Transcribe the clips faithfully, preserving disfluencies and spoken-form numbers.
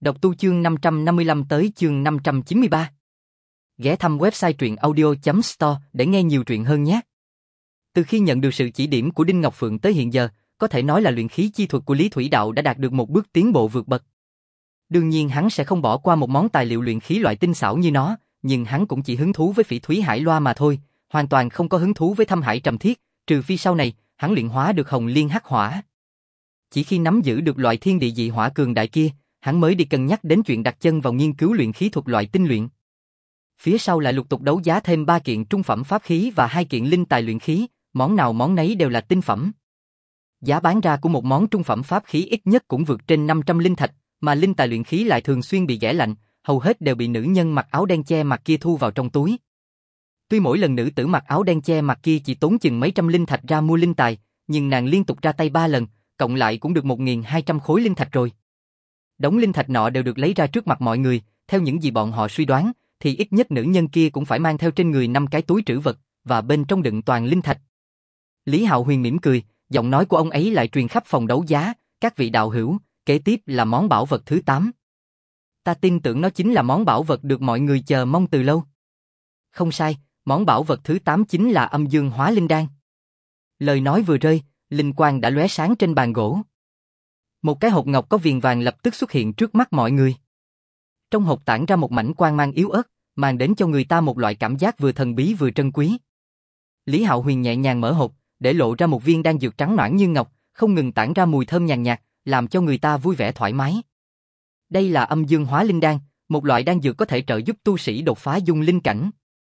Đọc tu chương năm trăm năm mươi lăm tới chương năm trăm chín mươi ba. Ghé thăm website truyện audio chấm store để nghe nhiều truyện hơn nhé. Từ khi nhận được sự chỉ điểm của Đinh Ngọc Phượng tới hiện giờ, có thể nói là luyện khí chi thuật của Lý Thủy Đạo đã đạt được một bước tiến bộ vượt bậc. Đương nhiên hắn sẽ không bỏ qua một món tài liệu luyện khí loại tinh xảo như nó, nhưng hắn cũng chỉ hứng thú với phỉ thúy hải loa mà thôi, hoàn toàn không có hứng thú với thâm hải trầm thiết, trừ phi sau này, hắn luyện hóa được hồng liên hắc hỏa. Chỉ khi nắm giữ được loại thiên địa dị hỏa cường đại kia, hắn mới đi cân nhắc đến chuyện đặt chân vào nghiên cứu luyện khí thuật loại tinh luyện. Phía sau lại lục tục đấu giá thêm ba kiện trung phẩm pháp khí và hai kiện linh tài luyện khí, món nào món nấy đều là tinh phẩm. Giá bán ra của một món trung phẩm pháp khí ít nhất cũng vượt trên năm trăm linh thạch, mà linh tài luyện khí lại thường xuyên bị ghẻ lạnh, hầu hết đều bị nữ nhân mặc áo đen che mặt kia thu vào trong túi. Tuy mỗi lần nữ tử mặc áo đen che mặt kia chỉ tốn chừng mấy trăm linh thạch ra mua linh tài, nhưng nàng liên tục ra tay ba lần, cộng lại cũng được một nghìn hai trăm khối linh thạch rồi. Đống linh thạch nọ đều được lấy ra trước mặt mọi người, theo những gì bọn họ suy đoán, thì ít nhất nữ nhân kia cũng phải mang theo trên người năm cái túi trữ vật, và bên trong đựng toàn linh thạch. Lý Hạo Huyền mỉm cười, giọng nói của ông ấy lại truyền khắp phòng đấu giá, các vị đạo hữu, kế tiếp là món bảo vật thứ tám. Ta tin tưởng nó chính là món bảo vật được mọi người chờ mong từ lâu. Không sai, món bảo vật thứ tám chính là âm dương hóa linh đan. Lời nói vừa rơi, linh quang đã lóe sáng trên bàn gỗ. Một cái hộp ngọc có viền vàng lập tức xuất hiện trước mắt mọi người. Trong hộp tản ra một mảnh quang mang yếu ớt, mang đến cho người ta một loại cảm giác vừa thần bí vừa trân quý. Lý Hạo Huyền nhẹ nhàng mở hộp, để lộ ra một viên đan dược trắng nõn như ngọc, không ngừng tản ra mùi thơm nhàn nhạt, làm cho người ta vui vẻ thoải mái. Đây là âm dương hóa linh đan, một loại đan dược có thể trợ giúp tu sĩ đột phá dung linh cảnh.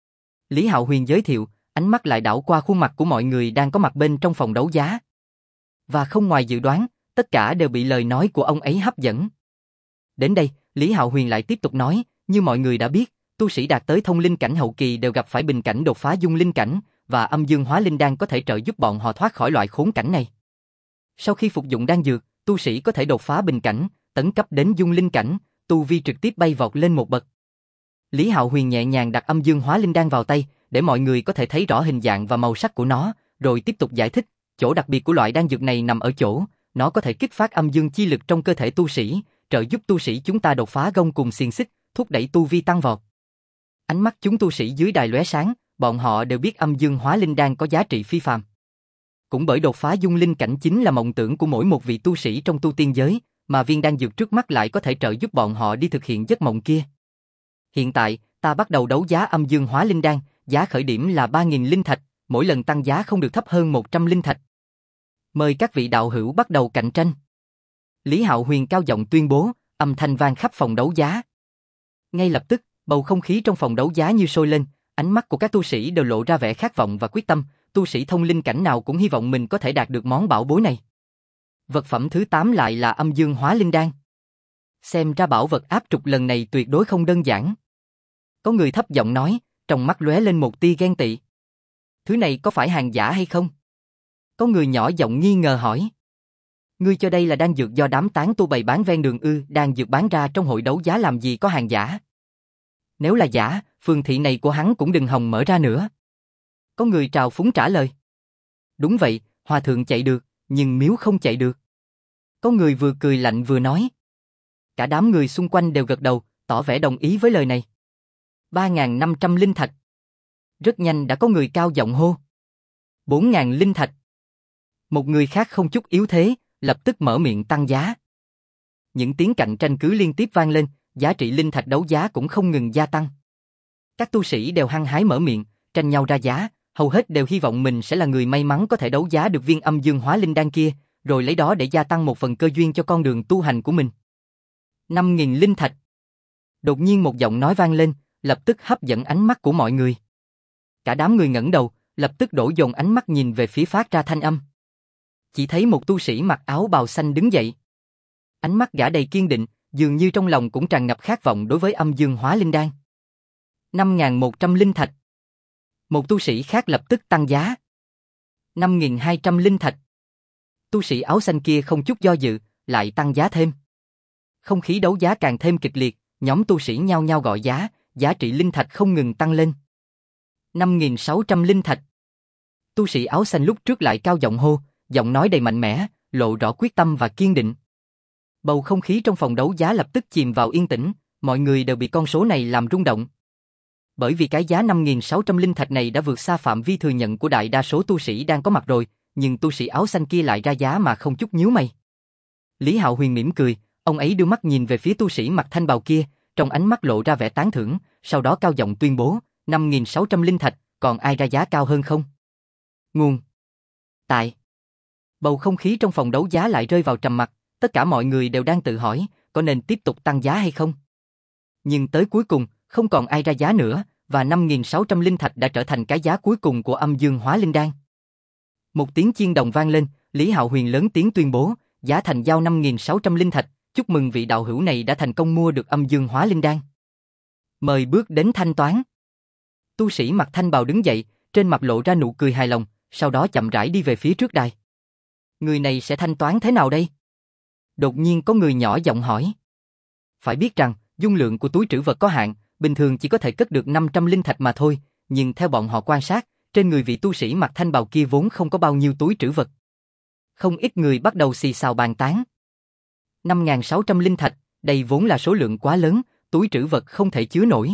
Lý Hạo Huyền giới thiệu, ánh mắt lại đảo qua khuôn mặt của mọi người đang có mặt bên trong phòng đấu giá. Và không ngoài dự đoán, tất cả đều bị lời nói của ông ấy hấp dẫn. Đến đây, Lý Hạo Huyền lại tiếp tục nói, như mọi người đã biết, tu sĩ đạt tới thông linh cảnh hậu kỳ đều gặp phải bình cảnh đột phá dung linh cảnh, và âm dương hóa linh đan có thể trợ giúp bọn họ thoát khỏi loại khốn cảnh này. Sau khi phục dụng đan dược, tu sĩ có thể đột phá bình cảnh, tấn cấp đến dung linh cảnh, tu vi trực tiếp bay vọt lên một bậc. Lý Hạo Huyền nhẹ nhàng đặt âm dương hóa linh đan vào tay, để mọi người có thể thấy rõ hình dạng và màu sắc của nó, rồi tiếp tục giải thích, chỗ đặc biệt của loại đan dược này nằm ở chỗ, nó có thể kích phát âm dương chi lực trong cơ thể tu sĩ, trợ giúp tu sĩ chúng ta đột phá gông cùng xiềng xích, thúc đẩy tu vi tăng vọt. Ánh mắt chúng tu sĩ dưới đài lóe sáng, bọn họ đều biết âm dương hóa linh đan có giá trị phi phàm. Cũng bởi đột phá dung linh cảnh chính là mộng tưởng của mỗi một vị tu sĩ trong tu tiên giới, mà viên đan dược trước mắt lại có thể trợ giúp bọn họ đi thực hiện giấc mộng kia. Hiện tại, ta bắt đầu đấu giá âm dương hóa linh đan, giá khởi điểm là ba nghìn linh thạch, mỗi lần tăng giá không được thấp hơn một trăm linh thạch. Mời các vị đạo hữu bắt đầu cạnh tranh. Lý Hạo Huyền cao giọng tuyên bố, âm thanh vang khắp phòng đấu giá. Ngay lập tức, bầu không khí trong phòng đấu giá như sôi lên, ánh mắt của các tu sĩ đều lộ ra vẻ khát vọng và quyết tâm, tu sĩ thông linh cảnh nào cũng hy vọng mình có thể đạt được món bảo bối này. Vật phẩm thứ tám lại là âm dương hóa linh đan. Xem ra bảo vật áp trục lần này tuyệt đối không đơn giản. Có người thấp giọng nói, trong mắt lóe lên một tia ghen tị. Thứ này có phải hàng giả hay không? Có người nhỏ giọng nghi ngờ hỏi. Ngươi cho đây là đan dược do đám tán tu bày bán ven đường ư? Đan dược bán ra trong hội đấu giá làm gì có hàng giả? Nếu là giả, phường thị này của hắn cũng đừng hòng mở ra nữa. Có người trào phúng trả lời. Đúng vậy, hòa thượng chạy được, nhưng miếu không chạy được. Có người vừa cười lạnh vừa nói. Cả đám người xung quanh đều gật đầu, tỏ vẻ đồng ý với lời này. ba nghìn năm trăm linh thạch. Rất nhanh đã có người cao giọng hô. bốn nghìn linh thạch. Một người khác không chút yếu thế, lập tức mở miệng tăng giá. Những tiếng cạnh tranh cứ liên tiếp vang lên, giá trị linh thạch đấu giá cũng không ngừng gia tăng. Các tu sĩ đều hăng hái mở miệng, tranh nhau ra giá, hầu hết đều hy vọng mình sẽ là người may mắn có thể đấu giá được viên âm dương hóa linh đan kia, rồi lấy đó để gia tăng một phần cơ duyên cho con đường tu hành của mình. năm nghìn linh thạch. Đột nhiên một giọng nói vang lên, lập tức hấp dẫn ánh mắt của mọi người. Cả đám người ngẩng đầu, lập tức đổ dồn ánh mắt nhìn về phía phát ra thanh âm. Chỉ thấy một tu sĩ mặc áo bào xanh đứng dậy. Ánh mắt gã đầy kiên định, dường như trong lòng cũng tràn ngập khát vọng đối với âm dương hóa linh đan. năm nghìn một trăm linh thạch. Một tu sĩ khác lập tức tăng giá. năm nghìn hai trăm linh thạch. Tu sĩ áo xanh kia không chút do dự, lại tăng giá thêm. Không khí đấu giá càng thêm kịch liệt, nhóm tu sĩ nhao nhao gọi giá, giá trị linh thạch không ngừng tăng lên. năm nghìn sáu trăm linh thạch. Tu sĩ áo xanh lúc trước lại cao giọng hô, giọng nói đầy mạnh mẽ, lộ rõ quyết tâm và kiên định. Bầu không khí trong phòng đấu giá lập tức chìm vào yên tĩnh, mọi người đều bị con số này làm rung động. Bởi vì cái giá năm nghìn sáu trăm linh thạch này đã vượt xa phạm vi thừa nhận của đại đa số tu sĩ đang có mặt rồi, nhưng tu sĩ áo xanh kia lại ra giá mà không chút nhíu mày. Lý Hạo Huyền mỉm cười, ông ấy đưa mắt nhìn về phía tu sĩ mặc thanh bào kia, trong ánh mắt lộ ra vẻ tán thưởng, sau đó cao giọng tuyên bố, năm nghìn sáu trăm linh thạch, còn ai ra giá cao hơn không? Nguồn. Tại. Bầu không khí trong phòng đấu giá lại rơi vào trầm mặc, tất cả mọi người đều đang tự hỏi, có nên tiếp tục tăng giá hay không? Nhưng tới cuối cùng, không còn ai ra giá nữa, và năm nghìn sáu trăm linh thạch đã trở thành cái giá cuối cùng của âm dương hóa linh đan. Một tiếng chiên đồng vang lên, Lý Hạo Huyền lớn tiếng tuyên bố, giá thành giao năm nghìn sáu trăm linh thạch, chúc mừng vị đạo hữu này đã thành công mua được âm dương hóa linh đan. Mời bước đến thanh toán. Tu sĩ mặc thanh bào đứng dậy, trên mặt lộ ra nụ cười hài lòng, sau đó chậm rãi đi về phía trước đài. Người này sẽ thanh toán thế nào đây? Đột nhiên có người nhỏ giọng hỏi. Phải biết rằng, dung lượng của túi trữ vật có hạn, bình thường chỉ có thể cất được năm trăm linh thạch mà thôi, nhưng theo bọn họ quan sát, trên người vị tu sĩ mặc thanh bào kia vốn không có bao nhiêu túi trữ vật. Không ít người bắt đầu xì xào bàn tán. năm nghìn sáu trăm linh thạch, đây vốn là số lượng quá lớn, túi trữ vật không thể chứa nổi.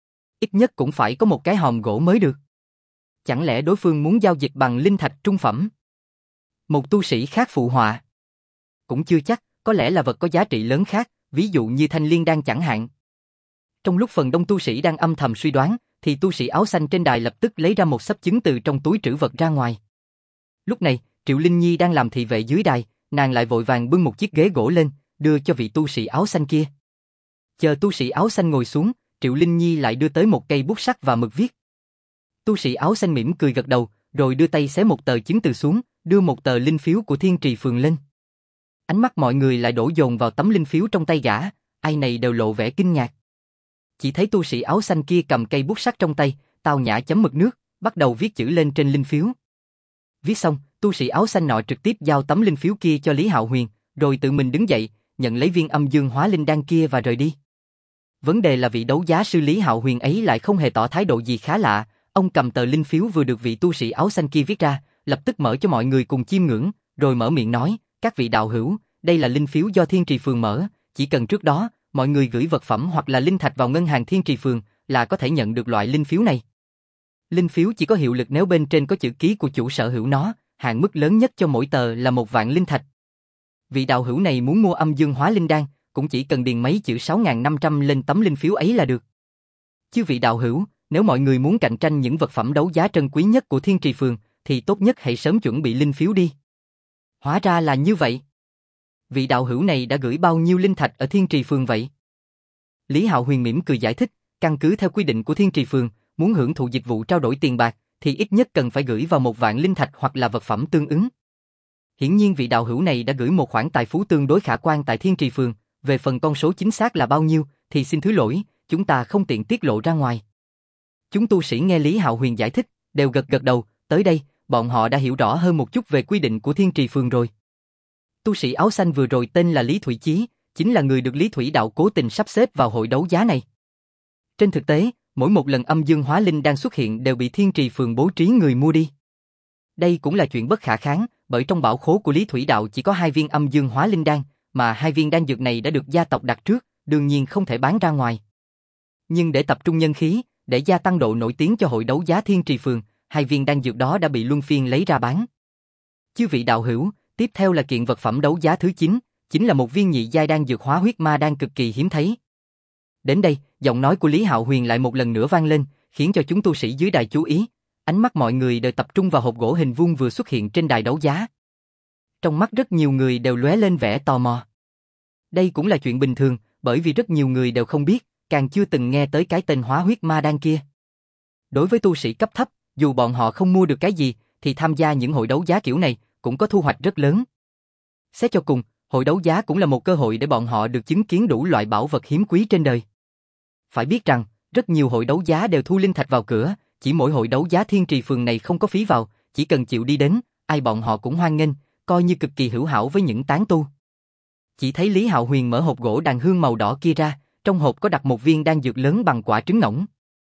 Ít nhất cũng phải có một cái hòm gỗ mới được. Chẳng lẽ đối phương muốn giao dịch bằng linh thạch trung phẩm? Một tu sĩ khác phụ họa. Cũng chưa chắc, có lẽ là vật có giá trị lớn khác, ví dụ như thanh liên đan chẳng hạn. Trong lúc phần đông tu sĩ đang âm thầm suy đoán, thì tu sĩ áo xanh trên đài lập tức lấy ra một xấp chứng từ trong túi trữ vật ra ngoài. Lúc này, Triệu Linh Nhi đang làm thị vệ dưới đài, nàng lại vội vàng bưng một chiếc ghế gỗ lên, đưa cho vị tu sĩ áo xanh kia. Chờ tu sĩ áo xanh ngồi xuống, Triệu Linh Nhi lại đưa tới một cây bút sắt và mực viết. Tu sĩ áo xanh mỉm cười gật đầu, rồi đưa tay xé một tờ chứng từ xuống, đưa một tờ linh phiếu của Thiên Trì Phường lên. Ánh mắt mọi người lại đổ dồn vào tấm linh phiếu trong tay gã, ai nấy đều lộ vẻ kinh ngạc. Chỉ thấy tu sĩ áo xanh kia cầm cây bút sắt trong tay, tao nhã chấm mực nước, bắt đầu viết chữ lên trên linh phiếu. Viết xong, tu sĩ áo xanh nọ trực tiếp giao tấm linh phiếu kia cho Lý Hạo Huyền, rồi tự mình đứng dậy, nhận lấy viên âm dương hóa linh đan kia và rời đi. Vấn đề là vị đấu giá sư Lý Hạo Huyền ấy lại không hề tỏ thái độ gì khá lạ, ông cầm tờ linh phiếu vừa được vị tu sĩ áo xanh kia viết ra, lập tức mở cho mọi người cùng chiêm ngưỡng, rồi mở miệng nói, các vị đạo hữu, đây là linh phiếu do Thiên Trì Phường mở, chỉ cần trước đó, mọi người gửi vật phẩm hoặc là linh thạch vào ngân hàng Thiên Trì Phường là có thể nhận được loại linh phiếu này. Linh phiếu chỉ có hiệu lực nếu bên trên có chữ ký của chủ sở hữu nó, hạn mức lớn nhất cho mỗi tờ là một vạn linh thạch. Vị đạo hữu này muốn mua âm dương hóa linh đan, cũng chỉ cần điền mấy chữ sáu nghìn năm trăm lên tấm linh phiếu ấy là được. Chứ vị đạo hữu, nếu mọi người muốn cạnh tranh những vật phẩm đấu giá trân quý nhất của Thiên Trì Phường, thì tốt nhất hãy sớm chuẩn bị linh phiếu đi. Hóa ra là như vậy. Vị đạo hữu này đã gửi bao nhiêu linh thạch ở Thiên Trì Phường vậy? Lý Hạo Huyền mỉm cười giải thích, căn cứ theo quy định của Thiên Trì Phường, muốn hưởng thụ dịch vụ trao đổi tiền bạc, thì ít nhất cần phải gửi vào một vạn linh thạch hoặc là vật phẩm tương ứng. Hiển nhiên vị đạo hữu này đã gửi một khoản tài phú tương đối khả quan tại Thiên Trì Phường, về phần con số chính xác là bao nhiêu, thì xin thứ lỗi, chúng ta không tiện tiết lộ ra ngoài. Chúng tu sĩ nghe Lý Hạo Huyền giải thích, đều gật gật đầu, tới đây, bọn họ đã hiểu rõ hơn một chút về quy định của Thiên Trì Phường rồi. Tu sĩ áo xanh vừa rồi tên là Lý Thủy Chí, chính là người được Lý Thủy Đạo cố tình sắp xếp vào hội đấu giá này. Trên thực tế, mỗi một lần âm dương hóa linh đang xuất hiện đều bị Thiên Trì Phường bố trí người mua đi. Đây cũng là chuyện bất khả kháng, bởi trong bảo khố của Lý Thủy Đạo chỉ có hai viên âm dương hóa linh đan, mà hai viên đan dược này đã được gia tộc đặt trước, đương nhiên không thể bán ra ngoài. Nhưng để tập trung nhân khí, để gia tăng độ nổi tiếng cho hội đấu giá Thiên Trì Phường, hai viên đan dược đó đã bị luân phiên lấy ra bán. Chư vị đạo hữu, tiếp theo là kiện vật phẩm đấu giá thứ chín, chính là một viên nhị giai đan dược hóa huyết ma đan cực kỳ hiếm thấy. Đến đây, giọng nói của Lý Hạo Huyền lại một lần nữa vang lên, khiến cho chúng tu sĩ dưới đài chú ý, ánh mắt mọi người đều tập trung vào hộp gỗ hình vuông vừa xuất hiện trên đài đấu giá. Trong mắt rất nhiều người đều lóe lên vẻ tò mò. Đây cũng là chuyện bình thường, bởi vì rất nhiều người đều không biết, càng chưa từng nghe tới cái tên hóa huyết ma đan kia. Đối với tu sĩ cấp thấp, dù bọn họ không mua được cái gì, thì tham gia những hội đấu giá kiểu này cũng có thu hoạch rất lớn. Xét cho cùng, hội đấu giá cũng là một cơ hội để bọn họ được chứng kiến đủ loại bảo vật hiếm quý trên đời. Phải biết rằng, rất nhiều hội đấu giá đều thu linh thạch vào cửa, chỉ mỗi hội đấu giá Thiên Trì Phường này không có phí vào, chỉ cần chịu đi đến, ai bọn họ cũng hoan nghênh, coi như cực kỳ hữu hảo với những tán tu. Chỉ thấy Lý Hạo Huyền mở hộp gỗ đàn hương màu đỏ kia ra, trong hộp có đặt một viên đan dược lớn bằng quả trứng ngỗng.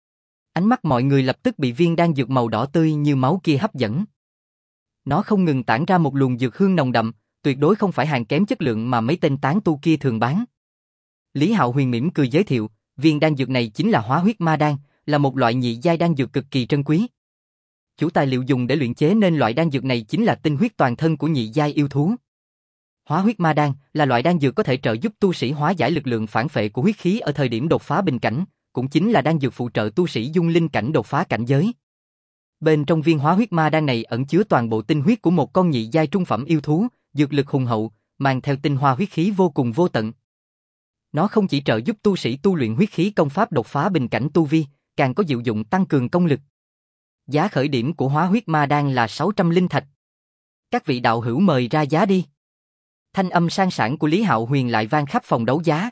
Ánh mắt mọi người lập tức bị viên đan dược màu đỏ tươi như máu kia hấp dẫn. Nó không ngừng tản ra một luồng dược hương nồng đậm, tuyệt đối không phải hàng kém chất lượng mà mấy tên tán tu kia thường bán. Lý Hạo Huyền mỉm cười giới thiệu, viên đan dược này chính là Hóa Huyết Ma Đan, là một loại nhị giai đan dược cực kỳ trân quý. Chủ tài liệu dùng để luyện chế nên loại đan dược này chính là tinh huyết toàn thân của nhị giai yêu thú. Hóa Huyết Ma Đan là loại đan dược có thể trợ giúp tu sĩ hóa giải lực lượng phản phệ của huyết khí ở thời điểm đột phá bình cảnh, cũng chính là đan dược phụ trợ tu sĩ dung linh cảnh đột phá cảnh giới. Bên trong viên Hóa Huyết Ma Đan này ẩn chứa toàn bộ tinh huyết của một con nhị giai trung phẩm yêu thú, dược lực hùng hậu, mang theo tinh hoa huyết khí vô cùng vô tận. Nó không chỉ trợ giúp tu sĩ tu luyện huyết khí công pháp đột phá bình cảnh tu vi, càng có diệu dụng tăng cường công lực. Giá khởi điểm của Hóa Huyết Ma Đan là sáu trăm linh thạch. Các vị đạo hữu mời ra giá đi. Thanh âm sang sảng của Lý Hạo Huyền lại vang khắp phòng đấu giá.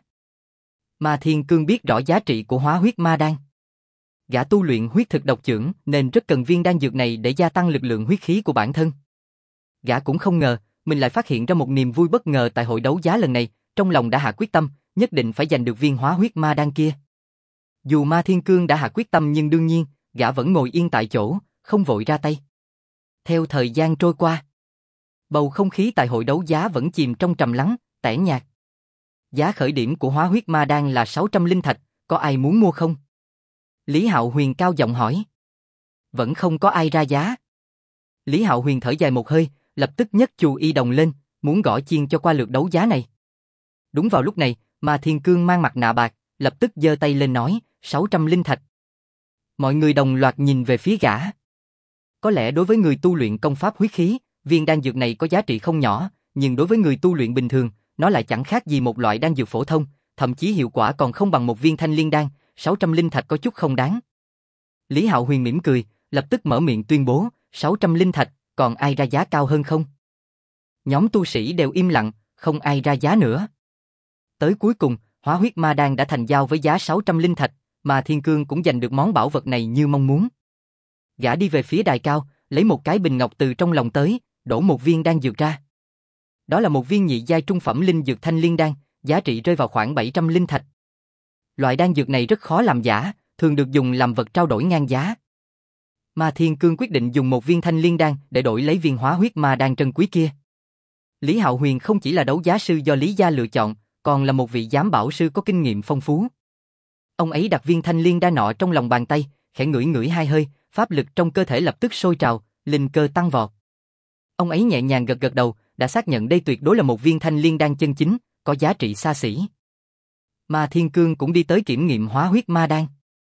Ma Thiên Cương biết rõ giá trị của Hóa Huyết Ma Đan. Gã tu luyện huyết thực độc chưởng nên rất cần viên đan dược này để gia tăng lực lượng huyết khí của bản thân. Gã cũng không ngờ, mình lại phát hiện ra một niềm vui bất ngờ tại hội đấu giá lần này, trong lòng đã hạ quyết tâm, nhất định phải giành được viên Hóa Huyết Ma Đan kia. Dù Ma Thiên Cương đã hạ quyết tâm nhưng đương nhiên, gã vẫn ngồi yên tại chỗ, không vội ra tay. Theo thời gian trôi qua, bầu không khí tại hội đấu giá vẫn chìm trong trầm lắng, tẻ nhạt. Giá khởi điểm của Hóa Huyết Ma Đan là sáu trăm linh thạch, có ai muốn mua không? Lý Hạo Huyền cao giọng hỏi. Vẫn không có ai ra giá. Lý Hạo Huyền thở dài một hơi, lập tức nhấc chù y đồng lên, muốn gõ chiên cho qua lượt đấu giá này. Đúng vào lúc này, Ma Thiên Cương mang mặt nạ bạc, lập tức giơ tay lên nói, sáu trăm linh thạch. Mọi người đồng loạt nhìn về phía gã. Có lẽ đối với người tu luyện công pháp huyết khí, viên đan dược này có giá trị không nhỏ, nhưng đối với người tu luyện bình thường, nó lại chẳng khác gì một loại đan dược phổ thông, thậm chí hiệu quả còn không bằng một viên thanh liên đan, sáu trăm linh thạch có chút không đáng. Lý Hạo Huyền mỉm cười, lập tức mở miệng tuyên bố, sáu trăm linh thạch, còn ai ra giá cao hơn không? Nhóm tu sĩ đều im lặng, không ai ra giá nữa. Tới cuối cùng, Hóa Huyết Ma Đan đã thành giao với giá sáu trăm linh thạch, mà Thiên Cương cũng giành được món bảo vật này như mong muốn. Gã đi về phía đài cao, lấy một cái bình ngọc từ trong lòng tới, đổ một viên đan dược ra. Đó là một viên nhị giai trung phẩm linh dược thanh liên đan, giá trị rơi vào khoảng bảy trăm linh thạch. Loại đan dược này rất khó làm giả, thường được dùng làm vật trao đổi ngang giá. Mà Thiên Cương quyết định dùng một viên thanh liên đan để đổi lấy viên Hóa Huyết Ma Đan trân quý kia. Lý Hạo Huyền không chỉ là đấu giá sư do Lý gia lựa chọn, còn là một vị giám bảo sư có kinh nghiệm phong phú. Ông ấy đặt viên thanh liên đan nọ trong lòng bàn tay, khẽ ngửi ngửi hai hơi, pháp lực trong cơ thể lập tức sôi trào, linh cơ tăng vọt. Ông ấy nhẹ nhàng gật gật đầu, đã xác nhận đây tuyệt đối là một viên thanh liên đan chân chính, có giá trị xa xỉ. Mà Thiên Cương cũng đi tới kiểm nghiệm Hóa Huyết Ma Đan.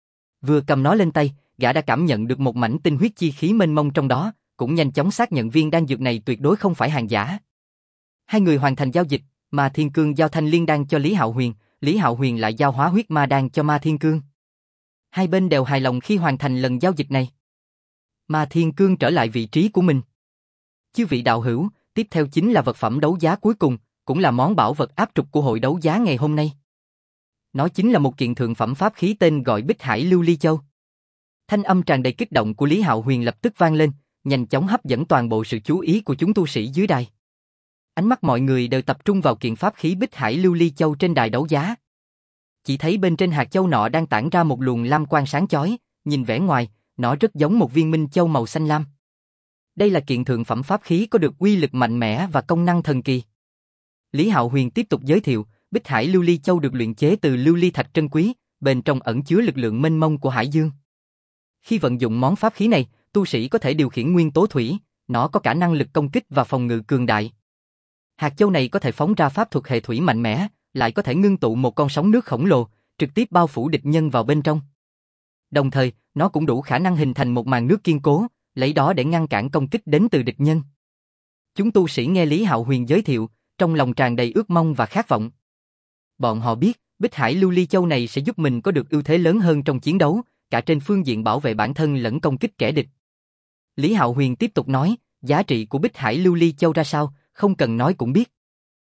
Vừa cầm nó lên tay, gã đã cảm nhận được một mảnh tinh huyết chi khí mênh mông trong đó, cũng nhanh chóng xác nhận viên đan dược này tuyệt đối không phải hàng giả. Hai người hoàn thành giao dịch, mà Thiên Cương giao thanh liên đan cho Lý Hạo Huyền, Lý Hạo Huyền lại giao Hóa Huyết Ma Đan cho Ma Thiên Cương. Hai bên đều hài lòng khi hoàn thành lần giao dịch này. Ma Thiên Cương trở lại vị trí của mình. Chư vị đạo hữu, tiếp theo chính là vật phẩm đấu giá cuối cùng, cũng là món bảo vật áp trục của hội đấu giá ngày hôm nay. Nó chính là một kiện thượng phẩm pháp khí tên gọi Bích Hải Lưu Ly Châu. Thanh âm tràn đầy kích động của Lý Hạo Huyền lập tức vang lên, nhanh chóng hấp dẫn toàn bộ sự chú ý của chúng tu sĩ dưới đài. Ánh mắt mọi người đều tập trung vào kiện pháp khí Bích Hải Lưu Ly Châu trên đài đấu giá. Chỉ thấy bên trên hạt châu nọ đang tản ra một luồng lam quang sáng chói, nhìn vẻ ngoài, nó rất giống một viên minh châu màu xanh lam. Đây là kiện thượng phẩm pháp khí có được uy lực mạnh mẽ và công năng thần kỳ. Lý Hạo Huyền tiếp tục giới thiệu, Bích Hải Lưu Ly Châu được luyện chế từ lưu ly thạch trân quý, bên trong ẩn chứa lực lượng mênh mông của hải dương. Khi vận dụng món pháp khí này, tu sĩ có thể điều khiển nguyên tố thủy, nó có cả năng lực công kích và phòng ngự cường đại. Hạt châu này có thể phóng ra pháp thuật hệ thủy mạnh mẽ, lại có thể ngưng tụ một con sóng nước khổng lồ, trực tiếp bao phủ địch nhân vào bên trong. Đồng thời, nó cũng đủ khả năng hình thành một màn nước kiên cố, lấy đó để ngăn cản công kích đến từ địch nhân. Chúng tu sĩ nghe Lý Hạo Huyền giới thiệu, trong lòng tràn đầy ước mong và khát vọng. Bọn họ biết, Bích Hải Lưu Ly Châu này sẽ giúp mình có được ưu thế lớn hơn trong chiến đấu, cả trên phương diện bảo vệ bản thân lẫn công kích kẻ địch. Lý Hạo Huyền tiếp tục nói, giá trị của Bích Hải Lưu Ly Châu ra sao, không cần nói cũng biết.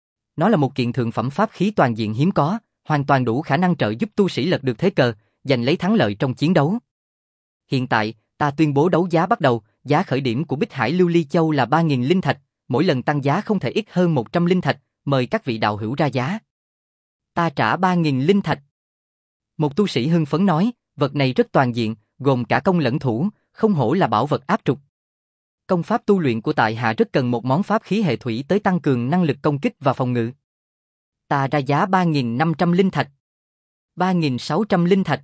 Nó là một kiện thượng phẩm pháp khí toàn diện hiếm có, hoàn toàn đủ khả năng trợ giúp tu sĩ lật được thế cờ, giành lấy thắng lợi trong chiến đấu. Hiện tại, ta tuyên bố đấu giá bắt đầu, giá khởi điểm của Bích Hải Lưu Ly Châu là ba nghìn linh thạch, mỗi lần tăng giá không thể ít hơn một trăm linh thạch, mời các vị đạo hữu ra giá. Ta trả ba nghìn linh thạch. Một tu sĩ hưng phấn nói, vật này rất toàn diện, gồm cả công lẫn thủ, không hổ là bảo vật áp trục. Công pháp tu luyện của tại hạ rất cần một món pháp khí hệ thủy tới tăng cường năng lực công kích và phòng ngự. Ta ra giá ba nghìn năm trăm linh thạch. ba nghìn sáu trăm linh thạch.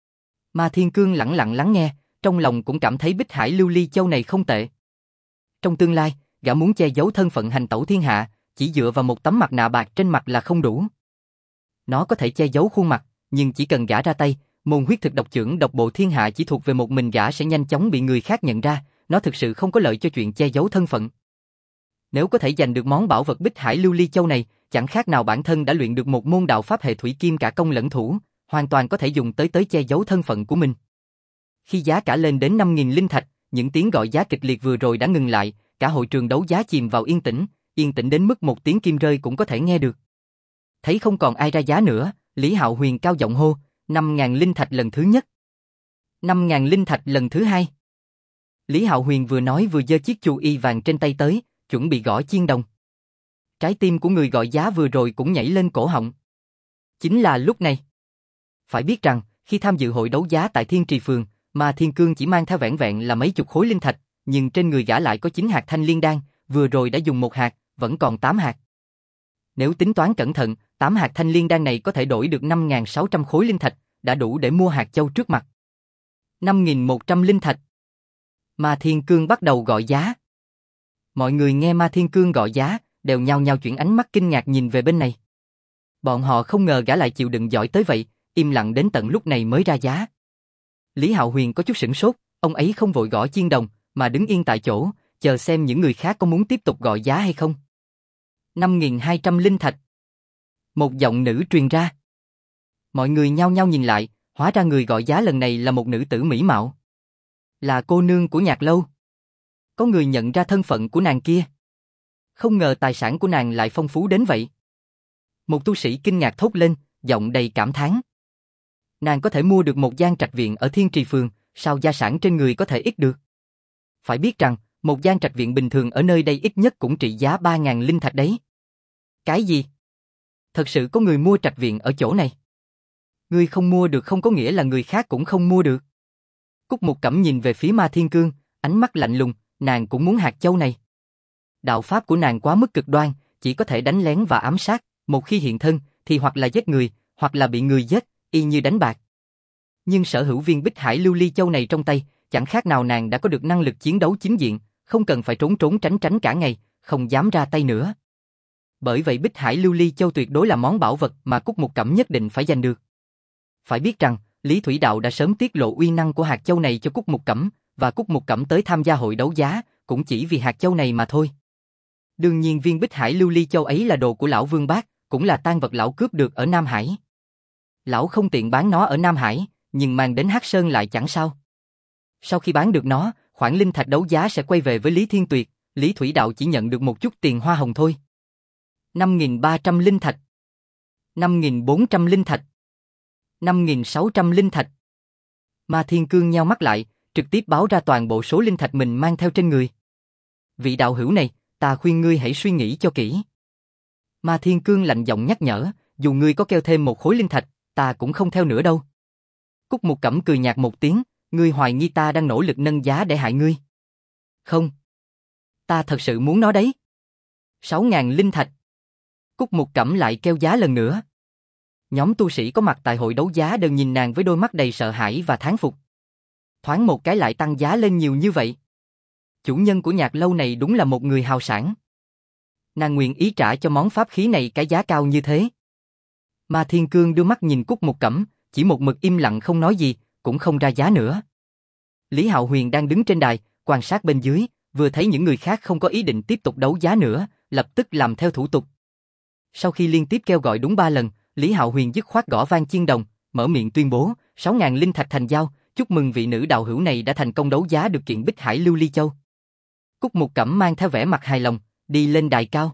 Ma Thiên Cương lẳng lặng lắng nghe, trong lòng cũng cảm thấy Bích Hải Lưu Ly Châu này không tệ. Trong tương lai, gã muốn che giấu thân phận hành tẩu thiên hạ, chỉ dựa vào một tấm mặt nạ bạc trên mặt là không đủ. Nó có thể che giấu khuôn mặt, nhưng chỉ cần gã ra tay, môn huyết thực độc chưởng độc bộ thiên hạ chỉ thuộc về một mình gã sẽ nhanh chóng bị người khác nhận ra, nó thực sự không có lợi cho chuyện che giấu thân phận. Nếu có thể giành được món bảo vật Bích Hải Lưu Ly Châu này, chẳng khác nào bản thân đã luyện được một môn đạo pháp hệ thủy kim cả công lẫn thủ, hoàn toàn có thể dùng tới tới che giấu thân phận của mình. Khi giá cả lên đến năm nghìn linh thạch, những tiếng gọi giá kịch liệt vừa rồi đã ngừng lại, cả hội trường đấu giá chìm vào yên tĩnh, yên tĩnh đến mức một tiếng kim rơi cũng có thể nghe được. Thấy không còn ai ra giá nữa, Lý Hạo Huyền cao giọng hô, năm nghìn linh thạch lần thứ nhất. năm nghìn linh thạch lần thứ hai. Lý Hạo Huyền vừa nói vừa giơ chiếc chu y vàng trên tay tới, chuẩn bị gõ chiên đồng. Trái tim của người gọi giá vừa rồi cũng nhảy lên cổ họng. Chính là lúc này. Phải biết rằng, khi tham dự hội đấu giá tại Thiên Trì Phường, Ma Thiên Cương chỉ mang theo vẻn vẹn là mấy chục khối linh thạch, nhưng trên người gã lại có chín hạt thanh liên đan, vừa rồi đã dùng một hạt, vẫn còn tám hạt. Nếu tính toán cẩn thận, tám hạt thanh liên đan này có thể đổi được năm nghìn sáu trăm khối linh thạch, đã đủ để mua hạt châu trước mặt. năm nghìn một trăm linh thạch. Ma Thiên Cương bắt đầu gọi giá. Mọi người nghe Ma Thiên Cương gọi giá, đều nhao nhao chuyển ánh mắt kinh ngạc nhìn về bên này. Bọn họ không ngờ gã lại chịu đựng giỏi tới vậy, im lặng đến tận lúc này mới ra giá. Lý Hạo Huyền có chút sửng sốt, ông ấy không vội gõ chiên đồng, mà đứng yên tại chỗ, chờ xem những người khác có muốn tiếp tục gọi giá hay không. năm nghìn hai trăm linh thạch. Một giọng nữ truyền ra. Mọi người nhao nhao nhìn lại, hóa ra người gọi giá lần này là một nữ tử mỹ mạo. Là cô nương của Nhạc Lâu. Có người nhận ra thân phận của nàng kia. Không ngờ tài sản của nàng lại phong phú đến vậy. Một tu sĩ kinh ngạc thốt lên, giọng đầy cảm thán. Nàng có thể mua được một gian trạch viện ở Thiên Trì Phường, sao gia sản trên người có thể ít được? Phải biết rằng, một gian trạch viện bình thường ở nơi đây ít nhất cũng trị giá ba nghìn linh thạch đấy. Cái gì? Thật sự có người mua trạch viện ở chỗ này? Ngươi không mua được không có nghĩa là người khác cũng không mua được. Cúc Mục Cẩm nhìn về phía Ma Thiên Cương, ánh mắt lạnh lùng, nàng cũng muốn hạt châu này. Đạo pháp của nàng quá mức cực đoan, chỉ có thể đánh lén và ám sát, một khi hiện thân thì hoặc là giết người, hoặc là bị người giết, y như đánh bạc. Nhưng sở hữu viên Bích Hải Lưu Ly Châu này trong tay, chẳng khác nào nàng đã có được năng lực chiến đấu chính diện, không cần phải trốn trốn tránh tránh cả ngày, không dám ra tay nữa. Bởi vậy Bích Hải Lưu Ly Châu tuyệt đối là món bảo vật mà Cúc Mục Cẩm nhất định phải giành được. Phải biết rằng, Lý Thủy Đạo đã sớm tiết lộ uy năng của hạt châu này cho Cúc Mục Cẩm, và Cúc Mục Cẩm tới tham gia hội đấu giá, cũng chỉ vì hạt châu này mà thôi. Đương nhiên viên Bích Hải Lưu Ly Châu ấy là đồ của lão Vương Bác, cũng là tang vật lão cướp được ở Nam Hải. Lão không tiện bán nó ở Nam Hải, nhưng mang đến Hắc Sơn lại chẳng sao. Sau khi bán được nó, khoản linh thạch đấu giá sẽ quay về với Lý Thiên Tuyệt, Lý Thủy Đạo chỉ nhận được một chút tiền hoa hồng thôi. năm nghìn ba trăm linh thạch. năm nghìn bốn trăm linh thạch. năm nghìn sáu trăm linh thạch. Ma Thiên Cương nheo mắt lại, trực tiếp báo ra toàn bộ số linh thạch mình mang theo trên người. Vị đạo hữu này, ta khuyên ngươi hãy suy nghĩ cho kỹ. Ma Thiên Cương lạnh giọng nhắc nhở, dù ngươi có kêu thêm một khối linh thạch, ta cũng không theo nữa đâu. Cúc Mục Cẩm cười nhạt một tiếng, ngươi hoài nghi ta đang nỗ lực nâng giá để hại ngươi. Không. Ta thật sự muốn nó đấy. Sáu ngàn linh thạch. Cúc Mục Cẩm lại kêu giá lần nữa. Nhóm tu sĩ có mặt tại hội đấu giá đều nhìn nàng với đôi mắt đầy sợ hãi và thán phục. Thoáng một cái lại tăng giá lên nhiều như vậy. Chủ nhân của Nhạc Lâu này đúng là một người hào sảng. Nàng nguyện ý trả cho món pháp khí này cái giá cao như thế. Ma Thiên Cương đưa mắt nhìn Cúc Mục Cẩm, chỉ một mực im lặng không nói gì, cũng không ra giá nữa. Lý Hạo Huyền đang đứng trên đài, quan sát bên dưới, vừa thấy những người khác không có ý định tiếp tục đấu giá nữa, lập tức làm theo thủ tục. Sau khi liên tiếp kêu gọi đúng ba lần, Lý Hạo Huyền dứt khoát gõ vang chiên đồng, mở miệng tuyên bố, sáu ngàn linh thạch thành giao, chúc mừng vị nữ đạo hữu này đã thành công đấu giá được kiện Bích Hải Lưu Ly Châu. Cúc Mục Cẩm mang theo vẻ mặt hài lòng, đi lên đài cao.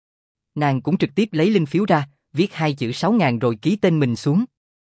Nàng cũng trực tiếp lấy linh phiếu ra, viết hai chữ sáu ngàn rồi ký tên mình xuống.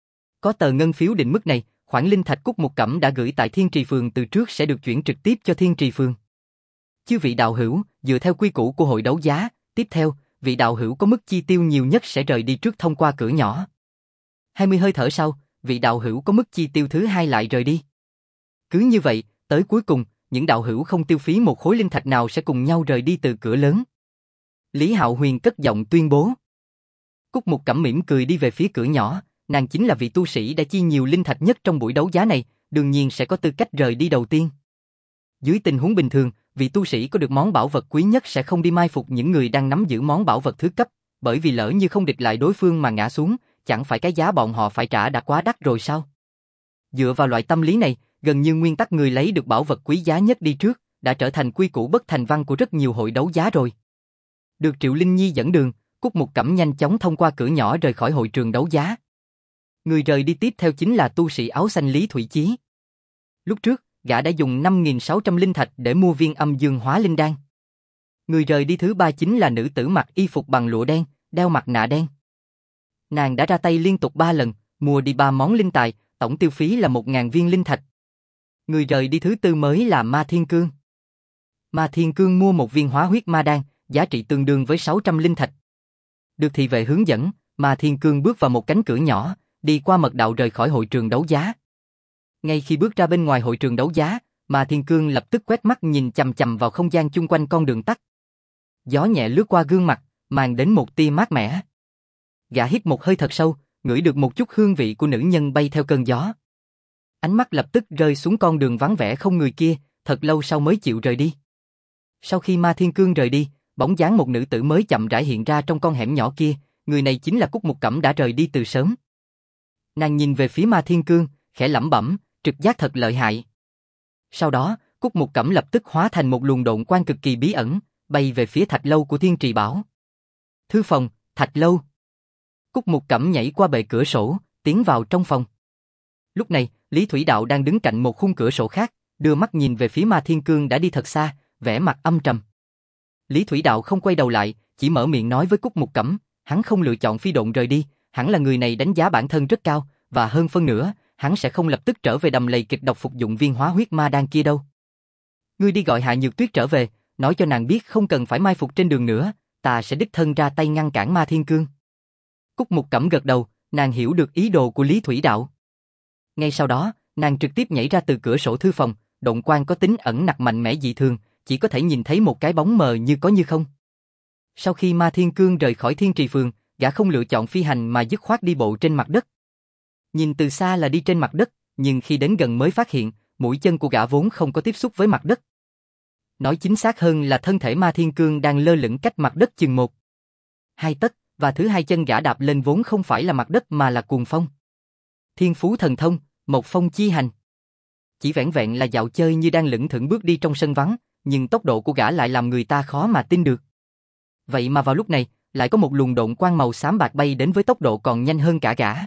Có tờ ngân phiếu định mức này, khoản linh thạch Cúc Mục Cẩm đã gửi tại Thiên Trì Phường từ trước sẽ được chuyển trực tiếp cho Thiên Trì Phường. Chư vị đạo hữu, dựa theo quy củ của hội đấu giá, tiếp theo, vị đạo hữu có mức chi tiêu nhiều nhất sẽ rời đi trước thông qua cửa nhỏ. hai mươi hơi thở sau, vị đạo hữu có mức chi tiêu thứ hai lại rời đi. Cứ như vậy, tới cuối cùng, những đạo hữu không tiêu phí một khối linh thạch nào sẽ cùng nhau rời đi từ cửa lớn. Lý Hạo Huyền cất giọng tuyên bố. Cúc Mục Cẩm mỉm cười đi về phía cửa nhỏ, nàng chính là vị tu sĩ đã chi nhiều linh thạch nhất trong buổi đấu giá này, đương nhiên sẽ có tư cách rời đi đầu tiên. Dưới tình huống bình thường, vị tu sĩ có được món bảo vật quý nhất sẽ không đi mai phục những người đang nắm giữ món bảo vật thứ cấp, bởi vì lỡ như không địch lại đối phương mà ngã xuống, chẳng phải cái giá bọn họ phải trả đã quá đắt rồi sao? Dựa vào loại tâm lý này, gần như nguyên tắc người lấy được bảo vật quý giá nhất đi trước, đã trở thành quy củ bất thành văn của rất nhiều hội đấu giá rồi. Được Triệu Linh Nhi dẫn đường, Cúc Mục Cẩm nhanh chóng thông qua cửa nhỏ rời khỏi hội trường đấu giá. Người rời đi tiếp theo chính là tu sĩ áo xanh Lý Thủy Chí. Lúc trước, gã đã dùng năm nghìn sáu trăm linh thạch để mua viên âm dương hóa linh đan. Người rời đi thứ ba chính là nữ tử mặc y phục bằng lụa đen, đeo mặt nạ đen. Nàng đã ra tay liên tục ba lần, mua đi ba món linh tài, tổng tiêu phí là một nghìn viên linh thạch. Người rời đi thứ tư mới là Ma Thiên Cương. Ma Thiên Cương mua một viên hóa huyết ma đan, giá trị tương đương với sáu trăm linh thạch. Được thị vệ hướng dẫn, Ma Thiên Cương bước vào một cánh cửa nhỏ, đi qua mật đạo rời khỏi hội trường đấu giá. Ngay khi bước ra bên ngoài hội trường đấu giá, Ma Thiên Cương lập tức quét mắt nhìn chằm chằm vào không gian chung quanh con đường tắt. Gió nhẹ lướt qua gương mặt, mang đến một tia mát mẻ. Gã hít một hơi thật sâu, ngửi được một chút hương vị của nữ nhân bay theo cơn gió. Ánh mắt lập tức rơi xuống con đường vắng vẻ không người kia, thật lâu sau mới chịu rời đi. Sau khi Ma Thiên Cương rời đi, bóng dáng một nữ tử mới chậm rãi hiện ra trong con hẻm nhỏ kia, người này chính là Cúc Mục Cẩm đã rời đi từ sớm. Nàng nhìn về phía Ma Thiên Cương, khẽ lẩm bẩm, trực giác thật lợi hại. Sau đó, Cúc Mục Cẩm lập tức hóa thành một luồng độn quang cực kỳ bí ẩn, bay về phía thạch lâu của Thiên Trì Bảo. Thư phòng, thạch lâu. Cúc Mục Cẩm nhảy qua bệ cửa sổ, tiến vào trong phòng. Lúc này, Lý Thủy Đạo đang đứng cạnh một khung cửa sổ khác, đưa mắt nhìn về phía Ma Thiên Cương đã đi thật xa, vẻ mặt âm trầm. Lý Thủy Đạo không quay đầu lại, chỉ mở miệng nói với Cúc Mục Cẩm, hắn không lựa chọn phi độn rời đi, hẳn là người này đánh giá bản thân rất cao, và hơn phân nữa, hắn sẽ không lập tức trở về đầm lầy kịch độc phục dụng viên hóa huyết ma đan kia đâu. Ngươi đi gọi Hạ Nhược Tuyết trở về, nói cho nàng biết không cần phải mai phục trên đường nữa, ta sẽ đích thân ra tay ngăn cản Ma Thiên Cương. Cúc Mục Cẩm gật đầu, nàng hiểu được ý đồ của Lý Thủy Đạo. Ngay sau đó, nàng trực tiếp nhảy ra từ cửa sổ thư phòng, độn quang có tính ẩn nặc mạnh mẽ dị thường, chỉ có thể nhìn thấy một cái bóng mờ như có như không. Sau khi Ma Thiên Cương rời khỏi Thiên Trì Phường, gã không lựa chọn phi hành mà dứt khoát đi bộ trên mặt đất. Nhìn từ xa là đi trên mặt đất, nhưng khi đến gần mới phát hiện, mũi chân của gã vốn không có tiếp xúc với mặt đất. Nói chính xác hơn là thân thể Ma Thiên Cương đang lơ lửng cách mặt đất chừng một, hai tấc, và thứ hai chân gã đạp lên vốn không phải là mặt đất mà là cuồng phong. Thiên phú thần thông, một phong chi hành. Chỉ vẻn vẹn là dạo chơi như đang lững thững bước đi trong sân vắng, nhưng tốc độ của gã lại làm người ta khó mà tin được. Vậy mà vào lúc này, lại có một luồng độn quang màu xám bạc bay đến với tốc độ còn nhanh hơn cả gã.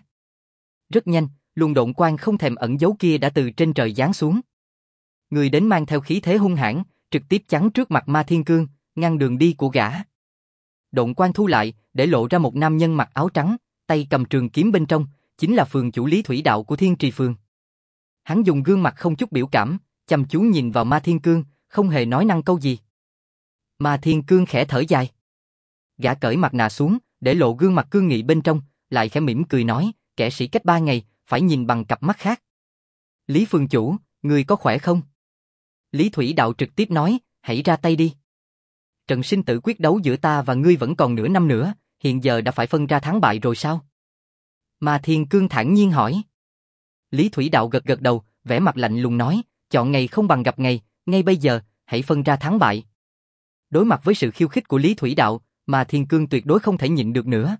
Rất nhanh, luồng độn quang không thèm ẩn giấu kia đã từ trên trời giáng xuống. Người đến mang theo khí thế hung hãn, trực tiếp chắn trước mặt Ma Thiên Cương, ngăn đường đi của gã. Độn quang thu lại, để lộ ra một nam nhân mặc áo trắng, tay cầm trường kiếm bên trong, chính là phường chủ Lý Thủy Đạo của Thiên Trì Phường. Hắn dùng gương mặt không chút biểu cảm, chăm chú nhìn vào Ma Thiên Cương, không hề nói năng câu gì. Ma Thiên Cương khẽ thở dài. Gã cởi mặt nạ xuống, để lộ gương mặt cương nghị bên trong, lại khẽ mỉm cười nói, kẻ sĩ cách ba ngày, phải nhìn bằng cặp mắt khác. Lý phường chủ, người có khỏe không? Lý Thủy Đạo trực tiếp nói, hãy ra tay đi. Trận sinh tử quyết đấu giữa ta và ngươi vẫn còn nửa năm nữa, hiện giờ đã phải phân ra thắng bại rồi sao? Ma Thiên Cương thản nhiên hỏi. Lý Thủy Đạo gật gật đầu, vẻ mặt lạnh lùng nói, chọn ngày không bằng gặp ngày, ngay bây giờ, hãy phân ra thắng bại. Đối mặt với sự khiêu khích của Lý Thủy Đạo, Ma Thiên Cương tuyệt đối không thể nhịn được nữa.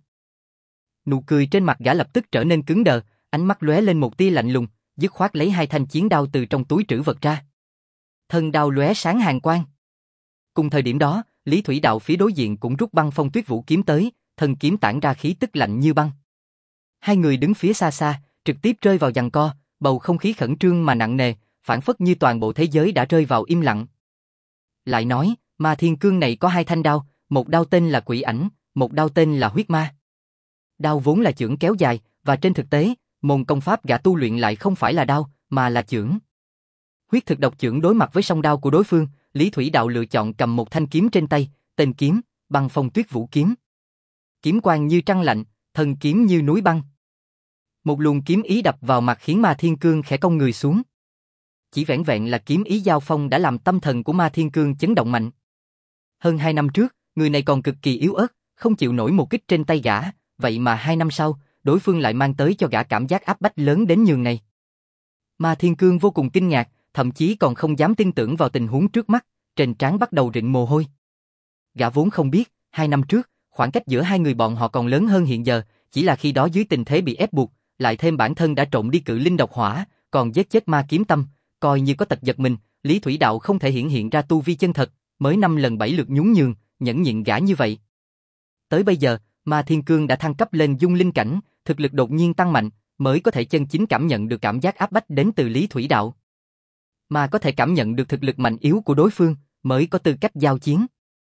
Nụ cười trên mặt gã lập tức trở nên cứng đờ, ánh mắt lóe lên một tia lạnh lùng, dứt khoát lấy hai thanh chiến đao từ trong túi trữ vật ra. Thân đao lóe sáng hàn quang. Cùng thời điểm đó, Lý Thủy Đạo phía đối diện cũng rút băng phong tuyết vũ kiếm tới, thân kiếm tản ra khí tức lạnh như băng. Hai người đứng phía xa xa, trực tiếp rơi vào giằng co, bầu không khí khẩn trương mà nặng nề, phảng phất như toàn bộ thế giới đã rơi vào im lặng. Lại nói, Ma Thiên Cương này có hai thanh đao, một đao tên là Quỷ Ảnh, một đao tên là Huyết Ma. Đao vốn là chưởng kéo dài, và trên thực tế, môn công pháp gã tu luyện lại không phải là đao, mà là chưởng. Huyết thực độc chưởng đối mặt với song đao của đối phương, Lý Thủy Đạo lựa chọn cầm một thanh kiếm trên tay, tên kiếm, băng phong tuyết vũ kiếm. Kiếm quang như trăng lạnh, thân kiếm như núi băng. Một luồng kiếm ý đập vào mặt khiến Ma Thiên Cương khẽ cong người xuống. Chỉ vẻn vẹn là kiếm ý giao phong đã làm tâm thần của Ma Thiên Cương chấn động mạnh. Hơn hai năm trước, người này còn cực kỳ yếu ớt, không chịu nổi một kích trên tay gã, vậy mà hai năm sau, đối phương lại mang tới cho gã cảm giác áp bách lớn đến nhường này. Ma Thiên Cương vô cùng kinh ngạc, thậm chí còn không dám tin tưởng vào tình huống trước mắt, trên trán bắt đầu rịn mồ hôi. Gã vốn không biết, hai năm trước, khoảng cách giữa hai người bọn họ còn lớn hơn hiện giờ, chỉ là khi đó dưới tình thế bị ép buộc, lại thêm bản thân đã trộn đi cự linh độc hỏa, còn giết chết Ma Kiếm Tâm, coi như có tật giật mình, Lý Thủy Đạo không thể hiển hiện ra tu vi chân thật, mới năm lần bảy lượt nhún nhường, nhẫn nhịn gã như vậy. Tới bây giờ, Ma Thiên Cương đã thăng cấp lên dung linh cảnh, thực lực đột nhiên tăng mạnh, mới có thể chân chính cảm nhận được cảm giác áp bách đến từ Lý Thủy Đạo. Mà có thể cảm nhận được thực lực mạnh yếu của đối phương, mới có tư cách giao chiến.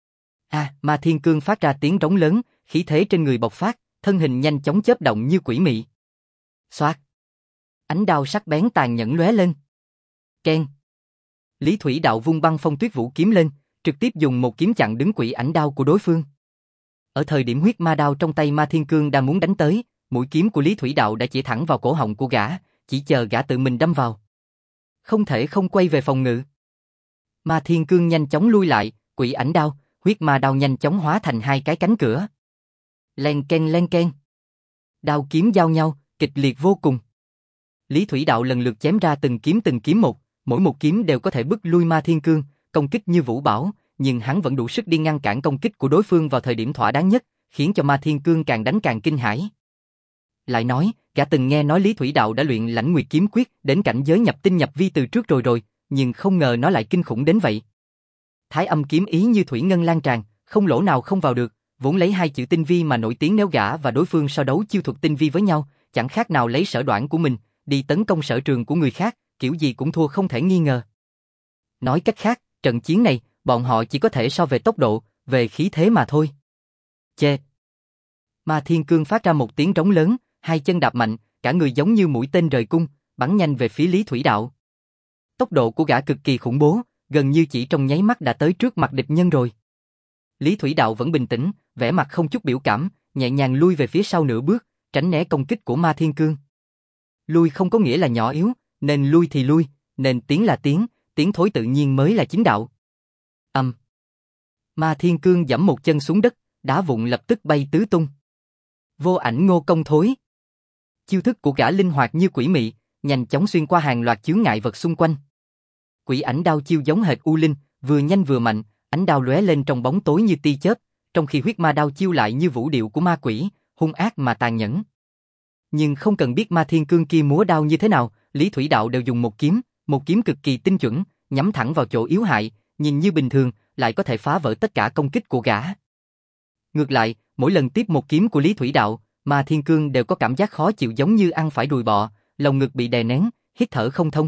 À, Ma Thiên Cương phát ra tiếng rống lớn, khí thế trên người bộc phát, thân hình nhanh chóng chớp động như quỷ mị. Xoát! Ánh đao sắc bén tàn nhẫn lóe lên. Keng! Lý Thủy Đạo vung băng phong tuyết vũ kiếm lên, trực tiếp dùng một kiếm chặn đứng quỷ ảnh đao của đối phương. Ở thời điểm huyết ma đao trong tay Ma Thiên Cương đang muốn đánh tới, mũi kiếm của Lý Thủy Đạo đã chỉ thẳng vào cổ họng của gã, chỉ chờ gã tự mình đâm vào. Không thể không quay về phòng ngự. Ma Thiên Cương nhanh chóng lui lại, quỷ ảnh đao, huyết ma đao nhanh chóng hóa thành hai cái cánh cửa. Len ken len ken. Đao kiếm giao nhau, kịch liệt vô cùng. Lý Thủy Đạo lần lượt chém ra từng kiếm từng kiếm một, mỗi một kiếm đều có thể bức lui Ma Thiên Cương, công kích như vũ bão, nhưng hắn vẫn đủ sức đi ngăn cản công kích của đối phương vào thời điểm thỏa đáng nhất, khiến cho Ma Thiên Cương càng đánh càng kinh hãi. Lại nói, gã từng nghe nói Lý Thủy Đạo đã luyện Lãnh Nguyệt Kiếm Quyết đến cảnh giới nhập tinh nhập vi từ trước rồi rồi, nhưng không ngờ nó lại kinh khủng đến vậy. Thái âm kiếm ý như thủy ngân lan tràn, không lỗ nào không vào được, vốn lấy hai chữ tinh vi mà nổi tiếng, nếu gã và đối phương so đấu chiêu thuật tinh vi với nhau, chẳng khác nào lấy sở đoản của mình đi tấn công sở trường của người khác, kiểu gì cũng thua không thể nghi ngờ. Nói cách khác, trận chiến này, bọn họ chỉ có thể so về tốc độ, về khí thế mà thôi. Chê! Ma Thiên Cương phát ra một tiếng trống lớn, hai chân đạp mạnh, cả người giống như mũi tên rời cung, bắn nhanh về phía Lý Thủy Đạo. Tốc độ của gã cực kỳ khủng bố, gần như chỉ trong nháy mắt đã tới trước mặt địch nhân rồi. Lý Thủy Đạo vẫn bình tĩnh, vẻ mặt không chút biểu cảm, nhẹ nhàng lui về phía sau nửa bước, tránh né công kích của Ma Thiên Cương. Lui không có nghĩa là nhỏ yếu, nên lui thì lui, nên tiến là tiến, tiến thối tự nhiên mới là chính đạo. Ầm. Um. Ma Thiên Cương giẫm một chân xuống đất, đá vụn lập tức bay tứ tung. Vô ảnh ngô công thối. Chiêu thức của gã linh hoạt như quỷ mị, nhanh chóng xuyên qua hàng loạt chướng ngại vật xung quanh. Quỷ ảnh đao chiêu giống hệt U Linh, vừa nhanh vừa mạnh, ánh đao lóe lên trong bóng tối như tia chớp, trong khi huyết ma đao chiêu lại như vũ điệu của ma quỷ, hung ác mà tàn nhẫn. Nhưng không cần biết Ma Thiên Cương kia múa đao như thế nào, Lý Thủy Đạo đều dùng một kiếm, một kiếm cực kỳ tinh chuẩn, nhắm thẳng vào chỗ yếu hại, nhìn như bình thường, lại có thể phá vỡ tất cả công kích của gã. Ngược lại, mỗi lần tiếp một kiếm của Lý Thủy Đạo, Ma Thiên Cương đều có cảm giác khó chịu giống như ăn phải đùi bọ, lồng ngực bị đè nén, hít thở không thông.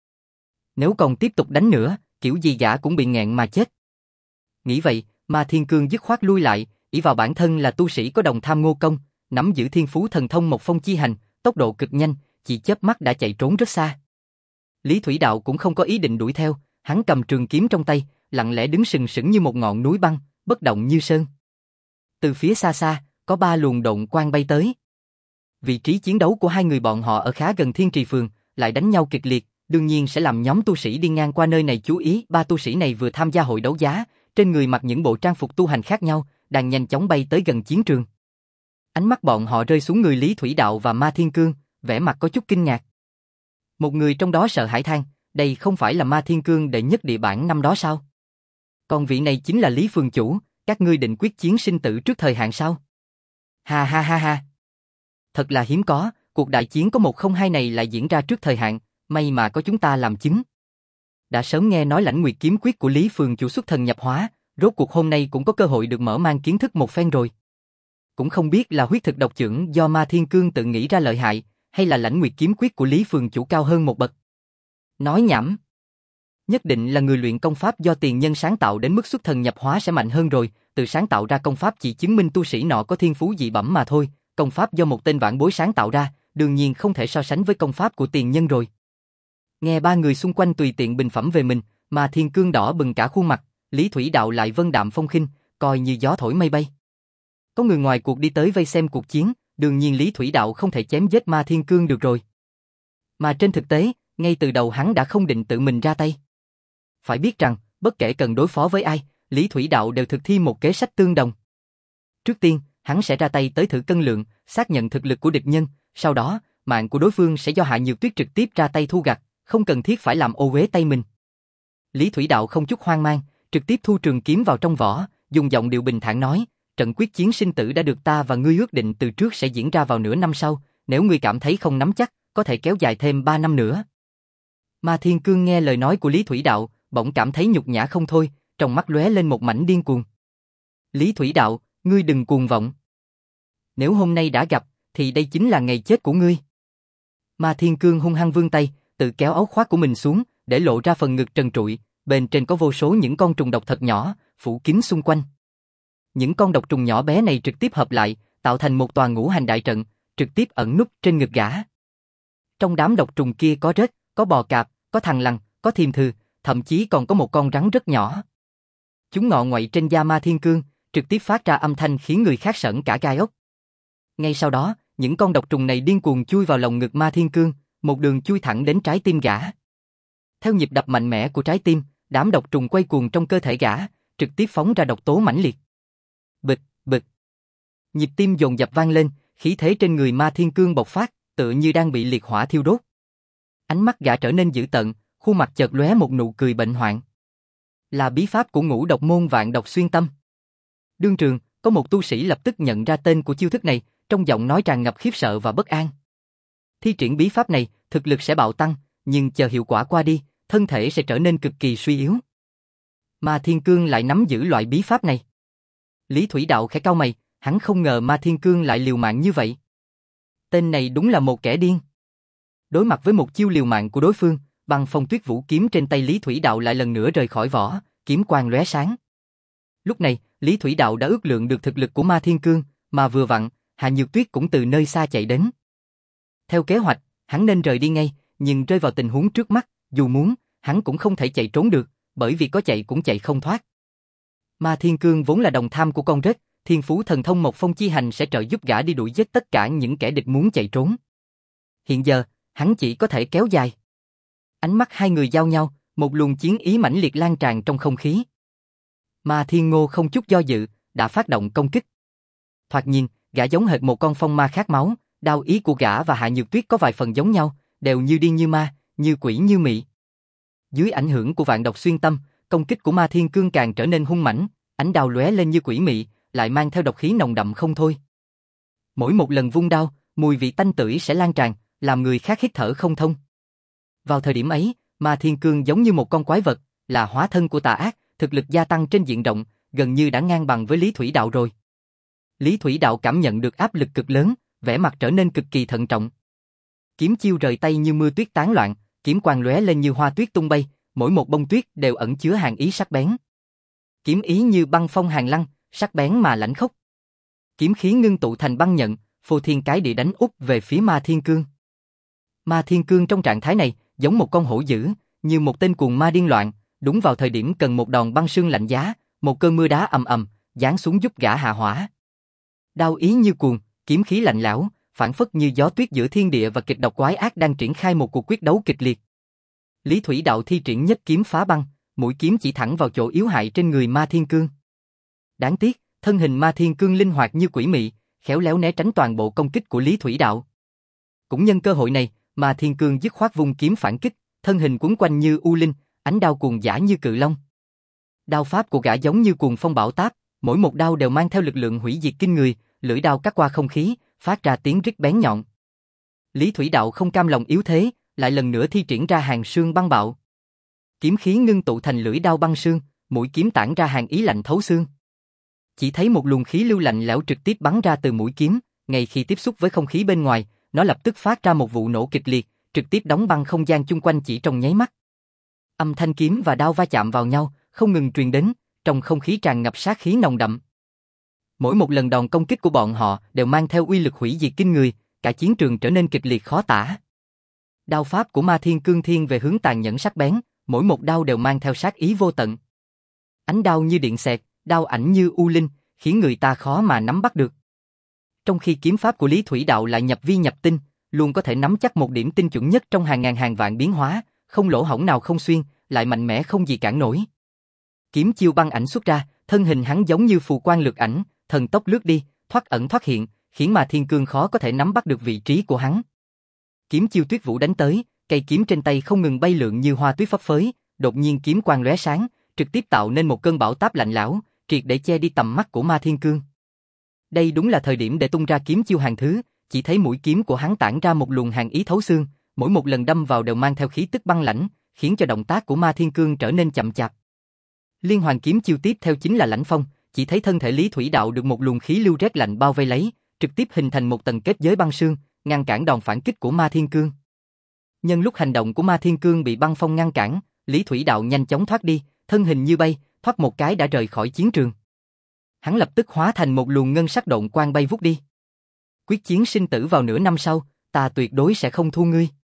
Nếu còn tiếp tục đánh nữa, kiểu gì gã cũng bị nghẹn mà chết. Nghĩ vậy, Ma Thiên Cương dứt khoát lui lại, ỷ vào bản thân là tu sĩ có đồng tham ngô công, nắm giữ thiên phú thần thông một phong chi hành, tốc độ cực nhanh, chỉ chớp mắt đã chạy trốn rất xa. Lý Thủy Đạo cũng không có ý định đuổi theo, hắn cầm trường kiếm trong tay, lặng lẽ đứng sừng sững như một ngọn núi băng, bất động như sơn. Từ phía xa xa, có ba luồng độn quang bay tới. Vị trí chiến đấu của hai người bọn họ ở khá gần Thiên Trì Phường, lại đánh nhau kịch liệt, đương nhiên sẽ làm nhóm tu sĩ đi ngang qua nơi này chú ý. Ba tu sĩ này vừa tham gia hội đấu giá, trên người mặc những bộ trang phục tu hành khác nhau, đang nhanh chóng bay tới gần chiến trường. Ánh mắt bọn họ rơi xuống người Lý Thủy Đạo và Ma Thiên Cương, vẻ mặt có chút kinh ngạc. Một người trong đó sợ hãi than, đây không phải là Ma Thiên Cương đệ nhất địa bản năm đó sao? Còn vị này chính là Lý Phường Chủ, các ngươi định quyết chiến sinh tử trước thời hạn sao? Ha ha ha ha. Thật là hiếm có, cuộc đại chiến có một không hai này lại diễn ra trước thời hạn, may mà có chúng ta làm chứng. Đã sớm nghe nói Lãnh Nguyệt Kiếm Quyết của Lý Phường Chủ xuất thần nhập hóa, rốt cuộc hôm nay cũng có cơ hội được mở mang kiến thức một phen rồi. Cũng không biết là huyết thực độc chưởng do Ma Thiên Cương tự nghĩ ra lợi hại, hay là Lãnh Nguyệt Kiếm Quyết của Lý Phường Chủ cao hơn một bậc. Nói nhảm. Nhất định là người luyện công pháp do tiền nhân sáng tạo đến mức xuất thần nhập hóa sẽ mạnh hơn rồi, từ sáng tạo ra công pháp chỉ chứng minh tu sĩ nọ có thiên phú dị bẩm mà thôi, công pháp do một tên vãn bối sáng tạo ra, đương nhiên không thể so sánh với công pháp của tiền nhân rồi. Nghe ba người xung quanh tùy tiện bình phẩm về mình, mà Thiên Cương đỏ bừng cả khuôn mặt, Lý Thủy Đạo lại vân đạm phong khinh, coi như gió thổi mây bay. Có người ngoài cuộc đi tới vây xem cuộc chiến, đương nhiên Lý Thủy Đạo không thể chém giết Ma Thiên Cương được rồi. Mà trên thực tế, ngay từ đầu hắn đã không định tự mình ra tay. Phải biết rằng, bất kể cần đối phó với ai, Lý Thủy Đạo đều thực thi một kế sách tương đồng. Trước tiên, hắn sẽ ra tay tới thử cân lượng, xác nhận thực lực của địch nhân, sau đó, mạng của đối phương sẽ do Hạ Nhược Tuyết trực tiếp ra tay thu gặt, không cần thiết phải làm ô uế tay mình. Lý Thủy Đạo không chút hoang mang, trực tiếp thu trường kiếm vào trong vỏ, dùng giọng điệu bình thản nói, trận quyết chiến sinh tử đã được ta và ngươi ước định từ trước sẽ diễn ra vào nửa năm sau, nếu ngươi cảm thấy không nắm chắc, có thể kéo dài thêm ba năm nữa. Ma Thiên Cương nghe lời nói của Lý Thủy Đạo, bỗng cảm thấy nhục nhã không thôi, trong mắt lóe lên một mảnh điên cuồng. Lý Thủy Đạo, ngươi đừng cuồng vọng. Nếu hôm nay đã gặp, thì đây chính là ngày chết của ngươi. Ma Thiên Cương hung hăng vươn tay, tự kéo áo khoác của mình xuống, để lộ ra phần ngực trần trụi, bên trên có vô số những con trùng độc thật nhỏ, phủ kín xung quanh. Những con độc trùng nhỏ bé này trực tiếp hợp lại, tạo thành một tòa ngũ hành đại trận, trực tiếp ẩn núp trên ngực gã. Trong đám độc trùng kia có rết, có bò cạp, có thằn lằn, có thiềm thừ, thậm chí còn có một con rắn rất nhỏ. Chúng ngọ ngoậy trên da Ma Thiên Cương, trực tiếp phát ra âm thanh khiến người khác sởn cả gai ốc. Ngay sau đó, những con độc trùng này điên cuồng chui vào lồng ngực Ma Thiên Cương, một đường chui thẳng đến trái tim gã. Theo nhịp đập mạnh mẽ của trái tim, đám độc trùng quay cuồng trong cơ thể gã, trực tiếp phóng ra độc tố mãnh liệt. Bịch, bịch. Nhịp tim dồn dập vang lên, khí thế trên người Ma Thiên Cương bộc phát, tựa như đang bị liệt hỏa thiêu đốt. Ánh mắt gã trở nên dữ tợn, khuôn mặt chợt lóe một nụ cười bệnh hoạn. Là bí pháp của Ngũ Độc Môn Vạn Độc Xuyên Tâm. Đương trường, có một tu sĩ lập tức nhận ra tên của chiêu thức này, trong giọng nói tràn ngập khiếp sợ và bất an. Thi triển bí pháp này, thực lực sẽ bạo tăng, nhưng chờ hiệu quả qua đi, thân thể sẽ trở nên cực kỳ suy yếu. Ma Thiên Cương lại nắm giữ loại bí pháp này. Lý Thủy Đạo khẽ cau mày, hắn không ngờ Ma Thiên Cương lại liều mạng như vậy. Tên này đúng là một kẻ điên. Đối mặt với một chiêu liều mạng của đối phương, Băng Phong Tuyết Vũ kiếm trên tay Lý Thủy Đạo lại lần nữa rời khỏi vỏ, kiếm quang lóe sáng. Lúc này, Lý Thủy Đạo đã ước lượng được thực lực của Ma Thiên Cương, mà vừa vặn, Hạ Nhược Tuyết cũng từ nơi xa chạy đến. Theo kế hoạch, hắn nên rời đi ngay, nhưng rơi vào tình huống trước mắt, dù muốn, hắn cũng không thể chạy trốn được, bởi vì có chạy cũng chạy không thoát. Ma Thiên Cương vốn là đồng tham của con rết, thiên phú thần thông Một Phong Chi Hành sẽ trợ giúp gã đi đuổi giết tất cả những kẻ địch muốn chạy trốn. Hiện giờ, hắn chỉ có thể kéo dài. Ánh mắt hai người giao nhau, một luồng chiến ý mãnh liệt lan tràn trong không khí. Ma Thiên Ngô không chút do dự, đã phát động công kích. Thoạt nhìn, gã giống hệt một con phong ma khát máu, đao ý của gã và Hạ Nhược Tuyết có vài phần giống nhau, đều như điên như ma, như quỷ như mị. Dưới ảnh hưởng của vạn độc xuyên tâm, công kích của Ma Thiên Cương càng trở nên hung mãnh, ánh đao lóe lên như quỷ mị, lại mang theo độc khí nồng đậm không thôi. Mỗi một lần vung đao, mùi vị tanh tưởi sẽ lan tràn, làm người khác hít thở không thông. Vào thời điểm ấy, Ma Thiên Cương giống như một con quái vật, là hóa thân của tà ác, thực lực gia tăng trên diện rộng, gần như đã ngang bằng với Lý Thủy Đạo rồi. Lý Thủy Đạo cảm nhận được áp lực cực lớn, vẻ mặt trở nên cực kỳ thận trọng. Kiếm chiêu rời tay như mưa tuyết tán loạn, kiếm quang lóe lên như hoa tuyết tung bay, mỗi một bông tuyết đều ẩn chứa hàn ý sắc bén. Kiếm ý như băng phong hàn lăng, sắc bén mà lãnh khốc. Kiếm khí ngưng tụ thành băng nhận, phô thiên cái địa đánh úp về phía Ma Thiên Cương. Ma Thiên Cương trong trạng thái này, giống một con hổ dữ, như một tên cuồng ma điên loạn, đúng vào thời điểm cần một đòn băng sương lạnh giá, một cơn mưa đá ầm ầm, giáng xuống giúp gã hạ hỏa. Đao ý như cuồng, kiếm khí lạnh lẽo, phảng phất như gió tuyết giữa thiên địa và kịch độc quái ác đang triển khai một cuộc quyết đấu kịch liệt. Lý Thủy Đạo thi triển nhất kiếm phá băng, mũi kiếm chỉ thẳng vào chỗ yếu hại trên người Ma Thiên Cương. Đáng tiếc, thân hình Ma Thiên Cương linh hoạt như quỷ mị, khéo léo né tránh toàn bộ công kích của Lý Thủy Đạo. Cũng nhân cơ hội này, Ma Thiên Cương dứt khoát vung kiếm phản kích, thân hình quấn quanh như u linh, ánh đao cuồng dã như cự long. Đao pháp của gã giống như cuồng phong bão táp, mỗi một đao đều mang theo lực lượng hủy diệt kinh người, lưỡi đao cắt qua không khí, phát ra tiếng rít bén nhọn. Lý Thủy Đạo không cam lòng yếu thế, lại lần nữa thi triển ra hàn sương băng bạo. Kiếm khí ngưng tụ thành lưỡi đao băng sương, mũi kiếm tản ra hàn ý lạnh thấu xương. Chỉ thấy một luồng khí lưu lạnh lẽo trực tiếp bắn ra từ mũi kiếm, ngay khi tiếp xúc với không khí bên ngoài, nó lập tức phát ra một vụ nổ kịch liệt, trực tiếp đóng băng không gian chung quanh chỉ trong nháy mắt. Âm thanh kiếm và đao va chạm vào nhau, không ngừng truyền đến, trong không khí tràn ngập sát khí nồng đậm. Mỗi một lần đòn công kích của bọn họ đều mang theo uy lực hủy diệt kinh người, cả chiến trường trở nên kịch liệt khó tả. Đao pháp của Ma Thiên Cương thiên về hướng tàn nhẫn sắc bén, mỗi một đao đều mang theo sát ý vô tận. Ánh đao như điện xẹt, đao ảnh như u linh, khiến người ta khó mà nắm bắt được. Trong khi kiếm pháp của Lý Thủy Đạo lại nhập vi nhập tinh, luôn có thể nắm chắc một điểm tinh chuẩn nhất trong hàng ngàn hàng vạn biến hóa, không lỗ hổng nào không xuyên, lại mạnh mẽ không gì cản nổi. Kiếm chiêu băng ảnh xuất ra, thân hình hắn giống như phù quang lược ảnh, thần tốc lướt đi, thoát ẩn thoát hiện, khiến Ma Thiên Cương khó có thể nắm bắt được vị trí của hắn. Kiếm chiêu Tuyết Vũ đánh tới, cây kiếm trên tay không ngừng bay lượn như hoa tuyết phấp phới, đột nhiên kiếm quang lóe sáng, trực tiếp tạo nên một cơn bão táp lạnh lẽo, triệt để che đi tầm mắt của Ma Thiên Cương. Đây đúng là thời điểm để tung ra kiếm chiêu hàng thứ, chỉ thấy mũi kiếm của hắn tản ra một luồng hàn ý thấu xương, mỗi một lần đâm vào đều mang theo khí tức băng lãnh, khiến cho động tác của Ma Thiên Cương trở nên chậm chạp. Liên hoàn kiếm chiêu tiếp theo chính là Lãnh Phong, chỉ thấy thân thể Lý Thủy Đạo được một luồng khí lưu rét lạnh bao vây lấy, trực tiếp hình thành một tầng kết giới băng sương, ngăn cản đòn phản kích của Ma Thiên Cương. Nhân lúc hành động của Ma Thiên Cương bị băng phong ngăn cản, Lý Thủy Đạo nhanh chóng thoát đi, thân hình như bay, thoát một cái đã rời khỏi chiến trường. Hắn lập tức hóa thành một luồng ngân sắc độn quang bay vút đi. Quyết chiến sinh tử vào nửa năm sau, ta tuyệt đối sẽ không thua ngươi.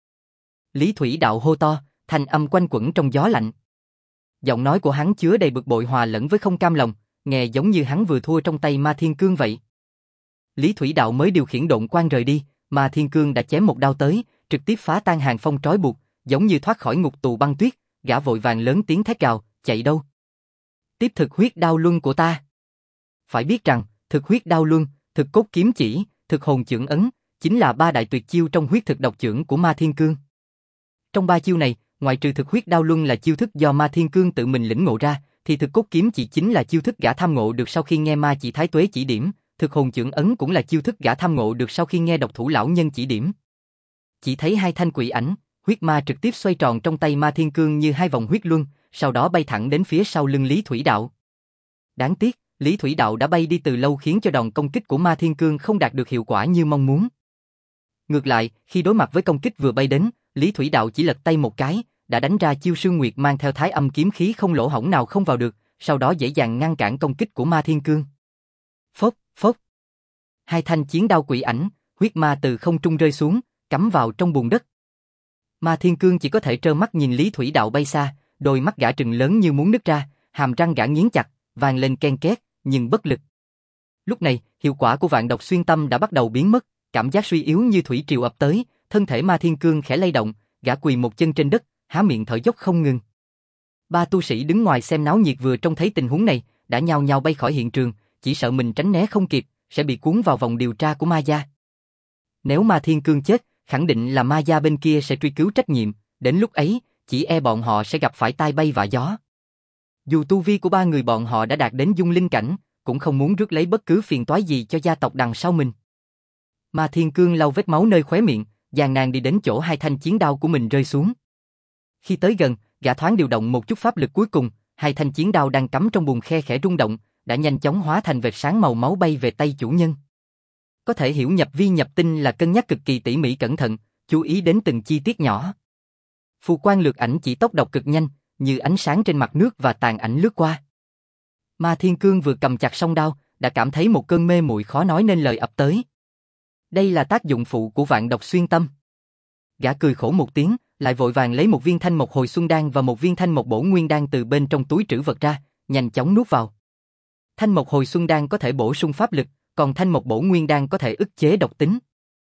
Lý Thủy Đạo hô to, thanh âm quanh quẩn trong gió lạnh. Giọng nói của hắn chứa đầy bực bội hòa lẫn với không cam lòng, nghe giống như hắn vừa thua trong tay Ma Thiên Cương vậy. Lý Thủy Đạo mới điều khiển độn quang rời đi, Ma Thiên Cương đã chém một đao tới, trực tiếp phá tan hàng phong trói buộc, giống như thoát khỏi ngục tù băng tuyết, gã vội vàng lớn tiếng thét gào, chạy đâu? Tiếp thực huyết đao luân của ta. Phải biết rằng, thực huyết đao luân, thực cốt kiếm chỉ, thực hồn chưởng ấn, chính là ba đại tuyệt chiêu trong huyết thực độc chưởng của Ma Thiên Cương. Trong ba chiêu này, ngoại trừ thực huyết đao luân là chiêu thức do Ma Thiên Cương tự mình lĩnh ngộ ra, thì thực cốt kiếm chỉ chính là chiêu thức gã tham ngộ được sau khi nghe Ma Chỉ Thái Tuế chỉ điểm, thực hồn chưởng ấn cũng là chiêu thức gã tham ngộ được sau khi nghe độc thủ lão nhân chỉ điểm. Chỉ thấy hai thanh quỷ ảnh, huyết ma trực tiếp xoay tròn trong tay Ma Thiên Cương như hai vòng huyết luân, sau đó bay thẳng đến phía sau lưng Lý Thủy Đạo. Đáng tiếc, Lý Thủy Đạo đã bay đi từ lâu khiến cho đòn công kích của Ma Thiên Cương không đạt được hiệu quả như mong muốn. Ngược lại, khi đối mặt với công kích vừa bay đến, Lý Thủy Đạo chỉ lật tay một cái, đã đánh ra chiêu Sương Nguyệt mang theo thái âm kiếm khí không lỗ hổng nào không vào được, sau đó dễ dàng ngăn cản công kích của Ma Thiên Cương. Phốc, phốc. Hai thanh chiến đao quỷ ảnh, huyết ma từ không trung rơi xuống, cắm vào trong bùn đất. Ma Thiên Cương chỉ có thể trơ mắt nhìn Lý Thủy Đạo bay xa, đôi mắt gã trừng lớn như muốn nứt ra, hàm răng gã nghiến chặt, vang lên ken két, nhưng bất lực. Lúc này, hiệu quả của vạn độc xuyên tâm đã bắt đầu biến mất, cảm giác suy yếu như thủy triều ập tới, thân thể Ma Thiên Cương khẽ lay động, gã quỳ một chân trên đất, há miệng thở dốc không ngừng. Ba tu sĩ đứng ngoài xem náo nhiệt vừa trông thấy tình huống này, đã nhao nhao bay khỏi hiện trường, chỉ sợ mình tránh né không kịp, sẽ bị cuốn vào vòng điều tra của Ma gia. Nếu Ma Thiên Cương chết, khẳng định là Ma gia bên kia sẽ truy cứu trách nhiệm, đến lúc ấy, chỉ e bọn họ sẽ gặp phải tai bay vạ gió. Dù tu vi của ba người bọn họ đã đạt đến dung linh cảnh, cũng không muốn rước lấy bất cứ phiền toái gì cho gia tộc đằng sau mình. Ma Thiên Cương lau vết máu nơi khóe miệng, gian nan đi đến chỗ hai thanh chiến đao của mình rơi xuống. Khi tới gần, gã thoáng điều động một chút pháp lực cuối cùng, hai thanh chiến đao đang cắm trong bùn khe khẽ rung động, đã nhanh chóng hóa thành vệt sáng màu máu bay về tay chủ nhân. Có thể hiểu nhập vi nhập tinh là cân nhắc cực kỳ tỉ mỉ cẩn thận, chú ý đến từng chi tiết nhỏ. Phù quang lược ảnh chỉ tốc độc cực nhanh, như ánh sáng trên mặt nước và tàn ảnh lướt qua. Ma Thiên Cương vừa cầm chặt song đao, đã cảm thấy một cơn mê muội khó nói nên lời ập tới. Đây là tác dụng phụ của vạn độc xuyên tâm. Gã cười khổ một tiếng, lại vội vàng lấy một viên thanh mộc hồi xuân đan và một viên thanh mộc bổ nguyên đan từ bên trong túi trữ vật ra, nhanh chóng nuốt vào. Thanh mộc hồi xuân đan có thể bổ sung pháp lực, còn thanh mộc bổ nguyên đan có thể ức chế độc tính.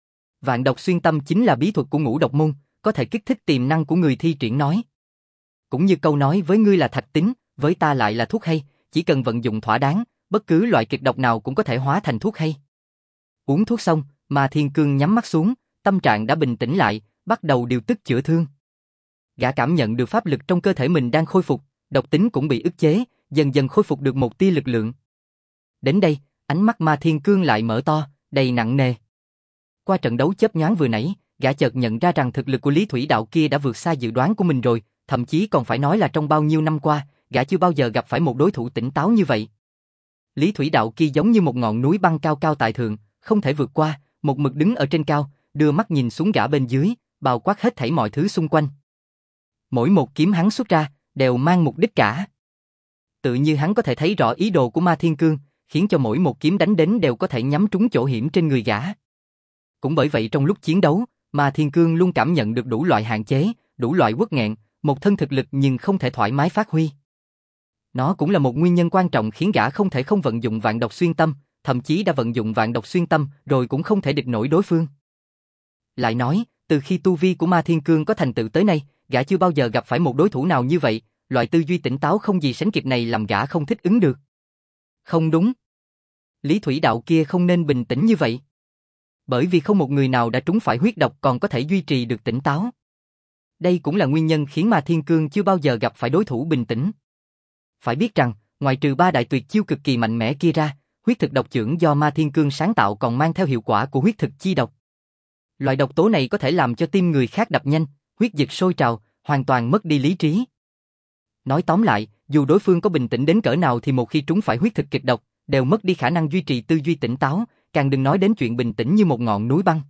Vạn độc xuyên tâm chính là bí thuật của ngũ độc môn, có thể kích thích tiềm năng của người thi triển nói. Cũng như câu nói với ngươi là thạch tính, với ta lại là thuốc hay, chỉ cần vận dụng thỏa đáng, bất cứ loại kịch độc nào cũng có thể hóa thành thuốc hay. Uống thuốc xong, Ma Thiên Cương nhắm mắt xuống, tâm trạng đã bình tĩnh lại, bắt đầu điều tức chữa thương. Gã cảm nhận được pháp lực trong cơ thể mình đang khôi phục, độc tính cũng bị ức chế, dần dần khôi phục được một tia lực lượng. Đến đây, ánh mắt Ma Thiên Cương lại mở to, đầy nặng nề. Qua trận đấu chớp nhoáng vừa nãy, gã chợt nhận ra rằng thực lực của Lý Thủy Đạo kia đã vượt xa dự đoán của mình rồi, thậm chí còn phải nói là trong bao nhiêu năm qua, gã chưa bao giờ gặp phải một đối thủ tỉnh táo như vậy. Lý Thủy Đạo kia giống như một ngọn núi băng cao cao tại thượng, không thể vượt qua, một mực đứng ở trên cao, đưa mắt nhìn xuống gã bên dưới, bao quát hết thảy mọi thứ xung quanh. Mỗi một kiếm hắn xuất ra, đều mang mục đích cả. Tự như hắn có thể thấy rõ ý đồ của Ma Thiên Cương, khiến cho mỗi một kiếm đánh đến đều có thể nhắm trúng chỗ hiểm trên người gã. Cũng bởi vậy trong lúc chiến đấu, Ma Thiên Cương luôn cảm nhận được đủ loại hạn chế, đủ loại uất nghẹn, một thân thực lực nhưng không thể thoải mái phát huy. Nó cũng là một nguyên nhân quan trọng khiến gã không thể không vận dụng vạn độc xuyên tâm, thậm chí đã vận dụng vạn độc xuyên tâm rồi cũng không thể địch nổi đối phương. Lại nói, từ khi tu vi của Ma Thiên Cương có thành tựu tới nay, gã chưa bao giờ gặp phải một đối thủ nào như vậy, loại tư duy tỉnh táo không gì sánh kịp này làm gã không thích ứng được. Không đúng. Lý Thủy Đạo kia không nên bình tĩnh như vậy. Bởi vì không một người nào đã trúng phải huyết độc còn có thể duy trì được tỉnh táo. Đây cũng là nguyên nhân khiến Ma Thiên Cương chưa bao giờ gặp phải đối thủ bình tĩnh. Phải biết rằng, ngoài trừ ba đại tuyệt chiêu cực kỳ mạnh mẽ kia ra, huyết thực độc chưởng do Ma Thiên Cương sáng tạo còn mang theo hiệu quả của huyết thực chi độc. Loại độc tố này có thể làm cho tim người khác đập nhanh, huyết dịch sôi trào, hoàn toàn mất đi lý trí. Nói tóm lại, dù đối phương có bình tĩnh đến cỡ nào thì một khi trúng phải huyết thực kịch độc, đều mất đi khả năng duy trì tư duy tỉnh táo, càng đừng nói đến chuyện bình tĩnh như một ngọn núi băng.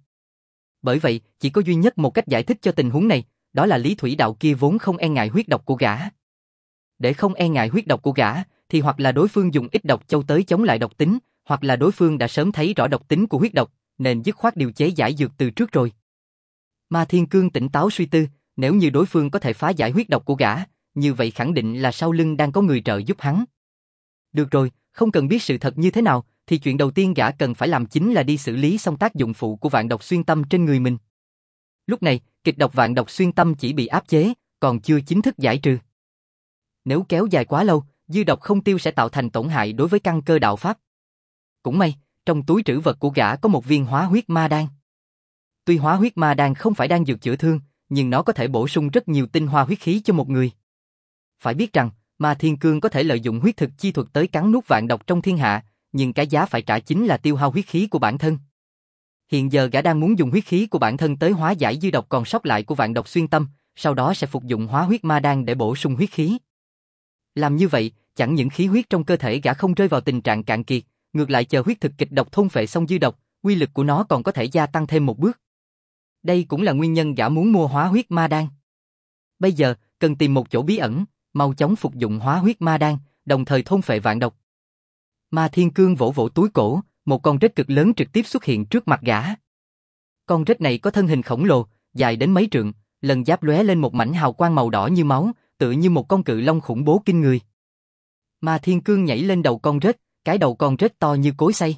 Bởi vậy, chỉ có duy nhất một cách giải thích cho tình huống này, đó là Lý Thủy Đạo kia vốn không e ngại huyết độc của gã. Để không e ngại huyết độc của gã, thì hoặc là đối phương dùng ít độc châu tới chống lại độc tính, hoặc là đối phương đã sớm thấy rõ độc tính của huyết độc, nên dứt khoát điều chế giải dược từ trước rồi. Ma Thiên Cương tỉnh táo suy tư, nếu như đối phương có thể phá giải huyết độc của gã, như vậy khẳng định là sau lưng đang có người trợ giúp hắn. Được rồi, không cần biết sự thật như thế nào, thì chuyện đầu tiên gã cần phải làm chính là đi xử lý xong tác dụng phụ của vạn độc xuyên tâm trên người mình. Lúc này, kịch độc vạn độc xuyên tâm chỉ bị áp chế, còn chưa chính thức giải trừ. Nếu kéo dài quá lâu, dư độc không tiêu sẽ tạo thành tổn hại đối với căn cơ đạo pháp. Cũng may, trong túi trữ vật của gã có một viên hóa huyết ma đan. Tuy hóa huyết ma đan không phải đan dược chữa thương, nhưng nó có thể bổ sung rất nhiều tinh hoa huyết khí cho một người. Phải biết rằng, Ma Thiên Cương có thể lợi dụng huyết thực chi thuật tới cắn nuốt vạn độc trong thiên hạ, nhưng cái giá phải trả chính là tiêu hao huyết khí của bản thân. Hiện giờ gã đang muốn dùng huyết khí của bản thân tới hóa giải dư độc còn sót lại của vạn độc xuyên tâm, sau đó sẽ phục dụng hóa huyết ma đan để bổ sung huyết khí. Làm như vậy, chẳng những khí huyết trong cơ thể gã không rơi vào tình trạng cạn kiệt, ngược lại chờ huyết thực kịch độc thôn phệ xong dư độc, uy lực của nó còn có thể gia tăng thêm một bước. Đây cũng là nguyên nhân gã muốn mua hóa huyết ma đan. Bây giờ, cần tìm một chỗ bí ẩn, mau chóng phục dụng hóa huyết ma đan, đồng thời thôn phệ vạn độc. Ma Thiên Cương vỗ vỗ túi cổ, một con rết cực lớn trực tiếp xuất hiện trước mặt gã. Con rết này có thân hình khổng lồ, dài đến mấy trượng, lần giáp lóe lên một mảnh hào quang màu đỏ như máu, tựa như một con cự long khủng bố kinh người. Ma Thiên Cương nhảy lên đầu con rết, cái đầu con rết to như cối xay.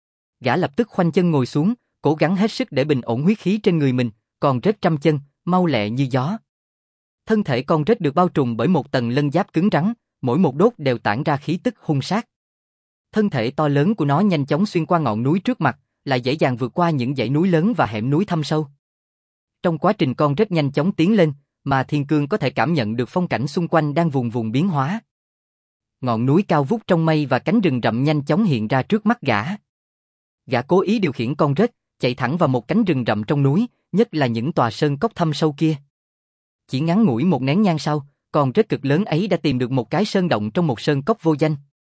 Gã lập tức khoanh chân ngồi xuống, cố gắng hết sức để bình ổn huyết khí trên người mình, con rết trăm chân, mau lẹ như gió. Thân thể con rết được bao trùm bởi một tầng lân giáp cứng rắn, mỗi một đốt đều tản ra khí tức hung sát. Thân thể to lớn của nó nhanh chóng xuyên qua ngọn núi trước mặt, lại dễ dàng vượt qua những dãy núi lớn và hẻm núi thâm sâu. Trong quá trình con rết nhanh chóng tiến lên, mà Thiên Cương có thể cảm nhận được phong cảnh xung quanh đang vùng vùng biến hóa. Ngọn núi cao vút trong mây và cánh rừng rậm nhanh chóng hiện ra trước mắt gã. Gã cố ý điều khiển con rết, chạy thẳng vào một cánh rừng rậm trong núi, nhất là những tòa sơn cốc thâm sâu kia. Chỉ ngắn ngủi một nén nhang sau, con rết cực lớn ấy đã tìm được một cái sơn động trong một sơn cốc vô danh.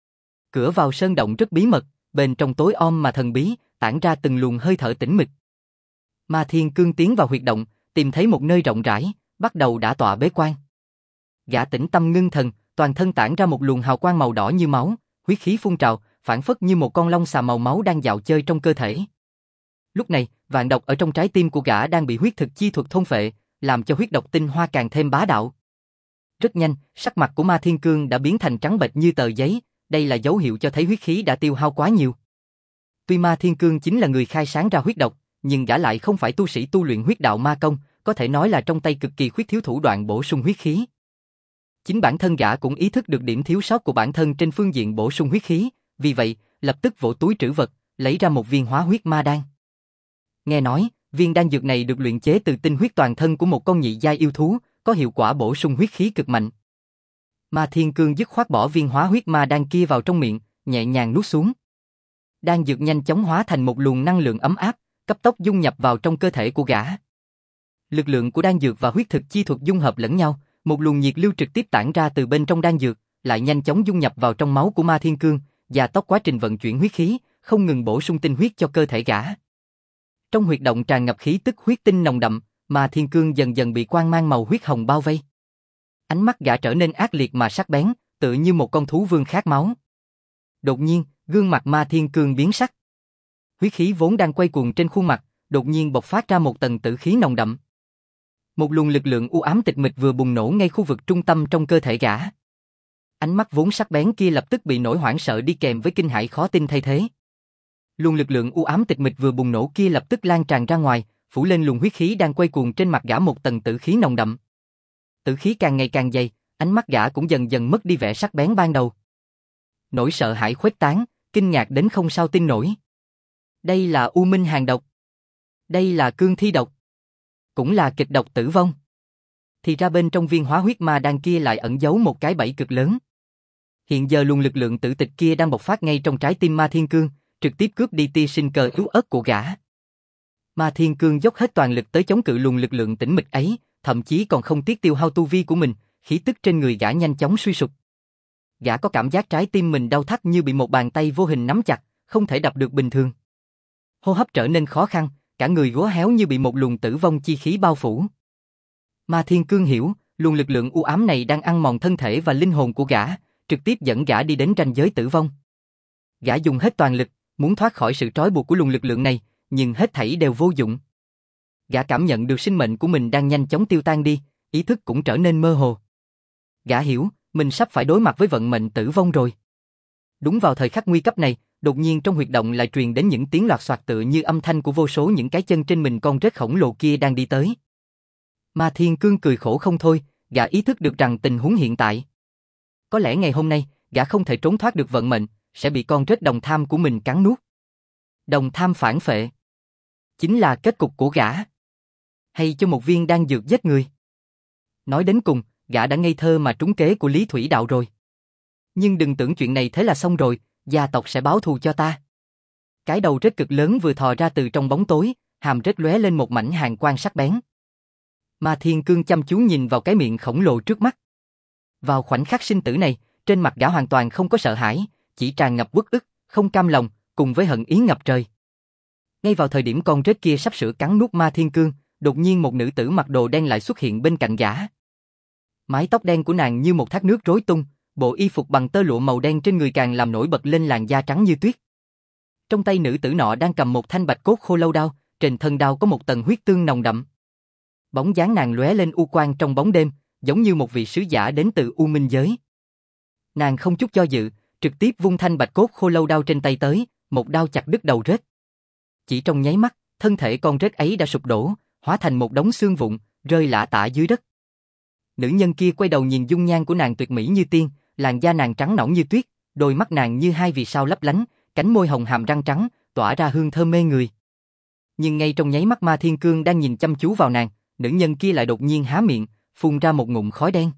Cửa vào sơn động rất bí mật, bên trong tối om mà thần bí, tản ra từng luồng hơi thở tĩnh mịch. Ma Thiên Cương tiến vào huyệt động, tìm thấy một nơi rộng rãi, bắt đầu đả tọa bế quan. Gã tĩnh tâm ngưng thần, toàn thân tản ra một luồng hào quang màu đỏ như máu, huyết khí phun trào, phảng phất như một con long xà màu máu đang dạo chơi trong cơ thể. Lúc này, vạn độc ở trong trái tim của gã đang bị huyết thực chi thuật thôn phệ, làm cho huyết độc tinh hoa càng thêm bá đạo. Rất nhanh, sắc mặt của Ma Thiên Cương đã biến thành trắng bệch như tờ giấy, đây là dấu hiệu cho thấy huyết khí đã tiêu hao quá nhiều. Tuy Ma Thiên Cương chính là người khai sáng ra huyết độc, nhưng gã lại không phải tu sĩ tu luyện huyết đạo ma công, có thể nói là trong tay cực kỳ khuyết thiếu thủ đoạn bổ sung huyết khí. Chính bản thân gã cũng ý thức được điểm thiếu sót của bản thân trên phương diện bổ sung huyết khí, vì vậy, lập tức vỗ túi trữ vật, lấy ra một viên hóa huyết ma đan. Nghe nói, viên đan dược này được luyện chế từ tinh huyết toàn thân của một con nhị giai yêu thú, có hiệu quả bổ sung huyết khí cực mạnh. Ma Thiên Cương dứt khoát bỏ viên hóa huyết ma đan kia vào trong miệng, nhẹ nhàng nuốt xuống. Đan dược nhanh chóng hóa thành một luồng năng lượng ấm áp, cấp tốc dung nhập vào trong cơ thể của gã. Lực lượng của đan dược và huyết thực chi thuật dung hợp lẫn nhau, một luồng nhiệt lưu trực tiếp tản ra từ bên trong đan dược, lại nhanh chóng dung nhập vào trong máu của Ma Thiên Cương, gia tốc quá trình vận chuyển huyết khí, không ngừng bổ sung tinh huyết cho cơ thể gã. Trong huyệt động tràn ngập khí tức huyết tinh nồng đậm, Ma Thiên Cương dần dần bị quang mang màu huyết hồng bao vây. Ánh mắt gã trở nên ác liệt mà sắc bén, tựa như một con thú vương khát máu. Đột nhiên, gương mặt Ma Thiên Cương biến sắc. Huyết khí vốn đang quay cuồng trên khuôn mặt, đột nhiên bộc phát ra một tầng tử khí nồng đậm. Một luồng lực lượng u ám tịch mịch vừa bùng nổ ngay khu vực trung tâm trong cơ thể gã. Ánh mắt vốn sắc bén kia lập tức bị nỗi hoảng sợ đi kèm với kinh hãi khó tin thay thế. Luồng lực lượng u ám tịch mịch vừa bùng nổ kia lập tức lan tràn ra ngoài, phủ lên luồng huyết khí đang quay cuồng trên mặt gã một tầng tử khí nồng đậm. Tử khí càng ngày càng dày, ánh mắt gã cũng dần dần mất đi vẻ sắc bén ban đầu. Nỗi sợ hãi khuếch tán, kinh ngạc đến không sao tin nổi. Đây là U Minh Hàn độc. Đây là cương thi độc. Cũng là kịch độc tử vong. Thì ra bên trong viên hóa huyết ma đan kia lại ẩn giấu một cái bẫy cực lớn. Hiện giờ luồng lực lượng tử tịch kia đang bộc phát ngay trong trái tim Ma Thiên Cương, trực tiếp cướp đi tia sinh cơ yếu ớt của gã. Ma Thiên Cương dốc hết toàn lực tới chống cự luồng lực lượng tĩnh mịch ấy, thậm chí còn không tiếc tiêu hao tu vi của mình, khí tức trên người gã nhanh chóng suy sụp. Gã có cảm giác trái tim mình đau thắt như bị một bàn tay vô hình nắm chặt, không thể đập được bình thường. Hô hấp trở nên khó khăn, cả người gối héo như bị một luồng tử vong chi khí bao phủ. Ma Thiên Cương hiểu, luồng lực lượng u ám này đang ăn mòn thân thể và linh hồn của gã, trực tiếp dẫn gã đi đến ranh giới tử vong. Gã dùng hết toàn lực, muốn thoát khỏi sự trói buộc của luồng lực lượng này, nhưng hết thảy đều vô dụng. Gã cảm nhận được sinh mệnh của mình đang nhanh chóng tiêu tan đi, ý thức cũng trở nên mơ hồ. Gã hiểu, mình sắp phải đối mặt với vận mệnh tử vong rồi. Đúng vào thời khắc nguy cấp này, đột nhiên trong huyệt động lại truyền đến những tiếng loạt soạt tựa như âm thanh của vô số những cái chân trên mình con rết khổng lồ kia đang đi tới. Ma Thiên Cương cười khổ không thôi, gã ý thức được rằng tình huống hiện tại. Có lẽ ngày hôm nay, gã không thể trốn thoát được vận mệnh, sẽ bị con rết đồng tham của mình cắn nuốt. Đồng tham phản phệ. Chính là kết cục của gã. Hay cho một viên đan dược giết người. Nói đến cùng, gã đã ngây thơ mà trúng kế của Lý Thủy Đạo rồi. Nhưng đừng tưởng chuyện này thế là xong rồi, gia tộc sẽ báo thù cho ta. Cái đầu rết cực lớn vừa thò ra từ trong bóng tối, hàm rết lóe lên một mảnh hàn quang sắc bén. Ma Thiên Cương chăm chú nhìn vào cái miệng khổng lồ trước mắt. Vào khoảnh khắc sinh tử này, trên mặt gã hoàn toàn không có sợ hãi, chỉ tràn ngập uất ức, không cam lòng, cùng với hận ý ngập trời. Ngay vào thời điểm con rết kia sắp sửa cắn nuốt Ma Thiên Cương, đột nhiên một nữ tử mặc đồ đen lại xuất hiện bên cạnh gã. Mái tóc đen của nàng như một thác nước rối tung, bộ y phục bằng tơ lụa màu đen trên người càng làm nổi bật lên làn da trắng như tuyết. Trong tay nữ tử nọ đang cầm một thanh bạch cốt khô lâu đao, trên thân đao có một tầng huyết tương nồng đậm. Bóng dáng nàng lóe lên u quang trong bóng đêm, giống như một vị sứ giả đến từ U Minh giới. Nàng không chút do dự, trực tiếp vung thanh bạch cốt khô lâu đao trên tay tới, một đao chặt đứt đầu rết. Chỉ trong nháy mắt, thân thể con rết ấy đã sụp đổ, hóa thành một đống xương vụn, rơi lả tả dưới đất. Nữ nhân kia quay đầu nhìn dung nhan của nàng tuyệt mỹ như tiên, làn da nàng trắng nõn như tuyết, đôi mắt nàng như hai vì sao lấp lánh, cánh môi hồng hàm răng trắng, tỏa ra hương thơm mê người. Nhưng ngay trong nháy mắt Ma Thiên Cương đang nhìn chăm chú vào nàng, nữ nhân kia lại đột nhiên há miệng, phun ra một ngụm khói đen.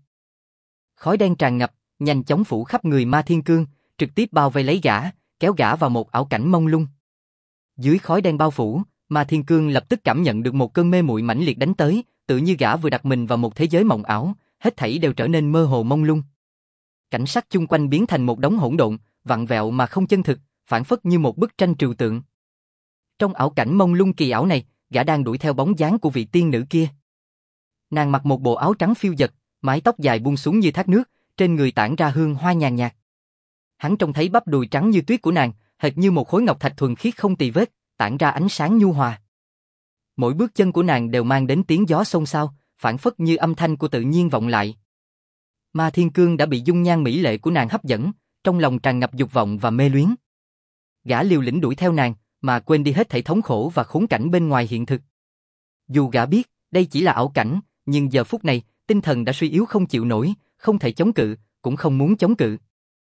Khói đen tràn ngập, nhanh chóng phủ khắp người Ma Thiên Cương, trực tiếp bao vây lấy gã, kéo gã vào một ảo cảnh mông lung. Dưới khói đen bao phủ, Ma Thiên Cương lập tức cảm nhận được một cơn mê muội mãnh liệt đánh tới, tự như gã vừa đặt mình vào một thế giới mộng ảo, hết thảy đều trở nên mơ hồ mông lung. Cảnh sắc chung quanh biến thành một đống hỗn độn, vặn vẹo mà không chân thực, phản phất như một bức tranh trừu tượng. Trong ảo cảnh mông lung kỳ ảo này, gã đang đuổi theo bóng dáng của vị tiên nữ kia. Nàng mặc một bộ áo trắng phiêu dật, mái tóc dài buông xuống như thác nước, trên người tản ra hương hoa nhàn nhạt. Hắn trông thấy bắp đùi trắng như tuyết của nàng, hệt như một khối ngọc thạch thuần khiết không tì vết, tản ra ánh sáng nhu hòa. Mỗi bước chân của nàng đều mang đến tiếng gió xôn xao, phảng phất như âm thanh của tự nhiên vọng lại. Ma Thiên Cương đã bị dung nhan mỹ lệ của nàng hấp dẫn, trong lòng tràn ngập dục vọng và mê luyến. Gã liều lĩnh đuổi theo nàng, mà quên đi hết thảy thống khổ và khốn cảnh bên ngoài hiện thực. Dù gã biết, đây chỉ là ảo cảnh, nhưng giờ phút này, tinh thần đã suy yếu không chịu nổi, không thể chống cự, cũng không muốn chống cự.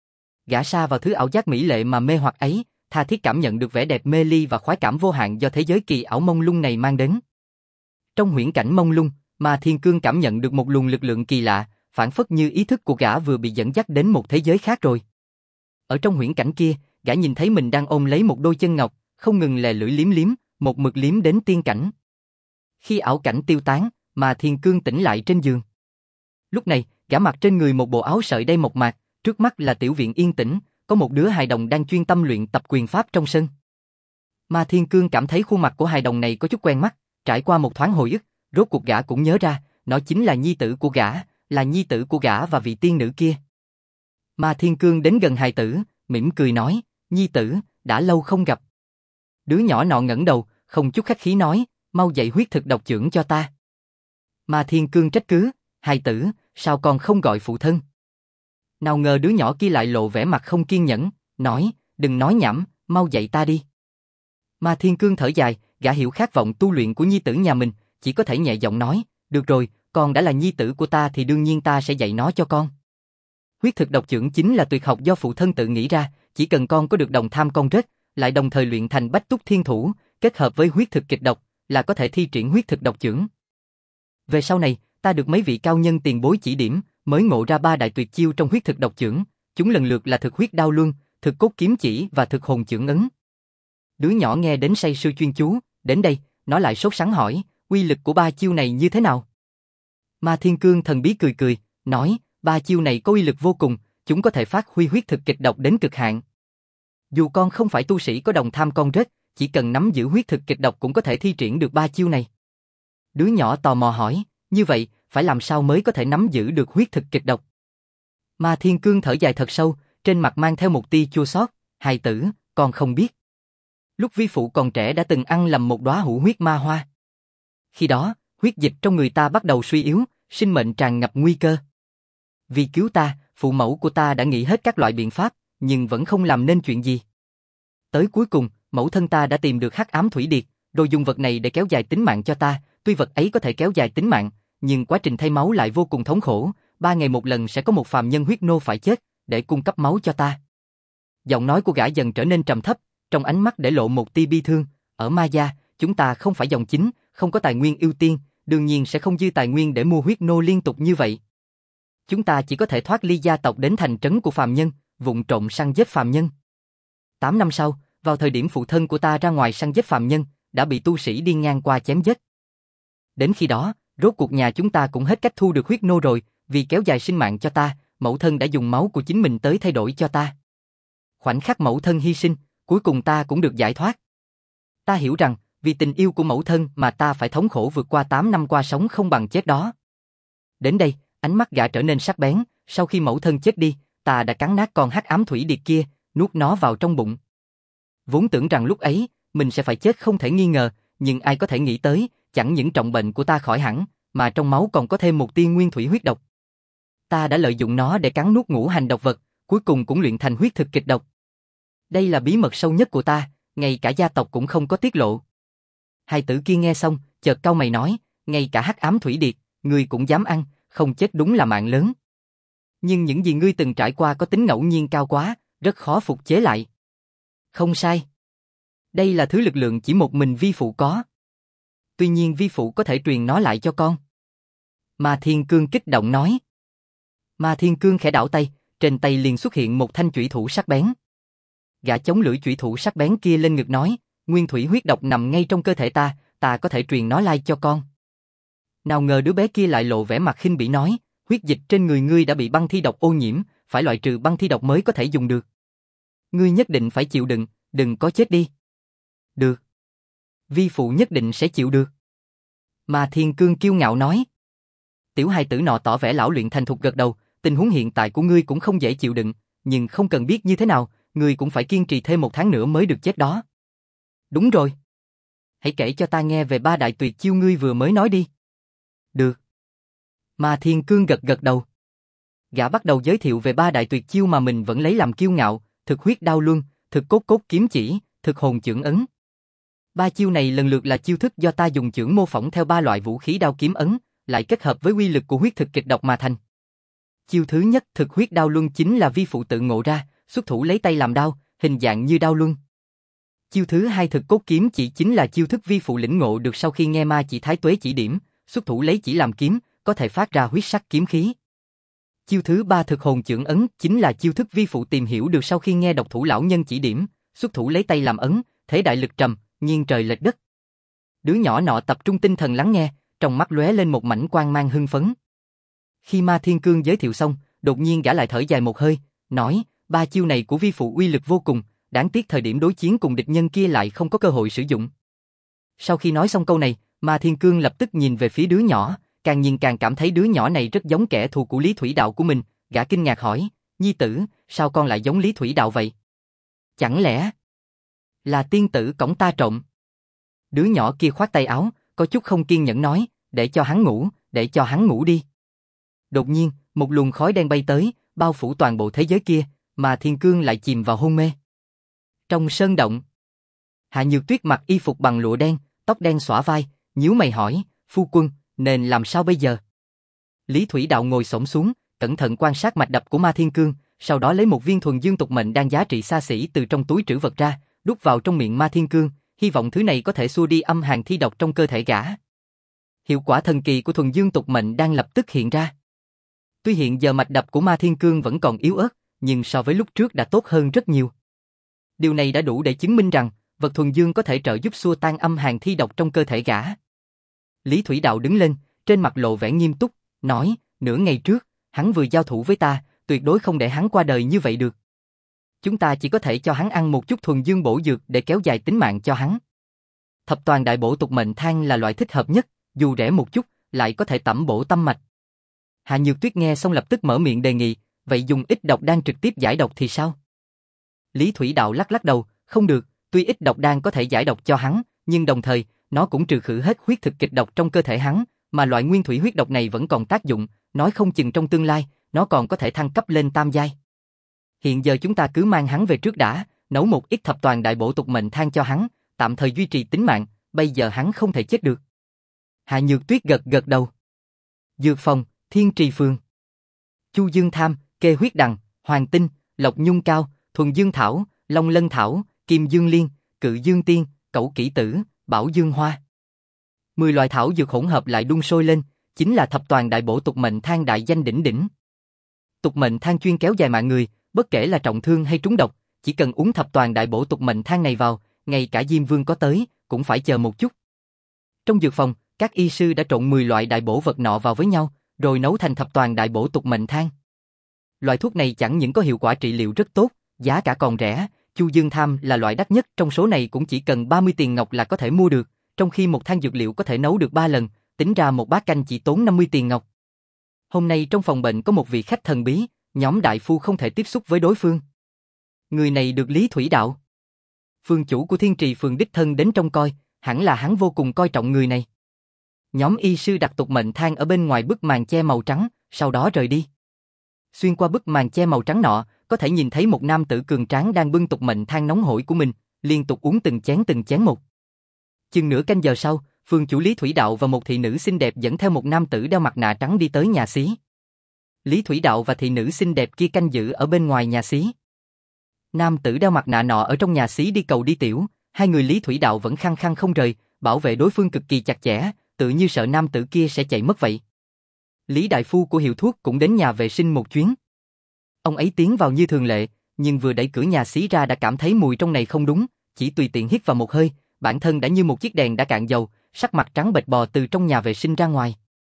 Gã sa vào thứ ảo giác mỹ lệ mà mê hoặc ấy, tha thiết cảm nhận được vẻ đẹp mê ly và khoái cảm vô hạn do thế giới kỳ ảo mông lung này mang đến. Trong huyễn cảnh mông lung, Ma Thiên Cương cảm nhận được một luồng lực lượng kỳ lạ, phảng phất như ý thức của gã vừa bị dẫn dắt đến một thế giới khác rồi. Ở trong huyễn cảnh kia, gã nhìn thấy mình đang ôm lấy một đôi chân ngọc, không ngừng lè lưỡi liếm liếm, một mực liếm đến tiên cảnh. Khi ảo cảnh tiêu tán, Ma Thiên Cương tỉnh lại trên giường. Lúc này, gã mặc trên người một bộ áo sợi đay mộc mạc, trước mắt là tiểu viện yên tĩnh, có một đứa hài đồng đang chuyên tâm luyện tập quyền pháp trong sân. Ma Thiên Cương cảm thấy khuôn mặt của hài đồng này có chút quen mắt, trải qua một thoáng hồi ức, rốt cuộc gã cũng nhớ ra, nó chính là nhi tử của gã, là nhi tử của gã và vị tiên nữ kia. Ma Thiên Cương đến gần hài tử, mỉm cười nói, nhi tử, đã lâu không gặp. Đứa nhỏ nọ ngẩng đầu, không chút khách khí nói, mau dạy huyết thực độc chưởng cho ta. Ma Thiên Cương trách cứ, hài tử, sao còn không gọi phụ thân? Nào ngờ đứa nhỏ kia lại lộ vẻ mặt không kiên nhẫn, nói, đừng nói nhảm, mau dạy ta đi. Ma Thiên Cương thở dài, gã hiểu khát vọng tu luyện của nhi tử nhà mình, chỉ có thể nhẹ giọng nói, được rồi, con đã là nhi tử của ta thì đương nhiên ta sẽ dạy nó cho con. Huyết thực độc chưởng chính là tuyệt học do phụ thân tự nghĩ ra, chỉ cần con có được đồng tham con rết, lại đồng thời luyện thành bách túc thiên thủ, kết hợp với huyết thực kịch độc, là có thể thi triển huyết thực độc chưởng. Về sau này, ta được mấy vị cao nhân tiền bối chỉ điểm, mới ngộ ra ba đại tuyệt chiêu trong huyết thực độc chưởng, chúng lần lượt là thực huyết đao luân, thực cốt kiếm chỉ và thực hồn chưởng ấn. Đứa nhỏ nghe đến say sưa chuyên chú, đến đây, nó lại sốt sắng hỏi, uy lực của ba chiêu này như thế nào? Ma Thiên Cương thần bí cười cười, nói, ba chiêu này có uy lực vô cùng, chúng có thể phát huy huyết thực kịch độc đến cực hạn. Dù con không phải tu sĩ có đồng tham con rết, chỉ cần nắm giữ huyết thực kịch độc cũng có thể thi triển được ba chiêu này. Đứa nhỏ tò mò hỏi, như vậy, phải làm sao mới có thể nắm giữ được huyết thực kịch độc? Ma Thiên Cương thở dài thật sâu, trên mặt mang theo một tia chua xót, hài tử, con không biết. Lúc vi phụ còn trẻ đã từng ăn lầm một đóa hữu huyết ma hoa. Khi đó, huyết dịch trong người ta bắt đầu suy yếu, sinh mệnh tràn ngập nguy cơ. Vì cứu ta, phụ mẫu của ta đã nghĩ hết các loại biện pháp, nhưng vẫn không làm nên chuyện gì. Tới cuối cùng, mẫu thân ta đã tìm được hắc ám thủy điệt, rồi dùng vật này để kéo dài tính mạng cho ta, tuy vật ấy có thể kéo dài tính mạng, nhưng quá trình thay máu lại vô cùng thống khổ, ba ngày một lần sẽ có một phàm nhân huyết nô phải chết, để cung cấp máu cho ta. Giọng nói của gã dần trở nên trầm thấp, trong ánh mắt để lộ một tia bi thương, ở Ma gia, chúng ta không phải dòng chính, không có tài nguyên ưu tiên, đương nhiên sẽ không dư tài nguyên để mua huyết nô liên tục như vậy. Chúng ta chỉ có thể thoát ly gia tộc đến thành trấn của phàm nhân, vụng trộm săn giết phàm nhân. Tám năm sau, vào thời điểm phụ thân của ta ra ngoài săn giết phàm nhân, đã bị tu sĩ đi ngang qua chém giết. Đến khi đó, rốt cuộc nhà chúng ta cũng hết cách thu được huyết nô rồi, vì kéo dài sinh mạng cho ta, mẫu thân đã dùng máu của chính mình tới thay đổi cho ta. Khoảnh khắc mẫu thân hy sinh, cuối cùng ta cũng được giải thoát. Ta hiểu rằng, vì tình yêu của mẫu thân mà ta phải thống khổ vượt qua tám năm qua sống không bằng chết đó. Đến đây, ánh mắt gã trở nên sắc bén, sau khi mẫu thân chết đi, ta đã cắn nát con hắc ám thủy điệt kia, nuốt nó vào trong bụng. Vốn tưởng rằng lúc ấy, mình sẽ phải chết không thể nghi ngờ, nhưng ai có thể nghĩ tới, chẳng những trọng bệnh của ta khỏi hẳn, mà trong máu còn có thêm một tia nguyên thủy huyết độc. Ta đã lợi dụng nó để cắn nuốt ngũ hành độc vật, cuối cùng cũng luyện thành huyết thực kịch độc. Đây là bí mật sâu nhất của ta, ngay cả gia tộc cũng không có tiết lộ. Hai tử kia nghe xong, chợt cau mày nói, ngay cả hắc ám thủy điệt, ngươi cũng dám ăn, không chết đúng là mạng lớn. Nhưng những gì ngươi từng trải qua có tính ngẫu nhiên cao quá, rất khó phục chế lại. Không sai. Đây là thứ lực lượng chỉ một mình vi phụ có. Tuy nhiên vi phụ có thể truyền nó lại cho con. Ma Thiên Cương kích động nói. Ma Thiên Cương khẽ đảo tay, trên tay liền xuất hiện một thanh chủy thủ sắc bén. Gã chống lưỡi chủy thủ sắc bén kia lên ngực nói, nguyên thủy huyết độc nằm ngay trong cơ thể ta, ta có thể truyền nó lai cho con. Nào ngờ đứa bé kia lại lộ vẻ mặt khinh bỉ nói, huyết dịch trên người ngươi đã bị băng thi độc ô nhiễm, phải loại trừ băng thi độc mới có thể dùng được. Ngươi nhất định phải chịu đựng, đừng có chết đi. Được. Vi phụ nhất định sẽ chịu được. Ma Thiên Cương kiêu ngạo nói. Tiểu hài tử nọ tỏ vẻ lão luyện thành thục gật đầu, tình huống hiện tại của ngươi cũng không dễ chịu đựng, nhưng không cần biết như thế nào, ngươi cũng phải kiên trì thêm một tháng nữa mới được chết đó. Đúng rồi. Hãy kể cho ta nghe về ba đại tuyệt chiêu ngươi vừa mới nói đi. Được. Ma Thiên Cương gật gật đầu. Gã bắt đầu giới thiệu về ba đại tuyệt chiêu mà mình vẫn lấy làm kiêu ngạo, thực huyết đao luân, thực cốt cốt kiếm chỉ, thực hồn chưởng ấn. Ba chiêu này lần lượt là chiêu thức do ta dùng chưởng mô phỏng theo ba loại vũ khí đao kiếm ấn, lại kết hợp với uy lực của huyết thực kịch độc mà thành. Chiêu thứ nhất thực huyết đao luân chính là vi phụ tự ngộ ra, xuất thủ lấy tay làm đao, hình dạng như đao luân. Chiêu thứ hai thực cốt kiếm chỉ chính là chiêu thức vi phụ lĩnh ngộ được sau khi nghe ma chỉ thái tuế chỉ điểm, xuất thủ lấy chỉ làm kiếm, có thể phát ra huyết sắc kiếm khí. Chiêu thứ ba thực hồn chưởng ấn chính là chiêu thức vi phụ tìm hiểu được sau khi nghe độc thủ lão nhân chỉ điểm, xuất thủ lấy tay làm ấn, thế đại lực trầm, nghiêng trời lệch đất. Đứa nhỏ nọ tập trung tinh thần lắng nghe, trong mắt lóe lên một mảnh quang mang hưng phấn. Khi Ma Thiên Cương giới thiệu xong, đột nhiên gã lại thở dài một hơi, nói, ba chiêu này của vi phụ uy lực vô cùng, đáng tiếc thời điểm đối chiến cùng địch nhân kia lại không có cơ hội sử dụng. Sau khi nói xong câu này, Ma Thiên Cương lập tức nhìn về phía đứa nhỏ, càng nhìn càng cảm thấy đứa nhỏ này rất giống kẻ thù của Lý Thủy Đạo của mình, gã kinh ngạc hỏi, nhi tử, sao con lại giống Lý Thủy Đạo vậy? Chẳng lẽ là tiên tử cõng ta trộm? Đứa nhỏ kia khoát tay áo, có chút không kiên nhẫn nói, để cho hắn ngủ, để cho hắn ngủ đi. Đột nhiên, một luồng khói đen bay tới, bao phủ toàn bộ thế giới kia, mà Thiên Cương lại chìm vào hôn mê. Trong sơn động, Hạ Nhược Tuyết mặc y phục bằng lụa đen, tóc đen xõa vai, nhíu mày hỏi, phu quân, nên làm sao bây giờ? Lý Thủy Đạo ngồi xổm xuống, cẩn thận quan sát mạch đập của Ma Thiên Cương, sau đó lấy một viên thuần dương tục mệnh đan giá trị xa xỉ từ trong túi trữ vật ra, đút vào trong miệng Ma Thiên Cương, hy vọng thứ này có thể xua đi âm hàn thi độc trong cơ thể gã. Hiệu quả thần kỳ của thuần dương tục mệnh đang lập tức hiện ra. Tuy hiện giờ mạch đập của Ma Thiên Cương vẫn còn yếu ớt, nhưng so với lúc trước đã tốt hơn rất nhiều. Điều này đã đủ để chứng minh rằng, vật thuần dương có thể trợ giúp xua tan âm hàn thi độc trong cơ thể gã. Lý Thủy Đạo đứng lên, trên mặt lộ vẻ nghiêm túc, nói, nửa ngày trước, hắn vừa giao thủ với ta, tuyệt đối không để hắn qua đời như vậy được. Chúng ta chỉ có thể cho hắn ăn một chút thuần dương bổ dược để kéo dài tính mạng cho hắn. Thập toàn đại bổ tục mệnh thang là loại thích hợp nhất, dù rẻ một chút, lại có thể tẩm bổ tâm mạch. Hạ Nhược Tuyết nghe xong lập tức mở miệng đề nghị, vậy dùng ít độc đan trực tiếp giải độc thì sao? Lý Thủy Đạo lắc lắc đầu, không được, tuy ít độc đan có thể giải độc cho hắn, nhưng đồng thời, nó cũng trừ khử hết huyết thực kịch độc trong cơ thể hắn, mà loại nguyên thủy huyết độc này vẫn còn tác dụng, nói không chừng trong tương lai, nó còn có thể thăng cấp lên tam giai. Hiện giờ chúng ta cứ mang hắn về trước đã, nấu một ít thập toàn đại bổ tục mệnh thang cho hắn, tạm thời duy trì tính mạng, bây giờ hắn không thể chết được. Hạ Nhược Tuyết gật gật đầu. Dược phòng, Thiên Trì Phường. Chu Dương Tham, Kê Huyết Đằng, Hoàng Tinh, Lộc Nhung Cao, Thuần Dương Thảo, Long Lân Thảo, Kim Dương Liên, Cự Dương Tiên, Cẩu Kỷ Tử, Bảo Dương Hoa. Mười loại thảo dược hỗn hợp lại đun sôi lên, chính là thập toàn đại bổ tục mệnh thang đại danh đỉnh đỉnh. Tục mệnh thang chuyên kéo dài mạng người, bất kể là trọng thương hay trúng độc, chỉ cần uống thập toàn đại bổ tục mệnh thang này vào, ngay cả Diêm Vương có tới, cũng phải chờ một chút. Trong dược phòng, các y sư đã trộn mười loại đại bổ vật nọ vào với nhau, rồi nấu thành thập toàn đại bổ tục mệnh thang. Loại thuốc này chẳng những có hiệu quả trị liệu rất tốt, giá cả còn rẻ, Chu Dương Tham là loại đắt nhất trong số này cũng chỉ cần ba mươi tiền ngọc là có thể mua được, trong khi một thang dược liệu có thể nấu được ba lần, tính ra một bát canh chỉ tốn năm mươi tiền ngọc. Hôm nay trong phòng bệnh có một vị khách thần bí, nhóm đại phu không thể tiếp xúc với đối phương. Người này được Lý Thủy Đạo, phường chủ của Thiên Trì Phường đích thân đến trông coi, hẳn là hắn vô cùng coi trọng người này. Nhóm y sư đặt tục mệnh thang ở bên ngoài bức màn che màu trắng, sau đó rời đi. Xuyên qua bức màn che màu trắng nọ, có thể nhìn thấy một nam tử cường tráng đang bưng tục mệnh thang nóng hổi của mình, liên tục uống từng chén từng chén một. Chừng nửa canh giờ sau, phường chủ Lý Thủy Đạo và một thị nữ xinh đẹp dẫn theo một nam tử đeo mặt nạ trắng đi tới nhà xí. Lý Thủy Đạo và thị nữ xinh đẹp kia canh giữ ở bên ngoài nhà xí. Nam tử đeo mặt nạ nọ ở trong nhà xí đi cầu đi tiểu, hai người Lý Thủy Đạo vẫn khăng khăng không rời, bảo vệ đối phương cực kỳ chặt chẽ, tự như sợ nam tử kia sẽ chạy mất vậy. Lý đại phu của hiệu thuốc cũng đến nhà vệ sinh một chuyến. Ông ấy tiến vào như thường lệ, nhưng vừa đẩy cửa nhà xí ra đã cảm thấy mùi trong này không đúng, chỉ tùy tiện hít vào một hơi, bản thân đã như một chiếc đèn đã cạn dầu, sắc mặt trắng bệch bò từ trong nhà vệ sinh ra ngoài.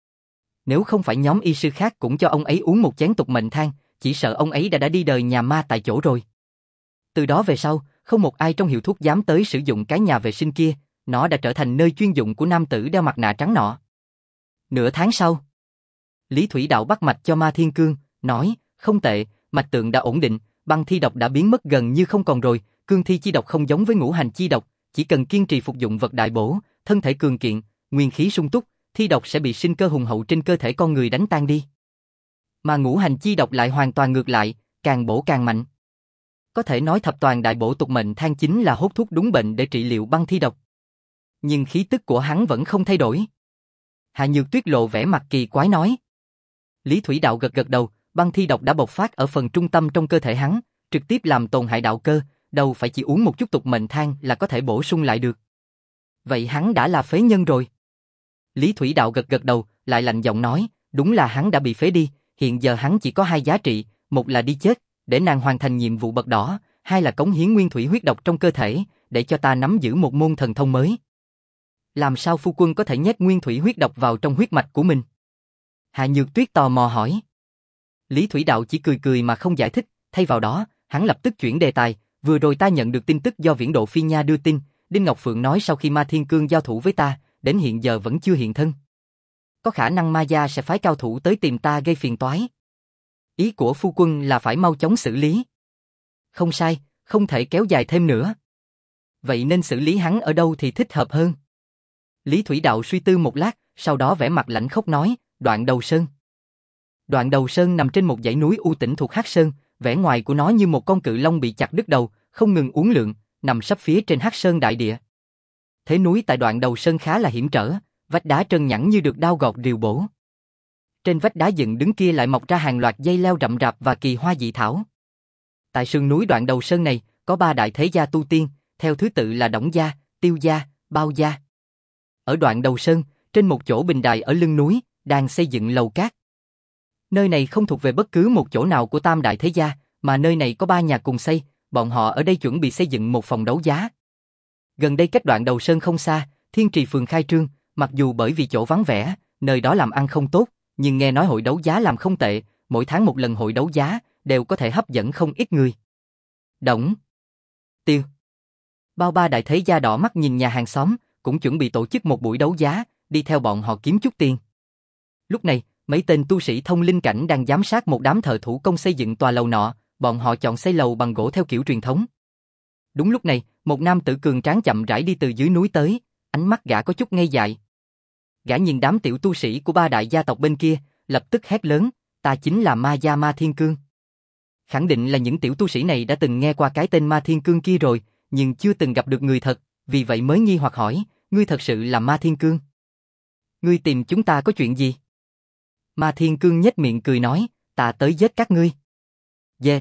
Nếu không phải nhóm y sư khác cũng cho ông ấy uống một chén tục mệnh thang, chỉ sợ ông ấy đã đã đi đời nhà ma tại chỗ rồi. Từ đó về sau, không một ai trong hiệu thuốc dám tới sử dụng cái nhà vệ sinh kia, nó đã trở thành nơi chuyên dụng của nam tử đeo mặt nạ trắng nọ. Nửa tháng sau, Lý Thủy Đạo bắt mạch cho Ma Thiên Cương, nói, không tệ, mạch tượng đã ổn định, băng thi độc đã biến mất gần như không còn rồi, cương thi chi độc không giống với ngũ hành chi độc, chỉ cần kiên trì phục dụng vật đại bổ, thân thể cường kiện, nguyên khí sung túc, thi độc sẽ bị sinh cơ hùng hậu trên cơ thể con người đánh tan đi. Mà ngũ hành chi độc lại hoàn toàn ngược lại, càng bổ càng mạnh. Có thể nói thập toàn đại bổ tục mệnh thang chính là hốt thuốc đúng bệnh để trị liệu băng thi độc. Nhưng khí tức của hắn vẫn không thay đổi. Hạ Nhược Tuyết lộ vẻ mặt kỳ quái nói. Lý Thủy Đạo gật gật đầu, băng thi độc đã bộc phát ở phần trung tâm trong cơ thể hắn, trực tiếp làm tổn hại đạo cơ, đâu phải chỉ uống một chút tục mệnh thang là có thể bổ sung lại được. Vậy hắn đã là phế nhân rồi. Lý Thủy Đạo gật gật đầu, lại lạnh giọng nói, đúng là hắn đã bị phế đi, hiện giờ hắn chỉ có hai giá trị, một là đi chết, để nàng hoàn thành nhiệm vụ bậc đỏ, hai là cống hiến nguyên thủy huyết độc trong cơ thể, để cho ta nắm giữ một môn thần thông mới. Làm sao phu quân có thể nhét nguyên thủy huyết độc vào trong huyết mạch của mình? Hạ Nhược Tuyết tò mò hỏi. Lý Thủy Đạo chỉ cười cười mà không giải thích, thay vào đó, hắn lập tức chuyển đề tài, vừa rồi ta nhận được tin tức do Viễn Độ Phi Nha đưa tin, Đinh Ngọc Phượng nói sau khi Ma Thiên Cương giao thủ với ta, đến hiện giờ vẫn chưa hiện thân. Có khả năng Ma gia sẽ phái cao thủ tới tìm ta gây phiền toái. Ý của phu quân là phải mau chóng xử lý. Không sai, không thể kéo dài thêm nữa. Vậy nên xử lý hắn ở đâu thì thích hợp hơn? Lý Thủy Đạo suy tư một lát, sau đó vẻ mặt lãnh khốc nói, Đoạn Đầu Sơn. Đoạn Đầu Sơn nằm trên một dãy núi u tĩnh thuộc Hắc Sơn, vẻ ngoài của nó như một con cự long bị chặt đứt đầu, không ngừng uốn lượn, nằm sấp phía trên Hắc Sơn đại địa. Thế núi tại đoạn đầu sơn khá là hiểm trở, vách đá trơn nhẵn như được đao gọt rìu bổ. Trên vách đá dựng đứng kia lại mọc ra hàng loạt dây leo rậm rạp và kỳ hoa dị thảo. Tại sườn núi đoạn đầu sơn này, có ba đại thế gia tu tiên, theo thứ tự là Đổng gia, Tiêu gia, Bao gia. Ở đoạn đầu sơn, trên một chỗ bình đài ở lưng núi, đang xây dựng lầu cát. Nơi này không thuộc về bất cứ một chỗ nào của tam đại thế gia, mà nơi này có ba nhà cùng xây, bọn họ ở đây chuẩn bị xây dựng một phòng đấu giá. Gần đây cách đoạn đầu sơn không xa, Thiên Trì phường khai trương, mặc dù bởi vì chỗ vắng vẻ, nơi đó làm ăn không tốt, nhưng nghe nói hội đấu giá làm không tệ, mỗi tháng một lần hội đấu giá, đều có thể hấp dẫn không ít người. Đổng, Tiêu, Bao ba đại thế gia đỏ mắt nhìn nhà hàng xóm, cũng chuẩn bị tổ chức một buổi đấu giá, đi theo bọn họ kiếm chút tiền. Lúc này, mấy tên tu sĩ thông linh cảnh đang giám sát một đám thợ thủ công xây dựng tòa lầu nọ, bọn họ chọn xây lầu bằng gỗ theo kiểu truyền thống. Đúng lúc này, một nam tử cường tráng chậm rãi đi từ dưới núi tới, ánh mắt gã có chút ngây dại. Gã nhìn đám tiểu tu sĩ của ba đại gia tộc bên kia, lập tức hét lớn, ta chính là Ma Gia Ma Thiên Cương. Khẳng định là những tiểu tu sĩ này đã từng nghe qua cái tên Ma Thiên Cương kia rồi, nhưng chưa từng gặp được người thật, vì vậy mới nghi hoặc hỏi, ngươi thật sự là Ma Thiên Cương? Ngươi tìm chúng ta có chuyện gì? Ma Thiên Cương nhếch miệng cười nói, ta tới giết các ngươi. Dê.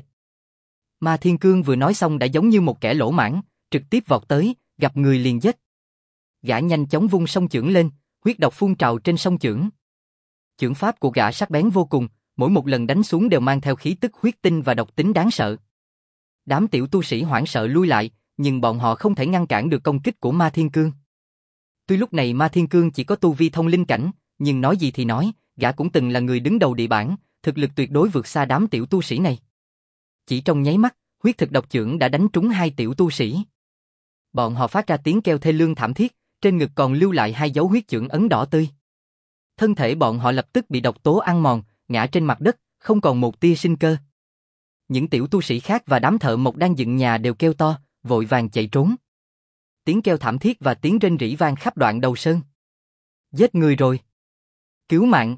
Ma Thiên Cương vừa nói xong đã giống như một kẻ lỗ mãng, trực tiếp vọt tới, gặp người liền giết. Gã nhanh chóng vung song chưởng lên, huyết độc phun trào trên song chưởng. Chưởng pháp của gã sắc bén vô cùng, mỗi một lần đánh xuống đều mang theo khí tức huyết tinh và độc tính đáng sợ. Đám tiểu tu sĩ hoảng sợ lui lại, nhưng bọn họ không thể ngăn cản được công kích của Ma Thiên Cương. Tuy lúc này Ma Thiên Cương chỉ có tu vi thông linh cảnh, nhưng nói gì thì nói, gã cũng từng là người đứng đầu địa bản, thực lực tuyệt đối vượt xa đám tiểu tu sĩ này. Chỉ trong nháy mắt, huyết thực độc chưởng đã đánh trúng hai tiểu tu sĩ. Bọn họ phát ra tiếng kêu thê lương thảm thiết, trên ngực còn lưu lại hai dấu huyết chưởng ấn đỏ tươi. Thân thể bọn họ lập tức bị độc tố ăn mòn, ngã trên mặt đất, không còn một tia sinh cơ. Những tiểu tu sĩ khác và đám thợ mộc đang dựng nhà đều kêu to, vội vàng chạy trốn. Tiếng kêu thảm thiết và tiếng rên rỉ vang khắp đoạn đầu sơn. Giết người rồi. Cứu mạng.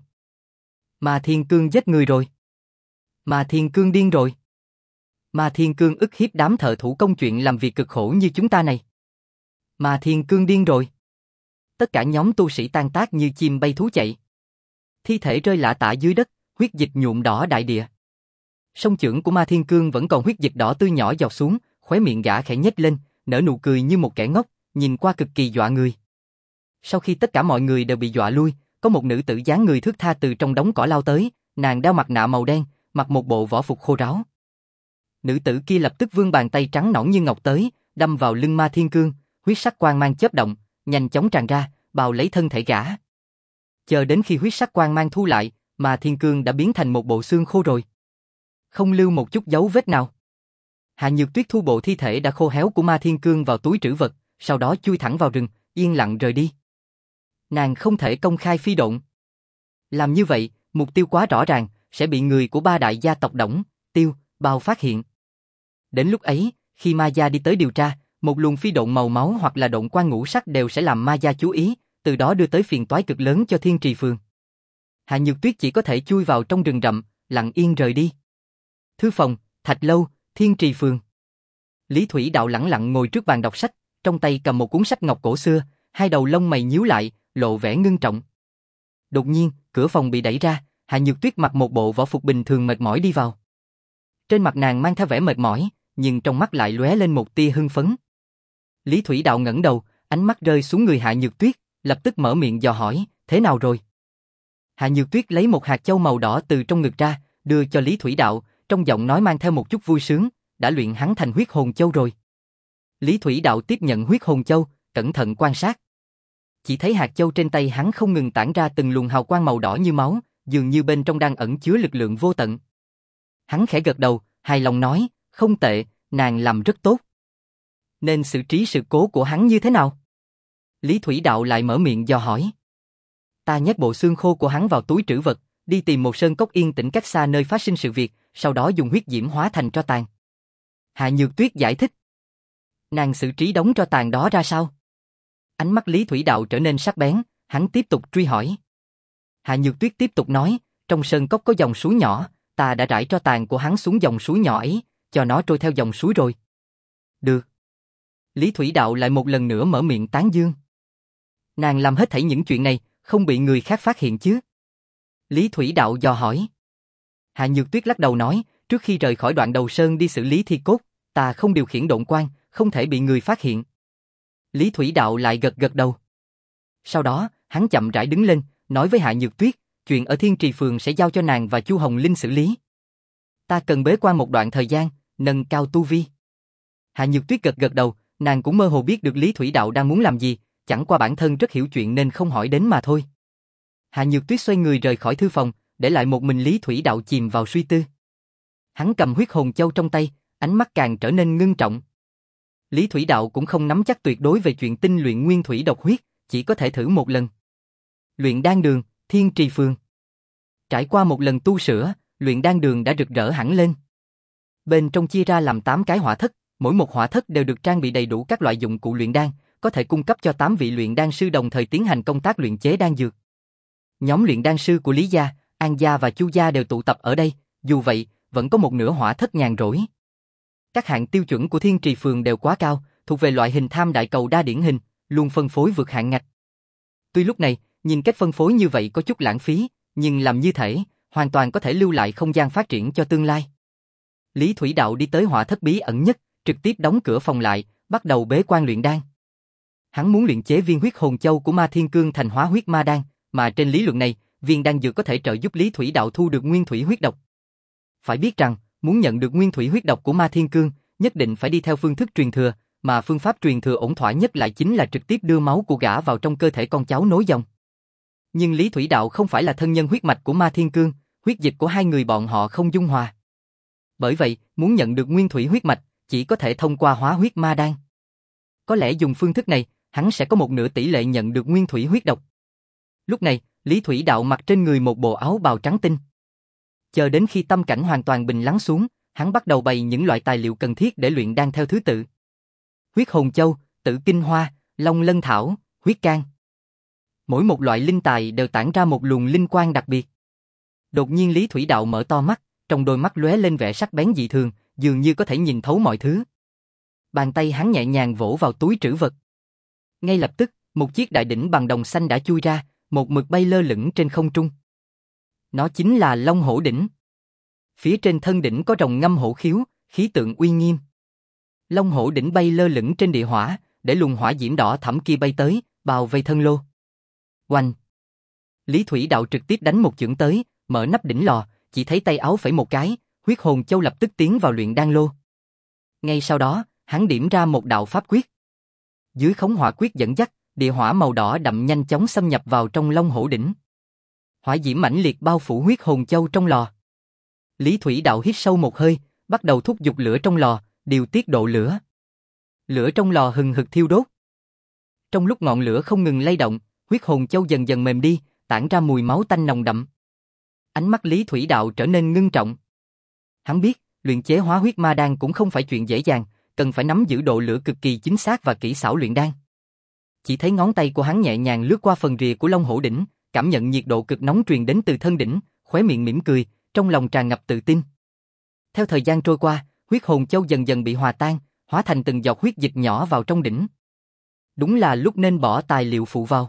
Ma Thiên Cương giết người rồi. Ma Thiên Cương điên rồi. Ma Thiên Cương ức hiếp đám thợ thủ công chuyện làm việc cực khổ như chúng ta này. Ma Thiên Cương điên rồi. Tất cả nhóm tu sĩ tan tác như chim bay thú chạy. Thi thể rơi lả tả dưới đất, huyết dịch nhuộm đỏ đại địa. Song chưởng của Ma Thiên Cương vẫn còn huyết dịch đỏ tươi nhỏ giọt xuống, khóe miệng gã khẽ nhếch lên, nở nụ cười như một kẻ ngốc, nhìn qua cực kỳ dọa người. Sau khi tất cả mọi người đều bị dọa lui, có một nữ tử dáng người thướt tha từ trong đống cỏ lao tới, nàng đeo mặt nạ màu đen, mặc một bộ võ phục khô ráo. Nữ tử kia lập tức vươn bàn tay trắng nõn như ngọc tới, đâm vào lưng Ma Thiên Cương, huyết sắc quang mang chớp động, nhanh chóng tràn ra, bào lấy thân thể gã. Chờ đến khi huyết sắc quang mang thu lại, Ma Thiên Cương đã biến thành một bộ xương khô rồi. Không lưu một chút dấu vết nào. Hạ Nhược Tuyết thu bộ thi thể đã khô héo của Ma Thiên Cương vào túi trữ vật, sau đó chui thẳng vào rừng, yên lặng rời đi. Nàng không thể công khai phi độn. Làm như vậy, mục tiêu quá rõ ràng, sẽ bị người của ba đại gia tộc Đổng, Tiêu, Bao phát hiện. Đến lúc ấy, khi Ma gia đi tới điều tra, một luồng phi độn màu máu hoặc là độn quang ngũ sắc đều sẽ làm Ma gia chú ý, từ đó đưa tới phiền toái cực lớn cho Thiên Trì phường. Hạ Nhược Tuyết chỉ có thể chui vào trong rừng rậm, lặng yên rời đi. Thư phòng, Thạch lâu, Thiên Trì phường. Lý Thủy Đạo lẳng lặng ngồi trước bàn đọc sách, trong tay cầm một cuốn sách ngọc cổ xưa, hai đầu lông mày nhíu lại, lộ vẻ ngưng trọng. Đột nhiên, cửa phòng bị đẩy ra, Hạ Nhược Tuyết mặc một bộ võ phục bình thường mệt mỏi đi vào. Trên mặt nàng mang theo vẻ mệt mỏi, nhưng trong mắt lại lóe lên một tia hưng phấn. Lý Thủy Đạo ngẩng đầu, ánh mắt rơi xuống người Hạ Nhược Tuyết, lập tức mở miệng dò hỏi, thế nào rồi? Hạ Nhược Tuyết lấy một hạt châu màu đỏ từ trong ngực ra, đưa cho Lý Thủy Đạo, trong giọng nói mang theo một chút vui sướng, đã luyện hắn thành huyết hồn châu rồi. Lý Thủy Đạo tiếp nhận huyết hồn châu, cẩn thận quan sát. Chỉ thấy hạt châu trên tay hắn không ngừng tản ra từng luồng hào quang màu đỏ như máu, dường như bên trong đang ẩn chứa lực lượng vô tận. Hắn khẽ gật đầu, hài lòng nói, không tệ, nàng làm rất tốt. Nên xử trí sự cố của hắn như thế nào? Lý Thủy Đạo lại mở miệng dò hỏi. Ta nhét bộ xương khô của hắn vào túi trữ vật, đi tìm một sơn cốc yên tĩnh cách xa nơi phát sinh sự việc, sau đó dùng huyết diễm hóa thành tro tàn. Hạ Nhược Tuyết giải thích. Nàng xử trí đống tro tàn đó ra sao? Ánh mắt Lý Thủy Đạo trở nên sắc bén, hắn tiếp tục truy hỏi. Hạ Nhược Tuyết tiếp tục nói, trong sơn cốc có dòng suối nhỏ, ta đã rải tro tàn của hắn xuống dòng suối nhỏ ấy, cho nó trôi theo dòng suối rồi. Được. Lý Thủy Đạo lại một lần nữa mở miệng tán dương. Nàng làm hết thảy những chuyện này, không bị người khác phát hiện chứ? Lý Thủy Đạo dò hỏi. Hạ Nhược Tuyết lắc đầu nói, trước khi rời khỏi Đoạn Đầu Sơn đi xử lý thi cốt, ta không điều khiển độn quang, không thể bị người phát hiện. Lý Thủy Đạo lại gật gật đầu. Sau đó, hắn chậm rãi đứng lên, nói với Hạ Nhược Tuyết, chuyện ở Thiên Trì Phường sẽ giao cho nàng và Chu Hồng Linh xử lý. Ta cần bế quan một đoạn thời gian, nâng cao tu vi. Hạ Nhược Tuyết gật gật đầu, nàng cũng mơ hồ biết được Lý Thủy Đạo đang muốn làm gì, chẳng qua bản thân rất hiểu chuyện nên không hỏi đến mà thôi. Hạ Nhược Tuyết xoay người rời khỏi thư phòng, để lại một mình Lý Thủy Đạo chìm vào suy tư. Hắn cầm huyết hồn châu trong tay, ánh mắt càng trở nên ngưng trọng. Lý Thủy Đạo cũng không nắm chắc tuyệt đối về chuyện tinh luyện nguyên thủy độc huyết, chỉ có thể thử một lần. Luyện đan đường, Thiên Trì Phường. Trải qua một lần tu sửa, luyện đan đường đã rực rỡ hẳn lên. Bên trong chia ra làm tám cái hỏa thất, mỗi một hỏa thất đều được trang bị đầy đủ các loại dụng cụ luyện đan, có thể cung cấp cho tám vị luyện đan sư đồng thời tiến hành công tác luyện chế đan dược. Nhóm luyện đan sư của Lý gia, An gia và Chu gia đều tụ tập ở đây, dù vậy, vẫn có một nửa hỏa thất nhàn rỗi. Các hạng tiêu chuẩn của Thiên Trì Phường đều quá cao, thuộc về loại hình tham đại cầu đa điển hình, luôn phân phối vượt hạn ngạch. Tuy lúc này, nhìn cách phân phối như vậy có chút lãng phí, nhưng làm như thể, hoàn toàn có thể lưu lại không gian phát triển cho tương lai. Lý Thủy Đạo đi tới hỏa thất bí ẩn nhất, trực tiếp đóng cửa phòng lại, bắt đầu bế quan luyện đan. Hắn muốn luyện chế viên huyết hồn châu của Ma Thiên Cương thành hóa huyết ma đan, mà trên lý luận này, viên đan dược có thể trợ giúp Lý Thủy Đạo thu được nguyên thủy huyết độc. Phải biết rằng, muốn nhận được nguyên thủy huyết độc của Ma Thiên Cương, nhất định phải đi theo phương thức truyền thừa, mà phương pháp truyền thừa ổn thỏa nhất lại chính là trực tiếp đưa máu của gã vào trong cơ thể con cháu nối dòng. Nhưng Lý Thủy Đạo không phải là thân nhân huyết mạch của Ma Thiên Cương, huyết dịch của hai người bọn họ không dung hòa. Bởi vậy, muốn nhận được nguyên thủy huyết mạch, chỉ có thể thông qua hóa huyết ma đan. Có lẽ dùng phương thức này, hắn sẽ có một nửa tỷ lệ nhận được nguyên thủy huyết độc. Lúc này, Lý Thủy Đạo mặc trên người một bộ áo bào trắng tinh. Chờ đến khi tâm cảnh hoàn toàn bình lắng xuống, hắn bắt đầu bày những loại tài liệu cần thiết để luyện đan theo thứ tự. Huyết hồn châu, tử kinh hoa, long lân thảo, huyết can. Mỗi một loại linh tài đều tản ra một luồng linh quang đặc biệt. Đột nhiên Lý Thủy Đạo mở to mắt, trong đôi mắt lóe lên vẻ sắc bén dị thường, dường như có thể nhìn thấu mọi thứ. Bàn tay hắn nhẹ nhàng vỗ vào túi trữ vật. Ngay lập tức, một chiếc đại đỉnh bằng đồng xanh đã chui ra, một mực bay lơ lửng trên không trung. Nó chính là Long Hổ đỉnh. Phía trên thân đỉnh có rồng ngâm hổ khiếu, khí tượng uy nghiêm. Long Hổ đỉnh bay lơ lửng trên địa hỏa, để luồng hỏa diễm đỏ thẫm kia bay tới, bao vây thân lô. Oanh! Lý Thủy Đạo trực tiếp đánh một chưởng tới, mở nắp đỉnh lò, chỉ thấy tay áo phẩy một cái, huyết hồn châu lập tức tiến vào luyện đan lô. Ngay sau đó, hắn điểm ra một đạo pháp quyết. Dưới khống hỏa quyết dẫn dắt, địa hỏa màu đỏ đậm nhanh chóng xâm nhập vào trong Long Hổ đỉnh. Hỏa diễm mãnh liệt bao phủ huyết hồn châu trong lò. Lý Thủy Đạo hít sâu một hơi, bắt đầu thúc giục lửa trong lò, điều tiết độ lửa. Lửa trong lò hừng hực thiêu đốt. Trong lúc ngọn lửa không ngừng lay động, huyết hồn châu dần dần mềm đi, tản ra mùi máu tanh nồng đậm. Ánh mắt Lý Thủy Đạo trở nên ngưng trọng. Hắn biết, luyện chế hóa huyết ma đan cũng không phải chuyện dễ dàng, cần phải nắm giữ độ lửa cực kỳ chính xác và kỹ xảo luyện đan. Chỉ thấy ngón tay của hắn nhẹ nhàng lướt qua phần rìa của Long Hổ đỉnh, cảm nhận nhiệt độ cực nóng truyền đến từ thân đỉnh, khóe miệng mỉm cười, trong lòng tràn ngập tự tin. Theo thời gian trôi qua, huyết hồn châu dần dần bị hòa tan, hóa thành từng giọt huyết dịch nhỏ vào trong đỉnh. Đúng là lúc nên bỏ tài liệu phụ vào.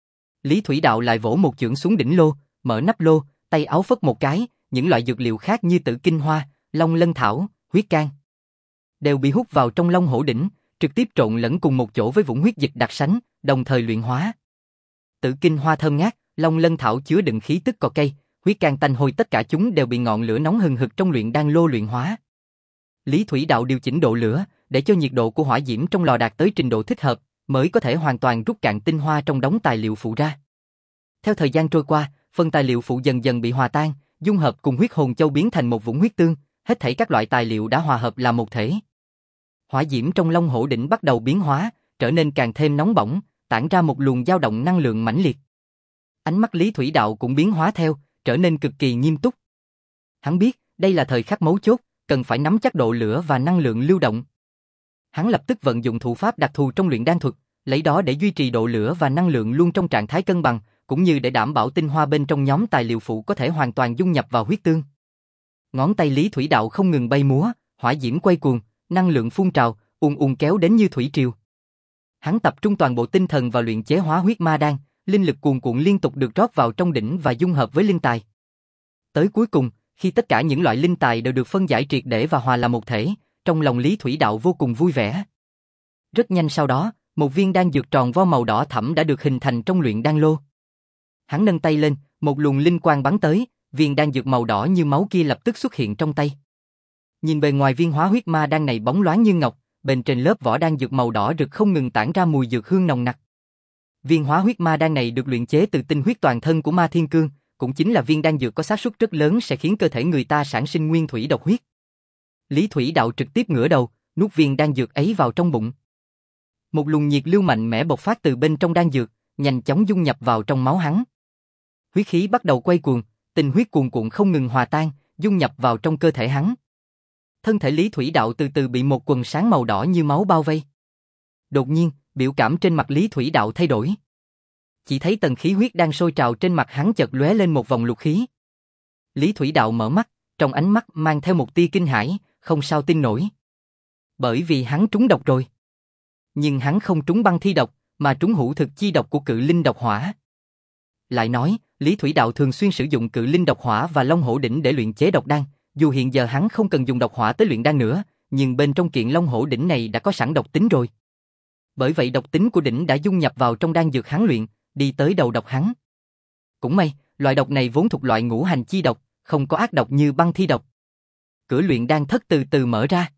Lý Thủy Đạo lại vỗ một chưởng xuống đỉnh lô, mở nắp lô, tay áo phất một cái, những loại dược liệu khác như tử kinh hoa, long lân thảo, huyết can đều bị hút vào trong Long Hổ đỉnh, trực tiếp trộn lẫn cùng một chỗ với vũng huyết dịch đặc sánh, đồng thời luyện hóa. Tử kinh hoa thơm ngát, long lân thảo chứa đựng khí tức cỏ cây, huyết can tanh hôi, tất cả chúng đều bị ngọn lửa nóng hừng hực trong luyện đan lô luyện hóa. Lý Thủy Đạo điều chỉnh độ lửa, để cho nhiệt độ của hỏa diễm trong lò đạt tới trình độ thích hợp, mới có thể hoàn toàn rút cạn tinh hoa trong đống tài liệu phụ ra. Theo thời gian trôi qua, phần tài liệu phụ dần dần bị hòa tan, dung hợp cùng huyết hồn châu biến thành một vũng huyết tương, hết thảy các loại tài liệu đã hòa hợp là một thể. Hỏa diễm trong Long Hổ đỉnh bắt đầu biến hóa, trở nên càng thêm nóng bỏng, tản ra một luồng dao động năng lượng mãnh liệt. Ánh mắt Lý Thủy Đạo cũng biến hóa theo, trở nên cực kỳ nghiêm túc. Hắn biết, đây là thời khắc mấu chốt, cần phải nắm chắc độ lửa và năng lượng lưu động. Hắn lập tức vận dụng thủ pháp đặc thù trong luyện đan thuật, lấy đó để duy trì độ lửa và năng lượng luôn trong trạng thái cân bằng, cũng như để đảm bảo tinh hoa bên trong nhóm tài liệu phụ có thể hoàn toàn dung nhập vào huyết tương. Ngón tay Lý Thủy Đạo không ngừng bay múa, hỏa diễm quay cuồng, năng lượng phun trào, ùn ùn kéo đến như thủy triều. Hắn tập trung toàn bộ tinh thần vào luyện chế hóa huyết ma đan, linh lực cuồn cuộn liên tục được rót vào trong đỉnh và dung hợp với linh tài. Tới cuối cùng, khi tất cả những loại linh tài đều được phân giải triệt để và hòa làm một thể, trong lòng Lý Thủy Đạo vô cùng vui vẻ. Rất nhanh sau đó, một viên đan dược tròn vo màu đỏ thẫm đã được hình thành trong luyện đan lô. Hắn nâng tay lên, một luồng linh quang bắn tới, viên đan dược màu đỏ như máu kia lập tức xuất hiện trong tay. Nhìn bề ngoài viên hóa huyết ma đan này bóng loáng như ngọc, bên trên lớp vỏ đan dược màu đỏ rực không ngừng tản ra mùi dược hương nồng nặc. Viên hóa huyết ma đan này được luyện chế từ tinh huyết toàn thân của Ma Thiên Cương, cũng chính là viên đan dược có xác suất rất lớn sẽ khiến cơ thể người ta sản sinh nguyên thủy độc huyết. Lý Thủy Đạo trực tiếp ngửa đầu, nuốt viên đan dược ấy vào trong bụng. Một luồng nhiệt lưu mạnh mẽ bộc phát từ bên trong đan dược, nhanh chóng dung nhập vào trong máu hắn. Huyết khí bắt đầu quay cuồng, tinh huyết cuồn cuộn không ngừng hòa tan, dung nhập vào trong cơ thể hắn. Thân thể Lý Thủy Đạo từ từ bị một quần sáng màu đỏ như máu bao vây. Đột nhiên, biểu cảm trên mặt Lý Thủy Đạo thay đổi. Chỉ thấy tầng khí huyết đang sôi trào trên mặt hắn chợt lóe lên một vòng lục khí. Lý Thủy Đạo mở mắt, trong ánh mắt mang theo một tia kinh hãi, không sao tin nổi. Bởi vì hắn trúng độc rồi. Nhưng hắn không trúng băng thi độc, mà trúng hữu thực chi độc của cự linh độc hỏa. Lại nói, Lý Thủy Đạo thường xuyên sử dụng cự linh độc hỏa và long hổ đỉnh để luyện chế độc đan, dù hiện giờ hắn không cần dùng độc hỏa tới luyện đan nữa, nhưng bên trong kiện long hổ đỉnh này đã có sẵn độc tính rồi. Bởi vậy độc tính của đỉnh đã dung nhập vào trong đan dược hắn luyện, đi tới đầu độc hắn. Cũng may, loại độc này vốn thuộc loại ngũ hành chi độc, không có ác độc như băng thi độc. Cửa luyện đan thất từ từ mở ra.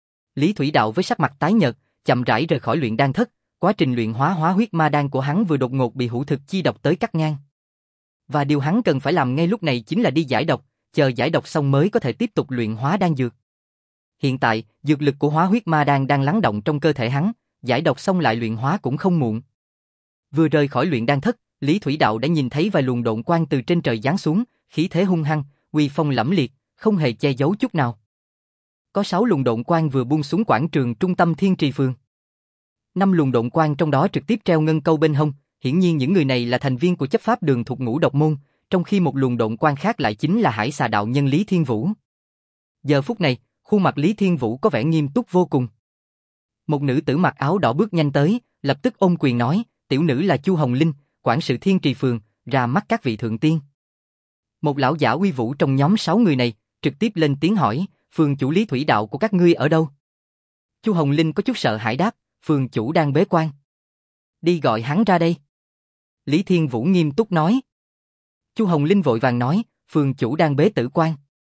Lý Thủy Đạo với sắc mặt tái nhợt, chậm rãi rời khỏi luyện đan thất, quá trình luyện hóa hóa huyết ma đan của hắn vừa đột ngột bị hữu thực chi độc tới cắt ngang. Và điều hắn cần phải làm ngay lúc này chính là đi giải độc, chờ giải độc xong mới có thể tiếp tục luyện hóa đan dược. Hiện tại, dược lực của hóa huyết ma đan đang lắng động trong cơ thể hắn, giải độc xong lại luyện hóa cũng không muộn. Vừa rời khỏi luyện đan thất, Lý Thủy Đạo đã nhìn thấy vài luồng độn quang từ trên trời giáng xuống, khí thế hung hăng, uy phong lẫm liệt, không hề che giấu chút nào. Có sáu luồng độn quang vừa buông xuống quảng trường trung tâm Thiên Trì Phường. Năm luồng độn quang trong đó trực tiếp treo ngân câu bên hông, hiển nhiên những người này là thành viên của chấp pháp đường thuộc Ngũ Độc môn, trong khi một luồng độn quang khác lại chính là Hải Xà đạo nhân Lý Thiên Vũ. Giờ phút này, khuôn mặt Lý Thiên Vũ có vẻ nghiêm túc vô cùng. Một nữ tử mặc áo đỏ bước nhanh tới, lập tức ôm quyền nói, tiểu nữ là Chu Hồng Linh, quản sự Thiên Trì Phường, ra mắt các vị thượng tiên. Một lão giả uy vũ trong nhóm sáu người này, trực tiếp lên tiếng hỏi, phường chủ Lý Thủy Đạo của các ngươi ở đâu? Chu Hồng Linh có chút sợ hãi đáp, phường chủ đang bế quan. Đi gọi hắn ra đây. Lý Thiên Vũ nghiêm túc nói. Chu Hồng Linh vội vàng nói, phường chủ đang bế tử quan.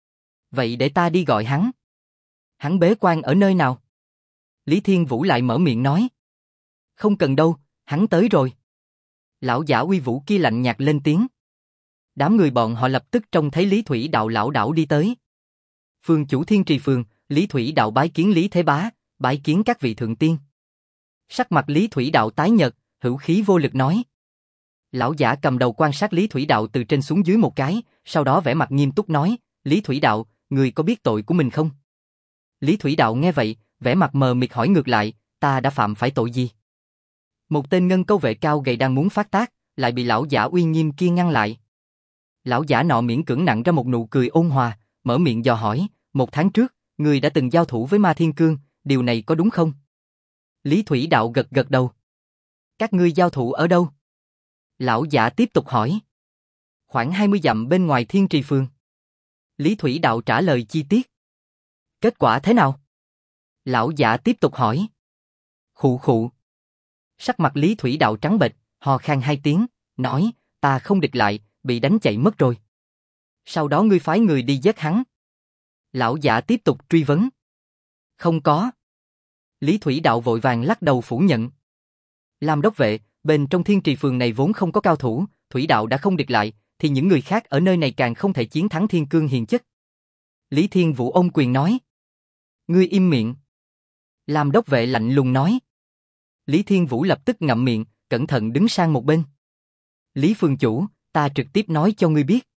Vậy để ta đi gọi hắn. Hắn bế quan ở nơi nào? Lý Thiên Vũ lại mở miệng nói. Không cần đâu, hắn tới rồi. Lão giả uy vũ kia lạnh nhạt lên tiếng. Đám người bọn họ lập tức trông thấy Lý Thủy Đạo lão đảo đi tới. Phường chủ Thiên Trì Phường, Lý Thủy Đạo bái kiến Lý Thế Bá, bái kiến các vị thượng tiên. Sắc mặt Lý Thủy Đạo tái nhợt, hữu khí vô lực nói. Lão giả cầm đầu quan sát Lý Thủy Đạo từ trên xuống dưới một cái, sau đó vẻ mặt nghiêm túc nói, Lý Thủy Đạo, người có biết tội của mình không? Lý Thủy Đạo nghe vậy, vẻ mặt mờ mịt hỏi ngược lại, ta đã phạm phải tội gì? Một tên ngân câu vệ cao gầy đang muốn phát tác, lại bị lão giả uy nghiêm kia ngăn lại. Lão giả nọ miễn cưỡng nặn ra một nụ cười ôn hòa, mở miệng dò hỏi, một tháng trước, người đã từng giao thủ với Ma Thiên Cương, điều này có đúng không? Lý Thủy Đạo gật gật đầu. Các ngươi giao thủ ở đâu? Lão giả tiếp tục hỏi. Khoảng hai mươi dặm bên ngoài Thiên Trì Phường. Lý Thủy Đạo trả lời chi tiết. Kết quả thế nào? Lão giả tiếp tục hỏi. Khụ khụ. Sắc mặt Lý Thủy Đạo trắng bệch, hò khan hai tiếng, nói, ta không địch lại, bị đánh chạy mất rồi. Sau đó ngươi phái người đi giết hắn. Lão giả tiếp tục truy vấn. Không có. Lý Thủy Đạo vội vàng lắc đầu phủ nhận. Làm đốc vệ, bên trong Thiên Trì Phường này vốn không có cao thủ, Thủy Đạo đã không địch lại, thì những người khác ở nơi này càng không thể chiến thắng Thiên Cương hiền chất. Lý Thiên Vũ ôm quyền nói. Ngươi im miệng. Làm đốc vệ lạnh lùng nói. Lý Thiên Vũ lập tức ngậm miệng, cẩn thận đứng sang một bên. Lý Phường chủ, ta trực tiếp nói cho ngươi biết.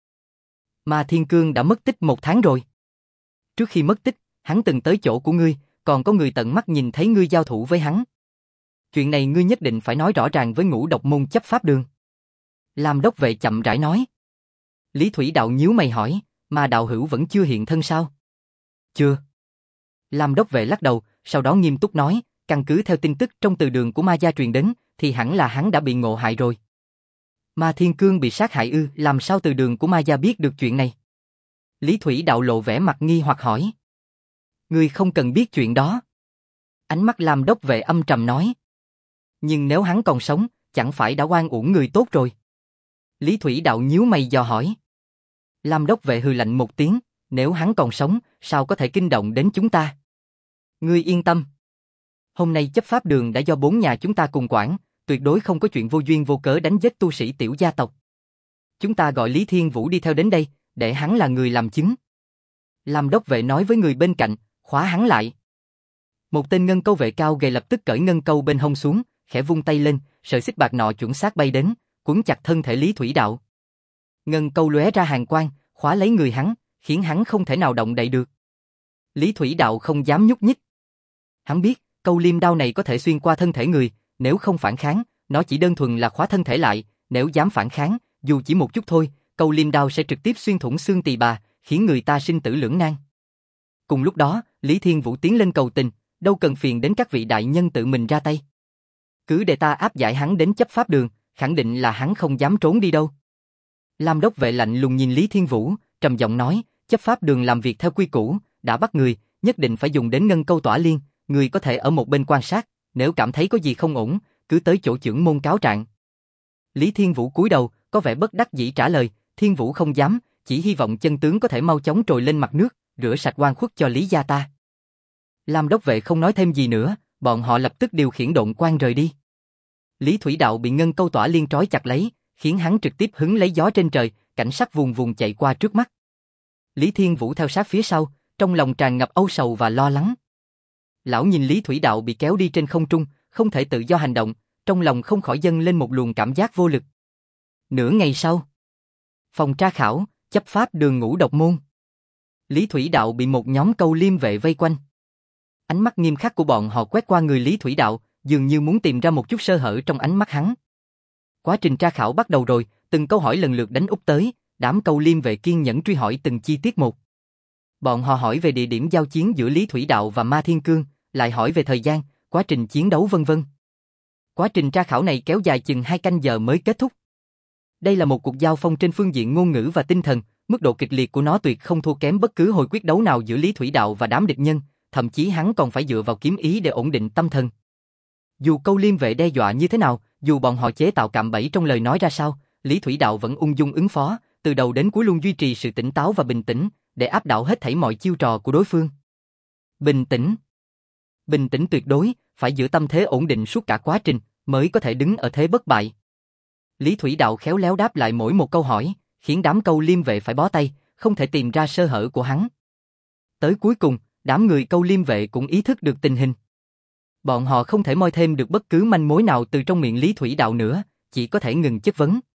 Ma Thiên Cương đã mất tích một tháng rồi. Trước khi mất tích, hắn từng tới chỗ của ngươi, còn có người tận mắt nhìn thấy ngươi giao thủ với hắn. Chuyện này ngươi nhất định phải nói rõ ràng với Ngũ Độc môn chấp pháp đường. Làm đốc vệ chậm rãi nói. Lý Thủy Đạo nhíu mày hỏi, mà đạo hữu vẫn chưa hiện thân sao? Chưa. Làm đốc vệ lắc đầu, sau đó nghiêm túc nói, căn cứ theo tin tức trong từ đường của ma gia truyền đến, thì hẳn là hắn đã bị ngộ hại rồi. Ma Thiên Cương bị sát hại ư, làm sao từ đường của ma gia biết được chuyện này? Lý Thủy Đạo lộ vẻ mặt nghi hoặc hỏi. Ngươi không cần biết chuyện đó. Ánh mắt Lam Đốc Vệ âm trầm nói. Nhưng nếu hắn còn sống, chẳng phải đã oan uổng người tốt rồi. Lý Thủy Đạo nhíu mày dò hỏi. Lam Đốc Vệ hừ lạnh một tiếng, nếu hắn còn sống, sao có thể kinh động đến chúng ta? Ngươi yên tâm. Hôm nay chấp pháp đường đã do bốn nhà chúng ta cùng quản, tuyệt đối không có chuyện vô duyên vô cớ đánh giết tu sĩ tiểu gia tộc. Chúng ta gọi Lý Thiên Vũ đi theo đến đây, để hắn là người làm chứng. Lam Đốc Vệ nói với người bên cạnh, khóa hắn lại. Một tên ngân câu vệ cao gầy lập tức cởi ngân câu bên hông xuống, khẽ vung tay lên, sợi xích bạc nọ chuẩn xác bay đến, quấn chặt thân thể Lý Thủy Đạo. Ngân câu lóe ra hàn quang, khóa lấy người hắn, khiến hắn không thể nào động đậy được. Lý Thủy Đạo không dám nhúc nhích. Hắn biết, câu liêm đao này có thể xuyên qua thân thể người, nếu không phản kháng, nó chỉ đơn thuần là khóa thân thể lại, nếu dám phản kháng, dù chỉ một chút thôi, câu liêm đao sẽ trực tiếp xuyên thủng xương tỳ bà, khiến người ta sinh tử lưỡng nan. Cùng lúc đó, Lý Thiên Vũ tiến lên cầu tình, đâu cần phiền đến các vị đại nhân tự mình ra tay. Cứ để ta áp giải hắn đến chấp pháp đường, khẳng định là hắn không dám trốn đi đâu. Lam Đốc Vệ lạnh lùng nhìn Lý Thiên Vũ, trầm giọng nói, chấp pháp đường làm việc theo quy củ, đã bắt người, nhất định phải dùng đến ngân câu tỏa liên, người có thể ở một bên quan sát, nếu cảm thấy có gì không ổn, cứ tới chỗ trưởng môn cáo trạng. Lý Thiên Vũ cúi đầu, có vẻ bất đắc dĩ trả lời, Thiên Vũ không dám, chỉ hy vọng chân tướng có thể mau chóng trồi lên mặt nước, rửa sạch oan khuất cho Lý gia ta. Lam Đốc Vệ không nói thêm gì nữa, bọn họ lập tức điều khiển độn quang rời đi. Lý Thủy Đạo bị ngân câu tỏa liên trói chặt lấy, khiến hắn trực tiếp hứng lấy gió trên trời, cảnh sắc vùng vùng chạy qua trước mắt. Lý Thiên Vũ theo sát phía sau, trong lòng tràn ngập âu sầu và lo lắng. Lão nhìn Lý Thủy Đạo bị kéo đi trên không trung, không thể tự do hành động, trong lòng không khỏi dâng lên một luồng cảm giác vô lực. Nửa ngày sau, phòng tra khảo, chấp pháp đường Ngũ Độc môn. Lý Thủy Đạo bị một nhóm câu liêm vệ vây quanh. Ánh mắt nghiêm khắc của bọn họ quét qua người Lý Thủy Đạo, dường như muốn tìm ra một chút sơ hở trong ánh mắt hắn. Quá trình tra khảo bắt đầu rồi, từng câu hỏi lần lượt đánh úp tới, đám câu liêm vệ kiên nhẫn truy hỏi từng chi tiết một. Bọn họ hỏi về địa điểm giao chiến giữa Lý Thủy Đạo và Ma Thiên Cương, lại hỏi về thời gian, quá trình chiến đấu vân vân. Quá trình tra khảo này kéo dài chừng hai canh giờ mới kết thúc. Đây là một cuộc giao phong trên phương diện ngôn ngữ và tinh thần, mức độ kịch liệt của nó tuyệt không thua kém bất cứ hồi quyết đấu nào giữa Lý Thủy Đạo và đám địch nhân, thậm chí hắn còn phải dựa vào kiếm ý để ổn định tâm thần. Dù câu liêm vệ đe dọa như thế nào, dù bọn họ chế tạo cạm bẫy trong lời nói ra sao, Lý Thủy Đạo vẫn ung dung ứng phó, từ đầu đến cuối luôn duy trì sự tỉnh táo và bình tĩnh, để áp đảo hết thảy mọi chiêu trò của đối phương. Bình tĩnh. Bình tĩnh tuyệt đối, phải giữ tâm thế ổn định suốt cả quá trình, mới có thể đứng ở thế bất bại. Lý Thủy Đạo khéo léo đáp lại mỗi một câu hỏi, khiến đám câu liêm vệ phải bó tay, không thể tìm ra sơ hở của hắn. Tới cuối cùng, đám người câu liêm vệ cũng ý thức được tình hình. Bọn họ không thể moi thêm được bất cứ manh mối nào từ trong miệng Lý Thủy Đạo nữa, chỉ có thể ngừng chất vấn.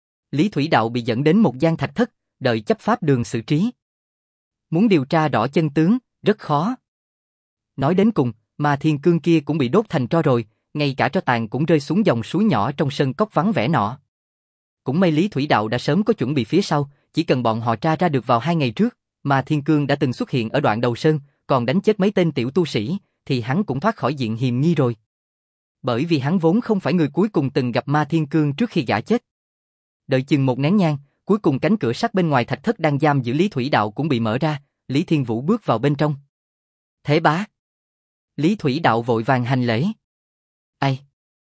Lý Thủy Đạo bị dẫn đến một gian thạch thất, đợi chấp pháp đường xử trí. Muốn điều tra rõ chân tướng, rất khó. Nói đến cùng, Ma Thiên Cương kia cũng bị đốt thành tro rồi, ngay cả tro tàn cũng rơi xuống dòng suối nhỏ trong sân cốc vắng vẻ nọ. Cũng may Lý Thủy Đạo đã sớm có chuẩn bị phía sau, chỉ cần bọn họ tra ra được vào hai ngày trước, Ma Thiên Cương đã từng xuất hiện ở đoạn đầu sơn, còn đánh chết mấy tên tiểu tu sĩ, thì hắn cũng thoát khỏi diện hiềm nghi rồi. Bởi vì hắn vốn không phải người cuối cùng từng gặp Ma Thiên Cương trước khi gã chết. Đợi chừng một nén nhang, cuối cùng cánh cửa sắt bên ngoài thạch thất đang giam giữ Lý Thủy Đạo cũng bị mở ra, Lý Thiên Vũ bước vào bên trong. Thế bá. Lý Thủy Đạo vội vàng hành lễ. Ai?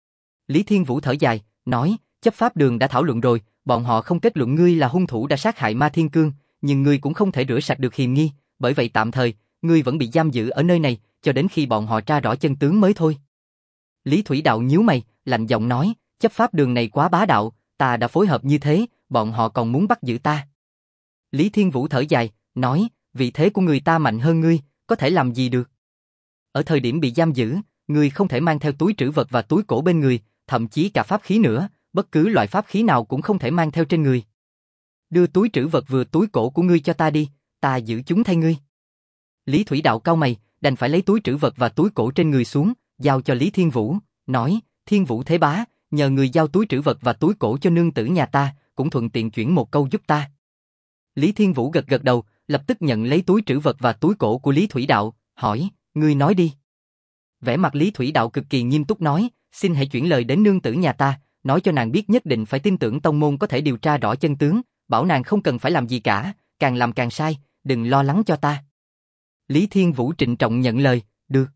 Lý Thiên Vũ thở dài, nói, chấp pháp đường đã thảo luận rồi, bọn họ không kết luận ngươi là hung thủ đã sát hại Ma Thiên Cương, nhưng ngươi cũng không thể rửa sạch được hiềm nghi, bởi vậy tạm thời, ngươi vẫn bị giam giữ ở nơi này, cho đến khi bọn họ tra rõ chân tướng mới thôi. Lý Thủy Đạo nhíu mày, lạnh giọng nói, chấp pháp đường này quá bá đạo, ta đã phối hợp như thế, bọn họ còn muốn bắt giữ ta. Lý Thiên Vũ thở dài, nói, vị thế của người ta mạnh hơn ngươi, có thể làm gì được. Ở thời điểm bị giam giữ, ngươi không thể mang theo túi trữ vật và túi cổ bên người, thậm chí cả pháp khí nữa, bất cứ loại pháp khí nào cũng không thể mang theo trên người. Đưa túi trữ vật vừa túi cổ của ngươi cho ta đi, ta giữ chúng thay ngươi. Lý Thủy Đạo cau mày, đành phải lấy túi trữ vật và túi cổ trên người xuống, giao cho Lý Thiên Vũ, nói, Thiên Vũ thế bá, nhờ người giao túi trữ vật và túi cổ cho nương tử nhà ta, cũng thuận tiện chuyển một câu giúp ta. Lý Thiên Vũ gật gật đầu, lập tức nhận lấy túi trữ vật và túi cổ của Lý Thủy Đạo, hỏi, ngươi nói đi. Vẻ mặt Lý Thủy Đạo cực kỳ nghiêm túc nói, xin hãy chuyển lời đến nương tử nhà ta, nói cho nàng biết nhất định phải tin tưởng tông môn có thể điều tra rõ chân tướng, bảo nàng không cần phải làm gì cả, càng làm càng sai, đừng lo lắng cho ta. Lý Thiên Vũ trịnh trọng nhận lời, được.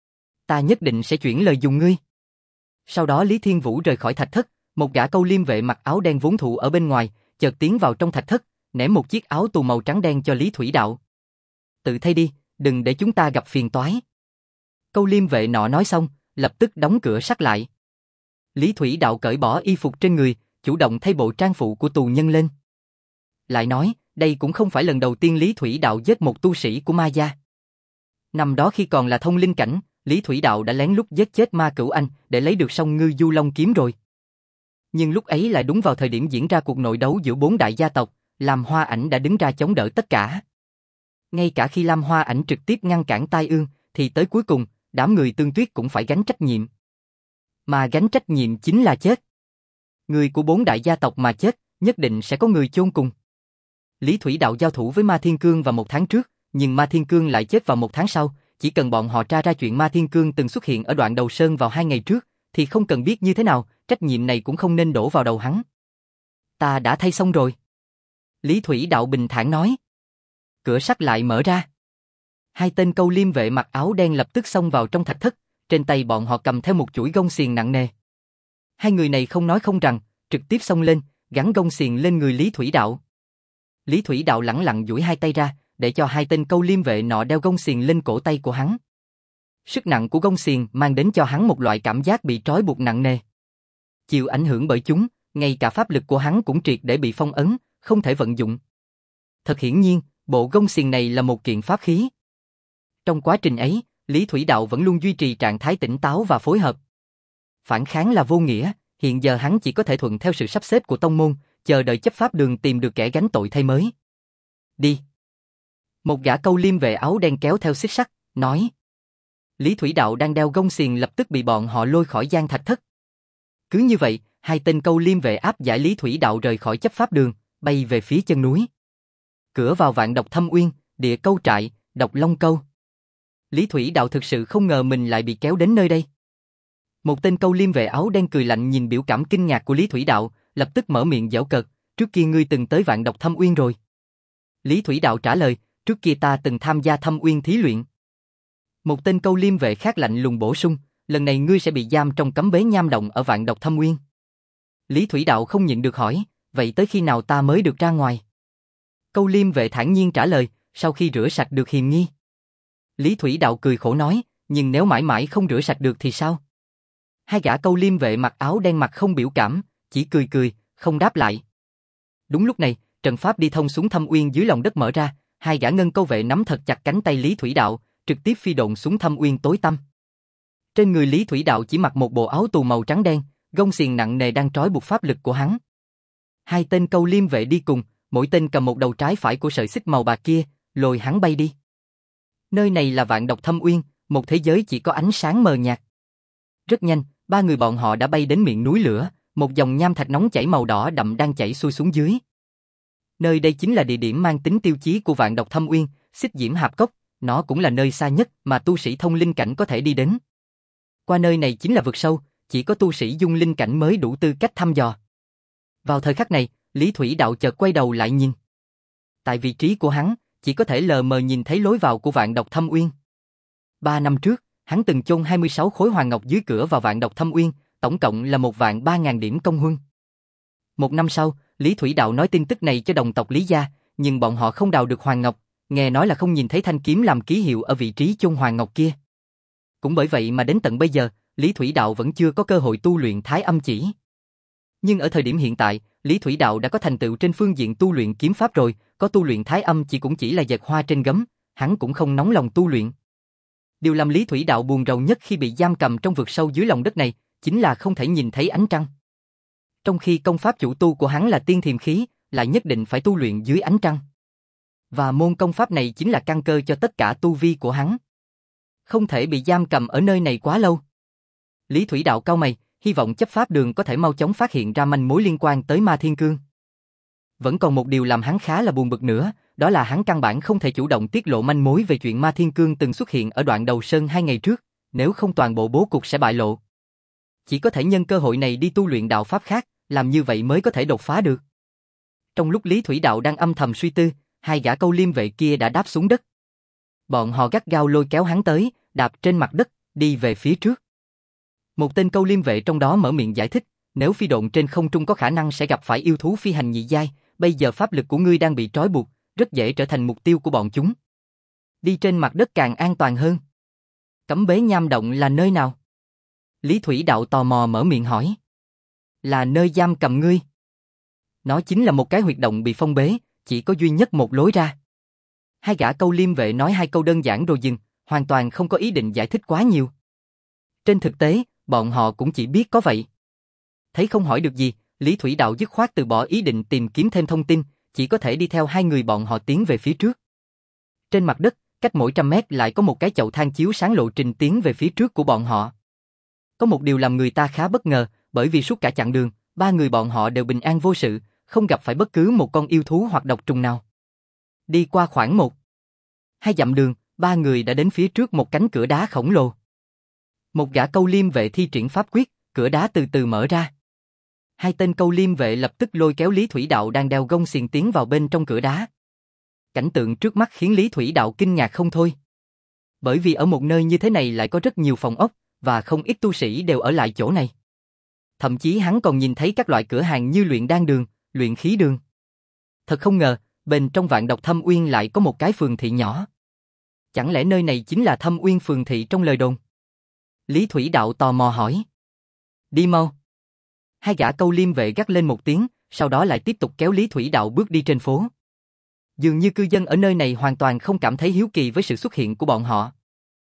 Ta nhất định sẽ chuyển lời dùng ngươi. Sau đó Lý Thiên Vũ rời khỏi thạch thất, một gã câu liêm vệ mặc áo đen vốn thủ ở bên ngoài, chợt tiến vào trong thạch thất, ném một chiếc áo tù màu trắng đen cho Lý Thủy Đạo. Tự thay đi, đừng để chúng ta gặp phiền toái. Câu liêm vệ nọ nói xong, lập tức đóng cửa sắt lại. Lý Thủy Đạo cởi bỏ y phục trên người, chủ động thay bộ trang phụ của tù nhân lên. Lại nói, đây cũng không phải lần đầu tiên Lý Thủy Đạo giết một tu sĩ của ma gia. Năm đó khi còn là thông linh cảnh, Lý Thủy Đạo đã lén lút giết chết Ma Cửu Anh để lấy được song ngư du long kiếm rồi. Nhưng lúc ấy lại đúng vào thời điểm diễn ra cuộc nội đấu giữa bốn đại gia tộc, Lam Hoa Ảnh đã đứng ra chống đỡ tất cả. Ngay cả khi Lam Hoa Ảnh trực tiếp ngăn cản tai ương, thì tới cuối cùng, đám người Tương Tuyết cũng phải gánh trách nhiệm. Mà gánh trách nhiệm chính là chết. Người của bốn đại gia tộc mà chết, nhất định sẽ có người chôn cùng. Lý Thủy Đạo giao thủ với Ma Thiên Cương vào một tháng trước, nhưng Ma Thiên Cương lại chết vào một tháng sau. Chỉ cần bọn họ tra ra chuyện Ma Thiên Cương từng xuất hiện ở đoạn đầu sơn vào hai ngày trước, thì không cần biết như thế nào, trách nhiệm này cũng không nên đổ vào đầu hắn. Ta đã thay xong rồi. Lý Thủy Đạo bình thản nói. Cửa sắt lại mở ra. Hai tên câu liêm vệ mặc áo đen lập tức xông vào trong thạch thất, trên tay bọn họ cầm theo một chuỗi gông xiềng nặng nề. Hai người này không nói không rằng, trực tiếp xông lên, gắn gông xiềng lên người Lý Thủy Đạo. Lý Thủy Đạo lẳng lặng duỗi hai tay ra, để cho hai tên câu liêm vệ nọ đeo gông xiềng lên cổ tay của hắn. Sức nặng của gông xiềng mang đến cho hắn một loại cảm giác bị trói buộc nặng nề. Chịu ảnh hưởng bởi chúng, ngay cả pháp lực của hắn cũng triệt để bị phong ấn, không thể vận dụng. Thật hiển nhiên, bộ gông xiềng này là một kiện pháp khí. Trong quá trình ấy, Lý Thủy Đạo vẫn luôn duy trì trạng thái tỉnh táo và phối hợp. Phản kháng là vô nghĩa, hiện giờ hắn chỉ có thể thuận theo sự sắp xếp của tông môn, chờ đợi chấp pháp đường tìm được kẻ gánh tội thay mới. Đi. Một gã câu liêm vệ áo đen kéo theo xích sắt, nói. Lý Thủy Đạo đang đeo gông xiềng lập tức bị bọn họ lôi khỏi gian thạch thất. Cứ như vậy, hai tên câu liêm vệ áp giải Lý Thủy Đạo rời khỏi chấp pháp đường, bay về phía chân núi. Cửa vào Vạn Độc Thâm Uyên, địa câu trại, Độc Long Câu. Lý Thủy Đạo thực sự không ngờ mình lại bị kéo đến nơi đây. Một tên câu liêm vệ áo đen cười lạnh nhìn biểu cảm kinh ngạc của Lý Thủy Đạo, lập tức mở miệng giễu cợt, trước kia ngươi từng tới Vạn Độc Thâm Uyên rồi. Lý Thủy Đạo trả lời, trước kia ta từng tham gia Thâm Uyên thí luyện. Một tên câu liêm vệ khác lạnh lùng bổ sung, lần này ngươi sẽ bị giam trong cấm bế nham động ở Vạn Độc Thâm Uyên. Lý Thủy Đạo không nhịn được hỏi, vậy tới khi nào ta mới được ra ngoài? Câu liêm vệ thản nhiên trả lời, sau khi rửa sạch được hiềm nghi. Lý Thủy Đạo cười khổ nói, nhưng nếu mãi mãi không rửa sạch được thì sao? Hai gã câu liêm vệ mặc áo đen mặt không biểu cảm, chỉ cười cười, không đáp lại. Đúng lúc này, trận pháp đi thông xuống Thâm Uyên dưới lòng đất mở ra, hai gã ngân câu vệ nắm thật chặt cánh tay Lý Thủy Đạo, trực tiếp phi độn xuống Thâm Uyên tối tăm. Trên người Lý Thủy Đạo chỉ mặc một bộ áo tù màu trắng đen, gông xiềng nặng nề đang trói buộc pháp lực của hắn. Hai tên câu liêm vệ đi cùng, mỗi tên cầm một đầu trái phải của sợi xích màu bạc kia, lôi hắn bay đi. Nơi này là Vạn Độc Thâm Uyên, một thế giới chỉ có ánh sáng mờ nhạt. Rất nhanh, ba người bọn họ đã bay đến miệng núi lửa, một dòng nham thạch nóng chảy màu đỏ đậm đang chảy xuôi xuống dưới. Nơi đây chính là địa điểm mang tính tiêu chí của Vạn Độc Thâm Uyên, Xích Diễm Hạp Cốc, nó cũng là nơi xa nhất mà tu sĩ thông linh cảnh có thể đi đến. Qua nơi này chính là vực sâu, chỉ có tu sĩ dung linh cảnh mới đủ tư cách thăm dò. Vào thời khắc này, Lý Thủy Đạo chợt quay đầu lại nhìn. Tại vị trí của hắn, chỉ có thể lờ mờ nhìn thấy lối vào của Vạn Độc Thâm Uyên. Ba năm trước, hắn từng chôn hai mươi sáu khối hoàng ngọc dưới cửa vào Vạn Độc Thâm Uyên, tổng cộng là một vạn ba ngàn điểm công huân. Một năm sau, Lý Thủy Đạo nói tin tức này cho đồng tộc Lý gia, nhưng bọn họ không đào được hoàng ngọc, nghe nói là không nhìn thấy thanh kiếm làm ký hiệu ở vị trí chôn hoàng ngọc kia. Cũng bởi vậy mà đến tận bây giờ, Lý Thủy Đạo vẫn chưa có cơ hội tu luyện Thái Âm Chỉ. Nhưng ở thời điểm hiện tại, Lý Thủy Đạo đã có thành tựu trên phương diện tu luyện kiếm pháp rồi, có tu luyện Thái Âm Chỉ cũng chỉ là dệt hoa trên gấm, hắn cũng không nóng lòng tu luyện. Điều làm Lý Thủy Đạo buồn rầu nhất khi bị giam cầm trong vực sâu dưới lòng đất này, chính là không thể nhìn thấy ánh trăng. Trong khi công pháp chủ tu của hắn là tiên thiềm khí, lại nhất định phải tu luyện dưới ánh trăng. Và môn công pháp này chính là căn cơ cho tất cả tu vi của hắn. Không thể bị giam cầm ở nơi này quá lâu. Lý Thủy Đạo cau mày, hy vọng chấp pháp đường có thể mau chóng phát hiện ra manh mối liên quan tới Ma Thiên Cương. Vẫn còn một điều làm hắn khá là buồn bực nữa, đó là hắn căn bản không thể chủ động tiết lộ manh mối về chuyện Ma Thiên Cương từng xuất hiện ở đoạn đầu sơn hai ngày trước, nếu không toàn bộ bố cục sẽ bại lộ. Chỉ có thể nhân cơ hội này đi tu luyện đạo pháp khác, làm như vậy mới có thể đột phá được. Trong lúc Lý Thủy Đạo đang âm thầm suy tư, hai gã câu liêm vệ kia đã đáp xuống đất. Bọn họ gắt gao lôi kéo hắn tới, đạp trên mặt đất, đi về phía trước. Một tên câu liêm vệ trong đó mở miệng giải thích, nếu phi độn trên không trung có khả năng sẽ gặp phải yêu thú phi hành nhị giai, bây giờ pháp lực của ngươi đang bị trói buộc, rất dễ trở thành mục tiêu của bọn chúng. Đi trên mặt đất càng an toàn hơn. Cấm bế nham động là nơi nào? Lý Thủy Đạo tò mò mở miệng hỏi. Là nơi giam cầm ngươi. Nó chính là một cái huyệt động bị phong bế, chỉ có duy nhất một lối ra. Hai gã câu liêm vệ nói hai câu đơn giản rồi dừng, hoàn toàn không có ý định giải thích quá nhiều. Trên thực tế, bọn họ cũng chỉ biết có vậy. Thấy không hỏi được gì, Lý Thủy Đạo dứt khoát từ bỏ ý định tìm kiếm thêm thông tin, chỉ có thể đi theo hai người bọn họ tiến về phía trước. Trên mặt đất, cách mỗi trăm mét lại có một cái chậu than chiếu sáng lộ trình tiến về phía trước của bọn họ. Có một điều làm người ta khá bất ngờ, bởi vì suốt cả chặng đường, ba người bọn họ đều bình an vô sự, không gặp phải bất cứ một con yêu thú hoặc độc trùng nào. Đi qua khoảng một, hai dặm đường, ba người đã đến phía trước một cánh cửa đá khổng lồ. Một gã câu liêm vệ thi triển pháp quyết, cửa đá từ từ mở ra. Hai tên câu liêm vệ lập tức lôi kéo Lý Thủy Đạo đang đeo gông xiềng tiến vào bên trong cửa đá. Cảnh tượng trước mắt khiến Lý Thủy Đạo kinh ngạc không thôi. Bởi vì ở một nơi như thế này lại có rất nhiều phòng ốc, và không ít tu sĩ đều ở lại chỗ này. Thậm chí hắn còn nhìn thấy các loại cửa hàng như luyện đan đường, luyện khí đường. Thật không ngờ, bên trong Vạn Độc Thâm Uyên lại có một cái phường thị nhỏ. Chẳng lẽ nơi này chính là Thâm Uyên phường thị trong lời đồn? Lý Thủy Đạo tò mò hỏi. Đi mau. Hai gã câu liêm vệ gắt lên một tiếng, sau đó lại tiếp tục kéo Lý Thủy Đạo bước đi trên phố. Dường như cư dân ở nơi này hoàn toàn không cảm thấy hiếu kỳ với sự xuất hiện của bọn họ.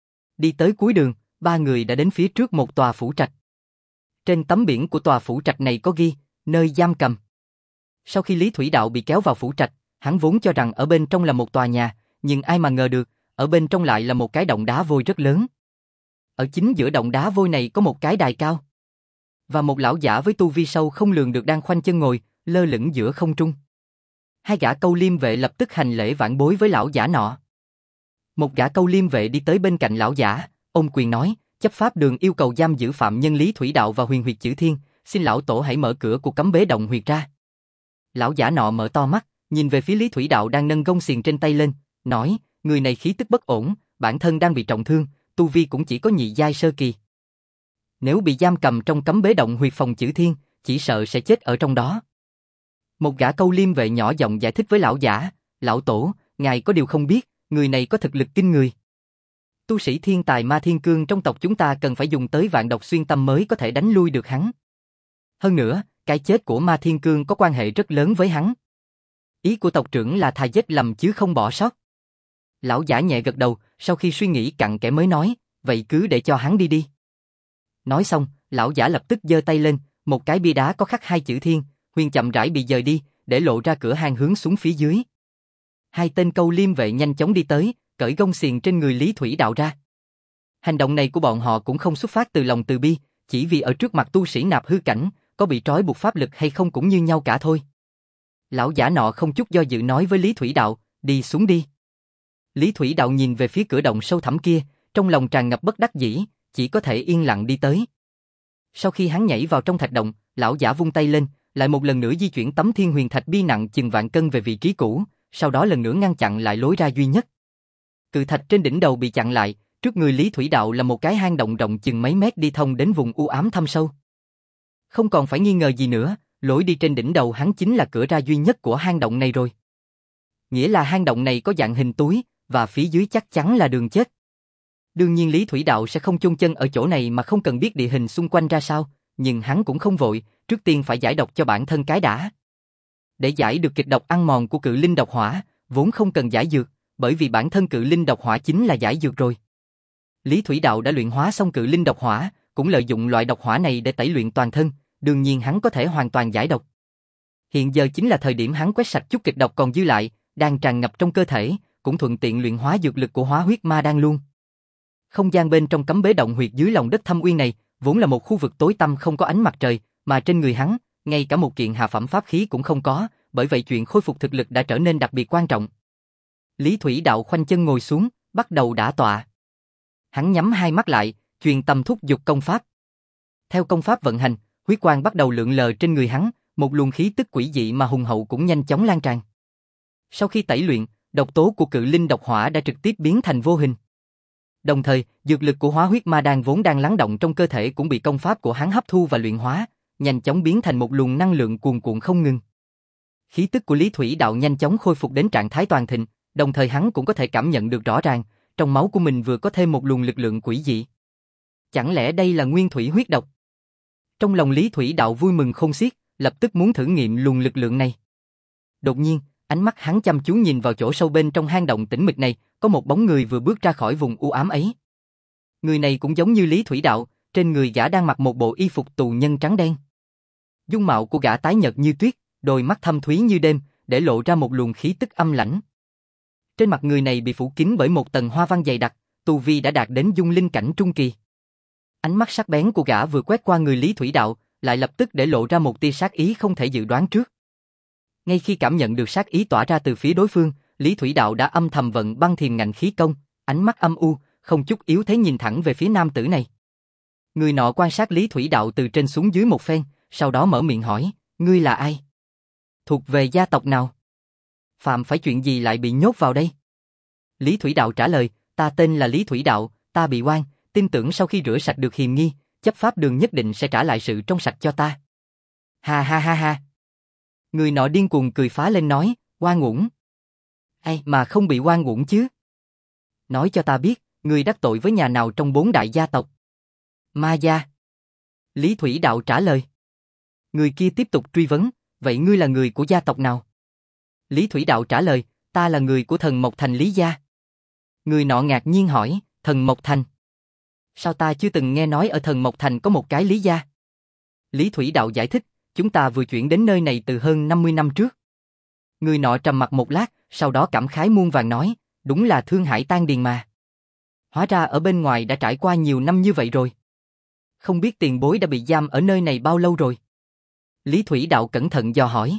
Đi tới cuối đường, ba người đã đến phía trước một tòa phủ trạch. Trên tấm biển của tòa phủ trạch này có ghi, nơi giam cầm. Sau khi Lý Thủy Đạo bị kéo vào phủ trạch, hắn vốn cho rằng ở bên trong là một tòa nhà, nhưng ai mà ngờ được, ở bên trong lại là một cái động đá vôi rất lớn. Ở chính giữa động đá vôi này có một cái đài cao. Và một lão giả với tu vi sâu không lường được đang khoanh chân ngồi, lơ lửng giữa không trung. Hai gã câu liêm vệ lập tức hành lễ vãn bối với lão giả nọ. Một gã câu liêm vệ đi tới bên cạnh lão giả, ôm quyền nói, chấp pháp đường yêu cầu giam giữ phạm nhân Lý Thủy Đạo và huyền huyệt Chữ Thiên, xin lão tổ hãy mở cửa của cấm bế động huyệt ra. Lão giả nọ mở to mắt, nhìn về phía Lý Thủy Đạo đang nâng gông xiềng trên tay lên, nói, người này khí tức bất ổn, bản thân đang bị trọng thương, tu vi cũng chỉ có nhị giai sơ kỳ. Nếu bị giam cầm trong cấm bế động huyệt phòng Chữ Thiên, chỉ sợ sẽ chết ở trong đó. Một gã câu liêm vệ nhỏ giọng giải thích với lão giả, lão tổ, ngài có điều không biết, người này có thực lực kinh người. Tu sĩ thiên tài Ma Thiên Cương trong tộc chúng ta cần phải dùng tới vạn độc xuyên tâm mới có thể đánh lui được hắn. Hơn nữa, cái chết của Ma Thiên Cương có quan hệ rất lớn với hắn. Ý của tộc trưởng là thà giết lầm chứ không bỏ sót. Lão giả nhẹ gật đầu, sau khi suy nghĩ cặn kẽ mới nói, vậy cứ để cho hắn đi đi. Nói xong, lão giả lập tức giơ tay lên, một cái bia đá có khắc hai chữ Thiên, Huyền chậm rãi bị dời đi, để lộ ra cửa hang hướng xuống phía dưới. Hai tên câu liêm vệ nhanh chóng đi tới, cởi gông xiềng trên người Lý Thủy Đạo ra. Hành động này của bọn họ cũng không xuất phát từ lòng từ bi, chỉ vì ở trước mặt tu sĩ nạp hư cảnh, có bị trói buộc pháp lực hay không cũng như nhau cả thôi. Lão giả nọ không chút do dự nói với Lý Thủy Đạo, đi xuống đi. Lý Thủy Đạo nhìn về phía cửa động sâu thẳm kia, trong lòng tràn ngập bất đắc dĩ, chỉ có thể yên lặng đi tới. Sau khi hắn nhảy vào trong thạch động, lão giả vung tay lên, lại một lần nữa di chuyển tấm thiên huyền thạch bi nặng chừng vạn cân về vị trí cũ, sau đó lần nữa ngăn chặn lại lối ra duy nhất. Cự thạch trên đỉnh đầu bị chặn lại, trước người Lý Thủy Đạo là một cái hang động rộng chừng mấy mét đi thông đến vùng u ám thâm sâu. Không còn phải nghi ngờ gì nữa, lối đi trên đỉnh đầu hắn chính là cửa ra duy nhất của hang động này rồi. Nghĩa là hang động này có dạng hình túi, và phía dưới chắc chắn là đường chết. Đương nhiên Lý Thủy Đạo sẽ không chôn chân ở chỗ này mà không cần biết địa hình xung quanh ra sao, nhưng hắn cũng không vội, trước tiên phải giải độc cho bản thân cái đã. Để giải được kịch độc ăn mòn của cự linh độc hỏa, vốn không cần giải dược, bởi vì bản thân cự linh độc hỏa chính là giải dược rồi. Lý Thủy Đạo đã luyện hóa xong cự linh độc hỏa, cũng lợi dụng loại độc hỏa này để tẩy luyện toàn thân, đương nhiên hắn có thể hoàn toàn giải độc. Hiện giờ chính là thời điểm hắn quét sạch chút kịch độc còn dư lại, đang tràn ngập trong cơ thể, cũng thuận tiện luyện hóa dược lực của Hóa Huyết Ma Đan luôn. Không gian bên trong cấm bế động huyệt dưới lòng đất thâm uyên này, vốn là một khu vực tối tăm không có ánh mặt trời, mà trên người hắn, ngay cả một kiện hạ phẩm pháp khí cũng không có, bởi vậy chuyện khôi phục thực lực đã trở nên đặc biệt quan trọng. Lý Thủy Đạo khoanh chân ngồi xuống, bắt đầu đả tọa. Hắn nhắm hai mắt lại, Truyền tâm thúc dục công pháp. Theo công pháp vận hành, huyết quang bắt đầu lượn lờ trên người hắn, một luồng khí tức quỷ dị mà hùng hậu cũng nhanh chóng lan tràn. Sau khi tẩy luyện, độc tố của cự linh độc hỏa đã trực tiếp biến thành vô hình. Đồng thời, dược lực của hóa huyết ma đan vốn đang lắng động trong cơ thể cũng bị công pháp của hắn hấp thu và luyện hóa, nhanh chóng biến thành một luồng năng lượng cuồn cuộn không ngừng. Khí tức của Lý Thủy Đạo nhanh chóng khôi phục đến trạng thái toàn thịnh, đồng thời hắn cũng có thể cảm nhận được rõ ràng, trong máu của mình vừa có thêm một luồng lực lượng quỷ dị. Chẳng lẽ đây là nguyên thủy huyết độc? Trong lòng Lý Thủy Đạo vui mừng khôn xiết, lập tức muốn thử nghiệm luồng lực lượng này. Đột nhiên, ánh mắt hắn chăm chú nhìn vào chỗ sâu bên trong hang động tĩnh mịch này, có một bóng người vừa bước ra khỏi vùng u ám ấy. Người này cũng giống như Lý Thủy Đạo, trên người gã đang mặc một bộ y phục tù nhân trắng đen. Dung mạo của gã tái nhợt như tuyết, đôi mắt thâm thúy như đêm, để lộ ra một luồng khí tức âm lãnh. Trên mặt người này bị phủ kín bởi một tầng hoa văn dày đặc, tu vi đã đạt đến dung linh cảnh trung kỳ. Ánh mắt sắc bén của gã vừa quét qua người Lý Thủy Đạo, lại lập tức để lộ ra một tia sát ý không thể dự đoán trước. Ngay khi cảm nhận được sát ý tỏa ra từ phía đối phương, Lý Thủy Đạo đã âm thầm vận băng thiềm ngạnh khí công, ánh mắt âm u, không chút yếu thế nhìn thẳng về phía nam tử này. Người nọ quan sát Lý Thủy Đạo từ trên xuống dưới một phen, sau đó mở miệng hỏi, ngươi là ai? Thuộc về gia tộc nào? Phạm phải chuyện gì lại bị nhốt vào đây? Lý Thủy Đạo trả lời, ta tên là Lý Thủy Đạo, ta bị oan, tin tưởng sau khi rửa sạch được hiềm nghi, chấp pháp đường nhất định sẽ trả lại sự trong sạch cho ta. Ha ha ha ha. Người nọ điên cuồng cười phá lên nói, oan uổng. Ai mà không bị oan uổng chứ? Nói cho ta biết, ngươi đắc tội với nhà nào trong bốn đại gia tộc? Ma gia. Lý Thủy Đạo trả lời. Người kia tiếp tục truy vấn, vậy ngươi là người của gia tộc nào? Lý Thủy Đạo trả lời, ta là người của thần Mộc Thành Lý gia. Người nọ ngạc nhiên hỏi, thần Mộc Thành? Sao ta chưa từng nghe nói ở thần Mộc Thành có một cái Lý gia? Lý Thủy Đạo giải thích, chúng ta vừa chuyển đến nơi này từ hơn năm mươi năm trước. Người nọ trầm mặc một lát, sau đó cảm khái muôn vàn nói, đúng là thương hải tan điền mà. Hóa ra ở bên ngoài đã trải qua nhiều năm như vậy rồi. Không biết tiền bối đã bị giam ở nơi này bao lâu rồi? Lý Thủy Đạo cẩn thận dò hỏi.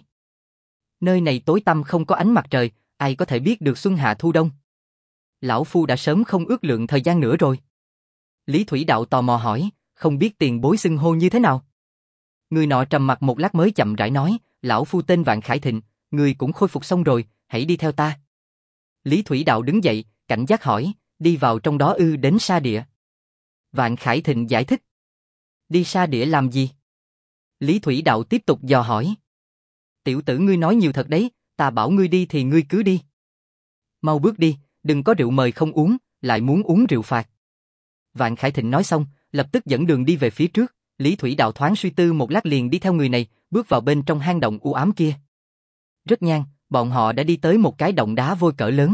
Nơi này tối tăm không có ánh mặt trời, ai có thể biết được xuân hạ thu đông? Lão Phu đã sớm không ước lượng thời gian nữa rồi. Lý Thủy Đạo tò mò hỏi, không biết tiền bối xưng hô như thế nào? Người nọ trầm mặc một lát mới chậm rãi nói, lão Phu tên Vạn Khải Thịnh, người cũng khôi phục xong rồi, hãy đi theo ta. Lý Thủy Đạo đứng dậy, cảnh giác hỏi, đi vào trong đó ư? Đến Sa Địa. Vạn Khải Thịnh giải thích. Đi Sa Địa làm gì? Lý Thủy Đạo tiếp tục dò hỏi. Tiểu tử ngươi nói nhiều thật đấy, ta bảo ngươi đi thì ngươi cứ đi. Mau bước đi, đừng có rượu mời không uống, lại muốn uống rượu phạt. Vạn Khải Thịnh nói xong, lập tức dẫn đường đi về phía trước. Lý Thủy Đạo thoáng suy tư một lát liền đi theo người này, bước vào bên trong hang động u ám kia. Rất nhanh, bọn họ đã đi tới một cái động đá vôi cỡ lớn.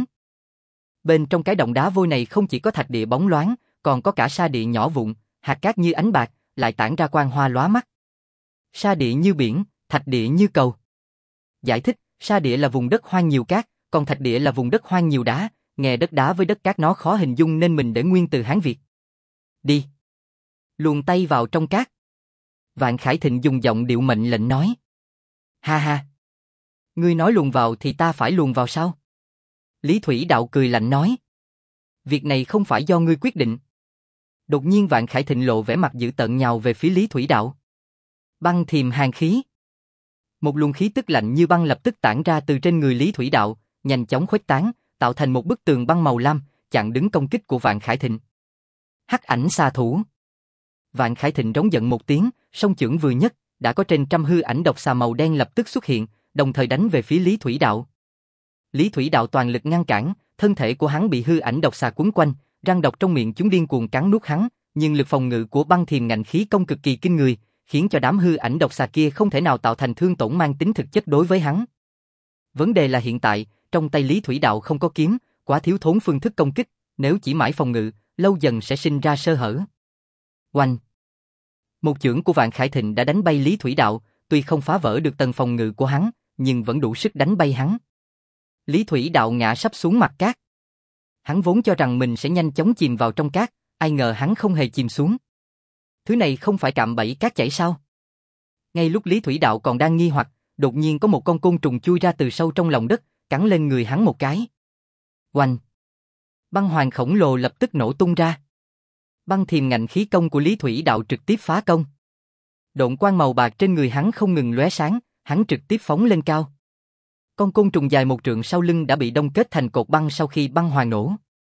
Bên trong cái động đá vôi này không chỉ có thạch địa bóng loáng, còn có cả sa địa nhỏ vụn, hạt cát như ánh bạc, lại tản ra quang hoa lóa mắt. Sa địa như biển, thạch địa như cầu. Giải thích, sa địa là vùng đất hoang nhiều cát, còn thạch địa là vùng đất hoang nhiều đá, nghe đất đá với đất cát nó khó hình dung nên mình để nguyên từ Hán Việt. Đi. Luồn tay vào trong cát. Vạn Khải Thịnh dùng giọng điệu mệnh lệnh nói. Ha ha. Ngươi nói luồn vào thì ta phải luồn vào sao? Lý Thủy Đạo cười lạnh nói. Việc này không phải do ngươi quyết định. Đột nhiên Vạn Khải Thịnh lộ vẻ mặt dữ tợn nhào về phía Lý Thủy Đạo. Băng thiềm hàn khí. Một luồng khí tức lạnh như băng lập tức tản ra từ trên người Lý Thủy Đạo, nhanh chóng khuếch tán, tạo thành một bức tường băng màu lam, chặn đứng công kích của Vạn Khải Thịnh. Hắc ảnh xà thủ. Vạn Khải Thịnh rống giận một tiếng, song chưởng vừa nhất, đã có trên trăm hư ảnh độc xà màu đen lập tức xuất hiện, đồng thời đánh về phía Lý Thủy Đạo. Lý Thủy Đạo toàn lực ngăn cản, thân thể của hắn bị hư ảnh độc xà quấn quanh, răng độc trong miệng chúng điên cuồng cắn nuốt hắn, nhưng lực phòng ngự của băng thiềm ngạnh khí công cực kỳ kinh người, khiến cho đám hư ảnh độc xà kia không thể nào tạo thành thương tổn mang tính thực chất đối với hắn. Vấn đề là hiện tại, trong tay Lý Thủy Đạo không có kiếm, quá thiếu thốn phương thức công kích, nếu chỉ mãi phòng ngự, lâu dần sẽ sinh ra sơ hở. Oanh! Một chưởng của Vạn Khải Thịnh đã đánh bay Lý Thủy Đạo, tuy không phá vỡ được tầng phòng ngự của hắn, nhưng vẫn đủ sức đánh bay hắn. Lý Thủy Đạo ngã sắp xuống mặt cát. Hắn vốn cho rằng mình sẽ nhanh chóng chìm vào trong cát, ai ngờ hắn không hề chìm xuống. Thứ này không phải cạm bẫy cát chảy sao? Ngay lúc Lý Thủy Đạo còn đang nghi hoặc, đột nhiên có một con côn trùng chui ra từ sâu trong lòng đất, cắn lên người hắn một cái. Oanh! Băng hoàng khổng lồ lập tức nổ tung ra. Băng thiềm ngạnh khí công của Lý Thủy Đạo trực tiếp phá công. Độn quang màu bạc trên người hắn không ngừng lóe sáng, hắn trực tiếp phóng lên cao. Con côn trùng dài một trượng sau lưng đã bị đông kết thành cột băng sau khi băng hoàn nổ.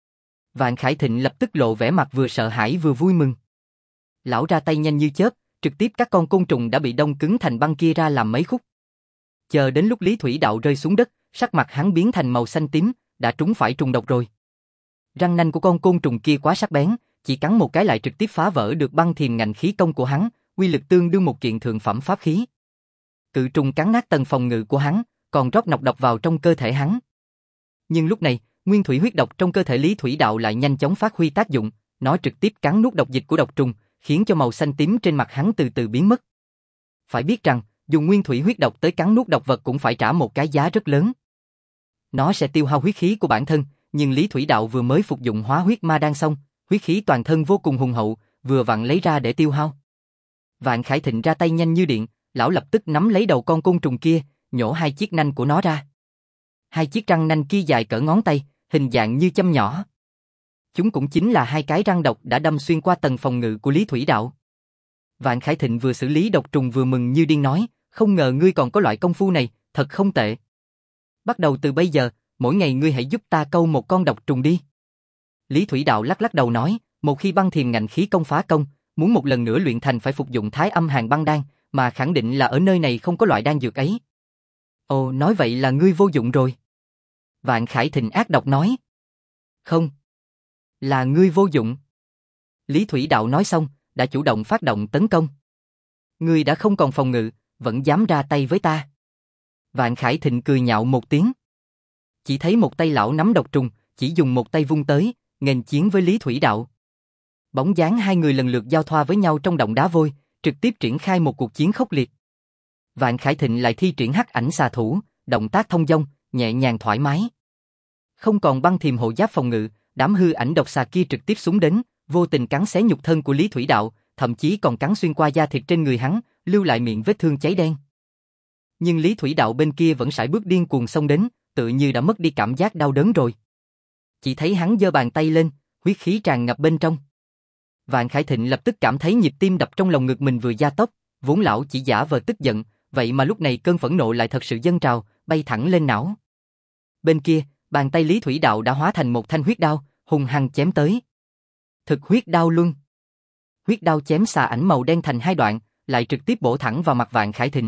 Vạn Khải Thịnh lập tức lộ vẻ mặt vừa sợ hãi vừa vui mừng. Lão ra tay nhanh như chớp, trực tiếp các con côn trùng đã bị đông cứng thành băng kia ra làm mấy khúc. Chờ đến lúc Lý Thủy Đạo rơi xuống đất, sắc mặt hắn biến thành màu xanh tím, đã trúng phải trùng độc rồi. Răng nanh của con côn trùng kia quá sắc bén, chỉ cắn một cái lại trực tiếp phá vỡ được băng thiềm ngạnh khí công của hắn, uy lực tương đương một kiện thượng phẩm pháp khí. Cự trùng cắn nát tầng phòng ngự của hắn, còn rót nọc độc vào trong cơ thể hắn. Nhưng lúc này, nguyên thủy huyết độc trong cơ thể Lý Thủy Đạo lại nhanh chóng phát huy tác dụng, nó trực tiếp cắn nuốt độc dịch của độc trùng, khiến cho màu xanh tím trên mặt hắn từ từ biến mất. Phải biết rằng, dùng nguyên thủy huyết độc tới cắn nuốt độc vật cũng phải trả một cái giá rất lớn. Nó sẽ tiêu hao huyết khí của bản thân, nhưng Lý Thủy Đạo vừa mới phục dụng hóa huyết ma đan xong, huyết khí toàn thân vô cùng hùng hậu, vừa vặn lấy ra để tiêu hao. Vạn Khải Thịnh ra tay nhanh như điện, lão lập tức nắm lấy đầu con côn trùng kia, nhổ hai chiếc nanh của nó ra. Hai chiếc răng nanh kia dài cỡ ngón tay, hình dạng như châm nhỏ. Chúng cũng chính là hai cái răng độc đã đâm xuyên qua tầng phòng ngự của Lý Thủy Đạo. Vạn Khải Thịnh vừa xử lý độc trùng vừa mừng như điên nói, không ngờ ngươi còn có loại công phu này, thật không tệ. Bắt đầu từ bây giờ, mỗi ngày ngươi hãy giúp ta câu một con độc trùng đi. Lý Thủy Đạo lắc lắc đầu nói, một khi băng thiềm ngạnh khí công phá công, muốn một lần nữa luyện thành phải phục dụng Thái Âm Hàn Băng Đan, mà khẳng định là ở nơi này không có loại đan dược ấy. Ồ, nói vậy là ngươi vô dụng rồi. Vạn Khải Thịnh ác độc nói. Không. Là ngươi vô dụng. Lý Thủy Đạo nói xong, đã chủ động phát động tấn công. Ngươi đã không còn phòng ngự, vẫn dám ra tay với ta. Vạn Khải Thịnh cười nhạo một tiếng. Chỉ thấy một tay lão nắm độc trùng, chỉ dùng một tay vung tới, nghênh chiến với Lý Thủy Đạo. Bóng dáng hai người lần lượt giao thoa với nhau trong động đá vôi, trực tiếp triển khai một cuộc chiến khốc liệt. Vạn Khải Thịnh lại thi triển hắc ảnh xà thủ, động tác thông dong, nhẹ nhàng thoải mái. Không còn băng thiềm hộ giáp phòng ngự, đám hư ảnh độc xà kia trực tiếp xuống đến, vô tình cắn xé nhục thân của Lý Thủy Đạo, thậm chí còn cắn xuyên qua da thịt trên người hắn, lưu lại miệng vết thương cháy đen. Nhưng Lý Thủy Đạo bên kia vẫn sải bước điên cuồng xông đến, tự như đã mất đi cảm giác đau đớn rồi. Chỉ thấy hắn giơ bàn tay lên, huyết khí tràn ngập bên trong. Vạn Khải Thịnh lập tức cảm thấy nhịp tim đập trong lòng ngực mình vừa gia tốc, vốn lão chỉ giả vờ tức giận, vậy mà lúc này cơn phẫn nộ lại thật sự dâng trào, bay thẳng lên não. Bên kia, bàn tay Lý Thủy Đạo đã hóa thành một thanh huyết đao, hung hăng chém tới. Thực huyết đao luân. Huyết đao chém xà ảnh màu đen thành hai đoạn, lại trực tiếp bổ thẳng vào mặt Vạn Khải Thịnh.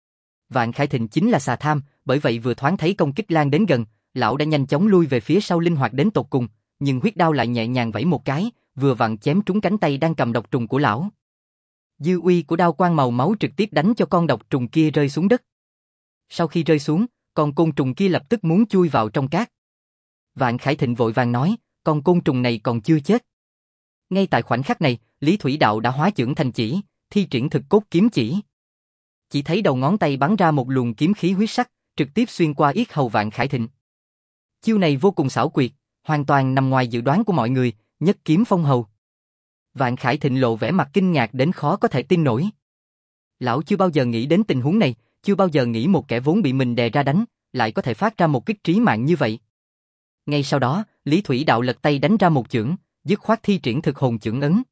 Vạn Khải Thịnh chính là xà tham, bởi vậy vừa thoáng thấy công kích lan đến gần, lão đã nhanh chóng lui về phía sau linh hoạt đến tột cùng, nhưng huyết đao lại nhẹ nhàng vẫy một cái, vừa vặn chém trúng cánh tay đang cầm độc trùng của lão. Dư uy của đao quang màu máu trực tiếp đánh cho con độc trùng kia rơi xuống đất. Sau khi rơi xuống, con côn trùng kia lập tức muốn chui vào trong cát. Vạn Khải Thịnh vội vàng nói, con côn trùng này còn chưa chết. Ngay tại khoảnh khắc này, Lý Thủy Đạo đã hóa chưởng thành chỉ, thi triển thực cốt kiếm chỉ. Chỉ thấy đầu ngón tay bắn ra một luồng kiếm khí huyết sắc, trực tiếp xuyên qua yết hầu Vạn Khải Thịnh. Chiêu này vô cùng xảo quyệt, hoàn toàn nằm ngoài dự đoán của mọi người, nhất kiếm phong hầu. Vạn Khải Thịnh lộ vẻ mặt kinh ngạc đến khó có thể tin nổi. Lão chưa bao giờ nghĩ đến tình huống này, chưa bao giờ nghĩ một kẻ vốn bị mình đè ra đánh, lại có thể phát ra một kích trí mạng như vậy. Ngay sau đó, Lý Thủy Đạo lật tay đánh ra một chưởng, dứt khoát thi triển thực hồn chưởng ấn.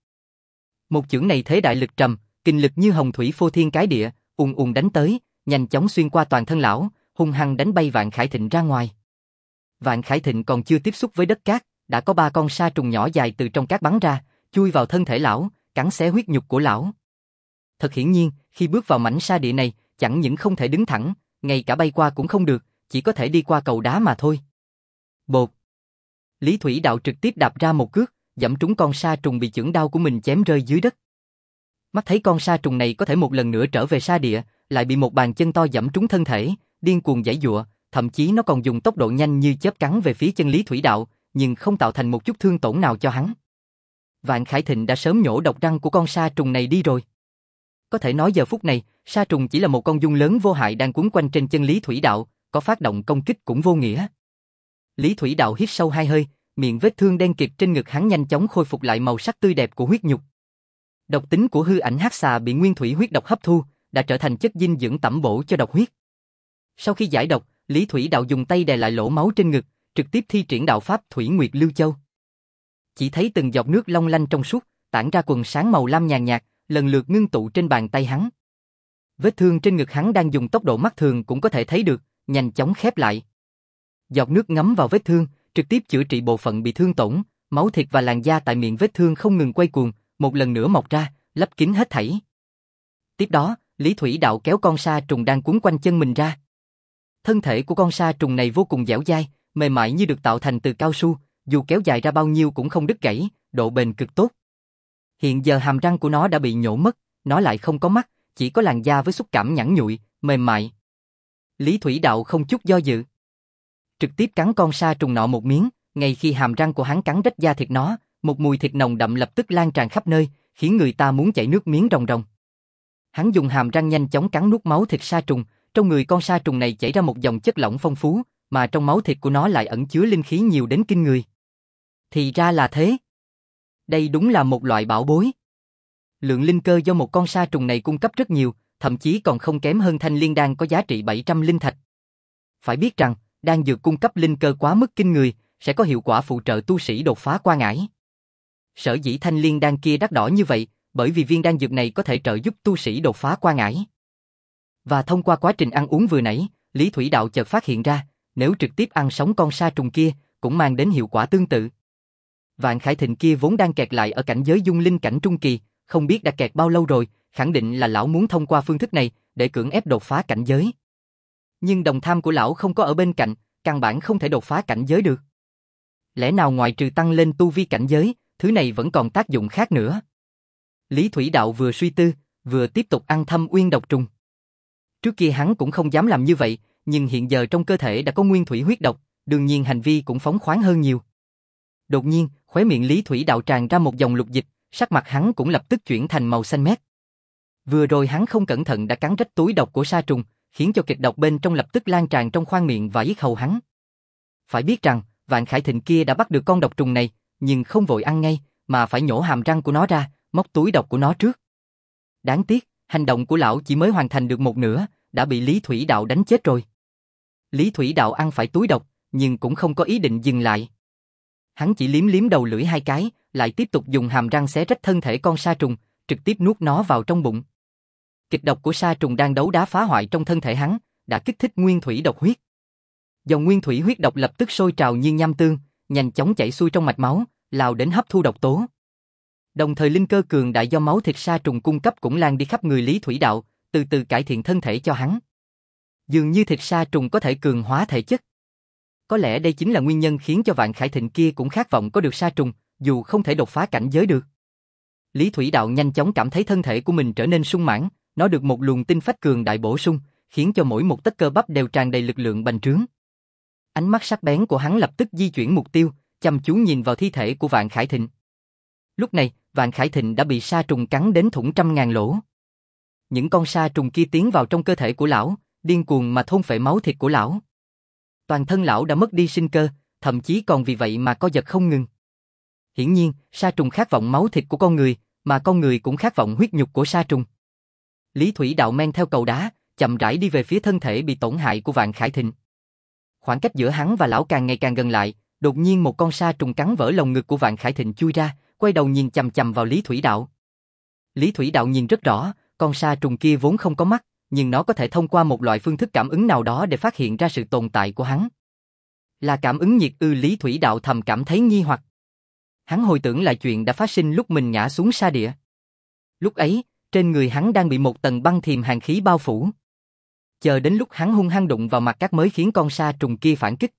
Một chưởng này thế đại lực trầm, kinh lực như hồng thủy phô thiên cái địa, ùn ùn đánh tới, nhanh chóng xuyên qua toàn thân lão, hung hăng đánh bay Vạn Khải Thịnh ra ngoài. Vạn Khải Thịnh còn chưa tiếp xúc với đất cát, đã có ba con sa trùng nhỏ dài từ trong cát bắn ra, chui vào thân thể lão, cắn xé huyết nhục của lão. Thật hiển nhiên, khi bước vào mảnh sa địa này, chẳng những không thể đứng thẳng, ngay cả bay qua cũng không được, chỉ có thể đi qua cầu đá mà thôi. Bột. Lý Thủy Đạo trực tiếp đạp ra một cước, giẫm trúng con sa trùng bị chưởng đao của mình chém rơi dưới đất. Mắt thấy con sa trùng này có thể một lần nữa trở về sa địa, lại bị một bàn chân to giẫm trúng thân thể, điên cuồng giãy giụa, thậm chí nó còn dùng tốc độ nhanh như chớp cắn về phía chân Lý Thủy Đạo, nhưng không tạo thành một chút thương tổn nào cho hắn. Vạn Khải Thịnh đã sớm nhổ độc răng của con sa trùng này đi rồi. Có thể nói giờ phút này, sa trùng chỉ là một con giun lớn vô hại đang quấn quanh trên chân Lý Thủy Đạo, có phát động công kích cũng vô nghĩa. Lý Thủy Đạo hít sâu hai hơi, miệng vết thương đen kịt trên ngực hắn nhanh chóng khôi phục lại màu sắc tươi đẹp của huyết nhục. Độc tính của hư ảnh hắc xà bị nguyên thủy huyết độc hấp thu, đã trở thành chất dinh dưỡng tẩm bổ cho độc huyết. Sau khi giải độc, Lý Thủy Đạo dùng tay đè lại lỗ máu trên ngực, trực tiếp thi triển đạo pháp Thủy Nguyệt Lưu Châu. Chỉ thấy từng giọt nước long lanh trong suốt, tản ra quần sáng màu lam nhàn nhạt, lần lượt ngưng tụ trên bàn tay hắn. Vết thương trên ngực hắn đang dùng tốc độ mắt thường cũng có thể thấy được, nhanh chóng khép lại. Giọt nước ngấm vào vết thương, trực tiếp chữa trị bộ phận bị thương tổn, máu thịt và làn da tại miệng vết thương không ngừng quay cuồng, một lần nữa mọc ra, lấp kín hết thảy. Tiếp đó, Lý Thủy Đạo kéo con sa trùng đang quấn quanh chân mình ra. Thân thể của con sa trùng này vô cùng dẻo dai, mềm mại như được tạo thành từ cao su, dù kéo dài ra bao nhiêu cũng không đứt gãy, độ bền cực tốt. Hiện giờ hàm răng của nó đã bị nhổ mất, nó lại không có mắt, chỉ có làn da với xúc cảm nhẵn nhụi, mềm mại. Lý Thủy Đạo không chút do dự, trực tiếp cắn con sa trùng nọ một miếng, ngay khi hàm răng của hắn cắn rách da thịt nó, một mùi thịt nồng đậm lập tức lan tràn khắp nơi, khiến người ta muốn chảy nước miếng ròng ròng. Hắn dùng hàm răng nhanh chóng cắn nuốt máu thịt sa trùng, trong người con sa trùng này chảy ra một dòng chất lỏng phong phú, mà trong máu thịt của nó lại ẩn chứa linh khí nhiều đến kinh người. Thì ra là thế. Đây đúng là một loại bảo bối. Lượng linh cơ do một con sa trùng này cung cấp rất nhiều, thậm chí còn không kém hơn thanh liên đan có giá trị bảy trăm linh thạch. Phải biết rằng, đan dược cung cấp linh cơ quá mức kinh người, sẽ có hiệu quả phụ trợ tu sĩ đột phá qua ngải. Sở dĩ thanh liên đan kia đắt đỏ như vậy, bởi vì viên đan dược này có thể trợ giúp tu sĩ đột phá qua ngải. Và thông qua quá trình ăn uống vừa nãy, Lý Thủy Đạo chợt phát hiện ra, nếu trực tiếp ăn sống con sa trùng kia, cũng mang đến hiệu quả tương tự. Vạn Khải Thịnh kia vốn đang kẹt lại ở cảnh giới dung linh cảnh trung kỳ, không biết đã kẹt bao lâu rồi, khẳng định là lão muốn thông qua phương thức này để cưỡng ép đột phá cảnh giới. Nhưng đồng tham của lão không có ở bên cạnh, căn bản không thể đột phá cảnh giới được. Lẽ nào ngoại trừ tăng lên tu vi cảnh giới, thứ này vẫn còn tác dụng khác nữa? Lý Thủy Đạo vừa suy tư, vừa tiếp tục ăn thâm uyên độc trùng. Trước kia hắn cũng không dám làm như vậy, nhưng hiện giờ trong cơ thể đã có nguyên thủy huyết độc, đương nhiên hành vi cũng phóng khoáng hơn nhiều. Đột nhiên, khóe miệng Lý Thủy Đạo tràn ra một dòng lục dịch, sắc mặt hắn cũng lập tức chuyển thành màu xanh mét. Vừa rồi hắn không cẩn thận đã cắn rách túi độc của sa trùng, khiến cho kịch độc bên trong lập tức lan tràn trong khoang miệng và yết hầu hắn. Phải biết rằng, Vạn Khải Thịnh kia đã bắt được con độc trùng này, nhưng không vội ăn ngay, mà phải nhổ hàm răng của nó ra, móc túi độc của nó trước. Đáng tiếc, hành động của lão chỉ mới hoàn thành được một nửa, đã bị Lý Thủy Đạo đánh chết rồi. Lý Thủy Đạo ăn phải túi độc, nhưng cũng không có ý định dừng lại. Hắn chỉ liếm liếm đầu lưỡi hai cái, lại tiếp tục dùng hàm răng xé rách thân thể con sa trùng, trực tiếp nuốt nó vào trong bụng. Kịch độc của sa trùng đang đấu đá phá hoại trong thân thể hắn, đã kích thích nguyên thủy độc huyết. Dòng nguyên thủy huyết độc lập tức sôi trào như nham tương, nhanh chóng chảy xuôi trong mạch máu, lao đến hấp thu độc tố. Đồng thời linh cơ cường đại do máu thịt sa trùng cung cấp cũng lan đi khắp người Lý Thủy Đạo, từ từ cải thiện thân thể cho hắn. Dường như thịt sa trùng có thể cường hóa thể chất. Có lẽ đây chính là nguyên nhân khiến cho Vạn Khải Thịnh kia cũng khát vọng có được sa trùng, dù không thể đột phá cảnh giới được. Lý Thủy Đạo nhanh chóng cảm thấy thân thể của mình trở nên sung mãn, nó được một luồng tinh phách cường đại bổ sung, khiến cho mỗi một tấc cơ bắp đều tràn đầy lực lượng bành trướng. Ánh mắt sắc bén của hắn lập tức di chuyển mục tiêu, chăm chú nhìn vào thi thể của Vạn Khải Thịnh. Lúc này, Vạn Khải Thịnh đã bị sa trùng cắn đến thủng trăm ngàn lỗ. Những con sa trùng kia tiến vào trong cơ thể của lão, điên cuồng mà thôn phệ máu thịt của lão. Toàn thân lão đã mất đi sinh cơ, thậm chí còn vì vậy mà co giật không ngừng. Hiển nhiên, sa trùng khát vọng máu thịt của con người, mà con người cũng khát vọng huyết nhục của sa trùng. Lý Thủy Đạo men theo cầu đá, chậm rãi đi về phía thân thể bị tổn hại của Vạn Khải Thịnh. Khoảng cách giữa hắn và lão càng ngày càng gần lại, đột nhiên một con sa trùng cắn vỡ lồng ngực của Vạn Khải Thịnh chui ra, quay đầu nhìn chằm chằm vào Lý Thủy Đạo. Lý Thủy Đạo nhìn rất rõ, con sa trùng kia vốn không có mắt, nhưng nó có thể thông qua một loại phương thức cảm ứng nào đó để phát hiện ra sự tồn tại của hắn. Là cảm ứng nhiệt ư? Lý Thủy Đạo thầm cảm thấy nghi hoặc. Hắn hồi tưởng lại chuyện đã phát sinh lúc mình ngã xuống sa địa. Lúc ấy, trên người hắn đang bị một tầng băng thiềm hàn khí bao phủ. Chờ đến lúc hắn hung hăng đụng vào mặt cát mới khiến con sa trùng kia phản kích.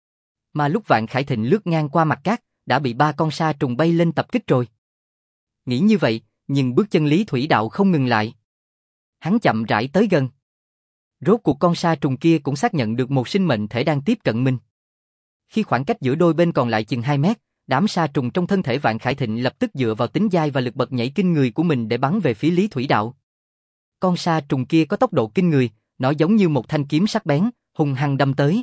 Mà lúc Vạn Khải Thịnh lướt ngang qua mặt cát, đã bị ba con sa trùng bay lên tập kích rồi. Nghĩ như vậy, nhưng bước chân Lý Thủy Đạo không ngừng lại. Hắn chậm rãi tới gần. Rốt cuộc con sa trùng kia cũng xác nhận được một sinh mệnh thể đang tiếp cận mình. Khi khoảng cách giữa đôi bên còn lại chừng hai mét, đám sa trùng trong thân thể Vạn Khải Thịnh lập tức dựa vào tính dai và lực bật nhảy kinh người của mình để bắn về phía Lý Thủy Đạo. Con sa trùng kia có tốc độ kinh người, nó giống như một thanh kiếm sắc bén, hung hăng đâm tới.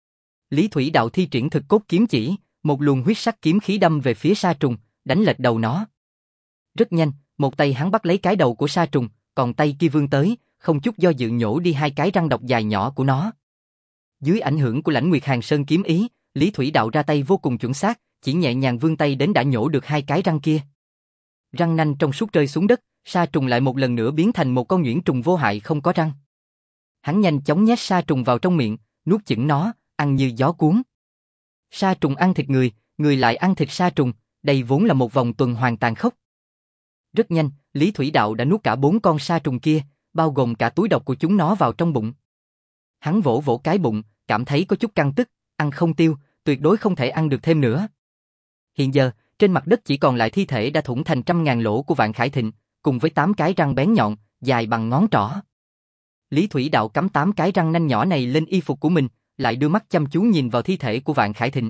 Lý Thủy Đạo thi triển thực cốt kiếm chỉ, một luồng huyết sắc kiếm khí đâm về phía sa trùng, đánh lệch đầu nó. Rất nhanh, một tay hắn bắt lấy cái đầu của sa trùng, còn tay kia vươn tới, không chút do dự nhổ đi hai cái răng độc dài nhỏ của nó. Dưới ảnh hưởng của Lãnh Nguyệt Hàn Sơn kiếm ý, Lý Thủy Đạo ra tay vô cùng chuẩn xác, chỉ nhẹ nhàng vươn tay đến đã nhổ được hai cái răng kia. Răng nanh trong suốt rơi xuống đất, sa trùng lại một lần nữa biến thành một con nhuyễn trùng vô hại không có răng. Hắn nhanh chóng nhét sa trùng vào trong miệng, nuốt chửng nó, ăn như gió cuốn. Sa trùng ăn thịt người, người lại ăn thịt sa trùng, đây vốn là một vòng tuần hoàn tàn khốc. Rất nhanh, Lý Thủy Đạo đã nuốt cả bốn con sa trùng kia, bao gồm cả túi độc của chúng nó vào trong bụng. Hắn vỗ vỗ cái bụng, cảm thấy có chút căng tức, ăn không tiêu, tuyệt đối không thể ăn được thêm nữa. Hiện giờ, trên mặt đất chỉ còn lại thi thể đã thủng thành trăm ngàn lỗ của Vạn Khải Thịnh, cùng với tám cái răng bén nhọn, dài bằng ngón trỏ. Lý Thủy Đạo cắm tám cái răng nanh nhỏ này lên y phục của mình, lại đưa mắt chăm chú nhìn vào thi thể của Vạn Khải Thịnh.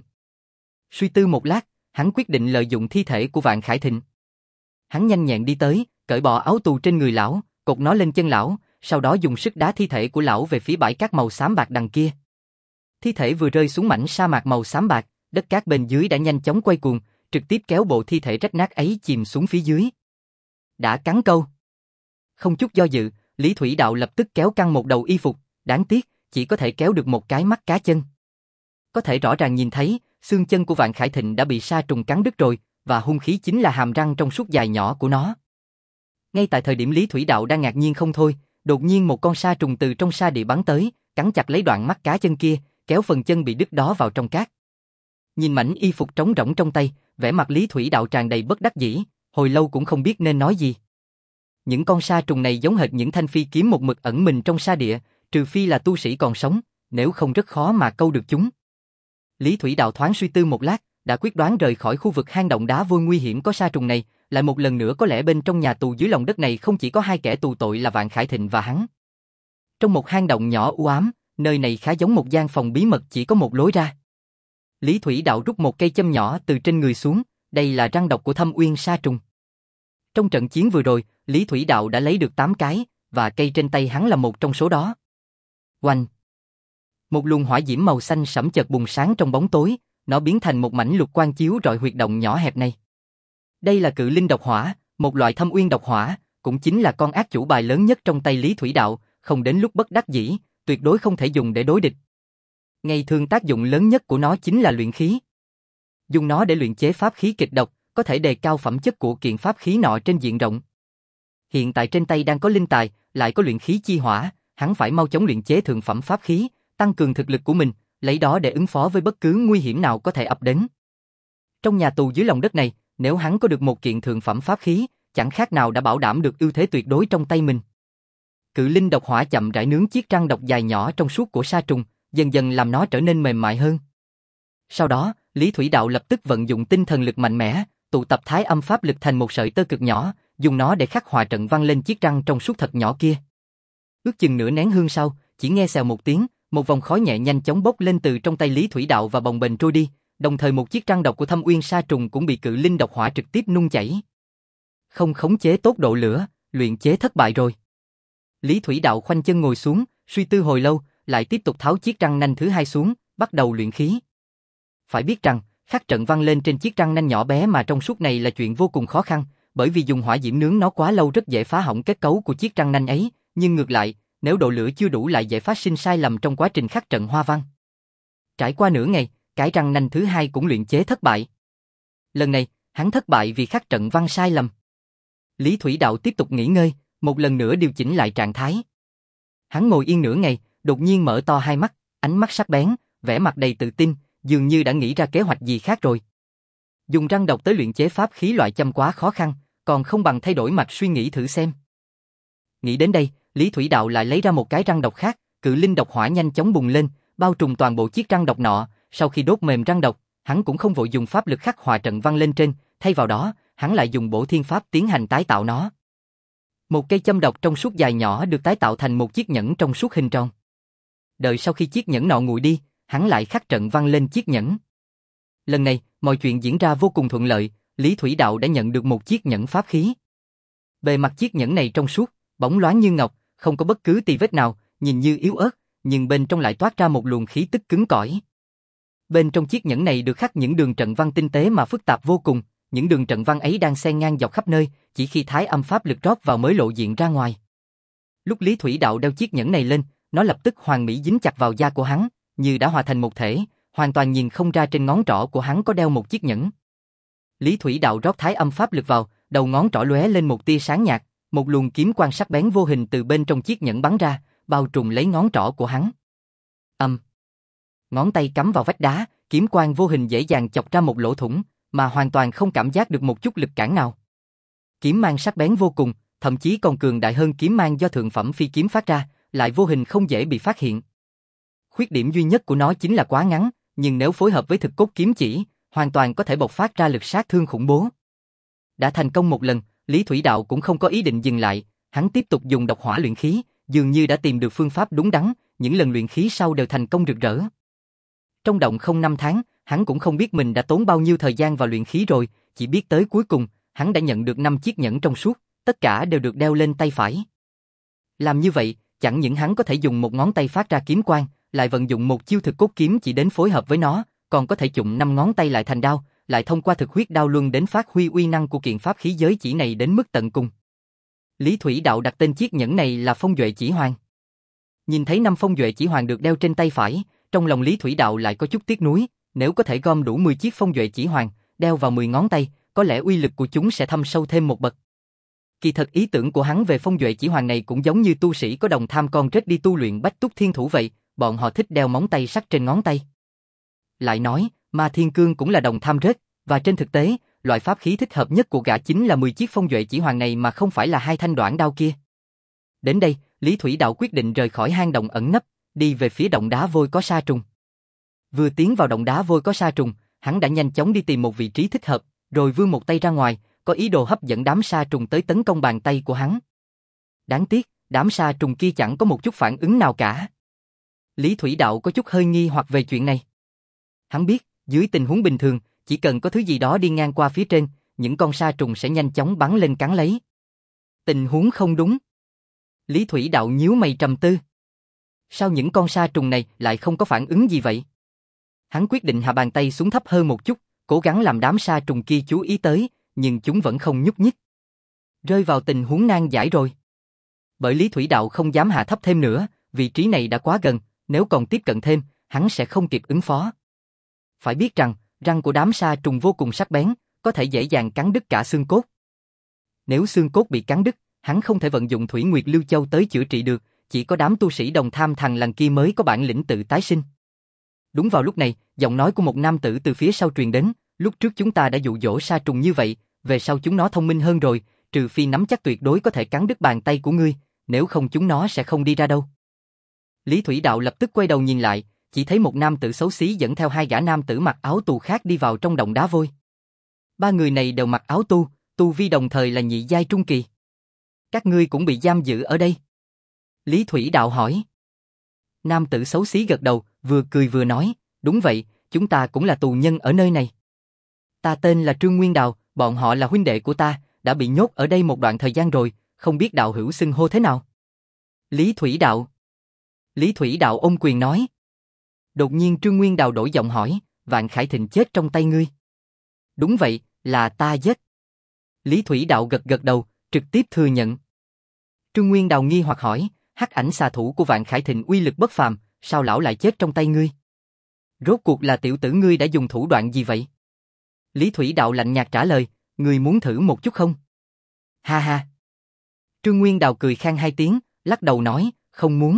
Suy tư một lát, hắn quyết định lợi dụng thi thể của Vạn Khải Thịnh. Hắn nhanh nhẹn đi tới, cởi bỏ áo tù trên người lão, cột nó lên chân lão, sau đó dùng sức đá thi thể của lão về phía bãi cát màu xám bạc đằng kia. Thi thể vừa rơi xuống mảnh sa mạc màu xám bạc, đất cát bên dưới đã nhanh chóng quay cuồng, trực tiếp kéo bộ thi thể rách nát ấy chìm xuống phía dưới. Đã cắn câu. Không chút do dự, Lý Thủy Đạo lập tức kéo căng một đầu y phục, đáng tiếc, chỉ có thể kéo được một cái mắt cá chân. Có thể rõ ràng nhìn thấy, xương chân của Vạn Khải Thịnh đã bị sa trùng cắn đứt rồi, và hung khí chính là hàm răng trong suốt dài nhỏ của nó. Ngay tại thời điểm Lý Thủy Đạo đang ngạc nhiên không thôi, đột nhiên một con sa trùng từ trong sa địa bắn tới, cắn chặt lấy đoạn mắt cá chân kia, kéo phần chân bị đứt đó vào trong cát. Nhìn mảnh y phục trống rỗng trong tay, vẻ mặt Lý Thủy Đạo tràn đầy bất đắc dĩ, hồi lâu cũng không biết nên nói gì. Những con sa trùng này giống hệt những thanh phi kiếm một mực ẩn mình trong sa địa, trừ phi là tu sĩ còn sống, nếu không rất khó mà câu được chúng. Lý Thủy Đạo thoáng suy tư một lát, đã quyết đoán rời khỏi khu vực hang động đá vôi nguy hiểm có sa trùng này, lại một lần nữa có lẽ bên trong nhà tù dưới lòng đất này không chỉ có hai kẻ tù tội là Vạn Khải Thịnh và hắn. Trong một hang động nhỏ u ám, nơi này khá giống một gian phòng bí mật chỉ có một lối ra. Lý Thủy Đạo rút một cây châm nhỏ từ trên người xuống, đây là răng độc của Thâm Uyên sa trùng. Trong trận chiến vừa rồi, Lý Thủy Đạo đã lấy được tám cái, và cây trên tay hắn là một trong số đó. Oanh! Một luồng hỏa diễm màu xanh sẫm chợt bùng sáng trong bóng tối, nó biến thành một mảnh lục quang chiếu rọi huyệt động nhỏ hẹp này. Đây là cự linh độc hỏa, một loại Thâm Uyên độc hỏa, cũng chính là con ác chủ bài lớn nhất trong tay Lý Thủy Đạo, không đến lúc bất đắc dĩ, tuyệt đối không thể dùng để đối địch. Ngày thường tác dụng lớn nhất của nó chính là luyện khí. Dùng nó để luyện chế pháp khí kịch độc, có thể đề cao phẩm chất của kiện pháp khí nọ trên diện rộng. Hiện tại trên tay đang có linh tài, lại có luyện khí chi hỏa, hắn phải mau chóng luyện chế thượng phẩm pháp khí, tăng cường thực lực của mình, lấy đó để ứng phó với bất cứ nguy hiểm nào có thể ập đến. Trong nhà tù dưới lòng đất này, nếu hắn có được một kiện thượng phẩm pháp khí, chẳng khác nào đã bảo đảm được ưu thế tuyệt đối trong tay mình. Cự linh độc hỏa chậm rãi nướng chiếc răng độc dài nhỏ trong suốt của sa trùng, dần dần làm nó trở nên mềm mại hơn. Sau đó, Lý Thủy Đạo lập tức vận dụng tinh thần lực mạnh mẽ, tụ tập thái âm pháp lực thành một sợi tơ cực nhỏ, dùng nó để khắc họa trận văn lên chiếc răng trong suốt thật nhỏ kia. Ước chừng nửa nén hương sau, chỉ nghe xèo một tiếng, một vòng khói nhẹ nhanh chóng bốc lên từ trong tay Lý Thủy Đạo và bồng bềnh trôi đi, đồng thời một chiếc răng độc của Thâm Uyên sa trùng cũng bị cự linh độc hỏa trực tiếp nung chảy. Không khống chế tốt độ lửa, luyện chế thất bại rồi. Lý Thủy Đạo khoanh chân ngồi xuống, suy tư hồi lâu, lại tiếp tục tháo chiếc răng nanh thứ hai xuống, bắt đầu luyện khí. Phải biết rằng, khắc trận văn lên trên chiếc răng nanh nhỏ bé mà trong suốt này là chuyện vô cùng khó khăn, bởi vì dùng hỏa diễm nướng nó quá lâu rất dễ phá hỏng kết cấu của chiếc răng nanh ấy, nhưng ngược lại, nếu độ lửa chưa đủ lại dễ phát sinh sai lầm trong quá trình khắc trận hoa văn. Trải qua nửa ngày, cái răng nanh thứ hai cũng luyện chế thất bại. Lần này, hắn thất bại vì khắc trận văn sai lầm. Lý Thủy Đạo tiếp tục nghỉ ngơi, một lần nữa điều chỉnh lại trạng thái. Hắn ngồi yên nửa ngày, đột nhiên mở to hai mắt, ánh mắt sắc bén, vẻ mặt đầy tự tin, dường như đã nghĩ ra kế hoạch gì khác rồi. Dùng răng độc tới luyện chế pháp khí loại châm quá khó khăn, còn không bằng thay đổi mạch suy nghĩ thử xem. Nghĩ đến đây, Lý Thủy Đạo lại lấy ra một cái răng độc khác, cự linh độc hỏa nhanh chóng bùng lên, bao trùm toàn bộ chiếc răng độc nọ. Sau khi đốt mềm răng độc, hắn cũng không vội dùng pháp lực khắc họa trận văn lên trên, thay vào đó, hắn lại dùng bổ thiên pháp tiến hành tái tạo nó. Một cây châm độc trong suốt dài nhỏ được tái tạo thành một chiếc nhẫn trong suốt hình tròn. Đợi sau khi chiếc nhẫn nọ nguội đi, hắn lại khắc trận văn lên chiếc nhẫn. Lần này, mọi chuyện diễn ra vô cùng thuận lợi, Lý Thủy Đạo đã nhận được một chiếc nhẫn pháp khí. Bề mặt chiếc nhẫn này trong suốt, bóng loáng như ngọc, không có bất cứ tì vết nào, nhìn như yếu ớt, nhưng bên trong lại toát ra một luồng khí tức cứng cỏi. Bên trong chiếc nhẫn này được khắc những đường trận văn tinh tế mà phức tạp vô cùng, những đường trận văn ấy đang xen ngang dọc khắp nơi, chỉ khi thái âm pháp lực rót vào mới lộ diện ra ngoài. Lúc Lý Thủy Đạo đeo chiếc nhẫn này lên, nó lập tức hoàn mỹ dính chặt vào da của hắn, như đã hòa thành một thể, hoàn toàn nhìn không ra trên ngón trỏ của hắn có đeo một chiếc nhẫn. Lý Thủy Đạo rót thái âm pháp lực vào, đầu ngón trỏ lóe lên một tia sáng nhạt, một luồng kiếm quang sắc bén vô hình từ bên trong chiếc nhẫn bắn ra, bao trùm lấy ngón trỏ của hắn. Âm. Ngón tay cắm vào vách đá, kiếm quang vô hình dễ dàng chọc ra một lỗ thủng, mà hoàn toàn không cảm giác được một chút lực cản nào. Kiếm mang sắc bén vô cùng, thậm chí còn cường đại hơn kiếm mang do thượng phẩm phi kiếm phát ra, lại vô hình không dễ bị phát hiện. Khuyết điểm duy nhất của nó chính là quá ngắn, nhưng nếu phối hợp với thực cốt kiếm chỉ, hoàn toàn có thể bộc phát ra lực sát thương khủng bố. Đã thành công một lần, Lý Thủy Đạo cũng không có ý định dừng lại, hắn tiếp tục dùng độc hỏa luyện khí, dường như đã tìm được phương pháp đúng đắn, những lần luyện khí sau đều thành công rực rỡ. Trong động không năm tháng, hắn cũng không biết mình đã tốn bao nhiêu thời gian vào luyện khí rồi, chỉ biết tới cuối cùng, hắn đã nhận được năm chiếc nhẫn trong suốt, tất cả đều được đeo lên tay phải. Làm như vậy, chẳng những hắn có thể dùng một ngón tay phát ra kiếm quang, lại vận dụng một chiêu thực cốt kiếm chỉ đến phối hợp với nó, còn có thể chụm năm ngón tay lại thành đao, lại thông qua thực huyết đao luân đến phát huy uy năng của kiện pháp khí giới chỉ này đến mức tận cùng. Lý Thủy Đạo đặt tên chiếc nhẫn này là Phong Duệ Chỉ Hoàng. Nhìn thấy năm Phong Duệ Chỉ Hoàng được đeo trên tay phải, trong lòng Lý Thủy Đạo lại có chút tiếc nuối, nếu có thể gom đủ mười chiếc Phong Duệ Chỉ Hoàng, đeo vào mười ngón tay, có lẽ uy lực của chúng sẽ thâm sâu thêm một bậc. Kỳ thật ý tưởng của hắn về Phong Duệ Chỉ Hoàng này cũng giống như tu sĩ có đồng tham con rết đi tu luyện Bách Túc Thiên Thủ vậy, bọn họ thích đeo móng tay sắt trên ngón tay. Lại nói, Ma Thiên Cương cũng là đồng tham rết, và trên thực tế, loại pháp khí thích hợp nhất của gã chính là mười chiếc Phong Duệ Chỉ Hoàng này mà không phải là hai thanh đoạn đao kia. Đến đây, Lý Thủy Đạo quyết định rời khỏi hang động ẩn nấp, đi về phía động đá vôi có sa trùng. Vừa tiến vào động đá vôi có sa trùng, hắn đã nhanh chóng đi tìm một vị trí thích hợp, rồi vươn một tay ra ngoài, có ý đồ hấp dẫn đám sa trùng tới tấn công bàn tay của hắn. Đáng tiếc, đám sa trùng kia chẳng có một chút phản ứng nào cả. Lý Thủy Đạo có chút hơi nghi hoặc về chuyện này. Hắn biết, dưới tình huống bình thường, chỉ cần có thứ gì đó đi ngang qua phía trên, những con sa trùng sẽ nhanh chóng bắn lên cắn lấy. Tình huống không đúng. Lý Thủy Đạo nhíu mày trầm tư. Sao những con sa trùng này lại không có phản ứng gì vậy? Hắn quyết định hạ bàn tay xuống thấp hơn một chút, cố gắng làm đám sa trùng kia chú ý tới, nhưng chúng vẫn không nhúc nhích. Rơi vào tình huống nan giải rồi. Bởi Lý Thủy Đạo không dám hạ thấp thêm nữa, vị trí này đã quá gần, nếu còn tiếp cận thêm, hắn sẽ không kịp ứng phó. Phải biết rằng, răng của đám sa trùng vô cùng sắc bén, có thể dễ dàng cắn đứt cả xương cốt. Nếu xương cốt bị cắn đứt, hắn không thể vận dụng Thủy Nguyệt Lưu Châu tới chữa trị được, chỉ có đám tu sĩ đồng tham thằng lằn kia mới có bản lĩnh tự tái sinh. Đúng vào lúc này, giọng nói của một nam tử từ phía sau truyền đến, lúc trước chúng ta đã dụ dỗ sa trùng như vậy, về sau chúng nó thông minh hơn rồi, trừ phi nắm chắc tuyệt đối có thể cắn đứt bàn tay của ngươi, nếu không chúng nó sẽ không đi ra đâu. Lý Thủy Đạo lập tức quay đầu nhìn lại, chỉ thấy một nam tử xấu xí dẫn theo hai gã nam tử mặc áo tù khác đi vào trong động đá vôi. Ba người này đều mặc áo tu, tu vi đồng thời là nhị giai trung kỳ. Các ngươi cũng bị giam giữ ở đây? Lý Thủy Đạo hỏi. Nam tử xấu xí gật đầu, vừa cười vừa nói, đúng vậy, chúng ta cũng là tù nhân ở nơi này. Ta tên là Trương Nguyên Đào, bọn họ là huynh đệ của ta, đã bị nhốt ở đây một đoạn thời gian rồi, không biết đạo hữu xưng hô thế nào? Lý Thủy Đạo. Lý Thủy Đạo ôm quyền nói. Đột nhiên Trương Nguyên Đào đổi giọng hỏi, Vạn Khải Thịnh chết trong tay ngươi. Đúng vậy, là ta giết. Lý Thủy Đạo gật gật đầu, trực tiếp thừa nhận. Trương Nguyên Đào nghi hoặc hỏi, hắc ảnh xà thủ của Vạn Khải Thịnh uy lực bất phàm, sao lão lại chết trong tay ngươi? Rốt cuộc là tiểu tử ngươi đã dùng thủ đoạn gì vậy? Lý Thủy Đạo lạnh nhạt trả lời, ngươi muốn thử một chút không? Ha ha. Trương Nguyên Đào cười khan hai tiếng, lắc đầu nói, không muốn.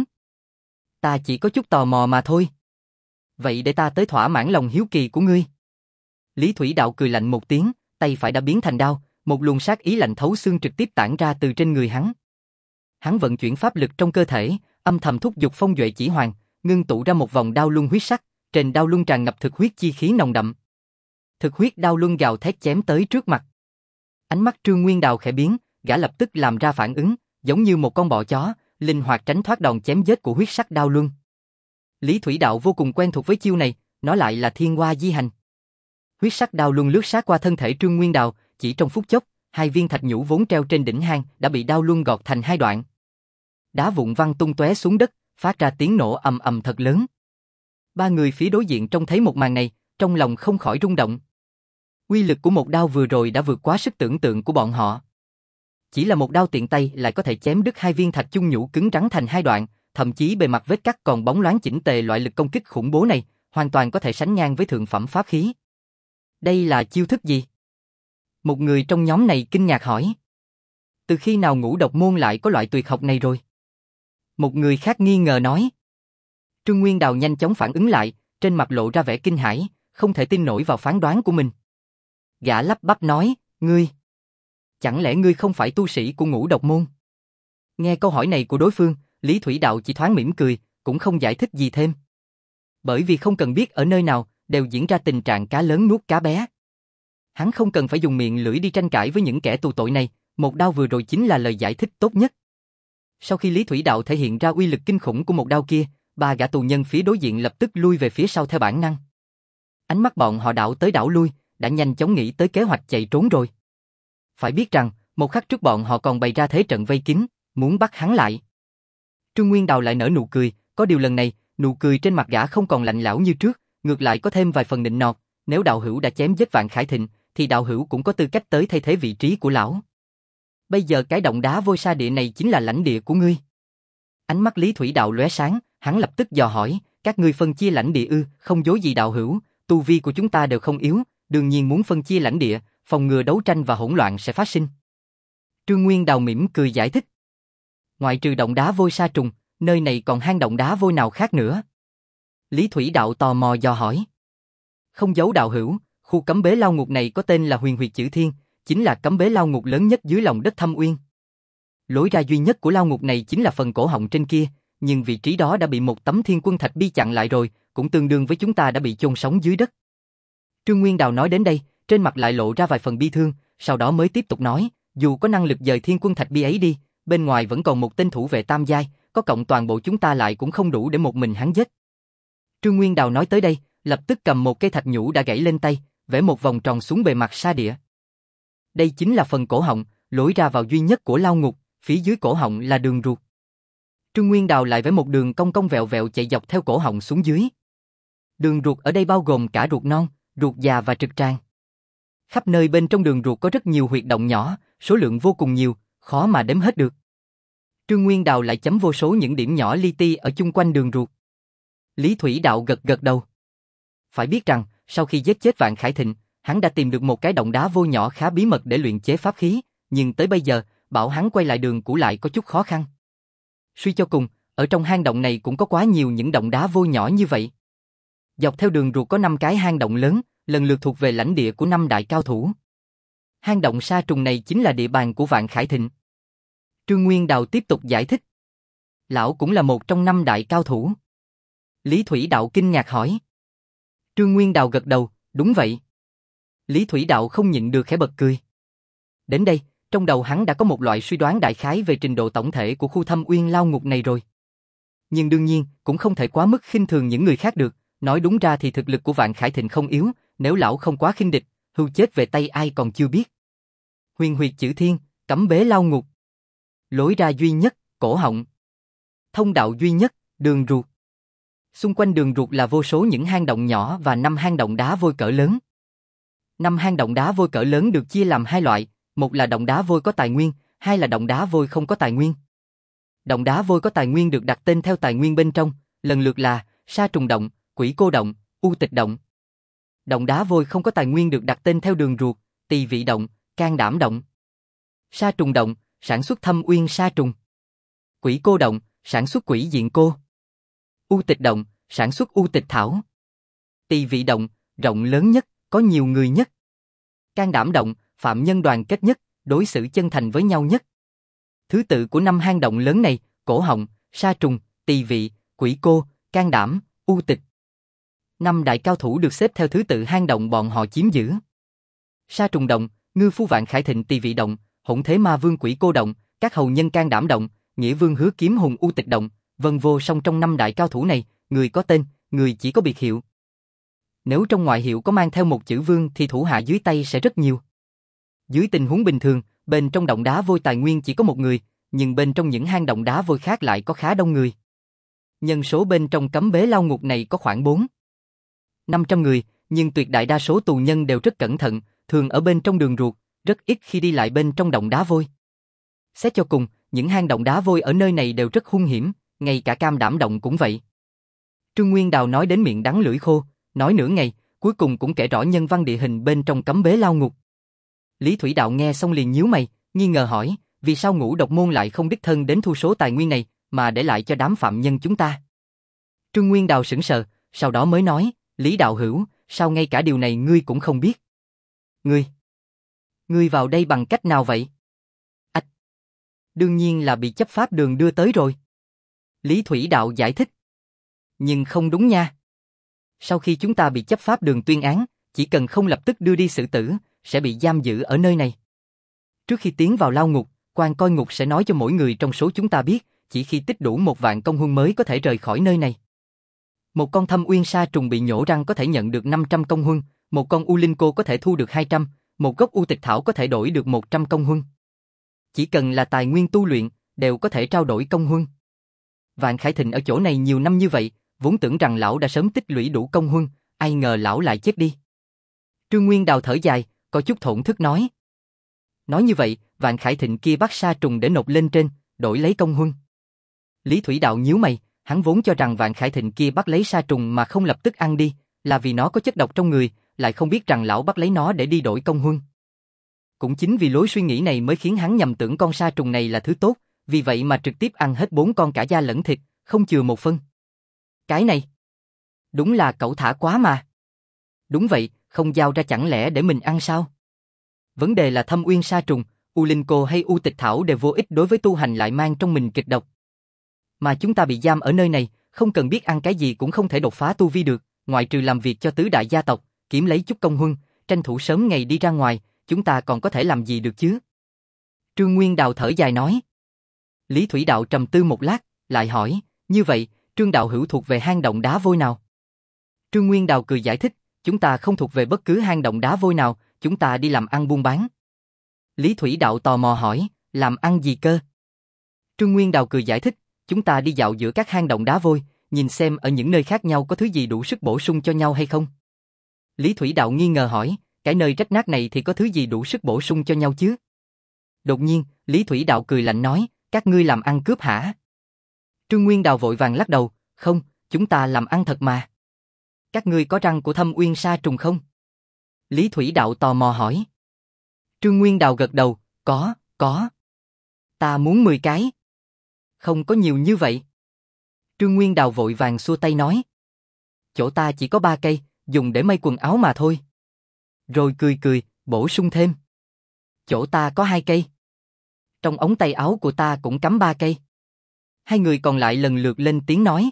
Ta chỉ có chút tò mò mà thôi. Vậy để ta tới thỏa mãn lòng hiếu kỳ của ngươi. Lý Thủy Đạo cười lạnh một tiếng, tay phải đã biến thành đao, một luồng sát ý lạnh thấu xương trực tiếp tản ra từ trên người hắn. Hắn vận chuyển pháp lực trong cơ thể, âm thầm thúc giục Phong Duệ Chỉ Hoàng, ngưng tụ ra một vòng đao luân huyết sắc, trên đao luân tràn ngập thực huyết chi khí nồng đậm. Thực huyết đao luân gào thét chém tới trước mặt. Ánh mắt Trương Nguyên Đào khẽ biến, gã lập tức làm ra phản ứng, giống như một con bọ chó, linh hoạt tránh thoát đòn chém giết của huyết sắc đao luân. Lý Thủy Đạo vô cùng quen thuộc với chiêu này, nó lại là Thiên Hoa Di Hành. Huyết sắc đao luân lướt sát qua thân thể Trương Nguyên Đào, chỉ trong phút chốc, hai viên thạch nhũ vốn treo trên đỉnh hang đã bị đao luân gọt thành hai đoạn. Đá vụn văng tung tóe xuống đất, phát ra tiếng nổ ầm ầm thật lớn. Ba người phía đối diện trông thấy một màn này, trong lòng không khỏi rung động. Uy lực của một đao vừa rồi đã vượt quá sức tưởng tượng của bọn họ. Chỉ là một đao tiện tay lại có thể chém đứt hai viên thạch chung nhũ cứng rắn thành hai đoạn, thậm chí bề mặt vết cắt còn bóng loáng chỉnh tề. Loại lực công kích khủng bố này, hoàn toàn có thể sánh ngang với thượng phẩm pháp khí. Đây là chiêu thức gì? Một người trong nhóm này kinh ngạc hỏi. Từ khi nào Ngũ Độc Môn lại có loại tuyệt học này rồi? Một người khác nghi ngờ nói. Trương Nguyên Đào nhanh chóng phản ứng lại, trên mặt lộ ra vẻ kinh hãi, không thể tin nổi vào phán đoán của mình. Gã lắp bắp nói, ngươi, chẳng lẽ ngươi không phải tu sĩ của Ngũ Độc Môn? Nghe câu hỏi này của đối phương, Lý Thủy Đạo chỉ thoáng mỉm cười, cũng không giải thích gì thêm. Bởi vì không cần biết ở nơi nào, đều diễn ra tình trạng cá lớn nuốt cá bé. Hắn không cần phải dùng miệng lưỡi đi tranh cãi với những kẻ tù tội này, một đao vừa rồi chính là lời giải thích tốt nhất. Sau khi Lý Thủy Đạo thể hiện ra uy lực kinh khủng của một đao kia, ba gã tù nhân phía đối diện lập tức lui về phía sau theo bản năng. Ánh mắt bọn họ đảo tới đảo lui, đã nhanh chóng nghĩ tới kế hoạch chạy trốn rồi. Phải biết rằng, một khắc trước bọn họ còn bày ra thế trận vây kín, muốn bắt hắn lại. Trương Nguyên Đào lại nở nụ cười, có điều lần này, nụ cười trên mặt gã không còn lạnh lẽo như trước, ngược lại có thêm vài phần nịnh nọt, nếu đạo hữu đã chém giết Vạn Khải Thịnh, thì đạo hữu cũng có tư cách tới thay thế vị trí của lão. Bây giờ cái động đá vôi sa địa này chính là lãnh địa của ngươi. Ánh mắt Lý Thủy Đạo lóe sáng, hắn lập tức dò hỏi, các ngươi phân chia lãnh địa ư? Không dối gì đạo hữu, tu vi của chúng ta đều không yếu, đương nhiên muốn phân chia lãnh địa, phòng ngừa đấu tranh và hỗn loạn sẽ phát sinh. Trương Nguyên Đào mỉm cười giải thích. Ngoại trừ động đá vôi sa trùng, nơi này còn hang động đá vôi nào khác nữa? Lý Thủy Đạo tò mò dò hỏi. Không giấu đạo hữu, khu cấm bế lao ngục này có tên là Huyền Huyệt Chữ Thiên, chính là cấm bế lao ngục lớn nhất dưới lòng đất Thâm Uyên. Lối ra duy nhất của lao ngục này chính là phần cổ họng trên kia, nhưng vị trí đó đã bị một tấm thiên quân thạch bi chặn lại rồi, cũng tương đương với chúng ta đã bị chôn sống dưới đất. Trương Nguyên Đào nói đến đây, trên mặt lại lộ ra vài phần bi thương, sau đó mới tiếp tục nói, dù có năng lực dời thiên quân thạch bi ấy đi, bên ngoài vẫn còn một tên thủ vệ tam giai, có cộng toàn bộ chúng ta lại cũng không đủ để một mình hắn giết. Trương Nguyên Đào nói tới đây, lập tức cầm một cây thạch nhũ đã gãy lên tay, vẽ một vòng tròn xuống bề mặt sa địa. Đây chính là phần cổ họng, lối ra vào duy nhất của lao ngục, phía dưới cổ họng là đường ruột. Trương Nguyên Đào lại vẽ một đường cong cong vẹo vẹo chạy dọc theo cổ họng xuống dưới. Đường ruột ở đây bao gồm cả ruột non, ruột già và trực tràng. Khắp nơi bên trong đường ruột có rất nhiều huyệt động nhỏ, số lượng vô cùng nhiều, khó mà đếm hết được. Trương Nguyên Đào lại chấm vô số những điểm nhỏ li ti ở chung quanh đường ruột. Lý Thủy Đạo gật gật đầu. Phải biết rằng, sau khi giết chết Vạn Khải Thịnh, hắn đã tìm được một cái động đá vôi nhỏ khá bí mật để luyện chế pháp khí, nhưng tới bây giờ, bảo hắn quay lại đường cũ lại có chút khó khăn. Suy cho cùng, ở trong hang động này cũng có quá nhiều những động đá vôi nhỏ như vậy. Dọc theo đường ruột có năm cái hang động lớn, lần lượt thuộc về lãnh địa của năm đại cao thủ. Hang động sa trùng này chính là địa bàn của Vạn Khải Thịnh. Trương Nguyên Đào tiếp tục giải thích. Lão cũng là một trong năm đại cao thủ. Lý Thủy Đạo kinh ngạc hỏi. Trương Nguyên Đào gật đầu, đúng vậy. Lý Thủy Đạo không nhịn được khẽ bật cười. Đến đây, trong đầu hắn đã có một loại suy đoán đại khái về trình độ tổng thể của khu Thâm Uyên lao ngục này rồi. Nhưng đương nhiên, cũng không thể quá mức khinh thường những người khác được, nói đúng ra thì thực lực của Vạn Khải Thịnh không yếu, nếu lão không quá khinh địch, hưu chết về tay ai còn chưa biết. Huyền Huyệt Chữ Thiên, cấm bế lao ngục. Lối ra duy nhất, cổ họng. Thông đạo duy nhất, đường ruột. Xung quanh đường ruột là vô số những hang động nhỏ và năm hang động đá vôi cỡ lớn. Năm hang động đá vôi cỡ lớn được chia làm hai loại, một là động đá vôi có tài nguyên, hai là động đá vôi không có tài nguyên. Động đá vôi có tài nguyên được đặt tên theo tài nguyên bên trong, lần lượt là sa trùng động, quỷ cô động, u tịch động. Động đá vôi không có tài nguyên được đặt tên theo đường ruột, tỳ vị động, can đảm động. Sa trùng động, sản xuất thâm uyên sa trùng. Quỷ cô động, sản xuất quỷ diện cô. U tịch động, sản xuất u tịch thảo. Tỳ vị động, rộng lớn nhất, có nhiều người nhất. Can đảm động, phạm nhân đoàn kết nhất, đối xử chân thành với nhau nhất. Thứ tự của năm hang động lớn này, cổ họng, sa trùng, tỳ vị, quỷ cô, can đảm, u tịch. Năm đại cao thủ được xếp theo thứ tự hang động bọn họ chiếm giữ. Sa trùng động, ngư phu Vạn Khải Thịnh tỳ vị động, hỗn thế ma vương quỷ cô động, các hầu nhân can đảm động, nghĩa vương hứa kiếm hùng u tịch động, vân vô song trong năm đại cao thủ này, người có tên, người chỉ có biệt hiệu. Nếu trong ngoại hiệu có mang theo một chữ vương thì thủ hạ dưới tay sẽ rất nhiều. Dưới tình huống bình thường, bên trong động đá vôi tài nguyên chỉ có một người, nhưng bên trong những hang động đá vôi khác lại có khá đông người. Nhân số bên trong cấm bế lao ngục này có khoảng bốn năm trăm người, nhưng tuyệt đại đa số tù nhân đều rất cẩn thận, thường ở bên trong đường ruột, rất ít khi đi lại bên trong động đá vôi. Xét cho cùng, những hang động đá vôi ở nơi này đều rất hung hiểm, ngay cả cam đảm động cũng vậy. Trương Nguyên Đào nói đến miệng đắng lưỡi khô, nói nửa ngày, cuối cùng cũng kể rõ nhân văn địa hình bên trong cấm bế lao ngục. Lý Thủy Đạo nghe xong liền nhíu mày, nghi ngờ hỏi, vì sao Ngũ Độc môn lại không đích thân đến thu số tài nguyên này, mà để lại cho đám phạm nhân chúng ta? Trương Nguyên Đào sững sờ, sau đó mới nói, Lý đạo hữu, sao ngay cả điều này ngươi cũng không biết? Ngươi, ngươi vào đây bằng cách nào vậy? Ách, đương nhiên là bị chấp pháp đường đưa tới rồi. Lý Thủy Đạo giải thích. Nhưng không đúng nha. Sau khi chúng ta bị chấp pháp đường tuyên án, chỉ cần không lập tức đưa đi xử tử, sẽ bị giam giữ ở nơi này. Trước khi tiến vào lao ngục, quan coi ngục sẽ nói cho mỗi người trong số chúng ta biết, chỉ khi tích đủ một vạn công huân mới có thể rời khỏi nơi này. Một con thâm uyên sa trùng bị nhổ răng có thể nhận được năm trăm công huân, một con u linh cô có thể thu được hai trăm, một gốc u tịch thảo có thể đổi được một trăm công huân. Chỉ cần là tài nguyên tu luyện, đều có thể trao đổi công huân. Vạn Khải Thịnh ở chỗ này nhiều năm như vậy, vốn tưởng rằng lão đã sớm tích lũy đủ công huân, ai ngờ lão lại chết đi. Trương Nguyên Đào thở dài, có chút thổn thức nói. Nói như vậy, Vạn Khải Thịnh kia bắt sa trùng để nộp lên trên, đổi lấy công huân. Lý Thủy Đạo nhíu mày, hắn vốn cho rằng Vạn Khải Thịnh kia bắt lấy sa trùng mà không lập tức ăn đi, là vì nó có chất độc trong người, lại không biết rằng lão bắt lấy nó để đi đổi công huân. Cũng chính vì lối suy nghĩ này mới khiến hắn nhầm tưởng con sa trùng này là thứ tốt, vì vậy mà trực tiếp ăn hết bốn con cả da lẫn thịt, không chừa một phân. Cái này, đúng là cẩu thả quá mà. Đúng vậy, không giao ra chẳng lẽ để mình ăn sao? Vấn đề là thâm uyên sa trùng, u linh cô hay u tịch thảo đều vô ích đối với tu hành lại mang trong mình kịch độc. Mà chúng ta bị giam ở nơi này, không cần biết ăn cái gì cũng không thể đột phá tu vi được, ngoại trừ làm việc cho tứ đại gia tộc, kiếm lấy chút công huân, tranh thủ sớm ngày đi ra ngoài, chúng ta còn có thể làm gì được chứ? Trương Nguyên Đào thở dài nói. Lý Thủy Đạo trầm tư một lát, lại hỏi, như vậy, Trương đạo hữu thuộc về hang động đá vôi nào? Trương Nguyên Đào cười giải thích, chúng ta không thuộc về bất cứ hang động đá vôi nào, chúng ta đi làm ăn buôn bán. Lý Thủy Đạo tò mò hỏi, làm ăn gì cơ? Trương Nguyên Đào cười giải thích, chúng ta đi dạo giữa các hang động đá vôi, nhìn xem ở những nơi khác nhau có thứ gì đủ sức bổ sung cho nhau hay không. Lý Thủy Đạo nghi ngờ hỏi, cái nơi rách nát này thì có thứ gì đủ sức bổ sung cho nhau chứ? Đột nhiên, Lý Thủy Đạo cười lạnh nói, các ngươi làm ăn cướp hả? Trương Nguyên Đào vội vàng lắc đầu, không, chúng ta làm ăn thật mà. Các ngươi có răng của thâm uyên sa trùng không? Lý Thủy Đạo tò mò hỏi. Trương Nguyên Đào gật đầu, có, có. Ta muốn mười cái. Không có nhiều như vậy. Trương Nguyên Đào vội vàng xua tay nói. Chỗ ta chỉ có ba cây, dùng để may quần áo mà thôi. Rồi cười cười, bổ sung thêm. Chỗ ta có hai cây. Trong ống tay áo của ta cũng cắm ba cây. Hai người còn lại lần lượt lên tiếng nói.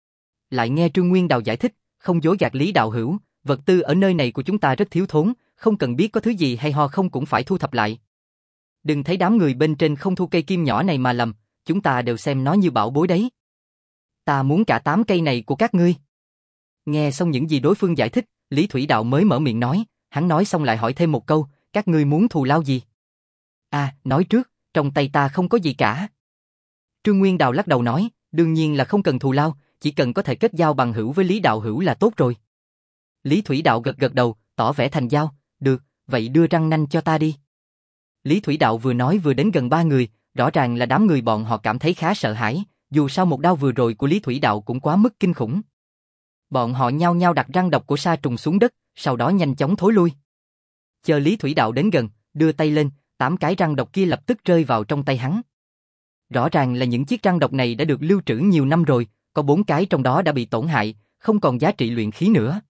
Lại nghe Trương Nguyên Đào giải thích, không dối gạt Lý đạo hữu, vật tư ở nơi này của chúng ta rất thiếu thốn, không cần biết có thứ gì hay ho không cũng phải thu thập lại. Đừng thấy đám người bên trên không thu cây kim nhỏ này mà lầm, chúng ta đều xem nó như bảo bối đấy. Ta muốn cả tám cây này của các ngươi. Nghe xong những gì đối phương giải thích, Lý Thủy Đạo mới mở miệng nói, hắn nói xong lại hỏi thêm một câu, các ngươi muốn thù lao gì? À, nói trước, trong tay ta không có gì cả. Trương Nguyên Đào lắc đầu nói, đương nhiên là không cần thù lao, chỉ cần có thể kết giao bằng hữu với Lý đạo hữu là tốt rồi. Lý Thủy Đạo gật gật đầu, tỏ vẻ thành giao, được, vậy đưa răng nanh cho ta đi. Lý Thủy Đạo vừa nói vừa đến gần ba người, rõ ràng là đám người bọn họ cảm thấy khá sợ hãi, dù sao một đao vừa rồi của Lý Thủy Đạo cũng quá mức kinh khủng. Bọn họ nhao nhao đặt răng độc của sa trùng xuống đất, sau đó nhanh chóng thối lui. Chờ Lý Thủy Đạo đến gần, đưa tay lên, tám cái răng độc kia lập tức rơi vào trong tay hắn. Rõ ràng là những chiếc răng độc này đã được lưu trữ nhiều năm rồi, có bốn cái trong đó đã bị tổn hại, không còn giá trị luyện khí nữa.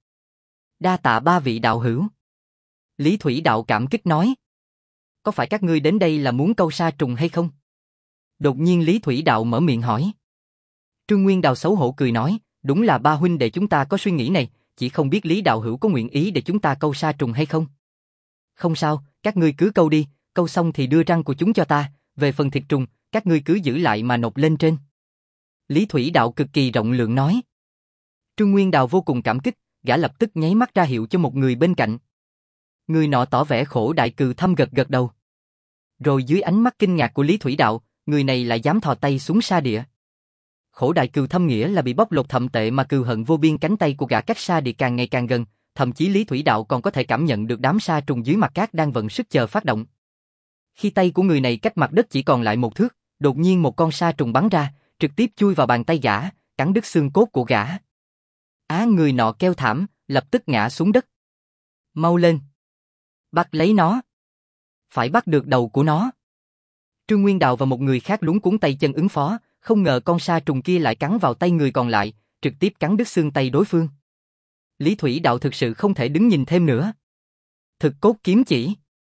Đa tạ ba vị đạo hữu. Lý Thủy Đạo cảm kích nói. Có phải các ngươi đến đây là muốn câu sa trùng hay không? Đột nhiên Lý Thủy Đạo mở miệng hỏi. Trương Nguyên Đào xấu hổ cười nói, đúng là ba huynh đệ chúng ta có suy nghĩ này, chỉ không biết Lý đạo hữu có nguyện ý để chúng ta câu sa trùng hay không? Không sao, các ngươi cứ câu đi, câu xong thì đưa răng của chúng cho ta, về phần thịt trùng, các ngươi cứ giữ lại mà nộp lên trên. Lý Thủy Đạo cực kỳ rộng lượng nói. Trương Nguyên Đào vô cùng cảm kích, gã lập tức nháy mắt ra hiệu cho một người bên cạnh. Người nọ tỏ vẻ khổ đại cừ thâm gật gật đầu. Rồi dưới ánh mắt kinh ngạc của Lý Thủy Đạo, người này lại dám thò tay xuống sa địa. Khổ đại cừu thâm nghĩa là bị bóc lột thậm tệ mà cừu hận vô biên, cánh tay của gã cách sa địa càng ngày càng gần, thậm chí Lý Thủy Đạo còn có thể cảm nhận được đám sa trùng dưới mặt cát đang vận sức chờ phát động. Khi tay của người này cách mặt đất chỉ còn lại một thước, đột nhiên một con sa trùng bắn ra, trực tiếp chui vào bàn tay gã, cắn đứt xương cốt của gã. Á, người nọ kêu thảm, lập tức ngã xuống đất. Mau lên, bắt lấy nó. phải bắt được đầu của nó. Trương Nguyên Đào và một người khác luống cuống tay chân ứng phó, không ngờ con sa trùng kia lại cắn vào tay người còn lại, trực tiếp cắn đứt xương tay đối phương. Lý Thủy Đạo thực sự không thể đứng nhìn thêm nữa. Thực cốt kiếm chỉ.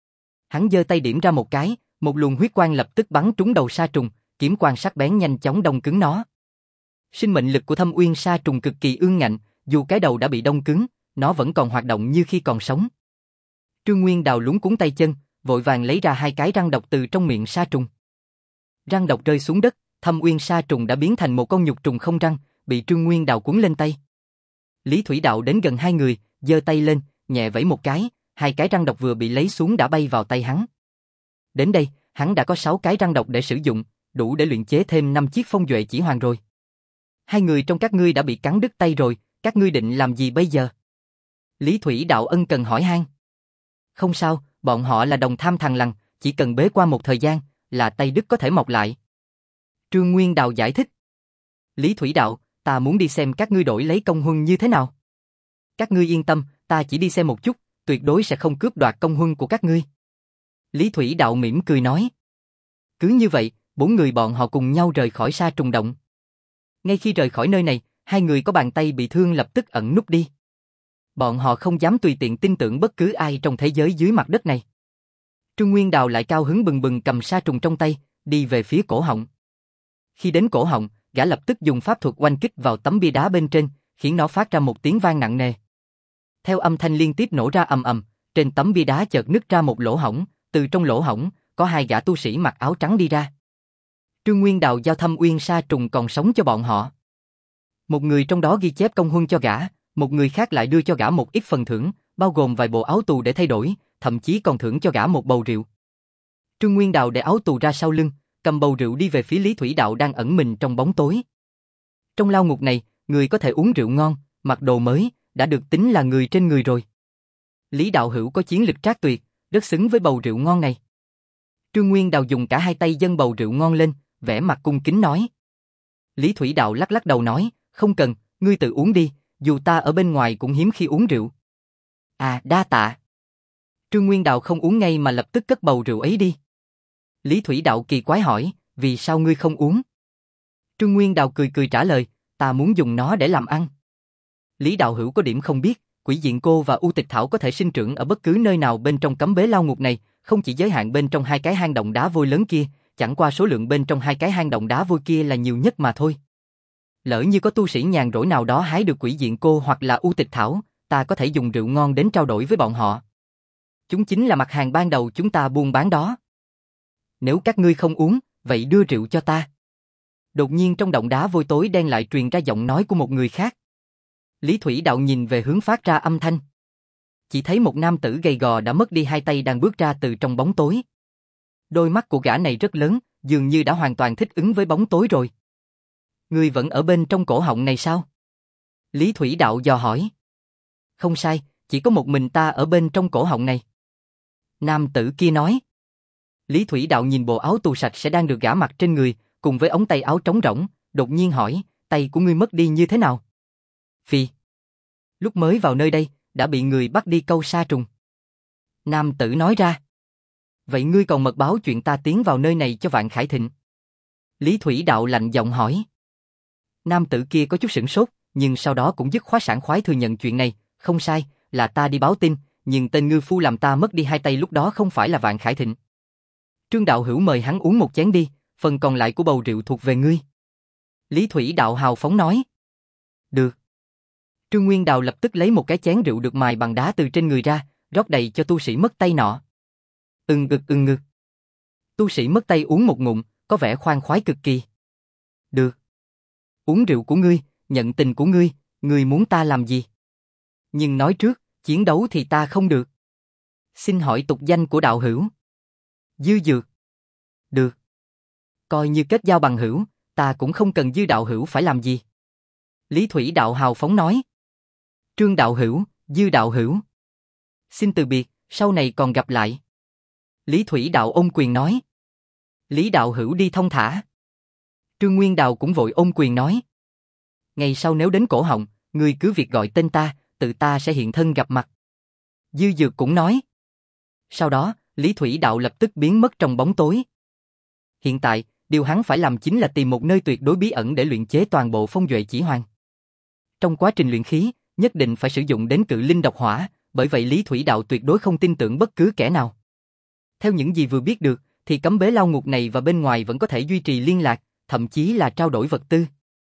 Hắn giơ tay điểm ra một cái, một luồng huyết quang lập tức bắn trúng đầu sa trùng, kiếm quang sắc bén nhanh chóng đông cứng nó. Sinh mệnh lực của Thâm Uyên sa trùng cực kỳ ương ngạnh, dù cái đầu đã bị đông cứng, nó vẫn còn hoạt động như khi còn sống. Trương Nguyên Đào luống cuống tay chân, vội vàng lấy ra hai cái răng độc từ trong miệng sa trùng. Răng độc rơi xuống đất, Thâm Uyên sa trùng đã biến thành một con nhục trùng không răng, bị Trương Nguyên Đào cuốn lên tay. Lý Thủy Đạo đến gần hai người, giơ tay lên, nhẹ vẫy một cái, hai cái răng độc vừa bị lấy xuống đã bay vào tay hắn. Đến đây, hắn đã có sáu cái răng độc để sử dụng, đủ để luyện chế thêm năm chiếc phong duệ chỉ hoàng rồi. Hai người trong các ngươi đã bị cắn đứt tay rồi, các ngươi định làm gì bây giờ? Lý Thủy Đạo ân cần hỏi han. Không sao, bọn họ là đồng tham thằng lằn, chỉ cần bế qua một thời gian, là tay đứt có thể mọc lại. Trương Nguyên Đào giải thích. Lý Thủy Đạo, ta muốn đi xem các ngươi đổi lấy công huân như thế nào. Các ngươi yên tâm, ta chỉ đi xem một chút, tuyệt đối sẽ không cướp đoạt công huân của các ngươi. Lý Thủy Đạo mỉm cười nói. Cứ như vậy, bốn người bọn họ cùng nhau rời khỏi sa trùng động. Ngay khi rời khỏi nơi này, hai người có bàn tay bị thương lập tức ẩn núp đi. Bọn họ không dám tùy tiện tin tưởng bất cứ ai trong thế giới dưới mặt đất này. Trương Nguyên Đào lại cao hứng bừng bừng cầm sa trùng trong tay, đi về phía cổ họng. Khi đến cổ họng, gã lập tức dùng pháp thuật oanh kích vào tấm bia đá bên trên, khiến nó phát ra một tiếng vang nặng nề. Theo âm thanh liên tiếp nổ ra ầm ầm, trên tấm bia đá chợt nứt ra một lỗ hổng, từ trong lỗ hổng, có hai gã tu sĩ mặc áo trắng đi ra. Trương Nguyên Đào giao Thâm Uyên sa trùng còn sống cho bọn họ. Một người trong đó ghi chép công huân cho gã, một người khác lại đưa cho gã một ít phần thưởng, bao gồm vài bộ áo tù để thay đổi, thậm chí còn thưởng cho gã một bầu rượu. Trương Nguyên Đào để áo tù ra sau lưng, cầm bầu rượu đi về phía Lý Thủy Đạo đang ẩn mình trong bóng tối. Trong lao ngục này, người có thể uống rượu ngon, mặc đồ mới, đã được tính là người trên người rồi. Lý đạo hữu có chiến lực trác tuyệt, rất xứng với bầu rượu ngon này. Trương Nguyên Đào dùng cả hai tay dâng bầu rượu ngon lên, vẻ mặt cung kính nói. Lý Thủy Đạo lắc lắc đầu nói, không cần, ngươi tự uống đi, dù ta ở bên ngoài cũng hiếm khi uống rượu. À, đa tạ. Trương Nguyên Đào không uống ngay mà lập tức cất bầu rượu ấy đi. Lý Thủy Đạo kỳ quái hỏi, vì sao ngươi không uống? Trương Nguyên Đào cười cười trả lời, ta muốn dùng nó để làm ăn. Lý đạo hữu có điểm không biết, Quỷ Diện Cô và U Tịch Thảo có thể sinh trưởng ở bất cứ nơi nào bên trong cấm bế lao ngục này, không chỉ giới hạn bên trong hai cái hang động đá vôi lớn kia, chẳng qua số lượng bên trong hai cái hang động đá vôi kia là nhiều nhất mà thôi. Lỡ như có tu sĩ nhàn rỗi nào đó hái được Quỷ Diện Cô hoặc là U Tịch Thảo, ta có thể dùng rượu ngon đến trao đổi với bọn họ. Chúng chính là mặt hàng ban đầu chúng ta buôn bán đó. Nếu các ngươi không uống, vậy đưa rượu cho ta. Đột nhiên trong động đá vôi tối đen lại truyền ra giọng nói của một người khác. Lý Thủy Đạo nhìn về hướng phát ra âm thanh. Chỉ thấy một nam tử gầy gò đã mất đi hai tay đang bước ra từ trong bóng tối. Đôi mắt của gã này rất lớn, dường như đã hoàn toàn thích ứng với bóng tối rồi. Ngươi vẫn ở bên trong cổ họng này sao? Lý Thủy Đạo dò hỏi. Không sai, chỉ có một mình ta ở bên trong cổ họng này. Nam tử kia nói. Lý Thủy Đạo nhìn bộ áo tù sạch sẽ đang được gã mặc trên người, cùng với ống tay áo trống rỗng, đột nhiên hỏi, tay của ngươi mất đi như thế nào? Phi. Lúc mới vào nơi đây, đã bị người bắt đi câu sa trùng. Nam tử nói ra. Vậy ngươi còn mật báo chuyện ta tiến vào nơi này cho Vạn Khải Thịnh? Lý Thủy Đạo lạnh giọng hỏi. Nam tử kia có chút sửng sốt, nhưng sau đó cũng dứt khoát sảng khoái thừa nhận chuyện này, không sai, là ta đi báo tin, nhưng tên ngư phu làm ta mất đi hai tay lúc đó không phải là Vạn Khải Thịnh. Trương đạo hữu mời hắn uống một chén đi, phần còn lại của bầu rượu thuộc về ngươi. Lý Thủy Đạo hào phóng nói. Được. Trương Nguyên Đào lập tức lấy một cái chén rượu được mài bằng đá từ trên người ra, rót đầy cho tu sĩ mất tay nọ. Ưng ngực ưng ngực. Tu sĩ mất tay uống một ngụm, có vẻ khoan khoái cực kỳ. Được. Uống rượu của ngươi, nhận tình của ngươi, ngươi muốn ta làm gì? Nhưng nói trước, chiến đấu thì ta không được. Xin hỏi tục danh của đạo hữu. Dư Dược. Được. Coi như kết giao bằng hữu, ta cũng không cần Dư đạo hữu phải làm gì. Lý Thủy Đạo hào phóng nói. Trương đạo hữu, Dư đạo hữu. Xin từ biệt, sau này còn gặp lại. Lý Thủy Đạo ôm quyền nói. Lý đạo hữu đi thông thả. Trương Nguyên Đào cũng vội ôm quyền nói. Ngày sau nếu đến cổ họng, ngươi cứ việc gọi tên ta, tự ta sẽ hiện thân gặp mặt. Dư Dược cũng nói. Sau đó, Lý Thủy Đạo lập tức biến mất trong bóng tối. Hiện tại, điều hắn phải làm chính là tìm một nơi tuyệt đối bí ẩn để luyện chế toàn bộ phong duệ chỉ hoàng. Trong quá trình luyện khí, nhất định phải sử dụng đến cự linh độc hỏa, bởi vậy Lý Thủy Đạo tuyệt đối không tin tưởng bất cứ kẻ nào. Theo những gì vừa biết được, thì cấm bế lao ngục này và bên ngoài vẫn có thể duy trì liên lạc, thậm chí là trao đổi vật tư.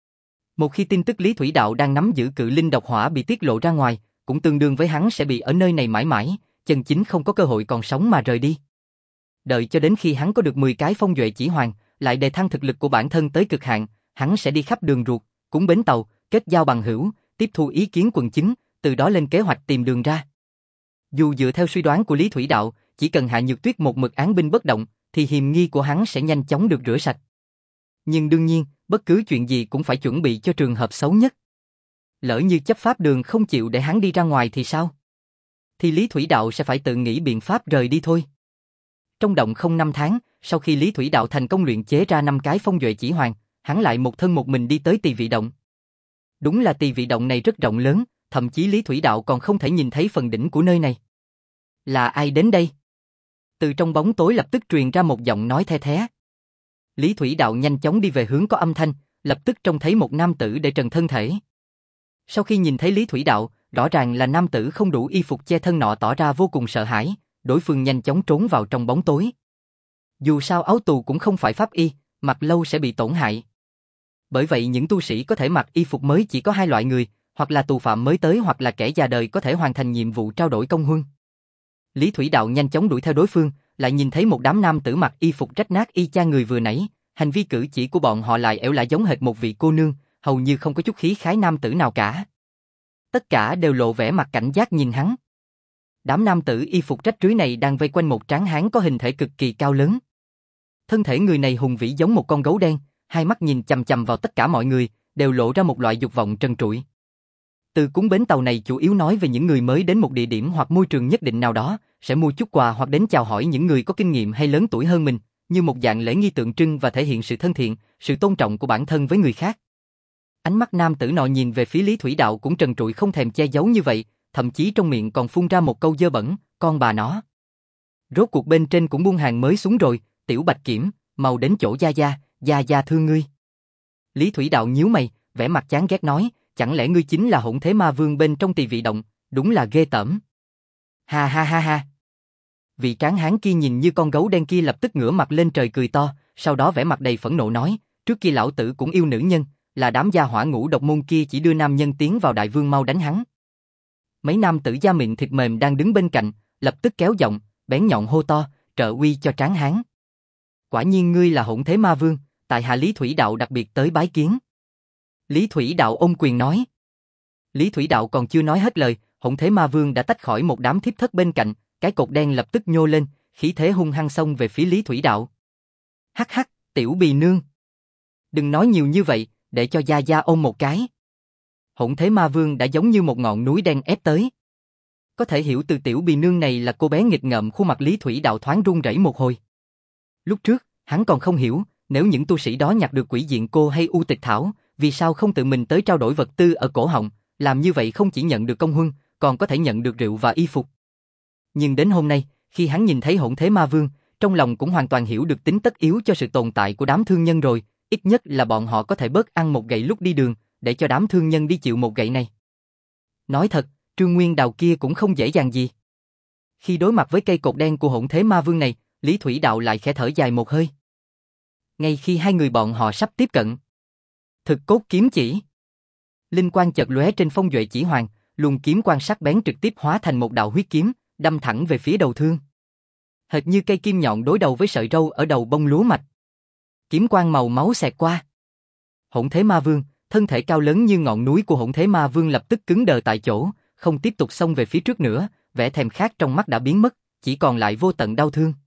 Một khi tin tức Lý Thủy Đạo đang nắm giữ cự linh độc hỏa bị tiết lộ ra ngoài, cũng tương đương với hắn sẽ bị ở nơi này mãi mãi, chân chính không có cơ hội còn sống mà rời đi. Đợi cho đến khi hắn có được mười cái phong duệ chỉ hoàng, lại đề thăng thực lực của bản thân tới cực hạn, hắn sẽ đi khắp đường ruột, cúng bến tàu, kết giao bằng hữu, tiếp thu ý kiến quần chúng, từ đó lên kế hoạch tìm đường ra. Dù dựa theo suy đoán của Lý Thủy Đạo, chỉ cần Hạ Nhược Tuyết một mực án binh bất động, thì hiềm nghi của hắn sẽ nhanh chóng được rửa sạch. Nhưng đương nhiên, bất cứ chuyện gì cũng phải chuẩn bị cho trường hợp xấu nhất. Lỡ như chấp pháp đường không chịu để hắn đi ra ngoài thì sao? Thì Lý Thủy Đạo sẽ phải tự nghĩ biện pháp rời đi thôi. Trong động không năm tháng, sau khi Lý Thủy Đạo thành công luyện chế ra năm cái phong duệ chỉ hoàng, hắn lại một thân một mình đi tới Tỳ Vị Động. Đúng là Tỳ Vị Động này rất rộng lớn, thậm chí Lý Thủy Đạo còn không thể nhìn thấy phần đỉnh của nơi này. Là ai đến đây? Từ trong bóng tối lập tức truyền ra một giọng nói the thé. Lý Thủy Đạo nhanh chóng đi về hướng có âm thanh, lập tức trông thấy một nam tử để trần thân thể. Sau khi nhìn thấy Lý Thủy Đạo, rõ ràng là nam tử không đủ y phục che thân nọ tỏ ra vô cùng sợ hãi, đối phương nhanh chóng trốn vào trong bóng tối. Dù sao áo tù cũng không phải pháp y, mặc lâu sẽ bị tổn hại. Bởi vậy những tu sĩ có thể mặc y phục mới chỉ có hai loại người, hoặc là tù phạm mới tới hoặc là kẻ già đời có thể hoàn thành nhiệm vụ trao đổi công huân. Lý Thủy Đạo nhanh chóng đuổi theo đối phương, lại nhìn thấy một đám nam tử mặc y phục rách nát y chang người vừa nãy, hành vi cử chỉ của bọn họ lại ẻo lả giống hệt một vị cô nương, hầu như không có chút khí khái nam tử nào cả. Tất cả đều lộ vẻ mặt cảnh giác nhìn hắn. Đám nam tử y phục rách rưới này đang vây quanh một tráng hán có hình thể cực kỳ cao lớn. Thân thể người này hùng vĩ giống một con gấu đen, hai mắt nhìn chằm chằm vào tất cả mọi người, đều lộ ra một loại dục vọng trần trụi. Từ cúng bến tàu này chủ yếu nói về những người mới đến một địa điểm hoặc môi trường nhất định nào đó, sẽ mua chút quà hoặc đến chào hỏi những người có kinh nghiệm hay lớn tuổi hơn mình, như một dạng lễ nghi tượng trưng và thể hiện sự thân thiện, sự tôn trọng của bản thân với người khác. Ánh mắt nam tử nọ nhìn về phía Lý Thủy Đạo cũng trần trụi không thèm che giấu như vậy, thậm chí trong miệng còn phun ra một câu dơ bẩn, con bà nó. Rốt cuộc bên trên cũng buôn hàng mới xuống rồi, tiểu Bạch Kiểm, mau đến chỗ Gia Gia, Gia Gia thương ngươi. Lý Thủy Đạo nhíu mày, vẻ mặt chán ghét nói, chẳng lẽ ngươi chính là Hỗn Thế Ma Vương bên trong Tỳ Vị Động, đúng là ghê tởm. Ha ha ha ha. Vị tráng hán kia nhìn như con gấu đen kia lập tức ngửa mặt lên trời cười to, sau đó vẻ mặt đầy phẫn nộ nói, trước kia lão tử cũng yêu nữ nhân, là đám gia hỏa ngũ độc môn kia chỉ đưa nam nhân tiến vào đại vương mau đánh hắn. Mấy nam tử da mịn thịt mềm đang đứng bên cạnh, lập tức kéo giọng, bén nhọn hô to, trợ uy cho tráng hán. Quả nhiên ngươi là Hỗn Thế Ma Vương, tại hạ Lý Thủy Đạo đặc biệt tới bái kiến. Lý Thủy Đạo ôm quyền nói. Lý Thủy Đạo còn chưa nói hết lời, Hỗn Thế Ma Vương đã tách khỏi một đám thiếp thất bên cạnh, cái cột đen lập tức nhô lên, khí thế hung hăng xông về phía Lý Thủy Đạo. Hắc hắc, tiểu bì nương. Đừng nói nhiều như vậy, để cho Gia Gia ôm một cái. Hỗn Thế Ma Vương đã giống như một ngọn núi đen ép tới. Có thể hiểu từ tiểu bì nương này là cô bé nghịch ngợm, khuôn mặt Lý Thủy Đạo thoáng run rẩy một hồi. Lúc trước, hắn còn không hiểu, nếu những tu sĩ đó nhặt được quỷ diện cô hay u tịch thảo, vì sao không tự mình tới trao đổi vật tư ở cổ họng, làm như vậy không chỉ nhận được công huân, còn có thể nhận được rượu và y phục. Nhưng đến hôm nay, khi hắn nhìn thấy Hỗn Thế Ma Vương, trong lòng cũng hoàn toàn hiểu được tính tất yếu cho sự tồn tại của đám thương nhân rồi, ít nhất là bọn họ có thể bớt ăn một gậy lúc đi đường, để cho đám thương nhân đi chịu một gậy này. Nói thật, Trương Nguyên Đào kia cũng không dễ dàng gì. Khi đối mặt với cây cột đen của Hỗn Thế Ma Vương này, Lý Thủy Đạo lại khẽ thở dài một hơi. Ngay khi hai người bọn họ sắp tiếp cận, thực cốt kiếm chỉ. Linh quang chợt lóe trên phong duệ chỉ hoàng, luồng kiếm quang sắc bén trực tiếp hóa thành một đạo huyết kiếm, đâm thẳng về phía đầu thương. Hệt như cây kim nhọn đối đầu với sợi râu ở đầu bông lúa mạch. Kiếm quang màu máu xẹt qua. Hỗn Thế Ma Vương, thân thể cao lớn như ngọn núi của Hỗn Thế Ma Vương lập tức cứng đờ tại chỗ, không tiếp tục xông về phía trước nữa, vẻ thèm khát trong mắt đã biến mất, chỉ còn lại vô tận đau thương.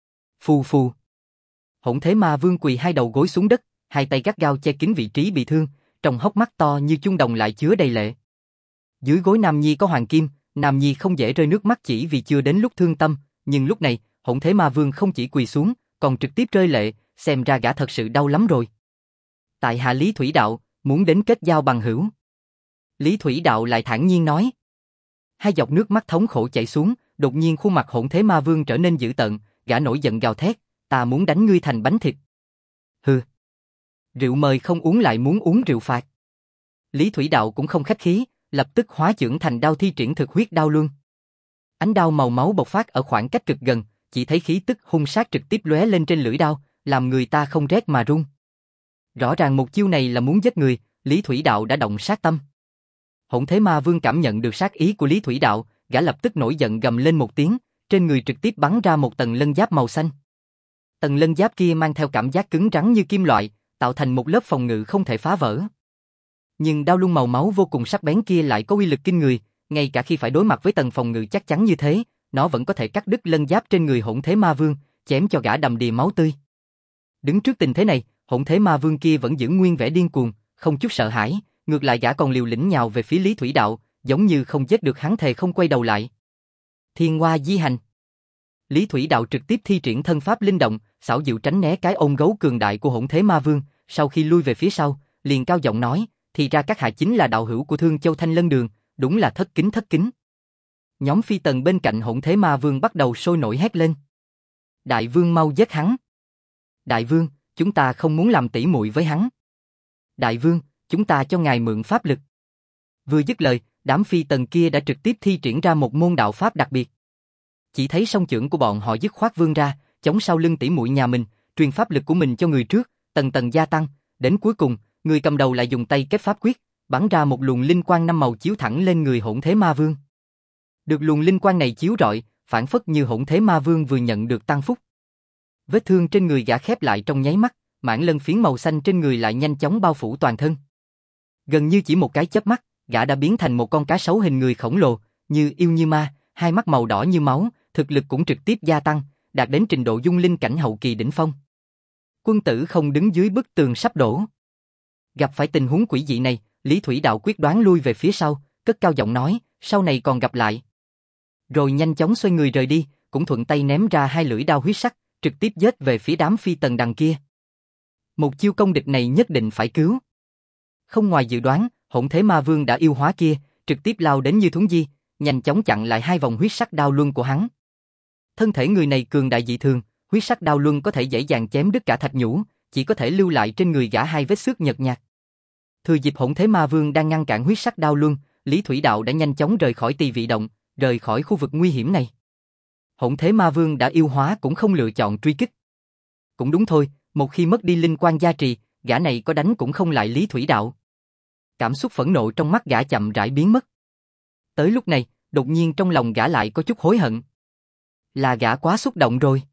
Phù phù. Hỗn Thế Ma Vương quỳ hai đầu gối xuống đất, hai tay gắt gao che kín vị trí bị thương, trong hốc mắt to như chuông đồng lại chứa đầy lệ. Dưới gối Nam Nhi có hoàng kim, Nam Nhi không dễ rơi nước mắt chỉ vì chưa đến lúc thương tâm, nhưng lúc này, Hỗn Thế Ma Vương không chỉ quỳ xuống, còn trực tiếp rơi lệ, xem ra gã thật sự đau lắm rồi. Tại hạ Lý Thủy Đạo, muốn đến kết giao bằng hữu. Lý Thủy Đạo lại thản nhiên nói. Hai giọt nước mắt thống khổ chảy xuống, đột nhiên khuôn mặt Hỗn Thế Ma Vương trở nên dữ tợn, gã nổi giận gào thét, ta muốn đánh ngươi thành bánh thịt. Hừ. Rượu mời không uống lại muốn uống rượu phạt. Lý Thủy Đạo cũng không khách khí, lập tức hóa chưởng thành đao thi triển thực huyết đao luân. Ánh đao màu máu bộc phát ở khoảng cách cực gần, chỉ thấy khí tức hung sát trực tiếp lóe lên trên lưỡi đao, làm người ta không rét mà run. Rõ ràng một chiêu này là muốn giết người, Lý Thủy Đạo đã động sát tâm. Hỗn Thế Ma Vương cảm nhận được sát ý của Lý Thủy Đạo, gã lập tức nổi giận gầm lên một tiếng, trên người trực tiếp bắn ra một tầng lân giáp màu xanh. Tầng lân giáp kia mang theo cảm giác cứng rắn như kim loại, tạo thành một lớp phòng ngự không thể phá vỡ. Nhưng đao luân màu máu vô cùng sắc bén kia lại có uy lực kinh người, ngay cả khi phải đối mặt với tầng phòng ngự chắc chắn như thế, nó vẫn có thể cắt đứt lân giáp trên người Hỗn Thế Ma Vương, chém cho gã đầm đìa máu tươi. Đứng trước tình thế này, Hỗn Thế Ma Vương kia vẫn giữ nguyên vẻ điên cuồng, không chút sợ hãi, ngược lại gã còn liều lĩnh nhào về phía Lý Thủy Đạo, giống như không giết được hắn thề không quay đầu lại. Thiên Hoa Di Hành. Lý Thủy Đạo trực tiếp thi triển thân pháp linh động, xảo diệu tránh né cái ôm gấu cường đại của Hỗn Thế Ma Vương, sau khi lui về phía sau, liền cao giọng nói, thì ra các hạ chính là đạo hữu của Thương Châu Thanh Lân Đường, đúng là thất kính thất kính. Nhóm phi tần bên cạnh Hỗn Thế Ma Vương bắt đầu sôi nổi hét lên. Đại vương mau giết hắn. Đại vương, chúng ta không muốn làm tỉ muội với hắn. Đại vương, chúng ta cho ngài mượn pháp lực. Vừa dứt lời, đám phi tần kia đã trực tiếp thi triển ra một môn đạo pháp đặc biệt. Chỉ thấy song chưởng của bọn họ dứt khoát vươn ra, chống sau lưng tỉ muội nhà mình, truyền pháp lực của mình cho người trước, tầng tầng gia tăng, đến cuối cùng, người cầm đầu lại dùng tay kết pháp quyết, bắn ra một luồng linh quang năm màu chiếu thẳng lên người Hỗn Thế Ma Vương. Được luồng linh quang này chiếu rọi, phản phất như Hỗn Thế Ma Vương vừa nhận được tăng phúc. Vết thương trên người gã khép lại trong nháy mắt, mảng lân phiến màu xanh trên người lại nhanh chóng bao phủ toàn thân. Gần như chỉ một cái chớp mắt, gã đã biến thành một con cá sấu hình người khổng lồ, như yêu như ma, hai mắt màu đỏ như máu, thực lực cũng trực tiếp gia tăng, đạt đến trình độ dung linh cảnh hậu kỳ đỉnh phong. Quân tử không đứng dưới bức tường sắp đổ. Gặp phải tình huống quỷ dị này, Lý Thủy Đạo quyết đoán lui về phía sau, cất cao giọng nói, sau này còn gặp lại. Rồi nhanh chóng xoay người rời đi, cũng thuận tay ném ra hai lưỡi đao huyết sắc, trực tiếp giết về phía đám phi tần đằng kia. Một chiêu công địch này nhất định phải cứu. Không ngoài dự đoán, Hỗn Thế Ma Vương đã yêu hóa kia, trực tiếp lao đến như thuấn di, nhanh chóng chặn lại hai vòng huyết sắc đao luân của hắn. Thân thể người này cường đại dị thường, huyết sắc đao luân có thể dễ dàng chém đứt cả thạch nhũ, chỉ có thể lưu lại trên người gã hai vết xước nhợt nhạt. Thừa dịp Hỗn Thế Ma Vương đang ngăn cản huyết sắc đao luân, Lý Thủy Đạo đã nhanh chóng rời khỏi Tỳ Vị Động, rời khỏi khu vực nguy hiểm này. Hỗn Thế Ma Vương đã yêu hóa cũng không lựa chọn truy kích. Cũng đúng thôi, một khi mất đi linh quan gia trì, gã này có đánh cũng không lại Lý Thủy Đạo. Cảm xúc phẫn nộ trong mắt gã chậm rãi biến mất. Tới lúc này, đột nhiên trong lòng gã lại có chút hối hận. Là gã quá xúc động rồi.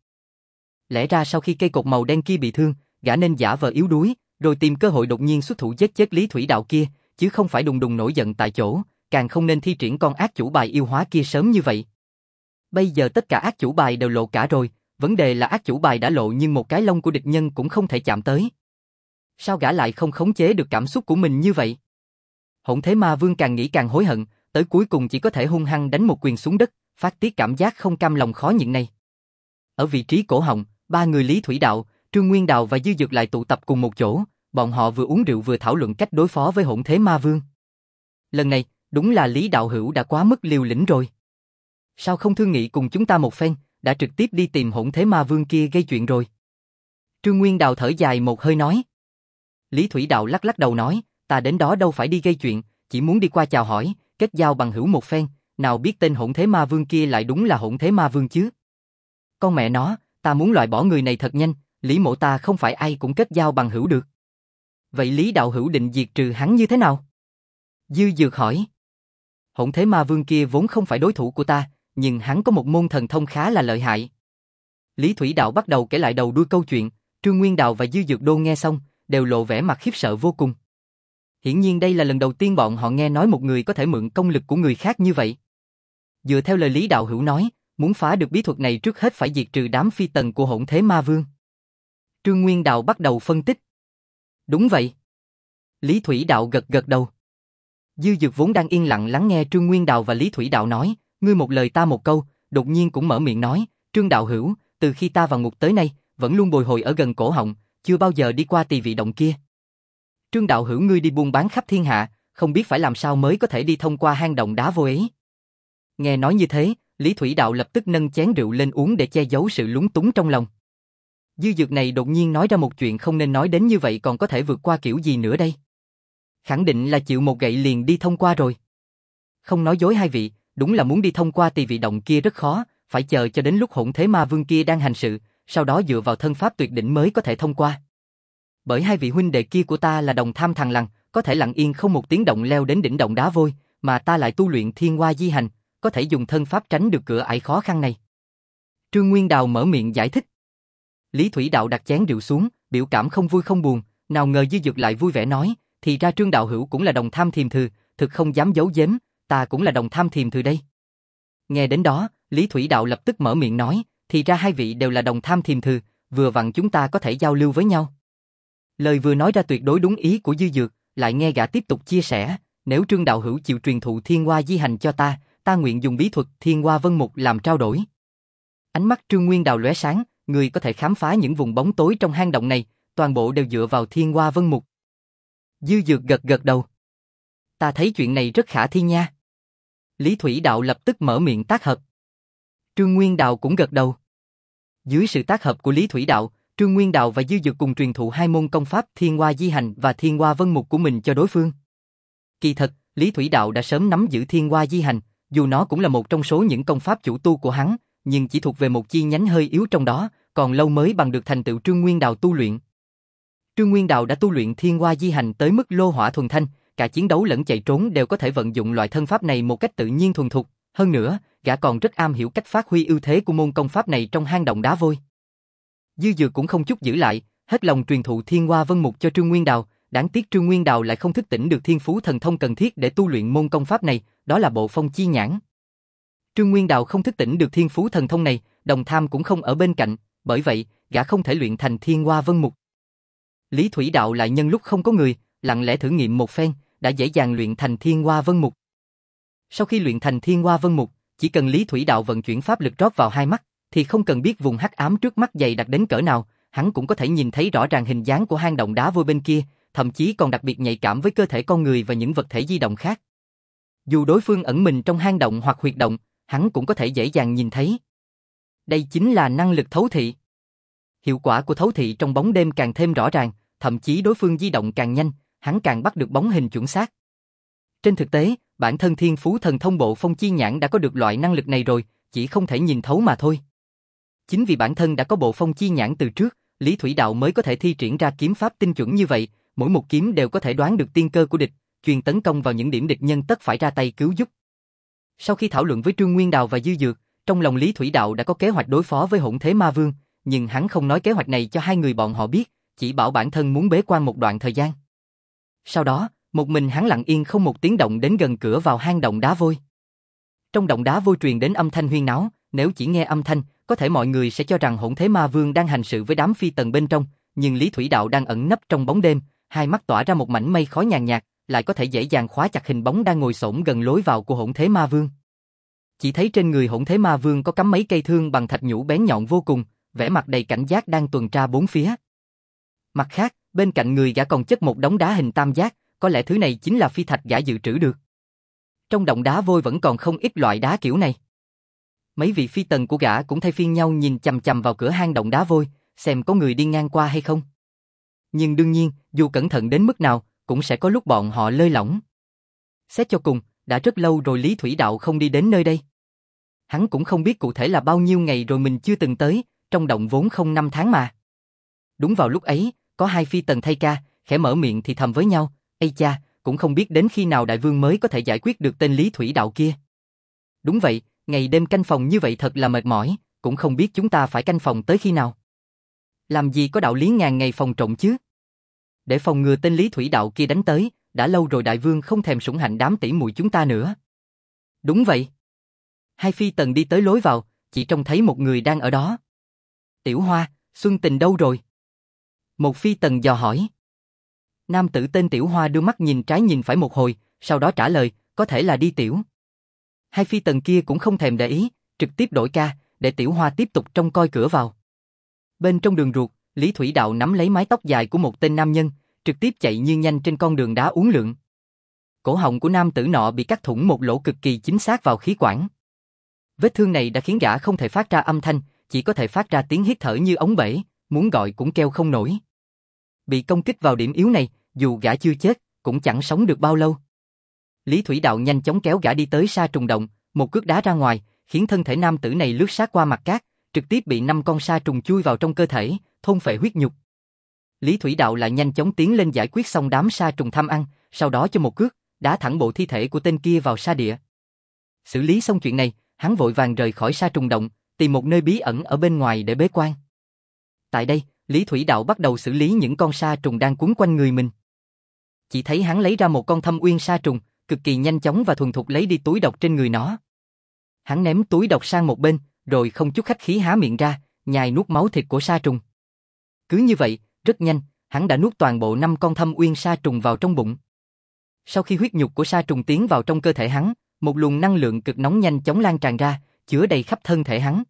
Lẽ ra sau khi cây cột màu đen kia bị thương, gã nên giả vờ yếu đuối, rồi tìm cơ hội đột nhiên xuất thủ giết chết Lý Thủy Đạo kia, chứ không phải đùng đùng nổi giận tại chỗ, càng không nên thi triển con ác chủ bài yêu hóa kia sớm như vậy. Bây giờ tất cả ác chủ bài đều lộ cả rồi, vấn đề là ác chủ bài đã lộ nhưng một cái lông của địch nhân cũng không thể chạm tới. Sao gã lại không khống chế được cảm xúc của mình như vậy? Hỗn Thế Ma Vương càng nghĩ càng hối hận, tới cuối cùng chỉ có thể hung hăng đánh một quyền xuống đất, phát tiết cảm giác không cam lòng khó nhịn này. Ở vị trí cổ họng, ba người Lý Thủy Đạo, Trương Nguyên Đào và Dư Dược lại tụ tập cùng một chỗ, bọn họ vừa uống rượu vừa thảo luận cách đối phó với Hỗn Thế Ma Vương. Lần này, đúng là Lý đạo hữu đã quá mức liều lĩnh rồi. Sao không thương nghị cùng chúng ta một phen, đã trực tiếp đi tìm Hỗn Thế Ma Vương kia gây chuyện rồi. Trương Nguyên Đào thở dài một hơi nói. Lý Thủy Đạo lắc lắc đầu nói, ta đến đó đâu phải đi gây chuyện, chỉ muốn đi qua chào hỏi, kết giao bằng hữu một phen, nào biết tên Hỗn Thế Ma Vương kia lại đúng là Hỗn Thế Ma Vương chứ. Con mẹ nó, ta muốn loại bỏ người này thật nhanh, Lý mộ ta không phải ai cũng kết giao bằng hữu được. Vậy Lý đạo hữu định diệt trừ hắn như thế nào? Dư Dược hỏi. Hỗn Thế Ma Vương kia vốn không phải đối thủ của ta, nhưng hắn có một môn thần thông khá là lợi hại. Lý Thủy Đạo bắt đầu kể lại đầu đuôi câu chuyện, Trương Nguyên Đào và Dư Dược Đô nghe xong, đều lộ vẻ mặt khiếp sợ vô cùng. Hiển nhiên đây là lần đầu tiên bọn họ nghe nói một người có thể mượn công lực của người khác như vậy. Dựa theo lời Lý đạo hữu nói, muốn phá được bí thuật này trước hết phải diệt trừ đám phi tần của Hỗn Thế Ma Vương. Trương Nguyên Đào bắt đầu phân tích. Đúng vậy. Lý Thủy Đạo gật gật đầu. Dư Dược vốn đang yên lặng lắng nghe Trương Nguyên Đào và Lý Thủy Đạo nói, ngươi một lời ta một câu, đột nhiên cũng mở miệng nói, Trương đạo hữu, từ khi ta vào ngục tới nay, vẫn luôn bồi hồi ở gần cổ họng, chưa bao giờ đi qua Tỳ Vị Động kia. Trương đạo hữu ngươi đi buôn bán khắp thiên hạ, không biết phải làm sao mới có thể đi thông qua hang động đá vô ấy. Nghe nói như thế, Lý Thủy Đạo lập tức nâng chén rượu lên uống để che giấu sự lúng túng trong lòng. Dư Dược này đột nhiên nói ra một chuyện không nên nói đến như vậy còn có thể vượt qua kiểu gì nữa đây? Khẳng định là chịu một gậy liền đi thông qua rồi. Không nói dối hai vị, đúng là muốn đi thông qua tỳ vị động kia rất khó, phải chờ cho đến lúc Hỗn Thế Ma Vương kia đang hành sự, sau đó dựa vào thân pháp tuyệt đỉnh mới có thể thông qua. Bởi hai vị huynh đệ kia của ta là đồng tham thằng lằn, có thể lặng yên không một tiếng động leo đến đỉnh động đá vôi, mà ta lại tu luyện Thiên Hoa Di Hành, có thể dùng thân pháp tránh được cửa ải khó khăn này. Trương Nguyên Đào mở miệng giải thích. Lý Thủy Đạo đặt chén rượu xuống, biểu cảm không vui không buồn, nào ngờ Dư Dược lại vui vẻ nói, thì ra Trương đạo hữu cũng là đồng tham thiềm thừ, thực không dám giấu giếm, ta cũng là đồng tham thiềm thừ đây. Nghe đến đó, Lý Thủy Đạo lập tức mở miệng nói, thì ra hai vị đều là đồng tham thiềm thừ, vừa vặn chúng ta có thể giao lưu với nhau. Lời vừa nói ra tuyệt đối đúng ý của Dư Dược, lại nghe gã tiếp tục chia sẻ, nếu Trương đạo hữu chịu truyền thụ Thiên Hoa Di Hành cho ta, ta nguyện dùng bí thuật Thiên Hoa Vân Mục làm trao đổi. Ánh mắt Trương Nguyên Đào lóe sáng, người có thể khám phá những vùng bóng tối trong hang động này, toàn bộ đều dựa vào Thiên Hoa Vân Mục. Dư Dược gật gật đầu. Ta thấy chuyện này rất khả thi nha. Lý Thủy Đạo lập tức mở miệng tác hợp. Trương Nguyên Đào cũng gật đầu. Dưới sự tác hợp của Lý Thủy Đạo, Trương Nguyên Đào và Dư Dược cùng truyền thụ hai môn công pháp Thiên Hoa Di Hành và Thiên Hoa Vân Mục của mình cho đối phương. Kỳ thật, Lý Thủy Đạo đã sớm nắm giữ Thiên Hoa Di Hành, dù nó cũng là một trong số những công pháp chủ tu của hắn, nhưng chỉ thuộc về một chi nhánh hơi yếu trong đó, còn lâu mới bằng được thành tựu Trương Nguyên Đào tu luyện. Trương Nguyên Đào đã tu luyện Thiên Hoa Di Hành tới mức lô hỏa thuần thanh, cả chiến đấu lẫn chạy trốn đều có thể vận dụng loại thân pháp này một cách tự nhiên thuần thục, hơn nữa, gã còn rất am hiểu cách phát huy ưu thế của môn công pháp này trong hang động đá vôi. Dư Dược cũng không chút giữ lại, hết lòng truyền thụ Thiên Hoa Vân Mục cho Trương Nguyên Đào, đáng tiếc Trương Nguyên Đào lại không thức tỉnh được thiên phú thần thông cần thiết để tu luyện môn công pháp này, đó là Bộ Phong Chi Nhãn. Trương Nguyên Đào không thức tỉnh được thiên phú thần thông này, đồng tham cũng không ở bên cạnh, bởi vậy, gã không thể luyện thành Thiên Hoa Vân Mục. Lý Thủy Đạo lại nhân lúc không có người, lặng lẽ thử nghiệm một phen, đã dễ dàng luyện thành Thiên Hoa Vân Mục. Sau khi luyện thành Thiên Hoa Vân Mục, chỉ cần Lý Thủy Đạo vận chuyển pháp lực rót vào hai mắt, thì không cần biết vùng hắc ám trước mắt dày đặc đến cỡ nào, hắn cũng có thể nhìn thấy rõ ràng hình dáng của hang động đá vôi bên kia, thậm chí còn đặc biệt nhạy cảm với cơ thể con người và những vật thể di động khác. Dù đối phương ẩn mình trong hang động hoặc huyệt động, hắn cũng có thể dễ dàng nhìn thấy. Đây chính là năng lực thấu thị. Hiệu quả của thấu thị trong bóng đêm càng thêm rõ ràng, thậm chí đối phương di động càng nhanh, hắn càng bắt được bóng hình chuẩn xác. Trên thực tế, bản thân thiên phú thần thông Bộ Phong Chi Nhãn đã có được loại năng lực này rồi, chỉ không thể nhìn thấu mà thôi. Chính vì bản thân đã có Bộ Phong Chi Nhãn từ trước, Lý Thủy Đạo mới có thể thi triển ra kiếm pháp tinh chuẩn như vậy, mỗi một kiếm đều có thể đoán được tiên cơ của địch, truyền tấn công vào những điểm địch nhân tất phải ra tay cứu giúp. Sau khi thảo luận với Trương Nguyên Đào và Dư Dược, trong lòng Lý Thủy Đạo đã có kế hoạch đối phó với Hỗn Thế Ma Vương, nhưng hắn không nói kế hoạch này cho hai người bọn họ biết, chỉ bảo bản thân muốn bế quan một đoạn thời gian. Sau đó, một mình hắn lặng yên không một tiếng động đến gần cửa vào hang động đá vôi. Trong động đá vôi truyền đến âm thanh huyên náo, nếu chỉ nghe âm thanh, có thể mọi người sẽ cho rằng Hỗn Thế Ma Vương đang hành sự với đám phi tần bên trong, nhưng Lý Thủy Đạo đang ẩn nấp trong bóng đêm, hai mắt tỏa ra một mảnh mây khói nhàn nhạt, lại có thể dễ dàng khóa chặt hình bóng đang ngồi xổm gần lối vào của Hỗn Thế Ma Vương. Chỉ thấy trên người Hỗn Thế Ma Vương có cắm mấy cây thương bằng thạch nhũ bén nhọn vô cùng, vẻ mặt đầy cảnh giác đang tuần tra bốn phía. Mặt khác, bên cạnh người gã còn chất một đống đá hình tam giác, có lẽ thứ này chính là phi thạch gã dự trữ được. Trong động đá vôi vẫn còn không ít loại đá kiểu này. Mấy vị phi tần của gã cũng thay phiên nhau nhìn chằm chằm vào cửa hang động đá vôi, xem có người đi ngang qua hay không. Nhưng đương nhiên, dù cẩn thận đến mức nào, cũng sẽ có lúc bọn họ lơi lỏng. Xét cho cùng, đã rất lâu rồi Lý Thủy Đạo không đi đến nơi đây. Hắn cũng không biết cụ thể là bao nhiêu ngày rồi mình chưa từng tới, trong động vốn không năm tháng mà. Đúng vào lúc ấy, có hai phi tần thay ca, khẽ mở miệng thì thầm với nhau, ây cha, cũng không biết đến khi nào đại vương mới có thể giải quyết được tên Lý Thủy Đạo kia. Đúng vậy, ngày đêm canh phòng như vậy thật là mệt mỏi, cũng không biết chúng ta phải canh phòng tới khi nào. Làm gì có đạo lý ngàn ngày phòng trộm chứ? Để phòng ngừa tên Lý Thủy Đạo kia đánh tới, đã lâu rồi đại vương không thèm sủng hạnh đám tỷ muội chúng ta nữa. Đúng vậy. Hai phi tần đi tới lối vào, chỉ trông thấy một người đang ở đó. Tiểu Hoa, Xuân Tình đâu rồi? Một phi tần dò hỏi. Nam tử tên Tiểu Hoa đưa mắt nhìn trái nhìn phải một hồi, sau đó trả lời, có thể là đi tiểu. Hai phi tần kia cũng không thèm để ý, trực tiếp đổi ca, để Tiểu Hoa tiếp tục trông coi cửa vào. Bên trong đường ruột, Lý Thủy Đạo nắm lấy mái tóc dài của một tên nam nhân, trực tiếp chạy như nhanh trên con đường đá uốn lượn. Cổ họng của nam tử nọ bị cắt thủng một lỗ cực kỳ chính xác vào khí quản. Vết thương này đã khiến gã không thể phát ra âm thanh, chỉ có thể phát ra tiếng hít thở như ống bể, muốn gọi cũng kêu không nổi. Bị công kích vào điểm yếu này, dù gã chưa chết, cũng chẳng sống được bao lâu. Lý Thủy Đạo nhanh chóng kéo gã đi tới sa trùng động, một cước đá ra ngoài, khiến thân thể nam tử này lướt sát qua mặt cát, trực tiếp bị năm con sa trùng chui vào trong cơ thể, thôn phệ huyết nhục. Lý Thủy Đạo lại nhanh chóng tiến lên giải quyết xong đám sa trùng tham ăn, sau đó cho một cước, đá thẳng bộ thi thể của tên kia vào sa địa. Xử lý xong chuyện này, hắn vội vàng rời khỏi sa trùng động, tìm một nơi bí ẩn ở bên ngoài để bế quan. Tại đây, Lý Thủy Đạo bắt đầu xử lý những con sa trùng đang quấn quanh người mình. Chỉ thấy hắn lấy ra một con thâm uyên sa trùng, cực kỳ nhanh chóng và thuần thục lấy đi túi độc trên người nó. Hắn ném túi độc sang một bên, rồi không chút khách khí há miệng ra, nhai nuốt máu thịt của sa trùng. Cứ như vậy, rất nhanh, hắn đã nuốt toàn bộ năm con thâm uyên sa trùng vào trong bụng. Sau khi huyết nhục của sa trùng tiến vào trong cơ thể hắn, một luồng năng lượng cực nóng nhanh chóng lan tràn ra, chứa đầy khắp thân thể hắn.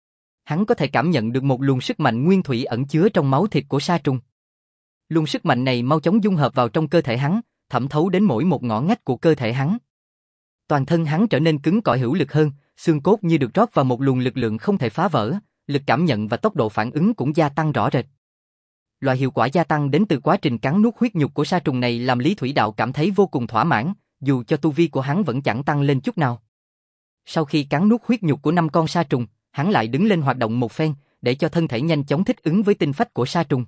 Hắn có thể cảm nhận được một luồng sức mạnh nguyên thủy ẩn chứa trong máu thịt của sa trùng. Luồng sức mạnh này mau chóng dung hợp vào trong cơ thể hắn, thẩm thấu đến mỗi một ngõ ngách của cơ thể hắn. Toàn thân hắn trở nên cứng cỏi hữu lực hơn, xương cốt như được rót vào một luồng lực lượng không thể phá vỡ, lực cảm nhận và tốc độ phản ứng cũng gia tăng rõ rệt. Loại hiệu quả gia tăng đến từ quá trình cắn nuốt huyết nhục của sa trùng này làm Lý Thủy Đạo cảm thấy vô cùng thỏa mãn, dù cho tu vi của hắn vẫn chẳng tăng lên chút nào. Sau khi cắn nuốt huyết nhục của năm con sa trùng, hắn lại đứng lên hoạt động một phen, để cho thân thể nhanh chóng thích ứng với tinh phách của sa trùng.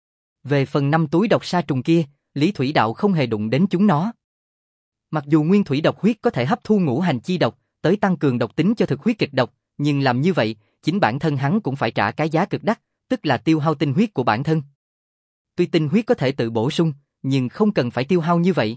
Về phần năm túi độc sa trùng kia, Lý Thủy Đạo không hề đụng đến chúng nó. Mặc dù nguyên thủy độc huyết có thể hấp thu ngũ hành chi độc, tới tăng cường độc tính cho thực huyết kịch độc, nhưng làm như vậy, chính bản thân hắn cũng phải trả cái giá cực đắt, tức là tiêu hao tinh huyết của bản thân. Tuy tinh huyết có thể tự bổ sung, nhưng không cần phải tiêu hao như vậy.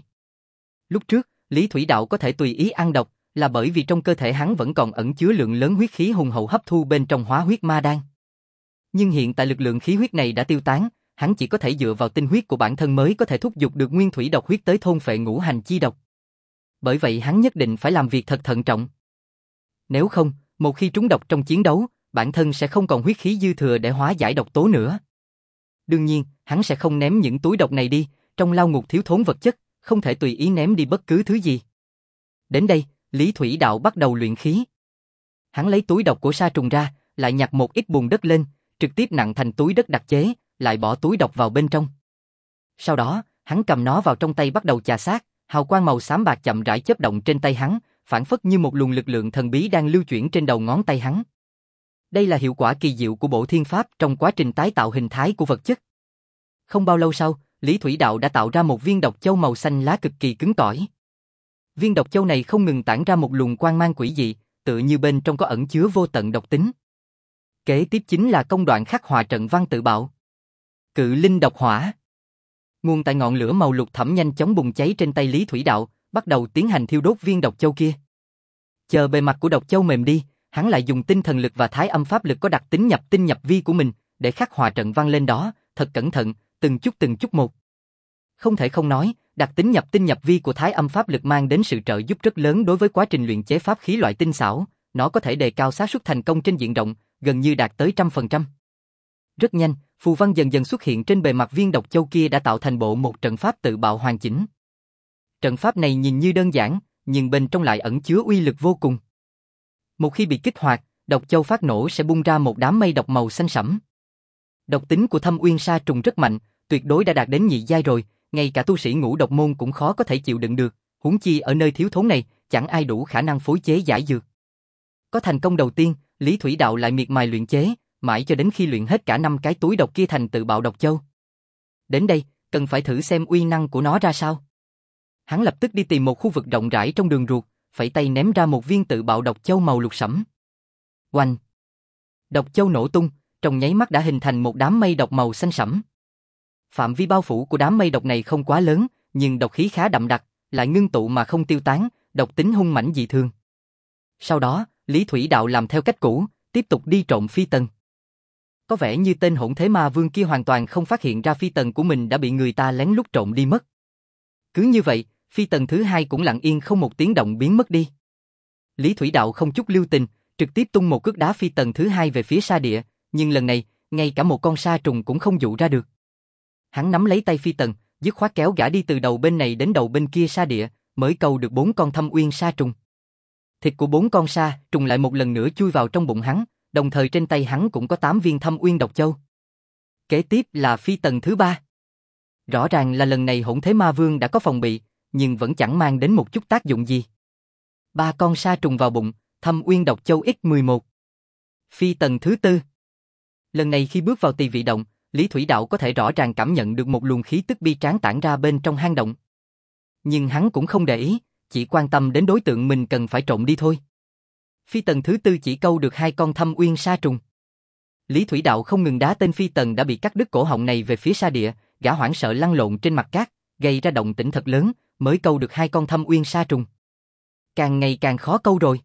Lúc trước, Lý Thủy Đạo có thể tùy ý ăn độc, là bởi vì trong cơ thể hắn vẫn còn ẩn chứa lượng lớn huyết khí hùng hậu hấp thu bên trong hóa huyết ma đan. Nhưng hiện tại lực lượng khí huyết này đã tiêu tán, hắn chỉ có thể dựa vào tinh huyết của bản thân mới có thể thúc giục được nguyên thủy độc huyết tới thôn phệ ngũ hành chi độc. Bởi vậy hắn nhất định phải làm việc thật thận trọng. Nếu không, một khi trúng độc trong chiến đấu, bản thân sẽ không còn huyết khí dư thừa để hóa giải độc tố nữa. Đương nhiên, hắn sẽ không ném những túi độc này đi, trong lao ngục thiếu thốn vật chất, không thể tùy ý ném đi bất cứ thứ gì. Đến đây, Lý Thủy Đạo bắt đầu luyện khí. Hắn lấy túi độc của sa trùng ra, lại nhặt một ít bùn đất lên, trực tiếp nặn thành túi đất đặc chế, lại bỏ túi độc vào bên trong. Sau đó, hắn cầm nó vào trong tay bắt đầu chà sát, hào quang màu xám bạc chậm rãi chớp động trên tay hắn, phản phất như một luồng lực lượng thần bí đang lưu chuyển trên đầu ngón tay hắn. Đây là hiệu quả kỳ diệu của bộ thiên pháp trong quá trình tái tạo hình thái của vật chất. Không bao lâu sau, Lý Thủy Đạo đã tạo ra một viên độc châu màu xanh lá cực kỳ cứng cỏi. Viên độc châu này không ngừng tản ra một luồng quang mang quỷ dị, tựa như bên trong có ẩn chứa vô tận độc tính. Kế tiếp chính là công đoạn khắc họa trận văn tự bạo. Cự linh độc hỏa. Nguồn tại ngọn lửa màu lục thẫm nhanh chóng bùng cháy trên tay Lý Thủy Đạo, bắt đầu tiến hành thiêu đốt viên độc châu kia. Chờ bề mặt của độc châu mềm đi, hắn lại dùng tinh thần lực và thái âm pháp lực có đặc tính nhập tinh nhập vi của mình để khắc họa trận văn lên đó, thật cẩn thận, từng chút từng chút một. Không thể không nói, đặc tính nhập tinh nhập vi của thái âm pháp lực mang đến sự trợ giúp rất lớn đối với quá trình luyện chế pháp khí loại tinh xảo, nó có thể đề cao xác suất thành công trên diện rộng, gần như đạt tới trăm phần trăm. Rất nhanh, phù văn dần dần xuất hiện trên bề mặt viên độc châu kia đã tạo thành bộ một trận pháp tự bạo hoàn chỉnh. Trận pháp này nhìn như đơn giản, nhưng bên trong lại ẩn chứa uy lực vô cùng. Một khi bị kích hoạt, độc châu phát nổ sẽ bung ra một đám mây độc màu xanh sẫm. Độc tính của thâm uyên sa trùng rất mạnh, tuyệt đối đã đạt đến nhị giai rồi, ngay cả tu sĩ ngũ độc môn cũng khó có thể chịu đựng được, huống chi ở nơi thiếu thốn này, chẳng ai đủ khả năng phối chế giải dược. Có thành công đầu tiên, Lý Thủy Đạo lại miệt mài luyện chế, mãi cho đến khi luyện hết cả năm cái túi độc kia thành tự bạo độc châu. Đến đây, cần phải thử xem uy năng của nó ra sao. Hắn lập tức đi tìm một khu vực rộng rãi trong đường ruột, phẩy tay ném ra một viên tự bạo độc châu màu lục sẫm. Oanh! Độc châu nổ tung, trong nháy mắt đã hình thành một đám mây độc màu xanh sẫm. Phạm vi bao phủ của đám mây độc này không quá lớn, nhưng độc khí khá đậm đặc, lại ngưng tụ mà không tiêu tán, độc tính hung mãnh dị thường. Sau đó, Lý Thủy Đạo làm theo cách cũ, tiếp tục đi trộm phi tần. Có vẻ như tên hỗn thế ma vương kia hoàn toàn không phát hiện ra phi tần của mình đã bị người ta lén lút trộm đi mất. Cứ như vậy, phi tần thứ hai cũng lặng yên không một tiếng động biến mất đi. Lý Thủy Đạo không chút lưu tình, trực tiếp tung một cước đá phi tần thứ hai về phía sa địa, nhưng lần này, ngay cả một con sa trùng cũng không dụ ra được. Hắn nắm lấy tay phi tần, dứt khoát kéo gã đi từ đầu bên này đến đầu bên kia sa địa, mới câu được bốn con thâm uyên sa trùng. Thịt của bốn con sa trùng lại một lần nữa chui vào trong bụng hắn, đồng thời trên tay hắn cũng có tám viên Thâm Uyên Độc Châu. Kế tiếp là phi tần thứ ba. Rõ ràng là lần này Hỗn Thế Ma Vương đã có phòng bị, nhưng vẫn chẳng mang đến một chút tác dụng gì. Ba con sa trùng vào bụng, Thâm Uyên Độc Châu nhân mười một. Phi tần thứ tư. Lần này khi bước vào Tỳ Vị Động, Lý Thủy Đạo có thể rõ ràng cảm nhận được một luồng khí tức bi tráng tản ra bên trong hang động. Nhưng hắn cũng không để ý, chỉ quan tâm đến đối tượng mình cần phải trộm đi thôi. Phi tần thứ tư chỉ câu được hai con Thâm Uyên sa trùng. Lý Thủy Đạo không ngừng đá tên phi tần đã bị cắt đứt cổ họng này về phía sa địa, gã hoảng sợ lăn lộn trên mặt cát, gây ra động tĩnh thật lớn, mới câu được hai con Thâm Uyên sa trùng. Càng ngày càng khó câu rồi.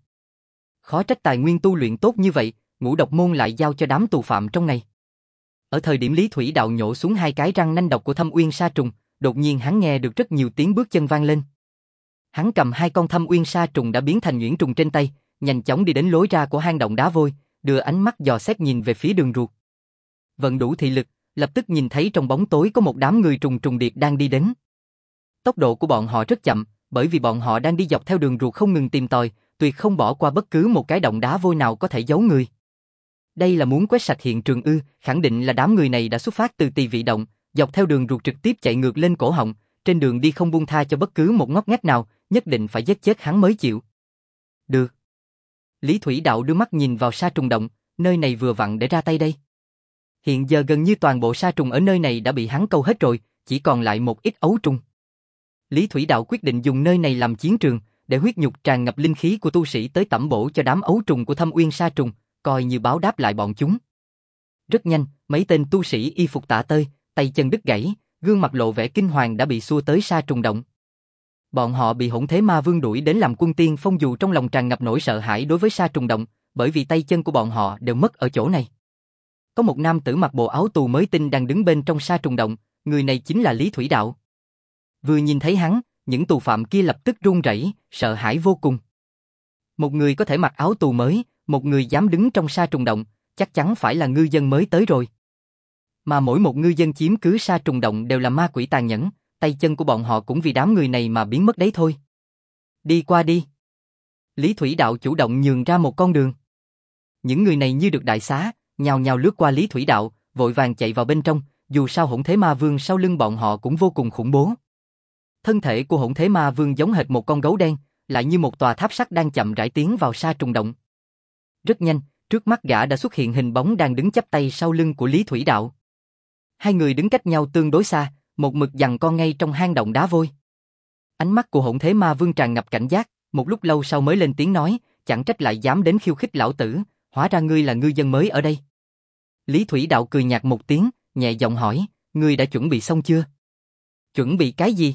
Khó trách tài nguyên tu luyện tốt như vậy, Ngũ Độc Môn lại giao cho đám tù phạm trong này. Ở thời điểm Lý Thủy Đạo nhổ xuống hai cái răng nanh độc của Thâm Uyên sa trùng, đột nhiên hắn nghe được rất nhiều tiếng bước chân vang lên. Hắn cầm hai con Thâm Uyên sa trùng đã biến thành nhuyễn trùng trên tay, nhanh chóng đi đến lối ra của hang động đá vôi, đưa ánh mắt dò xét nhìn về phía đường ruột. Vận đủ thị lực, lập tức nhìn thấy trong bóng tối có một đám người trùng trùng điệp đang đi đến. Tốc độ của bọn họ rất chậm, bởi vì bọn họ đang đi dọc theo đường ruột không ngừng tìm tòi, tuyệt không bỏ qua bất cứ một cái động đá vôi nào có thể giấu người. Đây là muốn quét sạch hiện trường ư? Khẳng định là đám người này đã xuất phát từ Tỳ Vị Động, dọc theo đường ruột trực tiếp chạy ngược lên cổ họng, trên đường đi không buông tha cho bất cứ một ngóc ngách nào, nhất định phải giết chết hắn mới chịu. Được. Lý Thủy Đạo đưa mắt nhìn vào sa trùng động, nơi này vừa vặn để ra tay đây. Hiện giờ gần như toàn bộ sa trùng ở nơi này đã bị hắn câu hết rồi, chỉ còn lại một ít ấu trùng. Lý Thủy Đạo quyết định dùng nơi này làm chiến trường, để huyết nhục tràn ngập linh khí của tu sĩ tới tẩm bổ cho đám ấu trùng của Thâm Uyên sa trùng, coi như báo đáp lại bọn chúng. Rất nhanh, mấy tên tu sĩ y phục tả tơi, tay chân đứt gãy, gương mặt lộ vẻ kinh hoàng đã bị xua tới sa trùng động. Bọn họ bị Hỗn Thế Ma Vương đuổi đến làm quân tiên phong dù trong lòng tràn ngập nỗi sợ hãi đối với sa trùng động, bởi vì tay chân của bọn họ đều mất ở chỗ này. Có một nam tử mặc bộ áo tù mới tinh đang đứng bên trong sa trùng động, người này chính là Lý Thủy Đạo. Vừa nhìn thấy hắn, những tù phạm kia lập tức run rẩy, sợ hãi vô cùng. Một người có thể mặc áo tù mới, một người dám đứng trong sa trùng động, chắc chắn phải là ngư dân mới tới rồi. Mà mỗi một ngư dân chiếm cứ sa trùng động đều là ma quỷ tàn nhẫn, tay chân của bọn họ cũng vì đám người này mà biến mất đấy thôi. Đi qua đi. Lý Thủy Đạo chủ động nhường ra một con đường. Những người này như được đại xá, nhào nhào lướt qua Lý Thủy Đạo, vội vàng chạy vào bên trong, dù sao Hỗn Thế Ma Vương sau lưng bọn họ cũng vô cùng khủng bố. Thân thể của Hỗn Thế Ma Vương giống hệt một con gấu đen, lại như một tòa tháp sắt đang chậm rãi tiến vào sa trùng động. Rất nhanh, trước mắt gã đã xuất hiện hình bóng đang đứng chắp tay sau lưng của Lý Thủy Đạo. Hai người đứng cách nhau tương đối xa, một mực giằng co ngay trong hang động đá vôi. Ánh mắt của Hỗn Thế Ma Vương tràn ngập cảnh giác, một lúc lâu sau mới lên tiếng nói, chẳng trách lại dám đến khiêu khích lão tử, hóa ra ngươi là ngư dân mới ở đây. Lý Thủy Đạo cười nhạt một tiếng, nhẹ giọng hỏi, ngươi đã chuẩn bị xong chưa? Chuẩn bị cái gì?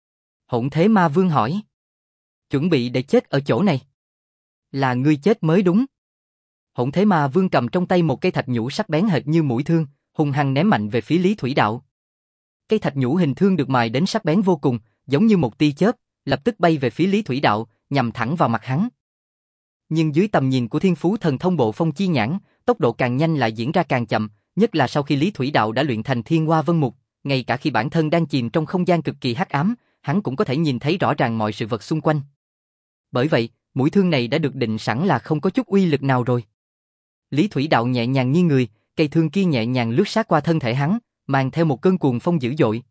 Hỗn Thế Ma Vương hỏi. Chuẩn bị để chết ở chỗ này. Là ngươi chết mới đúng. Hỗn Thế Ma Vương cầm trong tay một cây thạch nhũ sắc bén hệt như mũi thương, hung hăng ném mạnh về phía Lý Thủy Đạo. Cây thạch nhũ hình thương được mài đến sắc bén vô cùng, giống như một tia chớp, lập tức bay về phía Lý Thủy Đạo, nhằm thẳng vào mặt hắn. Nhưng dưới tầm nhìn của Thiên Phú Thần Thông Bộ Phong Chi Nhãn, tốc độ càng nhanh lại diễn ra càng chậm, nhất là sau khi Lý Thủy Đạo đã luyện thành Thiên Hoa Vân Mục, ngay cả khi bản thân đang chìm trong không gian cực kỳ hắc ám, hắn cũng có thể nhìn thấy rõ ràng mọi sự vật xung quanh. Bởi vậy, mũi thương này đã được định sẵn là không có chút uy lực nào rồi. Lý Thủy Đạo nhẹ nhàng nghiêng người, cây thương kia nhẹ nhàng lướt sát qua thân thể hắn, mang theo một cơn cuồng phong dữ dội.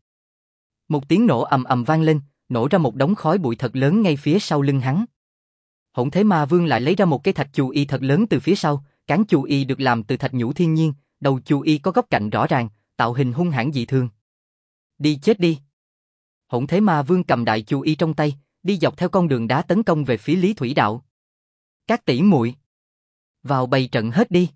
Một tiếng nổ ầm ầm vang lên, nổ ra một đống khói bụi thật lớn ngay phía sau lưng hắn. Hỗn Thế Ma Vương lại lấy ra một cây thạch chù y thật lớn từ phía sau, cán chù y được làm từ thạch nhũ thiên nhiên, đầu chù y có góc cạnh rõ ràng, tạo hình hung hãn dị thường. Đi chết đi. Hỗn Thế Ma Vương cầm đại chù y trong tay, đi dọc theo con đường đá tấn công về phía Lý Thủy Đạo. Các tỷ muội, vào bày trận hết đi.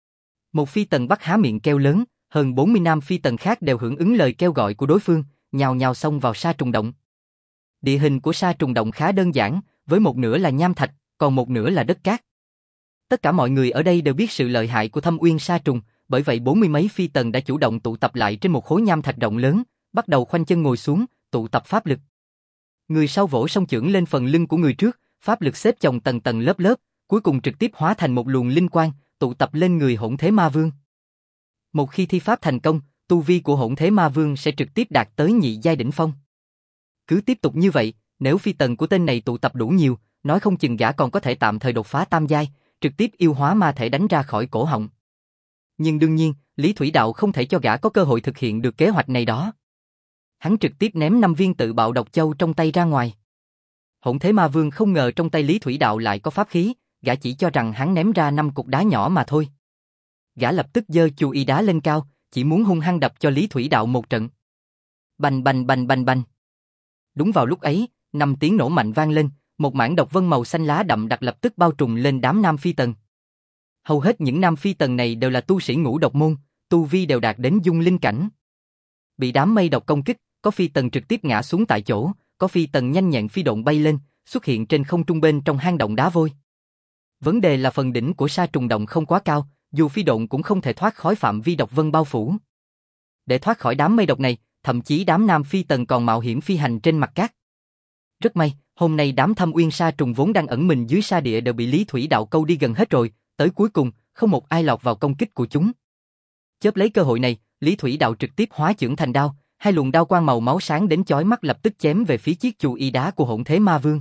Một phi tần Bắc há miệng kêu lớn, hơn bốn mươi nam phi tần khác đều hưởng ứng lời kêu gọi của đối phương, nhào nhào xông vào sa trùng động. Địa hình của sa trùng động khá đơn giản, với một nửa là nham thạch, còn một nửa là đất cát. Tất cả mọi người ở đây đều biết sự lợi hại của Thâm Uyên sa trùng, bởi vậy bốn mươi mấy phi tần đã chủ động tụ tập lại trên một khối nham thạch rộng lớn, bắt đầu khoanh chân ngồi xuống, tụ tập pháp lực. Người sau vỗ song chưởng lên phần lưng của người trước, pháp lực xếp chồng tầng tầng lớp lớp, cuối cùng trực tiếp hóa thành một luồng linh quang, tụ tập lên người Hỗn Thế Ma Vương. Một khi thi pháp thành công, tu vi của Hỗn Thế Ma Vương sẽ trực tiếp đạt tới nhị giai đỉnh phong. Cứ tiếp tục như vậy, nếu phi tần của tên này tụ tập đủ nhiều, nói không chừng gã còn có thể tạm thời đột phá tam giai, trực tiếp yêu hóa ma thể đánh ra khỏi cổ họng. Nhưng đương nhiên, Lý Thủy Đạo không thể cho gã có cơ hội thực hiện được kế hoạch này đó. Hắn trực tiếp ném năm viên tự bạo độc châu trong tay ra ngoài. Hỗn Thế Ma Vương không ngờ trong tay Lý Thủy Đạo lại có pháp khí, gã chỉ cho rằng hắn ném ra năm cục đá nhỏ mà thôi. Gã lập tức giơ chu y đá lên cao, chỉ muốn hung hăng đập cho Lý Thủy Đạo một trận. Bành bành bành bành bành. Đúng vào lúc ấy, năm tiếng nổ mạnh vang lên, một mảng độc vân màu xanh lá đậm đặc lập tức bao trùm lên đám nam phi tần. Hầu hết những nam phi tần này đều là tu sĩ ngũ độc môn, tu vi đều đạt đến dung linh cảnh. Bị đám mây độc công kích, có phi tần trực tiếp ngã xuống tại chỗ, có phi tần nhanh nhẹn phi độn bay lên, xuất hiện trên không trung bên trong hang động đá vôi. Vấn đề là phần đỉnh của sa trùng động không quá cao, dù phi độn cũng không thể thoát khỏi phạm vi độc vân bao phủ. Để thoát khỏi đám mây độc này, thậm chí đám nam phi tần còn mạo hiểm phi hành trên mặt cát. Rất may, hôm nay đám thâm uyên sa trùng vốn đang ẩn mình dưới sa địa đều bị Lý Thủy Đạo câu đi gần hết rồi, tới cuối cùng, không một ai lọt vào công kích của chúng. Chớp lấy cơ hội này, Lý Thủy Đạo trực tiếp hóa chưởng thành đao, hai luồng đao quang màu máu sáng đến chói mắt lập tức chém về phía chiếc chu y đá của Hỗn Thế Ma Vương.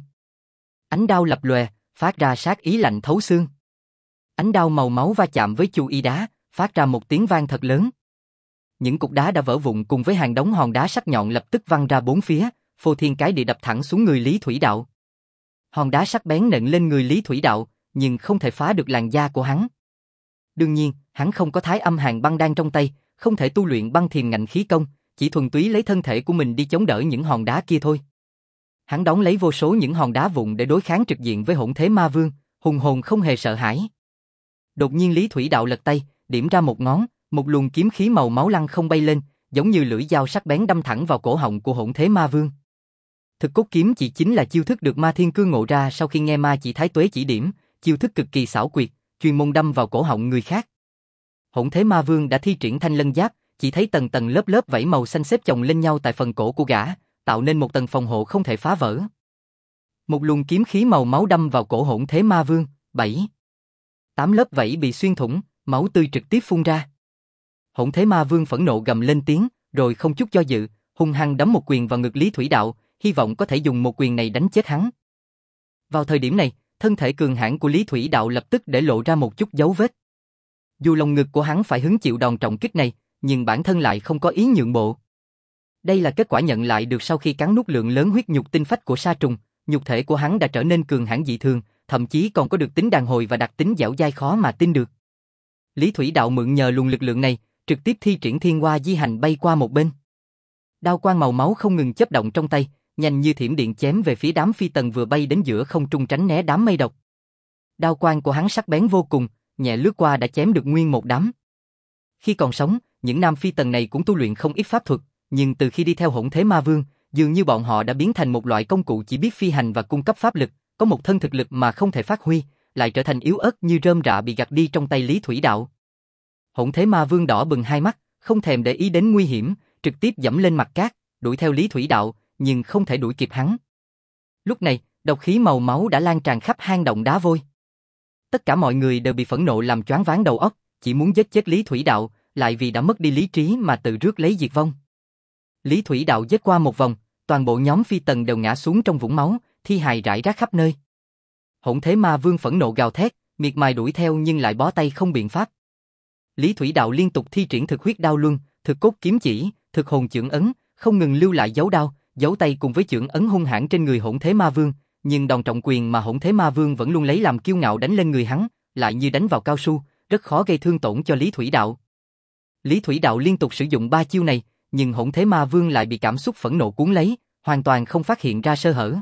Ánh đao lập lòe, phát ra sát ý lạnh thấu xương. Ánh đao màu máu va chạm với chu y đá, phát ra một tiếng vang thật lớn. Những cục đá đã vỡ vụn cùng với hàng đống hòn đá sắc nhọn lập tức văng ra bốn phía, phô thiên cái địa đập thẳng xuống người Lý Thủy Đạo. Hòn đá sắc bén nện lên người Lý Thủy Đạo, nhưng không thể phá được làn da của hắn. Đương nhiên, hắn không có Thái Âm Hàn Băng Đan trong tay, không thể tu luyện băng thiềm ngạnh khí công, chỉ thuần túy lấy thân thể của mình đi chống đỡ những hòn đá kia thôi. Hắn đón lấy vô số những hòn đá vụn để đối kháng trực diện với Hỗn Thế Ma Vương, hùng hồn không hề sợ hãi. Đột nhiên Lý Thủy Đạo lật tay, điểm ra một ngón, một luồng kiếm khí màu máu lăng không bay lên, giống như lưỡi dao sắc bén đâm thẳng vào cổ họng của Hỗn Thế Ma Vương. Thực cốt kiếm chỉ chính là chiêu thức được Ma Thiên Cương ngộ ra sau khi nghe Ma Chỉ Thái Tuế chỉ điểm, chiêu thức cực kỳ xảo quyệt, chuyên môn đâm vào cổ họng người khác. Hỗn Thế Ma Vương đã thi triển Thanh Lân Giáp, chỉ thấy tầng tầng lớp lớp vảy màu xanh xếp chồng lên nhau tại phần cổ của gã, tạo nên một tầng phòng hộ không thể phá vỡ. Một luồng kiếm khí màu máu đâm vào cổ Hỗn Thế Ma Vương, bảy, tám lớp vảy bị xuyên thủng, máu tươi trực tiếp phun ra. Hỗn Thế Ma Vương phẫn nộ gầm lên tiếng, rồi không chút do dự, hung hăng đấm một quyền vào ngực Lý Thủy Đạo, hy vọng có thể dùng một quyền này đánh chết hắn. Vào thời điểm này, thân thể cường hãn của Lý Thủy Đạo lập tức để lộ ra một chút dấu vết. Dù lồng ngực của hắn phải hứng chịu đòn trọng kích này, nhưng bản thân lại không có ý nhượng bộ. Đây là kết quả nhận lại được sau khi cắn nuốt lượng lớn huyết nhục tinh phách của sa trùng, nhục thể của hắn đã trở nên cường hãn dị thường, thậm chí còn có được tính đàn hồi và đặc tính dẻo dai khó mà tin được. Lý Thủy Đạo mượn nhờ luồng lực lượng này, trực tiếp thi triển Thiên Hoa Di Hành bay qua một bên. Đao quang màu máu không ngừng chớp động trong tay, nhanh như thiểm điện chém về phía đám phi tần vừa bay đến giữa không trung tránh né đám mây độc. Đao quang của hắn sắc bén vô cùng, nhẹ lướt qua đã chém được nguyên một đám. Khi còn sống, những nam phi tần này cũng tu luyện không ít pháp thuật, nhưng từ khi đi theo Hỗn Thế Ma Vương, dường như bọn họ đã biến thành một loại công cụ chỉ biết phi hành và cung cấp pháp lực, có một thân thực lực mà không thể phát huy, lại trở thành yếu ớt như rơm rạ bị gặt đi trong tay Lý Thủy Đạo. Hỗn Thế Ma Vương đỏ bừng hai mắt, không thèm để ý đến nguy hiểm, trực tiếp dẫm lên mặt cát, đuổi theo Lý Thủy Đạo, nhưng không thể đuổi kịp hắn. Lúc này, độc khí màu máu đã lan tràn khắp hang động đá vôi. Tất cả mọi người đều bị phẫn nộ làm choáng váng đầu óc, chỉ muốn giết chết Lý Thủy Đạo, lại vì đã mất đi lý trí mà tự rước lấy diệt vong. Lý Thủy Đạo giết qua một vòng, toàn bộ nhóm phi tần đều ngã xuống trong vũng máu, thi hài rải rác khắp nơi. Hỗn Thế Ma Vương phẫn nộ gào thét, miệt mài đuổi theo nhưng lại bó tay không biện pháp. Lý Thủy Đạo liên tục thi triển thực huyết đao luân, thực cốt kiếm chỉ, thực hồn chưởng ấn, không ngừng lưu lại dấu đao, dấu tay cùng với chưởng ấn hung hãn trên người Hỗn Thế Ma Vương, nhưng đòn trọng quyền mà Hỗn Thế Ma Vương vẫn luôn lấy làm kiêu ngạo đánh lên người hắn, lại như đánh vào cao su, rất khó gây thương tổn cho Lý Thủy Đạo. Lý Thủy Đạo liên tục sử dụng ba chiêu này, nhưng Hỗn Thế Ma Vương lại bị cảm xúc phẫn nộ cuốn lấy, hoàn toàn không phát hiện ra sơ hở.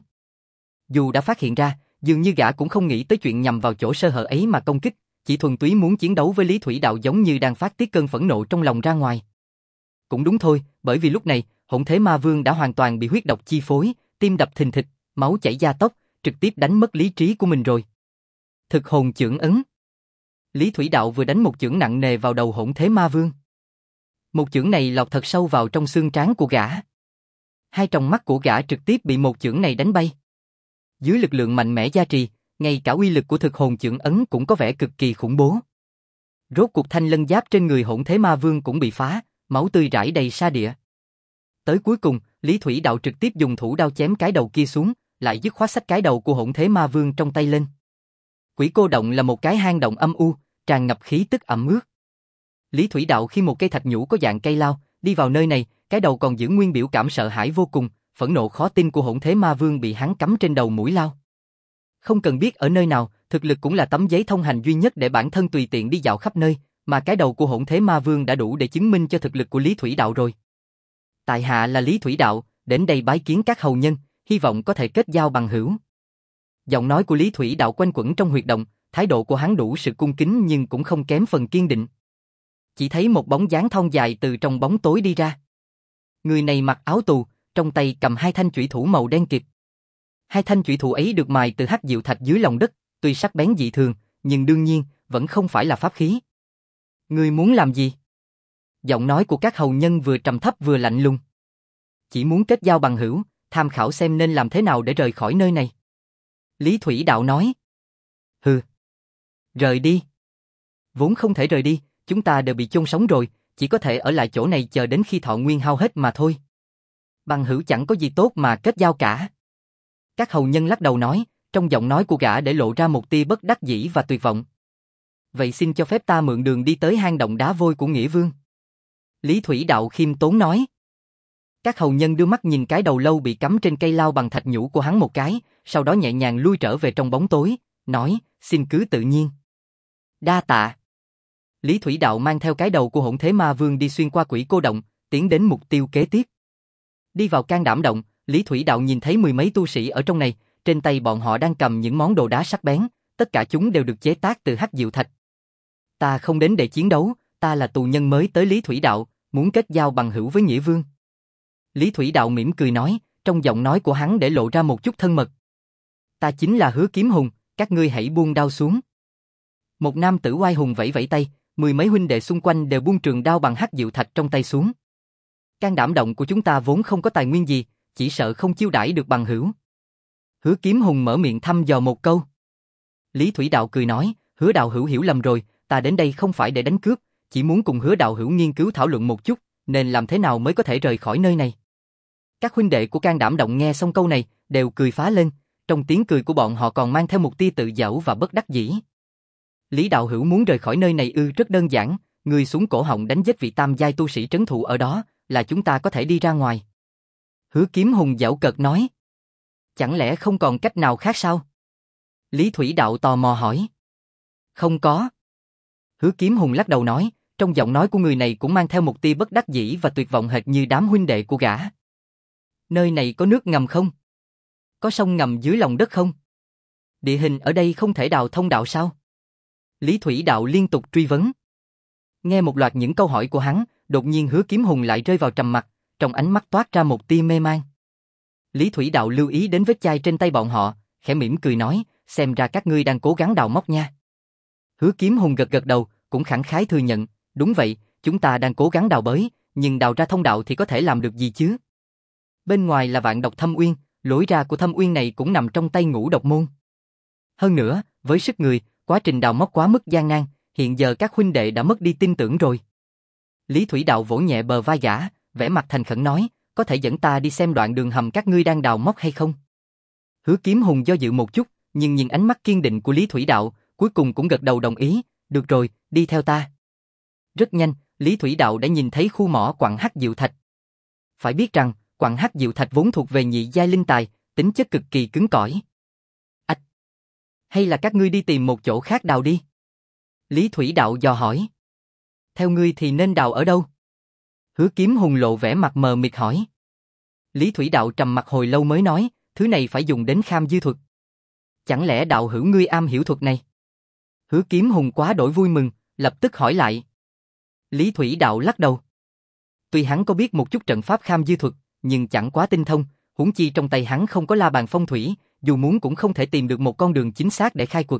Dù đã phát hiện ra, dường như gã cũng không nghĩ tới chuyện nhằm vào chỗ sơ hở ấy mà công kích, chỉ thuần túy muốn chiến đấu với Lý Thủy Đạo giống như đang phát tiết cơn phẫn nộ trong lòng ra ngoài. Cũng đúng thôi, bởi vì lúc này, Hỗn Thế Ma Vương đã hoàn toàn bị huyết độc chi phối, tim đập thình thịch, máu chảy da tóc, trực tiếp đánh mất lý trí của mình rồi. Thực hồn chưởng ấn. Lý Thủy Đạo vừa đánh một chưởng nặng nề vào đầu Hỗn Thế Ma Vương. Một chưởng này lọt thật sâu vào trong xương trán của gã. Hai tròng mắt của gã trực tiếp bị một chưởng này đánh bay. Dưới lực lượng mạnh mẽ gia trì, ngay cả uy lực của thực hồn chưởng ấn cũng có vẻ cực kỳ khủng bố. Rốt cuộc Thanh Lân Giáp trên người Hỗn Thế Ma Vương cũng bị phá, máu tươi rải đầy sa địa. Tới cuối cùng, Lý Thủy Đạo trực tiếp dùng thủ đao chém cái đầu kia xuống, lại dứt khoát xách cái đầu của Hỗn Thế Ma Vương trong tay lên. Quỷ Cô Động là một cái hang động âm u, tràn ngập khí tức ẩm ướt. Lý Thủy Đạo khi một cây thạch nhũ có dạng cây lao, đi vào nơi này, cái đầu còn giữ nguyên biểu cảm sợ hãi vô cùng, phẫn nộ khó tin của Hỗn Thế Ma Vương bị hắn cắm trên đầu mũi lao. Không cần biết ở nơi nào, thực lực cũng là tấm giấy thông hành duy nhất để bản thân tùy tiện đi dạo khắp nơi, mà cái đầu của Hỗn Thế Ma Vương đã đủ để chứng minh cho thực lực của Lý Thủy Đạo rồi. Tại hạ là Lý Thủy Đạo, đến đây bái kiến các hầu nhân, hy vọng có thể kết giao bằng hữu. Giọng nói của Lý Thủy Đạo quanh quẩn trong huyệt động, thái độ của hắn đủ sự cung kính nhưng cũng không kém phần kiên định. Chỉ thấy một bóng dáng thon dài từ trong bóng tối đi ra. Người này mặc áo tù, trong tay cầm hai thanh chủy thủ màu đen kịt. Hai thanh chủy thủ ấy được mài từ hắc diệu thạch dưới lòng đất, tuy sắc bén dị thường, nhưng đương nhiên vẫn không phải là pháp khí. Ngươi muốn làm gì? Giọng nói của các hầu nhân vừa trầm thấp vừa lạnh lùng. Chỉ muốn kết giao bằng hữu, tham khảo xem nên làm thế nào để rời khỏi nơi này. Lý Thủy Đạo nói. Hừ. Rời đi. Vốn không thể rời đi, chúng ta đều bị chôn sống rồi, chỉ có thể ở lại chỗ này chờ đến khi thọ nguyên hao hết mà thôi. Bằng hữu chẳng có gì tốt mà kết giao cả. Các hầu nhân lắc đầu nói, trong giọng nói của gã để lộ ra một tia bất đắc dĩ và tuyệt vọng. Vậy xin cho phép ta mượn đường đi tới hang động đá vôi của Nghĩa Vương. Lý Thủy Đạo khiêm tốn nói. Các hầu nhân đưa mắt nhìn cái đầu lâu bị cắm trên cây lao bằng thạch nhũ của hắn một cái, sau đó nhẹ nhàng lui trở về trong bóng tối, nói, xin cứ tự nhiên. Đa tạ. Lý Thủy Đạo mang theo cái đầu của Hỗn Thế Ma Vương đi xuyên qua Quỷ Cô Động, tiến đến mục tiêu kế tiếp. Đi vào Can Đảm Động, Lý Thủy Đạo nhìn thấy mười mấy tu sĩ ở trong này, trên tay bọn họ đang cầm những món đồ đá sắc bén, tất cả chúng đều được chế tác từ hắc diệu thạch. Ta không đến để chiến đấu, ta là tù nhân mới tới Lý Thủy Đạo, muốn kết giao bằng hữu với Nghĩa Vương. Lý Thủy Đạo mỉm cười nói, trong giọng nói của hắn để lộ ra một chút thân mật. Ta chính là Hứa Kiếm Hùng, các ngươi hãy buông đao xuống. Một nam tử oai hùng vẫy vẫy tay, mười mấy huynh đệ xung quanh đều buông trường đao bằng hắc diệu thạch trong tay xuống. Can Đảm Động của chúng ta vốn không có tài nguyên gì, chỉ sợ không chiêu đãi được bằng hữu. Hứa Kiếm Hùng mở miệng thăm dò một câu. Lý Thủy Đạo cười nói, Hứa đạo hữu hiểu lầm rồi, ta đến đây không phải để đánh cướp, chỉ muốn cùng Hứa đạo hữu nghiên cứu thảo luận một chút, nên làm thế nào mới có thể rời khỏi nơi này. Các huynh đệ của Can Đảm Động nghe xong câu này, đều cười phá lên, trong tiếng cười của bọn họ còn mang theo một tia tự giễu và bất đắc dĩ. Lý đạo hữu muốn rời khỏi nơi này ư? Rất đơn giản, người xuống cổ họng đánh giết vị tam giai tu sĩ trấn thủ ở đó, là chúng ta có thể đi ra ngoài. Hứa Kiếm Hùng giễu cợt nói. Chẳng lẽ không còn cách nào khác sao? Lý Thủy Đạo tò mò hỏi. Không có. Hứa Kiếm Hùng lắc đầu nói, trong giọng nói của người này cũng mang theo một tia bất đắc dĩ và tuyệt vọng hệt như đám huynh đệ của gã. Nơi này có nước ngầm không? Có sông ngầm dưới lòng đất không? Địa hình ở đây không thể đào thông đạo sao? Lý Thủy Đạo liên tục truy vấn. Nghe một loạt những câu hỏi của hắn, đột nhiên Hứa Kiếm Hùng lại rơi vào trầm mặc, trong ánh mắt toát ra một tia mê man. Lý Thủy Đạo lưu ý đến vết chai trên tay bọn họ, khẽ mỉm cười nói, xem ra các ngươi đang cố gắng đào móc nha. Hứa Kiếm Hùng gật gật đầu, cũng khẳng khái thừa nhận, đúng vậy, chúng ta đang cố gắng đào bới, nhưng đào ra thông đạo thì có thể làm được gì chứ? Bên ngoài là vạn độc thâm uyên, lối ra của thâm uyên này cũng nằm trong tay Ngũ Độc Môn. Hơn nữa, với sức người, quá trình đào móc quá mức gian nan, hiện giờ các huynh đệ đã mất đi tin tưởng rồi. Lý Thủy Đạo vỗ nhẹ bờ vai gã, vẻ mặt thành khẩn nói, có thể dẫn ta đi xem đoạn đường hầm các ngươi đang đào móc hay không? Hứa Kiếm Hùng do dự một chút, nhưng nhìn ánh mắt kiên định của Lý Thủy Đạo, cuối cùng cũng gật đầu đồng ý, được rồi, đi theo ta. Rất nhanh, Lý Thủy Đạo đã nhìn thấy khu mỏ quặng hắc diệu thạch. Phải biết rằng, quặng hắc diệu thạch vốn thuộc về nhị giai linh tài, tính chất cực kỳ cứng cỏi. Ách! Hay là các ngươi đi tìm một chỗ khác đào đi? Lý Thủy Đạo dò hỏi. Theo ngươi thì nên đào ở đâu? Hứa Kiếm Hùng lộ vẻ mặt mờ mịt hỏi. Lý Thủy Đạo trầm mặc hồi lâu mới nói, thứ này phải dùng đến kham dư thuật. Chẳng lẽ đạo hữu ngươi am hiểu thuật này? Hứa Kiếm Hùng quá đổi vui mừng, lập tức hỏi lại. Lý Thủy Đạo lắc đầu. Tuy hắn có biết một chút trận pháp kham dư thuật, nhưng chẳng quá tinh thông, huống chi trong tay hắn không có la bàn phong thủy, dù muốn cũng không thể tìm được một con đường chính xác để khai quật.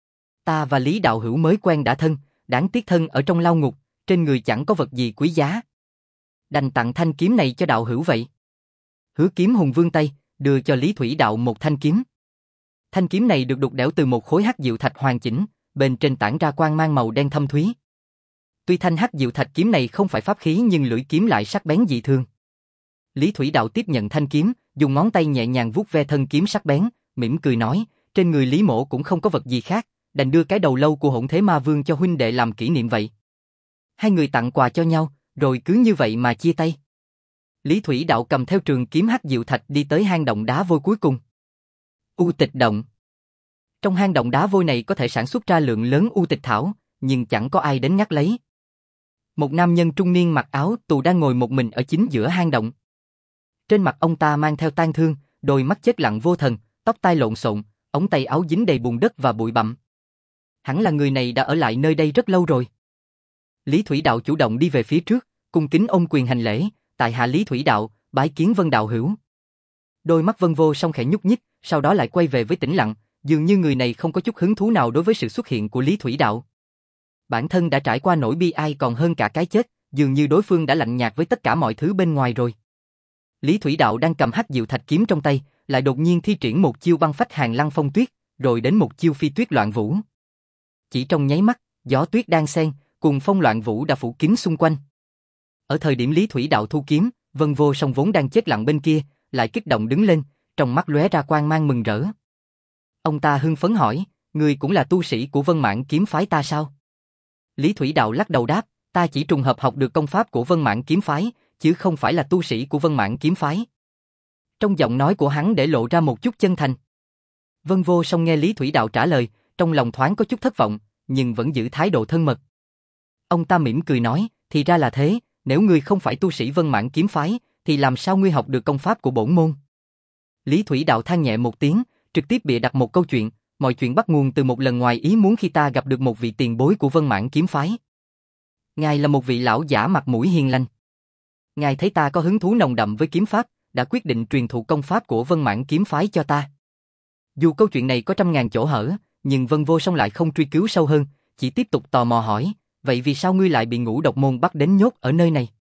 Ta và Lý đạo hữu mới quen đã thân, đáng tiếc thân ở trong lao ngục, trên người chẳng có vật gì quý giá. Đành tặng thanh kiếm này cho đạo hữu vậy. Hứa Kiếm Hùng vươn tay, đưa cho Lý Thủy Đạo một thanh kiếm. Thanh kiếm này được đục đẽo từ một khối hắc diệu thạch hoàn chỉnh, bên trên tản ra quang mang màu đen thâm thúy. Tuy thanh hắc diệu thạch kiếm này không phải pháp khí nhưng lưỡi kiếm lại sắc bén dị thường. Lý Thủy Đạo tiếp nhận thanh kiếm, dùng ngón tay nhẹ nhàng vuốt ve thân kiếm sắc bén, mỉm cười nói, trên người Lý Mỗ cũng không có vật gì khác, đành đưa cái đầu lâu của Hỗn Thế Ma Vương cho huynh đệ làm kỷ niệm vậy. Hai người tặng quà cho nhau, rồi cứ như vậy mà chia tay. Lý Thủy Đạo cầm theo trường kiếm hắc diệu thạch đi tới hang động đá vôi cuối cùng. U Tịch Động. Trong hang động đá vôi này có thể sản xuất ra lượng lớn u tịch thảo, nhưng chẳng có ai đến ngắt lấy. Một nam nhân trung niên mặc áo tù đang ngồi một mình ở chính giữa hang động. Trên mặt ông ta mang theo tang thương, đôi mắt chết lặng vô thần, tóc tai lộn xộn, ống tay áo dính đầy bùn đất và bụi bặm. Hẳn là người này đã ở lại nơi đây rất lâu rồi. Lý Thủy Đạo chủ động đi về phía trước, cung kính ôm quyền hành lễ, tại hạ Lý Thủy Đạo, bái kiến Vân đạo hữu. Đôi mắt Vân Vô Song khẽ nhúc nhích, sau đó lại quay về với tĩnh lặng, dường như người này không có chút hứng thú nào đối với sự xuất hiện của Lý Thủy Đạo. Bản thân đã trải qua nỗi bi ai còn hơn cả cái chết, dường như đối phương đã lạnh nhạt với tất cả mọi thứ bên ngoài rồi. Lý Thủy Đạo đang cầm hắc diệu thạch kiếm trong tay, lại đột nhiên thi triển một chiêu băng phách hàng lăng phong tuyết, rồi đến một chiêu phi tuyết loạn vũ. Chỉ trong nháy mắt, gió tuyết đang xen, cùng phong loạn vũ đã phủ kín xung quanh. Ở thời điểm Lý Thủy Đạo thu kiếm, Vân Vô Song vốn đang chết lặng bên kia, lại kích động đứng lên, trong mắt lóe ra quang mang mừng rỡ. Ông ta hưng phấn hỏi, ngươi cũng là tu sĩ của Vân Mãn kiếm phái ta sao? Lý Thủy Đạo lắc đầu đáp, ta chỉ trùng hợp học được công pháp của Vân Mãn kiếm phái, chứ không phải là tu sĩ của Vân Mãn kiếm phái. Trong giọng nói của hắn để lộ ra một chút chân thành. Vân Vô Song nghe Lý Thủy Đạo trả lời, trong lòng thoáng có chút thất vọng, nhưng vẫn giữ thái độ thân mật. Ông ta mỉm cười nói, thì ra là thế, nếu ngươi không phải tu sĩ Vân Mãn kiếm phái, thì làm sao ngươi học được công pháp của bổn môn? Lý Thủy Đạo than nhẹ một tiếng, trực tiếp bịa đặt một câu chuyện, mọi chuyện bắt nguồn từ một lần ngoài ý muốn khi ta gặp được một vị tiền bối của Vân Mãn kiếm phái. Ngài là một vị lão giả mặt mũi hiền lành. Ngài thấy ta có hứng thú nồng đậm với kiếm pháp, đã quyết định truyền thụ công pháp của Vân Mãn kiếm phái cho ta. Dù câu chuyện này có trăm ngàn chỗ hở, nhưng Vân Vô Song lại không truy cứu sâu hơn, chỉ tiếp tục tò mò hỏi, vậy vì sao ngươi lại bị Ngũ Độc môn bắt đến nhốt ở nơi này?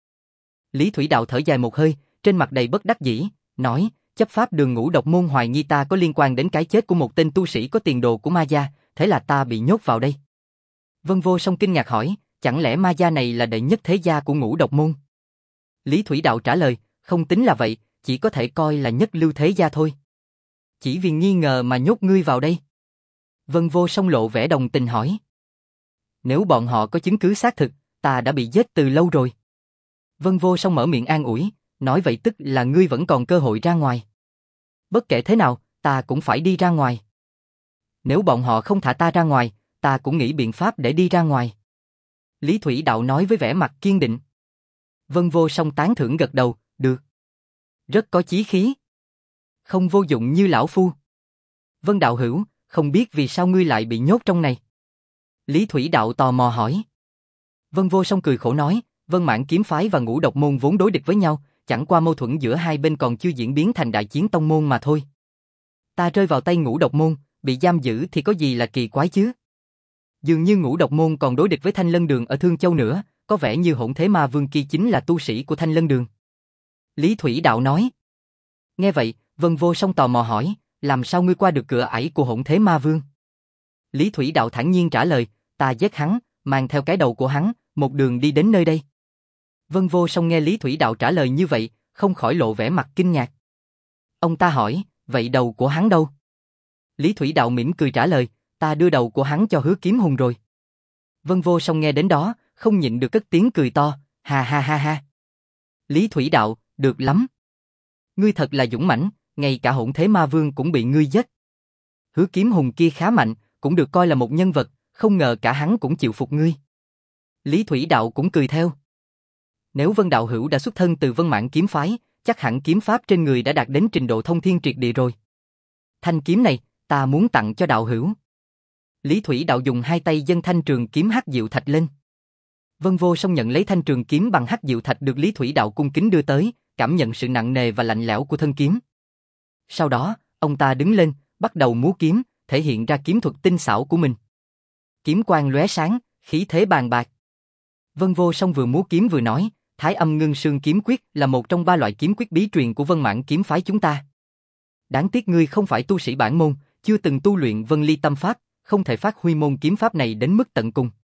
Lý Thủy Đạo thở dài một hơi, trên mặt đầy bất đắc dĩ, nói, chấp pháp đường Ngũ Độc môn hoài nghi ta có liên quan đến cái chết của một tên tu sĩ có tiền đồ của ma gia, thế là ta bị nhốt vào đây. Vân Vô Song kinh ngạc hỏi, chẳng lẽ ma gia này là đệ nhất thế gia của Ngũ Độc môn? Lý Thủy Đạo trả lời, không tính là vậy, chỉ có thể coi là nhất lưu thế gia thôi. Chỉ vì nghi ngờ mà nhốt ngươi vào đây. Vân Vô Song lộ vẻ đồng tình hỏi. Nếu bọn họ có chứng cứ xác thực, ta đã bị giết từ lâu rồi. Vân Vô Song mở miệng an ủi, nói vậy tức là ngươi vẫn còn cơ hội ra ngoài. Bất kể thế nào, ta cũng phải đi ra ngoài. Nếu bọn họ không thả ta ra ngoài, ta cũng nghĩ biện pháp để đi ra ngoài. Lý Thủy Đạo nói với vẻ mặt kiên định. Vân Vô Song tán thưởng gật đầu, được. Rất có chí khí. Không vô dụng như lão phu. Vân đạo hữu, không biết vì sao ngươi lại bị nhốt trong này? Lý Thủy Đạo tò mò hỏi. Vân Vô Song cười khổ nói, Vân Mãn kiếm phái và Ngũ Độc môn vốn đối địch với nhau, chẳng qua mâu thuẫn giữa hai bên còn chưa diễn biến thành đại chiến tông môn mà thôi. Ta rơi vào tay Ngũ Độc môn, bị giam giữ thì có gì là kỳ quái chứ? Dường như Ngũ Độc môn còn đối địch với Thanh Lân Đường ở Thương Châu nữa, có vẻ như Hỗn Thế Ma Vương kia chính là tu sĩ của Thanh Lân Đường. Lý Thủy Đạo nói. Nghe vậy, Vân Vô Song tò mò hỏi, làm sao ngươi qua được cửa ải của Hỗn Thế Ma Vương? Lý Thủy Đạo thản nhiên trả lời, ta giết hắn, mang theo cái đầu của hắn, một đường đi đến nơi đây. Vân Vô Song nghe Lý Thủy Đạo trả lời như vậy, không khỏi lộ vẻ mặt kinh ngạc. Ông ta hỏi, vậy đầu của hắn đâu? Lý Thủy Đạo mỉm cười trả lời, ta đưa đầu của hắn cho Hứa Kiếm Hùng rồi. Vân Vô Song nghe đến đó, không nhịn được cất tiếng cười to, ha ha ha ha. Lý Thủy Đạo, được lắm. Ngươi thật là dũng mãnh, ngay cả Hỗn Thế Ma Vương cũng bị ngươi giết. Hứa Kiếm Hùng kia khá mạnh, cũng được coi là một nhân vật, không ngờ cả hắn cũng chịu phục ngươi. Lý Thủy Đạo cũng cười theo. Nếu Vân đạo hữu đã xuất thân từ Vân Mãn kiếm phái, chắc hẳn kiếm pháp trên người đã đạt đến trình độ thông thiên triệt địa rồi. Thanh kiếm này, ta muốn tặng cho đạo hữu. Lý Thủy Đạo dùng hai tay dâng thanh trường kiếm hắc diệu thạch lên. Vân Vô Song nhận lấy thanh trường kiếm bằng hắc diệu thạch được Lý Thủy Đạo cung kính đưa tới, cảm nhận sự nặng nề và lạnh lẽo của thân kiếm. Sau đó, ông ta đứng lên, bắt đầu múa kiếm, thể hiện ra kiếm thuật tinh xảo của mình. Kiếm quang lóe sáng, khí thế bàn bạc. Vân Vô Song vừa múa kiếm vừa nói, Thái Âm Ngưng Sương kiếm quyết là một trong ba loại kiếm quyết bí truyền của Vân Mãn kiếm phái chúng ta. Đáng tiếc ngươi không phải tu sĩ bản môn, chưa từng tu luyện Vân Ly tâm pháp, không thể phát huy môn kiếm pháp này đến mức tận cùng.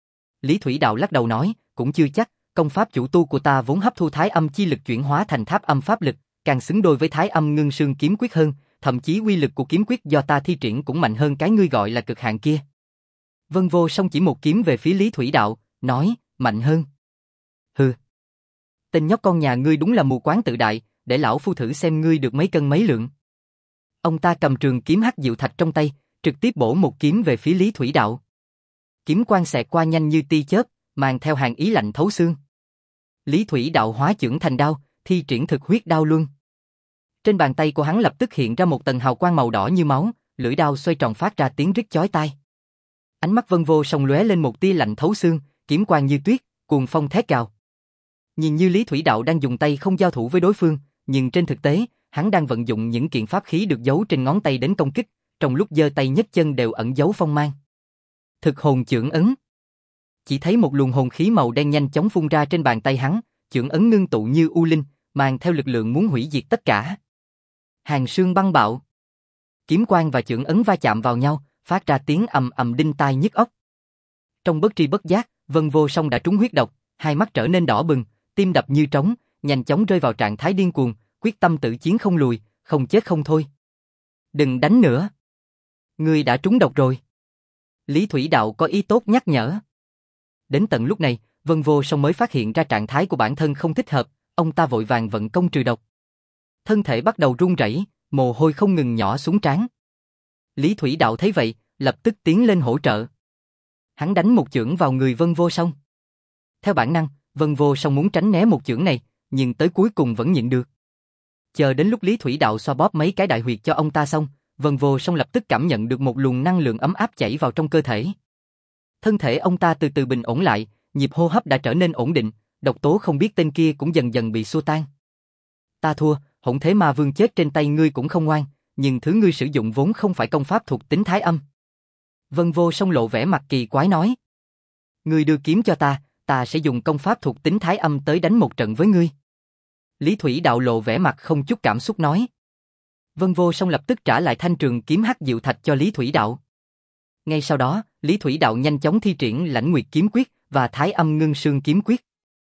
Lý Thủy Đạo lắc đầu nói, cũng chưa chắc, công pháp chủ tu của ta vốn hấp thu thái âm chi lực chuyển hóa thành tháp âm pháp lực, càng xứng đôi với Thái Âm Ngưng Sương kiếm quyết hơn, thậm chí uy lực của kiếm quyết do ta thi triển cũng mạnh hơn cái ngươi gọi là cực hạn kia. Vân Vô Song chỉ một kiếm về phía Lý Thủy Đạo, nói, mạnh hơn. Hừ. Tên nhóc con nhà ngươi đúng là mù quáng tự đại, để lão phu thử xem ngươi được mấy cân mấy lượng. Ông ta cầm trường kiếm hắc diệu thạch trong tay, trực tiếp bổ một kiếm về phía Lý Thủy Đạo. Kiếm quang xẹt qua nhanh như tia chớp, mang theo hàn ý lạnh thấu xương. Lý Thủy Đạo hóa chưởng thành đao, thi triển thực huyết đao luân. Trên bàn tay của hắn lập tức hiện ra một tầng hào quang màu đỏ như máu, lưỡi đao xoay tròn phát ra tiếng rít chói tai. Ánh mắt Vân Vô Song lóe lên một tia lạnh thấu xương, kiếm quang như tuyết, cuồng phong thét gào. Nhìn như Lý Thủy Đạo đang dùng tay không giao thủ với đối phương, nhưng trên thực tế, hắn đang vận dụng những kiện pháp khí được giấu trên ngón tay đến công kích, trong lúc giơ tay nhấc chân đều ẩn giấu phong mang. Thực hồn chưởng ấn. Chỉ thấy một luồng hồn khí màu đen nhanh chóng phun ra trên bàn tay hắn, chưởng ấn ngưng tụ như u linh, mang theo lực lượng muốn hủy diệt tất cả. Hàn sương băng bạo. Kiếm quang và chưởng ấn va chạm vào nhau, phát ra tiếng ầm ầm đinh tai nhức óc. Trong bất tri bất giác, Vân Vô Song đã trúng huyết độc, hai mắt trở nên đỏ bừng, tim đập như trống, nhanh chóng rơi vào trạng thái điên cuồng, quyết tâm tự chiến không lùi, không chết không thôi. Đừng đánh nữa. Ngươi đã trúng độc rồi. Lý Thủy Đạo có ý tốt nhắc nhở. Đến tận lúc này, Vân Vô Song mới phát hiện ra trạng thái của bản thân không thích hợp, ông ta vội vàng vận công trừ độc. Thân thể bắt đầu run rẩy, mồ hôi không ngừng nhỏ xuống trán. Lý Thủy Đạo thấy vậy, lập tức tiến lên hỗ trợ. Hắn đánh một chưởng vào người Vân Vô Song. Theo bản năng, Vân Vô Song muốn tránh né một chưởng này, nhưng tới cuối cùng vẫn nhịn được. Chờ đến lúc Lý Thủy Đạo xoa bóp mấy cái đại huyệt cho ông ta xong, Vân Vô Song lập tức cảm nhận được một luồng năng lượng ấm áp chảy vào trong cơ thể. Thân thể ông ta từ từ bình ổn lại, nhịp hô hấp đã trở nên ổn định, độc tố không biết tên kia cũng dần dần bị xua tan. Ta thua, Hỗn Thế Ma Vương chết trên tay ngươi cũng không ngoan, nhưng thứ ngươi sử dụng vốn không phải công pháp thuộc tính Thái Âm. Vân Vô Song lộ vẻ mặt kỳ quái nói. Ngươi đưa kiếm cho ta, ta sẽ dùng công pháp thuộc tính Thái Âm tới đánh một trận với ngươi. Lý Thủy Đạo lộ vẻ mặt không chút cảm xúc nói. Vân Vô Song lập tức trả lại thanh trường kiếm hắc diệu thạch cho Lý Thủy Đạo. Ngay sau đó, Lý Thủy Đạo nhanh chóng thi triển Lãnh Nguyệt kiếm quyết và Thái Âm Ngưng Sương kiếm quyết.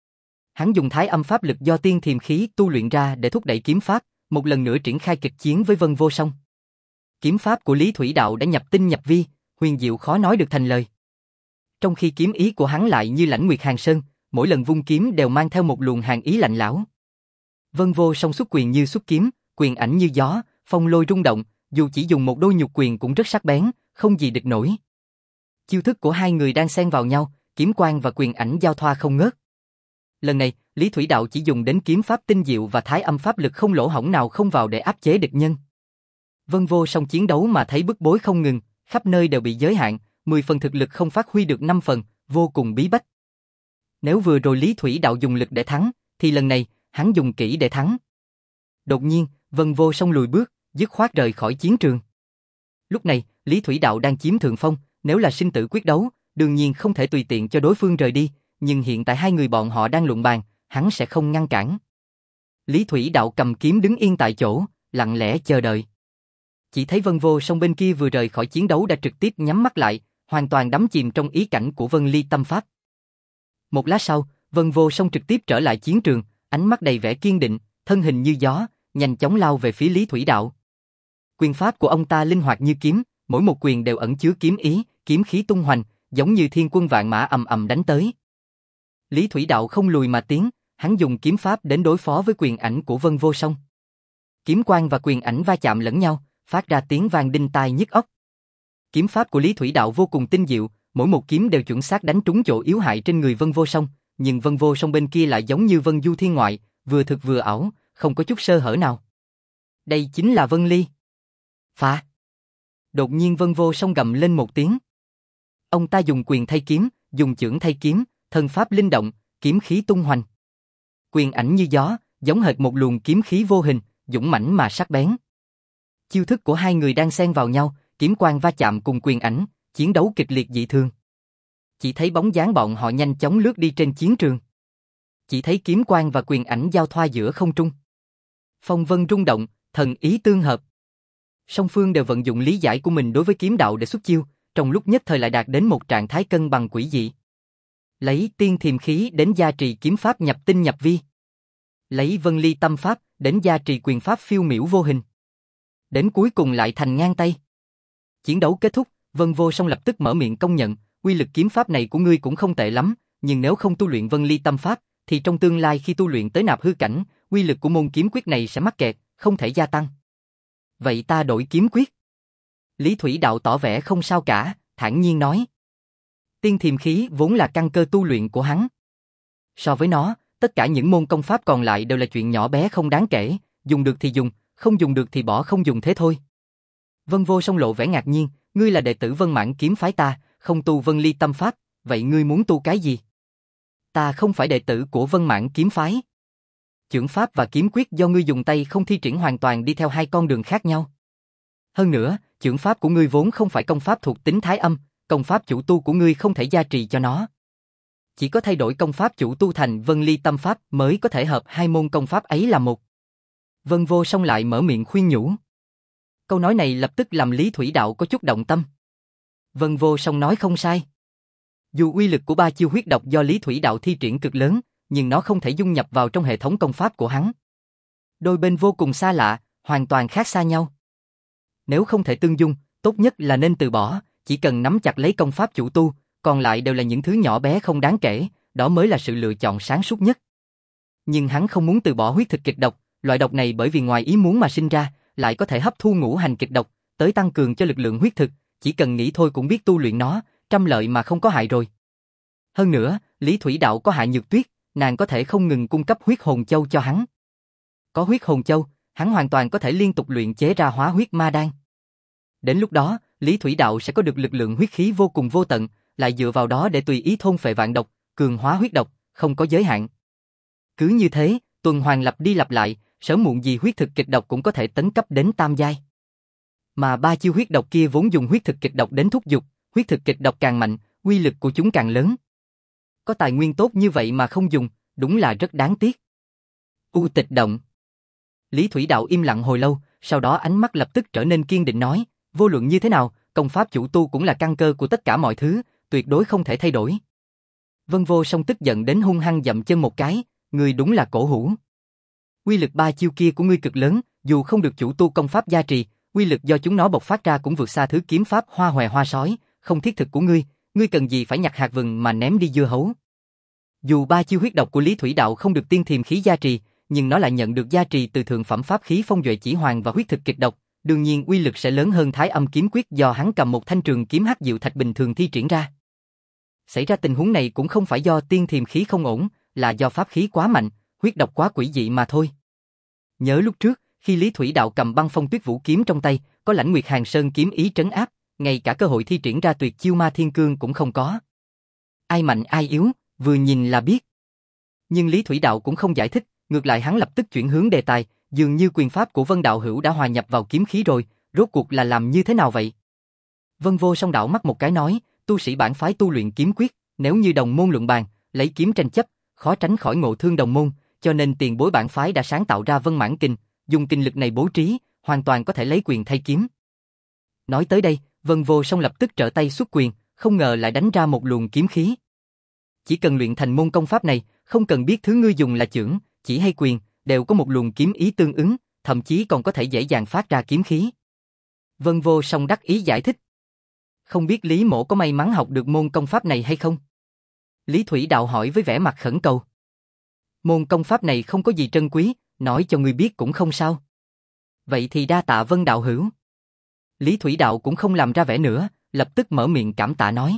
Hắn dùng Thái Âm pháp lực do tiên thiềm khí tu luyện ra để thúc đẩy kiếm pháp, một lần nữa triển khai kịch chiến với Vân Vô Song. Kiếm pháp của Lý Thủy Đạo đã nhập tinh nhập vi, huyền diệu khó nói được thành lời. Trong khi kiếm ý của hắn lại như Lãnh Nguyệt Hàn Sơn, mỗi lần vung kiếm đều mang theo một luồng hàn ý lạnh lẽo. Vân Vô Song xuất quyền như xuất kiếm, quyền ảnh như gió, phong lôi rung động, dù chỉ dùng một đôi nhục quyền cũng rất sắc bén, không gì địch nổi. Chiêu thức của hai người đang xen vào nhau, kiếm quang và quyền ảnh giao thoa không ngớt. Lần này, Lý Thủy Đạo chỉ dùng đến kiếm pháp tinh diệu và Thái Âm pháp lực không lỗ hổng nào không vào để áp chế địch nhân. Vân Vô Song chiến đấu mà thấy bức bối không ngừng, khắp nơi đều bị giới hạn, mười phần thực lực không phát huy được năm phần, vô cùng bí bách. Nếu vừa rồi Lý Thủy Đạo dùng lực để thắng, thì lần này, hắn dùng kỹ để thắng. Đột nhiên, Vân Vô Song lùi bước, dứt khoát rời khỏi chiến trường. Lúc này, Lý Thủy Đạo đang chiếm thượng phong, nếu là sinh tử quyết đấu, đương nhiên không thể tùy tiện cho đối phương rời đi, nhưng hiện tại hai người bọn họ đang luận bàn, hắn sẽ không ngăn cản. Lý Thủy Đạo cầm kiếm đứng yên tại chỗ, lặng lẽ chờ đợi. Chỉ thấy Vân Vô Song bên kia vừa rời khỏi chiến đấu đã trực tiếp nhắm mắt lại, hoàn toàn đắm chìm trong ý cảnh của Vân Ly tâm pháp. Một lát sau, Vân Vô Song trực tiếp trở lại chiến trường, ánh mắt đầy vẻ kiên định, thân hình như gió, nhanh chóng lao về phía Lý Thủy Đạo. Quyền pháp của ông ta linh hoạt như kiếm, mỗi một quyền đều ẩn chứa kiếm ý, kiếm khí tung hoành, giống như thiên quân vạn mã ầm ầm đánh tới. Lý Thủy Đạo không lùi mà tiến, hắn dùng kiếm pháp đến đối phó với quyền ảnh của Vân Vô Song. Kiếm quang và quyền ảnh va chạm lẫn nhau, phát ra tiếng vang đinh tai nhức óc. Kiếm pháp của Lý Thủy Đạo vô cùng tinh diệu, mỗi một kiếm đều chuẩn xác đánh trúng chỗ yếu hại trên người Vân Vô Song, nhưng Vân Vô Song bên kia lại giống như Vân Du thiên ngoại, vừa thực vừa ảo, không có chút sơ hở nào. Đây chính là Vân Ly. Phá! Đột nhiên Vân Vô Song gầm lên một tiếng. Ông ta dùng quyền thay kiếm, dùng chưởng thay kiếm, thân pháp linh động, kiếm khí tung hoành. Quyền ảnh như gió, giống hệt một luồng kiếm khí vô hình, dũng mãnh mà sắc bén. Chiêu thức của hai người đang xen vào nhau, kiếm quang va chạm cùng quyền ảnh, chiến đấu kịch liệt dị thường. Chỉ thấy bóng dáng bọn họ nhanh chóng lướt đi trên chiến trường. Chỉ thấy kiếm quang và quyền ảnh giao thoa giữa không trung. Phong vân rung động, thần ý tương hợp. Song phương đều vận dụng lý giải của mình đối với kiếm đạo để xuất chiêu, trong lúc nhất thời lại đạt đến một trạng thái cân bằng quỷ dị. Lấy tiên thiềm khí đến gia trì kiếm pháp nhập tinh nhập vi. Lấy Vân Ly tâm pháp đến gia trì quyền pháp phiêu miểu vô hình. Đến cuối cùng lại thành ngang tay. Chiến đấu kết thúc, Vân Vô Song lập tức mở miệng công nhận, uy lực kiếm pháp này của ngươi cũng không tệ lắm, nhưng nếu không tu luyện Vân Ly Tâm Pháp, thì trong tương lai khi tu luyện tới nạp hư cảnh, uy lực của môn kiếm quyết này sẽ mắc kẹt, không thể gia tăng. Vậy ta đổi kiếm quyết. Lý Thủy Đạo tỏ vẻ không sao cả, thản nhiên nói. Tiên Thiềm Khí vốn là căn cơ tu luyện của hắn. So với nó, tất cả những môn công pháp còn lại đều là chuyện nhỏ bé không đáng kể, dùng được thì dùng, không dùng được thì bỏ không dùng thế thôi. Vân Vô Song lộ vẻ ngạc nhiên, ngươi là đệ tử Vân Mãn kiếm phái ta, không tu Vân Ly Tâm Pháp, vậy ngươi muốn tu cái gì? Ta không phải đệ tử của Vân Mãn kiếm phái. Chưởng pháp và kiếm quyết do ngươi dùng tay không thi triển hoàn toàn đi theo hai con đường khác nhau. Hơn nữa, chưởng pháp của ngươi vốn không phải công pháp thuộc tính thái âm, công pháp chủ tu của ngươi không thể gia trì cho nó. Chỉ có thay đổi công pháp chủ tu thành Vân Ly Tâm Pháp mới có thể hợp hai môn công pháp ấy là một. Vân Vô Song lại mở miệng khuyên nhủ. Câu nói này lập tức làm Lý Thủy Đạo có chút động tâm. Vân Vô Song nói không sai. Dù uy lực của ba chiêu huyết độc do Lý Thủy Đạo thi triển cực lớn, nhưng nó không thể dung nhập vào trong hệ thống công pháp của hắn. Đôi bên vô cùng xa lạ, hoàn toàn khác xa nhau. Nếu không thể tương dung, tốt nhất là nên từ bỏ, chỉ cần nắm chặt lấy công pháp chủ tu, còn lại đều là những thứ nhỏ bé không đáng kể, đó mới là sự lựa chọn sáng suốt nhất. Nhưng hắn không muốn từ bỏ huyết thực kịch độc, loại độc này bởi vì ngoài ý muốn mà sinh ra, lại có thể hấp thu ngũ hành kịch độc, tới tăng cường cho lực lượng huyết thực, chỉ cần nghĩ thôi cũng biết tu luyện nó, trăm lợi mà không có hại rồi. Hơn nữa, Lý Thủy Đạo có Hạ Nhược Tuyết, nàng có thể không ngừng cung cấp huyết hồn châu cho hắn. Có huyết hồn châu, hắn hoàn toàn có thể liên tục luyện chế ra hóa huyết ma đan. Đến lúc đó, Lý Thủy Đạo sẽ có được lực lượng huyết khí vô cùng vô tận, lại dựa vào đó để tùy ý thôn phệ vạn độc, cường hóa huyết độc, không có giới hạn. Cứ như thế, tuần hoàn lặp đi lặp lại, sớm muộn gì huyết thực kịch độc cũng có thể tấn cấp đến tam giai. Mà ba chiêu huyết độc kia vốn dùng huyết thực kịch độc đến thúc giục, huyết thực kịch độc càng mạnh, uy lực của chúng càng lớn. Có tài nguyên tốt như vậy mà không dùng, đúng là rất đáng tiếc. U Tịch Động. Lý Thủy Đạo im lặng hồi lâu, sau đó ánh mắt lập tức trở nên kiên định nói, vô luận như thế nào, công pháp chủ tu cũng là căn cơ của tất cả mọi thứ, tuyệt đối không thể thay đổi. Vân Vô Song tức giận đến hung hăng dậm chân một cái, ngươi đúng là cổ hủ. Uy lực ba chiêu kia của ngươi cực lớn, dù không được chủ tu công pháp gia trì, uy lực do chúng nó bộc phát ra cũng vượt xa thứ kiếm pháp hoa hòe hoa sói, không thiết thực của ngươi, ngươi cần gì phải nhặt hạt vừng mà ném đi dưa hấu. Dù ba chiêu huyết độc của Lý Thủy Đạo không được tiên thiềm khí gia trì, nhưng nó lại nhận được gia trì từ thượng phẩm pháp khí phong duệ chỉ hoàng và huyết thực kịch độc, đương nhiên uy lực sẽ lớn hơn Thái Âm kiếm quyết do hắn cầm một thanh trường kiếm hắc diệu thạch bình thường thi triển ra. Xảy ra tình huống này cũng không phải do tiên thiềm khí không ổn, là do pháp khí quá mạnh, huyết độc quá quỷ dị mà thôi. Nhớ lúc trước, khi Lý Thủy Đạo cầm băng phong tuyết vũ kiếm trong tay, có lãnh nguyệt hàng sơn kiếm ý trấn áp, ngay cả cơ hội thi triển ra tuyệt chiêu ma thiên cương cũng không có. Ai mạnh ai yếu, vừa nhìn là biết. Nhưng Lý Thủy Đạo cũng không giải thích, ngược lại hắn lập tức chuyển hướng đề tài, dường như quyền pháp của Vân đạo hữu đã hòa nhập vào kiếm khí rồi, rốt cuộc là làm như thế nào vậy? Vân Vô Song đảo mắt một cái nói, tu sĩ bản phái tu luyện kiếm quyết, nếu như đồng môn luận bàn, lấy kiếm tranh chấp, khó tránh khỏi ngộ thương đồng môn, cho nên tiền bối bản phái đã sáng tạo ra Vân Mãn Kình, dùng kinh lực này bố trí, hoàn toàn có thể lấy quyền thay kiếm. Nói tới đây, Vân Vô Song lập tức trở tay xuất quyền, không ngờ lại đánh ra một luồng kiếm khí. Chỉ cần luyện thành môn công pháp này, không cần biết thứ ngươi dùng là chưởng, chỉ hay quyền, đều có một luồng kiếm ý tương ứng, thậm chí còn có thể dễ dàng phát ra kiếm khí. Vân Vô Song đắc ý giải thích. Không biết Lý Mỗ có may mắn học được môn công pháp này hay không? Lý Thủy Đạo hỏi với vẻ mặt khẩn cầu. Môn công pháp này không có gì trân quý, nói cho ngươi biết cũng không sao. Vậy thì đa tạ Vân đạo hữu. Lý Thủy Đạo cũng không làm ra vẻ nữa, lập tức mở miệng cảm tạ nói.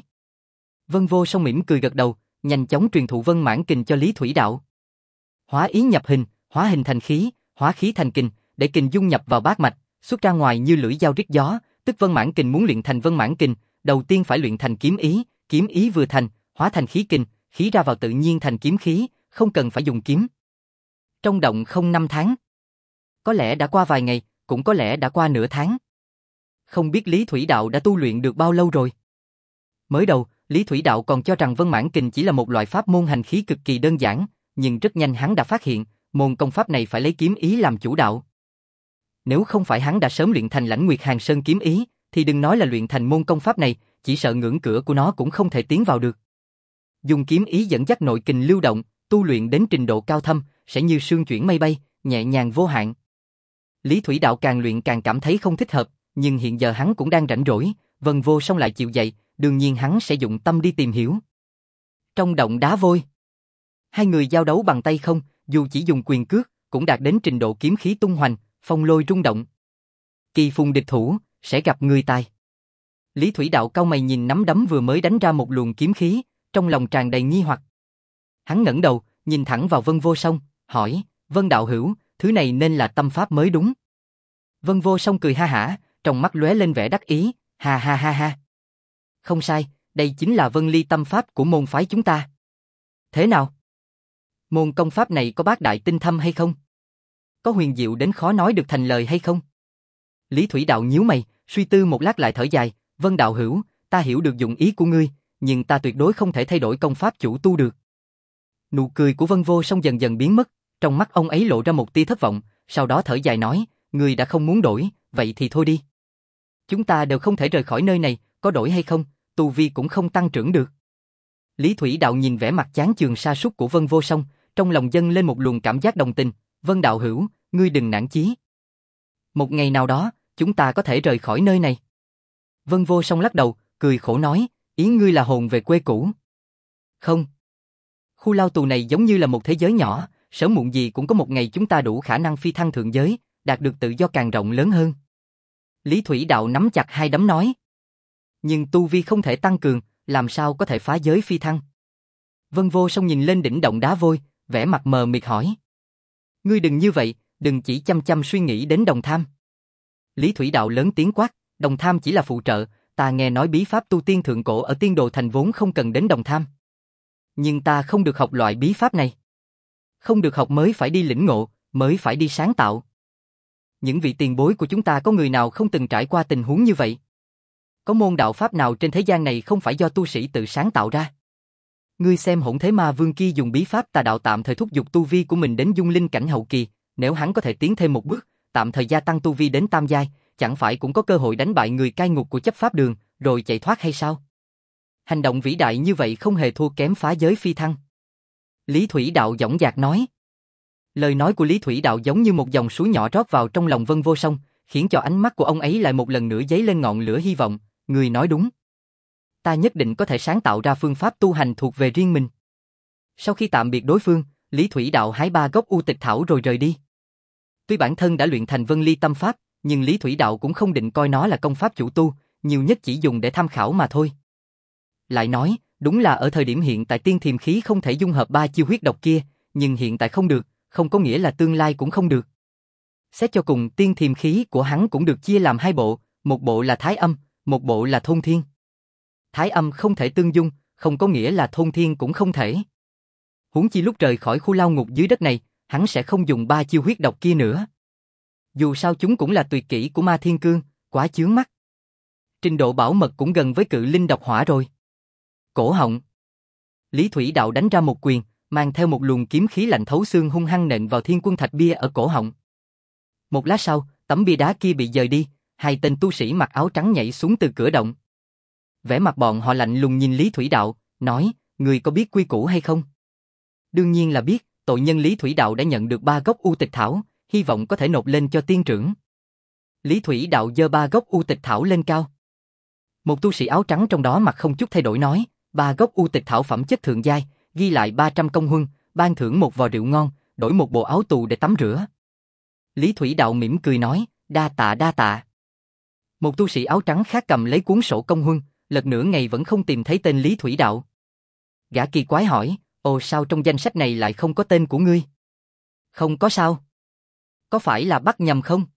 Vân Vô Song mỉm cười gật đầu, nhanh chóng truyền thụ Vân Mãn Kình cho Lý Thủy Đạo. Hóa ý nhập hình, hóa hình thành khí, hóa khí thành kình, để kình dung nhập vào bát mạch, xuất ra ngoài như lưỡi dao rít gió, tức Vân Mãn Kình muốn luyện thành Vân Mãn Kình, đầu tiên phải luyện thành kiếm ý, kiếm ý vừa thành, hóa thành khí kình, khí ra vào tự nhiên thành kiếm khí, không cần phải dùng kiếm. Trong động không năm tháng. Có lẽ đã qua vài ngày, cũng có lẽ đã qua nửa tháng. Không biết Lý Thủy Đạo đã tu luyện được bao lâu rồi? Mới đầu, Lý Thủy Đạo còn cho rằng Vân Mãn Kình chỉ là một loại pháp môn hành khí cực kỳ đơn giản, nhưng rất nhanh hắn đã phát hiện, môn công pháp này phải lấy kiếm ý làm chủ đạo. Nếu không phải hắn đã sớm luyện thành lãnh nguyệt hàng sơn kiếm ý, thì đừng nói là luyện thành môn công pháp này, chỉ sợ ngưỡng cửa của nó cũng không thể tiến vào được. Dùng kiếm ý dẫn dắt nội kình lưu động, tu luyện đến trình độ cao thâm, sẽ như sương chuyển mây bay, nhẹ nhàng vô hạn. Lý Thủy Đạo càng luyện càng cảm thấy không thích hợp, nhưng hiện giờ hắn cũng đang rảnh rỗi, Vân Vô Song lại chịu dạy, đương nhiên hắn sẽ dụng tâm đi tìm hiểu. Trong động đá vôi, hai người giao đấu bằng tay không, dù chỉ dùng quyền cước, cũng đạt đến trình độ kiếm khí tung hoành, phong lôi rung động. Kỳ phùng địch thủ, sẽ gặp người tài. Lý Thủy Đạo cau mày nhìn nắm đấm vừa mới đánh ra một luồng kiếm khí, trong lòng tràn đầy nghi hoặc. Hắn ngẩng đầu, nhìn thẳng vào Vân Vô Song, hỏi, Vân đạo hữu, thứ này nên là tâm pháp mới đúng. Vân Vô Song cười ha hả, trong mắt lóe lên vẻ đắc ý, ha ha ha ha. Không sai, đây chính là Vân Ly tâm pháp của môn phái chúng ta. Thế nào? Môn công pháp này có bác đại tinh thâm hay không? Có huyền diệu đến khó nói được thành lời hay không? Lý Thủy Đạo nhíu mày, suy tư một lát lại thở dài, Vân đạo hữu, ta hiểu được dụng ý của ngươi, nhưng ta tuyệt đối không thể thay đổi công pháp chủ tu được. Nụ cười của Vân Vô Song dần dần biến mất, trong mắt ông ấy lộ ra một tia thất vọng, sau đó thở dài nói, ngươi đã không muốn đổi, vậy thì thôi đi. Chúng ta đều không thể rời khỏi nơi này, có đổi hay không, tu vi cũng không tăng trưởng được. Lý Thủy Đạo nhìn vẻ mặt chán chường sa sút của Vân Vô Song, trong lòng dâng lên một luồng cảm giác đồng tình, Vân đạo hữu, ngươi đừng nản chí. Một ngày nào đó, chúng ta có thể rời khỏi nơi này. Vân Vô Song lắc đầu, cười khổ nói, ý ngươi là hồn về quê cũ. Không. Khu lao tù này giống như là một thế giới nhỏ, sớm muộn gì cũng có một ngày chúng ta đủ khả năng phi thăng thượng giới, đạt được tự do càng rộng lớn hơn. Lý Thủy Đạo nắm chặt hai đấm nói. Nhưng tu vi không thể tăng cường, làm sao có thể phá giới phi thăng? Vân Vô Song nhìn lên đỉnh động đá vôi, vẻ mặt mờ mịt hỏi. Ngươi đừng như vậy, đừng chỉ chăm chăm suy nghĩ đến đồng tham. Lý Thủy Đạo lớn tiếng quát, đồng tham chỉ là phụ trợ, ta nghe nói bí pháp tu tiên thượng cổ ở Tiên Đồ Thành vốn không cần đến đồng tham. Nhưng ta không được học loại bí pháp này. Không được học mới phải đi lĩnh ngộ, mới phải đi sáng tạo. Những vị tiền bối của chúng ta có người nào không từng trải qua tình huống như vậy? Có môn đạo pháp nào trên thế gian này không phải do tu sĩ tự sáng tạo ra? Ngươi xem Hỗn Thế Ma Vương kia dùng bí pháp tà đạo tạm thời thúc giục tu vi của mình đến dung linh cảnh hậu kỳ, nếu hắn có thể tiến thêm một bước, tạm thời gia tăng tu vi đến tam giai, chẳng phải cũng có cơ hội đánh bại người cai ngục của chấp pháp đường, rồi chạy thoát hay sao? Hành động vĩ đại như vậy không hề thua kém phá giới phi thăng. Lý Thủy Đạo dõng dạc nói. Lời nói của Lý Thủy Đạo giống như một dòng suối nhỏ rót vào trong lòng Vân Vô Song, khiến cho ánh mắt của ông ấy lại một lần nữa dấy lên ngọn lửa hy vọng. Người nói đúng. Ta nhất định có thể sáng tạo ra phương pháp tu hành thuộc về riêng mình. Sau khi tạm biệt đối phương, Lý Thủy Đạo hái ba gốc u tịch thảo rồi rời đi. Tuy bản thân đã luyện thành Vân Ly tâm pháp, nhưng Lý Thủy Đạo cũng không định coi nó là công pháp chủ tu, nhiều nhất chỉ dùng để tham khảo mà thôi. Lại nói, đúng là ở thời điểm hiện tại tiên thiềm khí không thể dung hợp ba chiêu huyết độc kia, nhưng hiện tại không được, không có nghĩa là tương lai cũng không được. Xét cho cùng, tiên thiềm khí của hắn cũng được chia làm hai bộ, một bộ là Thái Âm, một bộ là Thôn Thiên. Thái Âm không thể tương dung, không có nghĩa là Thôn Thiên cũng không thể. Huống chi lúc rời khỏi khu lao ngục dưới đất này, hắn sẽ không dùng ba chiêu huyết độc kia nữa. Dù sao chúng cũng là tuyệt kỹ của Ma Thiên Cương, quá chướng mắt. Trình độ bảo mật cũng gần với cự linh độc hỏa rồi. Cổ họng. Lý Thủy Đạo đánh ra một quyền, mang theo một luồng kiếm khí lạnh thấu xương hung hăng nện vào Thiên Quân Thạch bia ở cổ họng. Một lát sau, tấm bia đá kia bị dời đi, hai tên tu sĩ mặc áo trắng nhảy xuống từ cửa động. Vẻ mặt bọn họ lạnh lùng nhìn Lý Thủy Đạo, nói, người có biết quy củ hay không? Đương nhiên là biết, tội nhân Lý Thủy Đạo đã nhận được ba gốc u tịch thảo, hy vọng có thể nộp lên cho tiên trưởng. Lý Thủy Đạo giơ ba gốc u tịch thảo lên cao. Một tu sĩ áo trắng trong đó mặt không chút thay đổi nói, ba gốc u tịch thảo phẩm chất thượng giai, ghi lại ba trăm công huân, ban thưởng một vò rượu ngon, đổi một bộ áo tù để tắm rửa. Lý Thủy Đạo mỉm cười nói, đa tạ đa tạ. Một tu sĩ áo trắng khác cầm lấy cuốn sổ công huân, lật nửa ngày vẫn không tìm thấy tên Lý Thủy Đạo. Gã kỳ quái hỏi, ồ sao trong danh sách này lại không có tên của ngươi? Không có sao. Có phải là bắt nhầm không?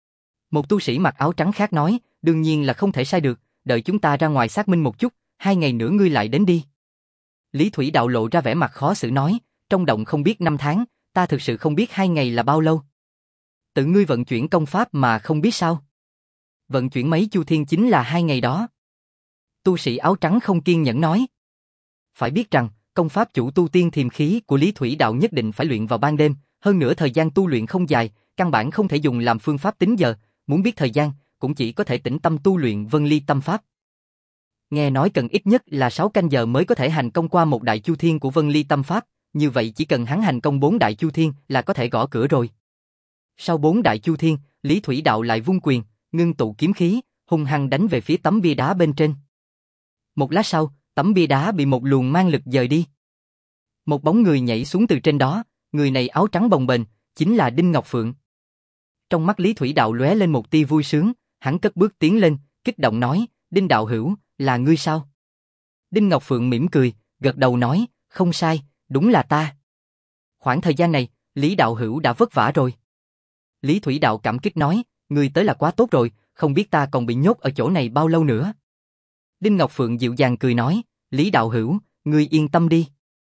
Một tu sĩ mặc áo trắng khác nói, đương nhiên là không thể sai được, đợi chúng ta ra ngoài xác minh một chút, hai ngày nữa ngươi lại đến đi. Lý Thủy Đạo lộ ra vẻ mặt khó xử nói, trong động không biết năm tháng, ta thực sự không biết hai ngày là bao lâu. Tự ngươi vận chuyển công pháp mà không biết sao? Vận chuyển mấy chu thiên chính là hai ngày đó. Tu sĩ áo trắng không kiên nhẫn nói. Phải biết rằng, công pháp chủ tu tiên thiềm khí của Lý Thủy Đạo nhất định phải luyện vào ban đêm, hơn nữa thời gian tu luyện không dài, căn bản không thể dùng làm phương pháp tính giờ, muốn biết thời gian, cũng chỉ có thể tĩnh tâm tu luyện Vân Ly tâm pháp. Nghe nói cần ít nhất là sáu canh giờ mới có thể hành công qua một đại chu thiên của Vân Ly tâm pháp, như vậy chỉ cần hắn hành công bốn đại chu thiên là có thể gõ cửa rồi. Sau bốn đại chu thiên, Lý Thủy Đạo lại vung quyền, ngưng tụ kiếm khí, hung hăng đánh về phía tấm bia đá bên trên. Một lát sau, tấm bia đá bị một luồng mang lực dời đi. Một bóng người nhảy xuống từ trên đó, người này áo trắng bồng bềnh, chính là Đinh Ngọc Phượng. Trong mắt Lý Thủy Đạo lóe lên một tia vui sướng, hắn cất bước tiến lên, kích động nói, Đinh đạo hữu, là ngươi sao? Đinh Ngọc Phượng mỉm cười, gật đầu nói, không sai, đúng là ta. Khoảng thời gian này, Lý đạo hữu đã vất vả rồi. Lý Thủy Đạo cảm kích nói, ngươi tới là quá tốt rồi, không biết ta còn bị nhốt ở chỗ này bao lâu nữa. Đinh Ngọc Phượng dịu dàng cười nói, Lý đạo hữu, ngươi yên tâm đi.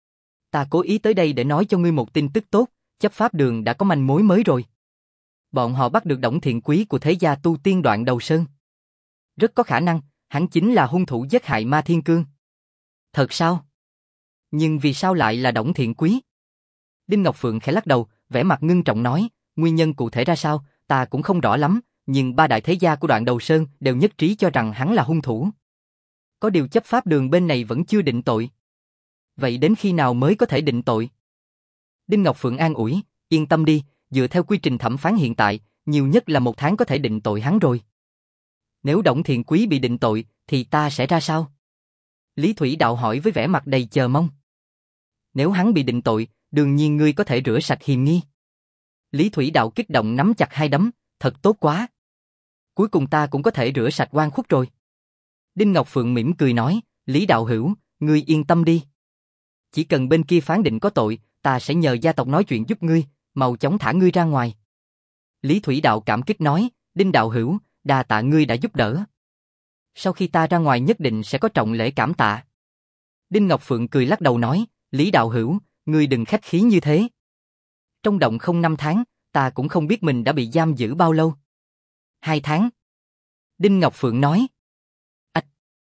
Ta cố ý tới đây để nói cho ngươi một tin tức tốt, chấp pháp đường đã có manh mối mới rồi. Bọn họ bắt được Đổng Thiện Quý của thế gia tu tiên Đoạn Đầu Sơn. Rất có khả năng, hắn chính là hung thủ giết hại Ma Thiên Cương. Thật sao? Nhưng vì sao lại là Đổng Thiện Quý? Đinh Ngọc Phượng khẽ lắc đầu, vẻ mặt ngưng trọng nói, nguyên nhân cụ thể ra sao, ta cũng không rõ lắm, nhưng ba đại thế gia của Đoạn Đầu Sơn đều nhất trí cho rằng hắn là hung thủ. Có điều chấp pháp đường bên này vẫn chưa định tội. Vậy đến khi nào mới có thể định tội? Đinh Ngọc Phượng an ủi, yên tâm đi, dựa theo quy trình thẩm phán hiện tại, nhiều nhất là một tháng có thể định tội hắn rồi. Nếu Đổng Thiện Quý bị định tội, thì ta sẽ ra sao? Lý Thủy Đạo hỏi với vẻ mặt đầy chờ mong. Nếu hắn bị định tội, đương nhiên ngươi có thể rửa sạch hiềm nghi. Lý Thủy Đạo kích động nắm chặt hai đấm, thật tốt quá. Cuối cùng ta cũng có thể rửa sạch oan khuất rồi. Đinh Ngọc Phượng mỉm cười nói, Lý đạo hữu, ngươi yên tâm đi. Chỉ cần bên kia phán định có tội, ta sẽ nhờ gia tộc nói chuyện giúp ngươi, mau chóng thả ngươi ra ngoài. Lý Thủy Đạo cảm kích nói, Đinh đạo hữu, đa tạ ngươi đã giúp đỡ. Sau khi ta ra ngoài nhất định sẽ có trọng lễ cảm tạ. Đinh Ngọc Phượng cười lắc đầu nói, Lý đạo hữu, ngươi đừng khách khí như thế. Trong động không năm tháng, ta cũng không biết mình đã bị giam giữ bao lâu. Hai tháng. Đinh Ngọc Phượng nói. Ách!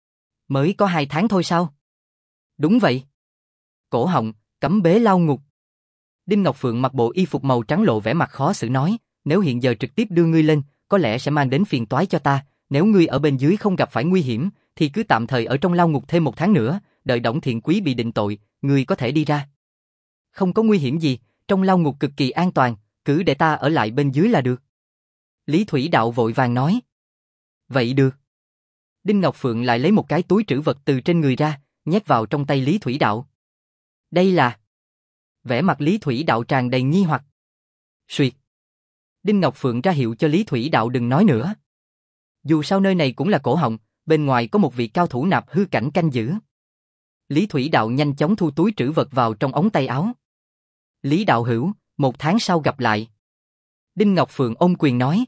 Mới có hai tháng thôi sao? Đúng vậy. Cổ họng, cấm bế lao ngục. Đinh Ngọc Phượng mặc bộ y phục màu trắng lộ vẻ mặt khó xử nói, nếu hiện giờ trực tiếp đưa ngươi lên, có lẽ sẽ mang đến phiền toái cho ta, nếu ngươi ở bên dưới không gặp phải nguy hiểm, thì cứ tạm thời ở trong lao ngục thêm một tháng nữa, đợi Đổng Thiện Quý bị định tội, ngươi có thể đi ra. Không có nguy hiểm gì, trong lao ngục cực kỳ an toàn, cứ để ta ở lại bên dưới là được. Lý Thủy Đạo vội vàng nói. Vậy được. Đinh Ngọc Phượng lại lấy một cái túi trữ vật từ trên người ra, nhét vào trong tay Lý Thủy Đạo. Đây là... Vẻ mặt Lý Thủy Đạo tràn đầy nghi hoặc. Xuyệt. Đinh Ngọc Phượng ra hiệu cho Lý Thủy Đạo đừng nói nữa. Dù sao nơi này cũng là cổ họng, bên ngoài có một vị cao thủ nạp hư cảnh canh giữ. Lý Thủy Đạo nhanh chóng thu túi trữ vật vào trong ống tay áo. Lý đạo hữu, một tháng sau gặp lại. Đinh Ngọc Phượng ôm quyền nói.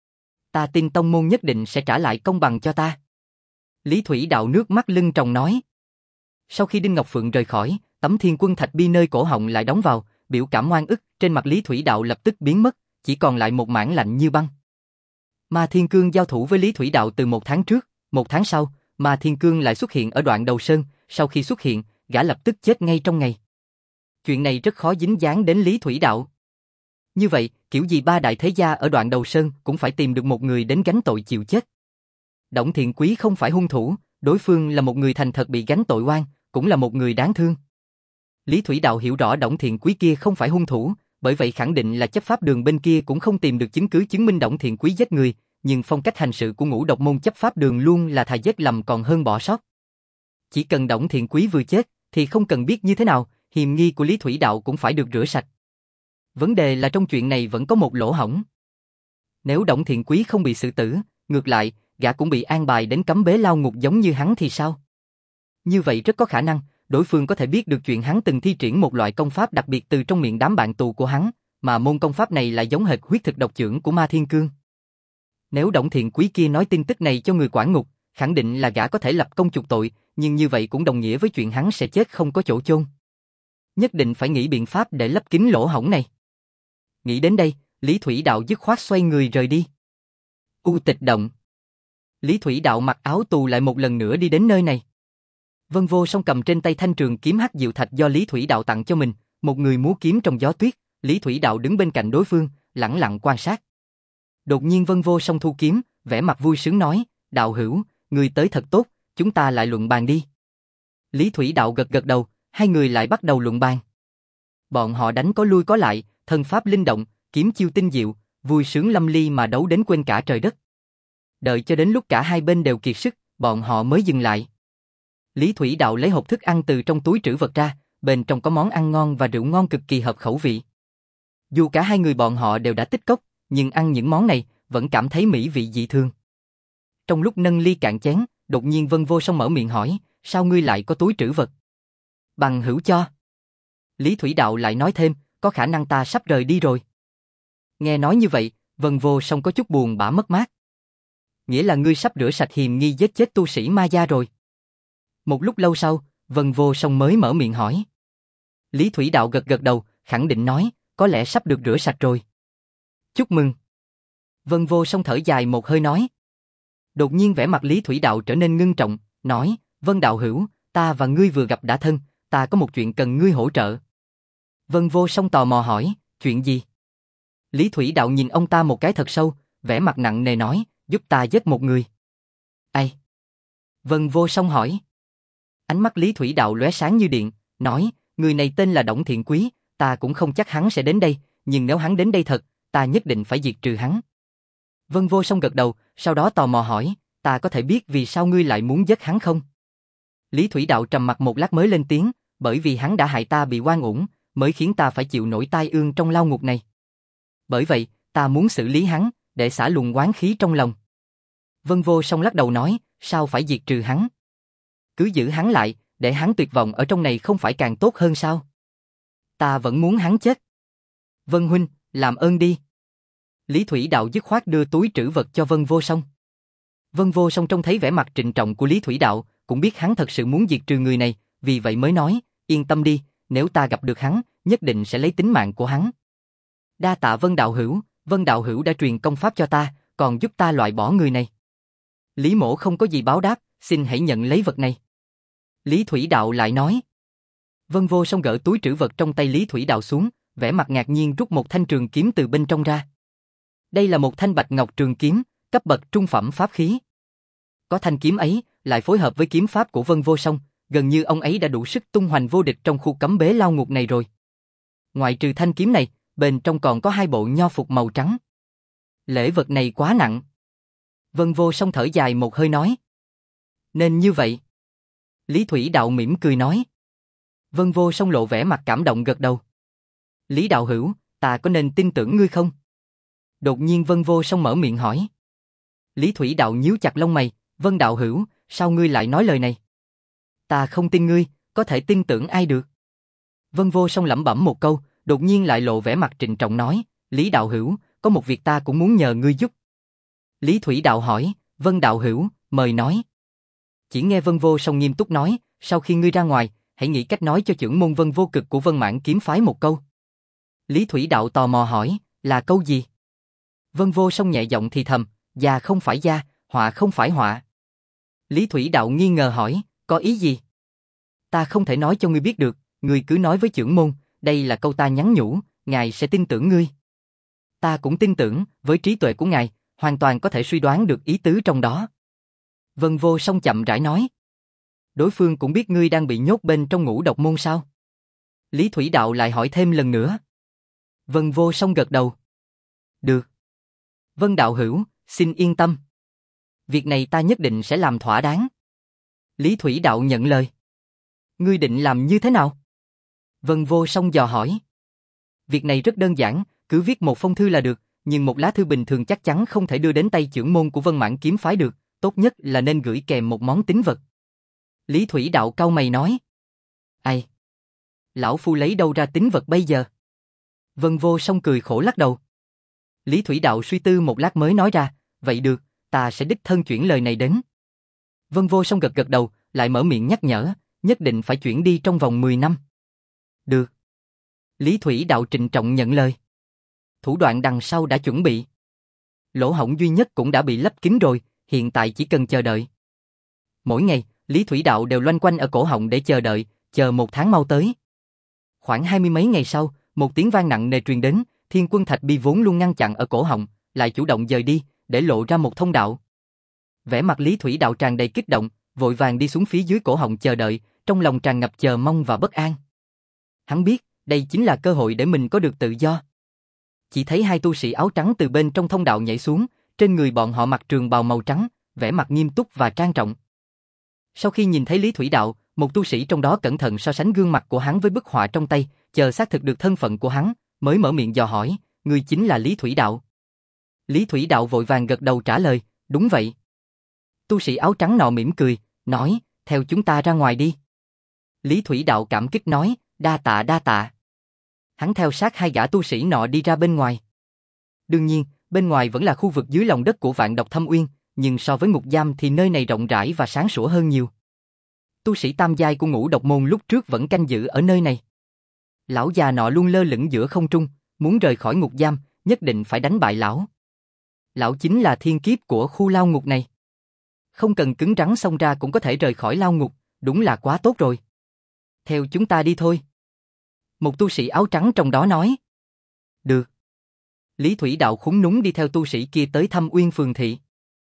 Ta tin tông môn nhất định sẽ trả lại công bằng cho ta. Lý Thủy Đạo nước mắt lưng tròng nói. Sau khi Đinh Ngọc Phượng rời khỏi, tấm thiên quân thạch bi nơi cổ họng lại đóng vào, biểu cảm oan ức trên mặt Lý Thủy Đạo lập tức biến mất, chỉ còn lại một mảng lạnh như băng. Ma Thiên Cương giao thủ với Lý Thủy Đạo từ một tháng trước, một tháng sau, Ma Thiên Cương lại xuất hiện ở Đoạn Đầu Sơn, sau khi xuất hiện, gã lập tức chết ngay trong ngày. Chuyện này rất khó dính dáng đến Lý Thủy Đạo. Như vậy, kiểu gì ba đại thế gia ở Đoạn Đầu Sơn cũng phải tìm được một người đến gánh tội chịu chết. Đổng Thiện Quý không phải hung thủ, đối phương là một người thành thật bị gánh tội oan, cũng là một người đáng thương. Lý Thủy Đạo hiểu rõ Đổng Thiện Quý kia không phải hung thủ, bởi vậy khẳng định là chấp pháp đường bên kia cũng không tìm được chứng cứ chứng minh Đổng Thiện Quý giết người, nhưng phong cách hành sự của Ngũ Độc môn chấp pháp đường luôn là thà giết lầm còn hơn bỏ sót. Chỉ cần Đổng Thiện Quý vừa chết, thì không cần biết như thế nào, hiềm nghi của Lý Thủy Đạo cũng phải được rửa sạch. Vấn đề là trong chuyện này vẫn có một lỗ hổng. Nếu Đổng Thiện Quý không bị xử tử, ngược lại, gã cũng bị an bài đến cấm bế lao ngục giống như hắn thì sao? Như vậy rất có khả năng, đối phương có thể biết được chuyện hắn từng thi triển một loại công pháp đặc biệt từ trong miệng đám bạn tù của hắn, mà môn công pháp này lại giống hệt huyết thực độc chưởng của Ma Thiên Cương. Nếu Đổng Thiện Quý kia nói tin tức này cho người quản ngục, khẳng định là gã có thể lập công chuộc tội, nhưng như vậy cũng đồng nghĩa với chuyện hắn sẽ chết không có chỗ chôn. Nhất định phải nghĩ biện pháp để lấp kín lỗ hổng này. Nghĩ đến đây, Lý Thủy Đạo dứt khoát xoay người rời đi. U Tịch Động. Lý Thủy Đạo mặc áo tù lại một lần nữa đi đến nơi này. Vân Vô Song cầm trên tay thanh trường kiếm hắc diệu thạch do Lý Thủy Đạo tặng cho mình, một người múa kiếm trong gió tuyết, Lý Thủy Đạo đứng bên cạnh đối phương, lẳng lặng quan sát. Đột nhiên Vân Vô Song thu kiếm, vẻ mặt vui sướng nói, đạo hữu, người tới thật tốt, chúng ta lại luận bàn đi. Lý Thủy Đạo gật gật đầu, hai người lại bắt đầu luận bàn. Bọn họ đánh có lui có lại, thân pháp linh động, kiếm chiêu tinh diệu, vui sướng lâm ly mà đấu đến quên cả trời đất. Đợi cho đến lúc cả hai bên đều kiệt sức, bọn họ mới dừng lại. Lý Thủy Đạo lấy hộp thức ăn từ trong túi trữ vật ra, bên trong có món ăn ngon và rượu ngon cực kỳ hợp khẩu vị. Dù cả hai người bọn họ đều đã tích cốc, nhưng ăn những món này vẫn cảm thấy mỹ vị dị thường. Trong lúc nâng ly cạn chén, đột nhiên Vân Vô Song mở miệng hỏi, sao ngươi lại có túi trữ vật? Bằng hữu cho. Lý Thủy Đạo lại nói thêm, có khả năng ta sắp rời đi rồi. Nghe nói như vậy, Vân Vô Song có chút buồn bã mất mát. Nghĩa là ngươi sắp rửa sạch hiềm nghi giết chết tu sĩ ma gia rồi. Một lúc lâu sau, Vân Vô Song mới mở miệng hỏi. Lý Thủy Đạo gật gật đầu, khẳng định nói, có lẽ sắp được rửa sạch rồi. Chúc mừng. Vân Vô Song thở dài một hơi nói. Đột nhiên vẻ mặt Lý Thủy Đạo trở nên ngưng trọng, nói, Vân đạo hữu, ta và ngươi vừa gặp đã thân, ta có một chuyện cần ngươi hỗ trợ. Vân Vô Song tò mò hỏi, chuyện gì? Lý Thủy Đạo nhìn ông ta một cái thật sâu, vẻ mặt nặng nề nói, giúp ta giết một người. Ai? Vân Vô Song hỏi. Ánh mắt Lý Thủy Đạo lóe sáng như điện, nói, người này tên là Đổng Thiện Quý, ta cũng không chắc hắn sẽ đến đây, nhưng nếu hắn đến đây thật, ta nhất định phải diệt trừ hắn. Vân Vô Song gật đầu, sau đó tò mò hỏi, ta có thể biết vì sao ngươi lại muốn giết hắn không? Lý Thủy Đạo trầm mặt một lát mới lên tiếng, bởi vì hắn đã hại ta bị oan uổng, mới khiến ta phải chịu nỗi tai ương trong lao ngục này. Bởi vậy, ta muốn xử lý hắn, để xả luồng oán khí trong lòng. Vân Vô Song lắc đầu nói, sao phải diệt trừ hắn? Cứ giữ hắn lại, để hắn tuyệt vọng ở trong này không phải càng tốt hơn sao? Ta vẫn muốn hắn chết. Vân huynh, làm ơn đi. Lý Thủy Đạo dứt khoát đưa túi trữ vật cho Vân Vô Song. Vân Vô Song trông thấy vẻ mặt trịnh trọng của Lý Thủy Đạo, cũng biết hắn thật sự muốn diệt trừ người này, vì vậy mới nói, yên tâm đi, nếu ta gặp được hắn, nhất định sẽ lấy tính mạng của hắn. Đa tạ Vân đạo hữu, Vân đạo hữu đã truyền công pháp cho ta, còn giúp ta loại bỏ người này. Lý mỗ không có gì báo đáp, xin hãy nhận lấy vật này. Lý Thủy Đạo lại nói. Vân Vô Song gỡ túi trữ vật trong tay Lý Thủy Đạo xuống, vẻ mặt ngạc nhiên rút một thanh trường kiếm từ bên trong ra. Đây là một thanh bạch ngọc trường kiếm, cấp bậc trung phẩm pháp khí. Có thanh kiếm ấy, lại phối hợp với kiếm pháp của Vân Vô Song, gần như ông ấy đã đủ sức tung hoành vô địch trong khu cấm bế lao ngục này rồi. Ngoại trừ thanh kiếm này, bên trong còn có hai bộ nho phục màu trắng. Lễ vật này quá nặng. Vân Vô Song thở dài một hơi nói. Nên như vậy. Lý Thủy Đạo mỉm cười nói. Vân Vô Song lộ vẻ mặt cảm động gật đầu. Lý đạo hữu, ta có nên tin tưởng ngươi không? Đột nhiên Vân Vô Song mở miệng hỏi. Lý Thủy Đạo nhíu chặt lông mày, Vân đạo hữu, sao ngươi lại nói lời này? Ta không tin ngươi, có thể tin tưởng ai được? Vân Vô Song lẩm bẩm một câu, đột nhiên lại lộ vẻ mặt trịnh trọng nói, Lý đạo hữu, có một việc ta cũng muốn nhờ ngươi giúp. Lý Thủy Đạo hỏi, Vân đạo hữu, mời nói. Chỉ nghe Vân Vô Song nghiêm túc nói, sau khi ngươi ra ngoài, hãy nghĩ cách nói cho trưởng môn Vân Vô Cực của Vân Mãn kiếm phái một câu. Lý Thủy Đạo tò mò hỏi, là câu gì? Vân Vô Song nhẹ giọng thì thầm, gia không phải gia, họa không phải họa. Lý Thủy Đạo nghi ngờ hỏi, có ý gì? Ta không thể nói cho ngươi biết được, ngươi cứ nói với trưởng môn, đây là câu ta nhắn nhủ, ngài sẽ tin tưởng ngươi. Ta cũng tin tưởng, với trí tuệ của ngài, hoàn toàn có thể suy đoán được ý tứ trong đó. Vân Vô Song chậm rãi nói. Đối phương cũng biết ngươi đang bị nhốt bên trong ngũ độc môn sao? Lý Thủy Đạo lại hỏi thêm lần nữa. Vân Vô Song gật đầu. Được. Vân đạo hữu, xin yên tâm. Việc này ta nhất định sẽ làm thỏa đáng. Lý Thủy Đạo nhận lời. Ngươi định làm như thế nào? Vân Vô Song dò hỏi. Việc này rất đơn giản, cứ viết một phong thư là được, nhưng một lá thư bình thường chắc chắn không thể đưa đến tay trưởng môn của Vân Mãn kiếm phái được, tốt nhất là nên gửi kèm một món tín vật. Lý Thủy Đạo cau mày nói. Ai? Lão phu lấy đâu ra tín vật bây giờ? Vân Vô Song cười khổ lắc đầu. Lý Thủy Đạo suy tư một lát mới nói ra, vậy được, ta sẽ đích thân chuyển lời này đến. Vân Vô Song gật gật đầu, lại mở miệng nhắc nhở, nhất định phải chuyển đi trong vòng mười năm. Được. Lý Thủy Đạo trịnh trọng nhận lời. Thủ đoạn đằng sau đã chuẩn bị. Lỗ hổng duy nhất cũng đã bị lấp kín rồi, hiện tại chỉ cần chờ đợi. Mỗi ngày, Lý Thủy Đạo đều loanh quanh ở cổ họng để chờ đợi, chờ một tháng mau tới. Khoảng hai mươi mấy ngày sau, một tiếng vang nặng nề truyền đến, Thiên Quân Thạch Bi vốn luôn ngăn chặn ở cổ họng, lại chủ động dời đi, để lộ ra một thông đạo. Vẻ mặt Lý Thủy Đạo tràn đầy kích động, vội vàng đi xuống phía dưới cổ họng chờ đợi, trong lòng tràn ngập chờ mong và bất an. Hắn biết, đây chính là cơ hội để mình có được tự do. chỉ thấy hai tu sĩ áo trắng từ bên trong thông đạo nhảy xuống, trên người bọn họ mặc trường bào màu trắng, vẻ mặt nghiêm túc và trang trọng. Sau khi nhìn thấy Lý Thủy Đạo, một tu sĩ trong đó cẩn thận so sánh gương mặt của hắn với bức họa trong tay, chờ xác thực được thân phận của hắn, mới mở miệng dò hỏi, ngươi chính là Lý Thủy Đạo. Lý Thủy Đạo vội vàng gật đầu trả lời, đúng vậy. Tu sĩ áo trắng nọ mỉm cười, nói, theo chúng ta ra ngoài đi. Lý Thủy Đạo cảm kích nói, đa tạ đa tạ. Hắn theo sát hai gã tu sĩ nọ đi ra bên ngoài. Đương nhiên, bên ngoài vẫn là khu vực dưới lòng đất của Vạn Độc Thâm Uyên, nhưng so với ngục giam thì nơi này rộng rãi và sáng sủa hơn nhiều. Tu sĩ tam giai của Ngũ Độc Môn lúc trước vẫn canh giữ ở nơi này. Lão già nọ luôn lơ lửng giữa không trung, muốn rời khỏi ngục giam, nhất định phải đánh bại lão. Lão chính là thiên kiếp của khu lao ngục này. Không cần cứng rắn xông ra cũng có thể rời khỏi lao ngục, đúng là quá tốt rồi. Theo chúng ta đi thôi. Một tu sĩ áo trắng trong đó nói. Được. Lý Thủy Đạo khúm núm đi theo tu sĩ kia tới Thâm Uyên phường thị.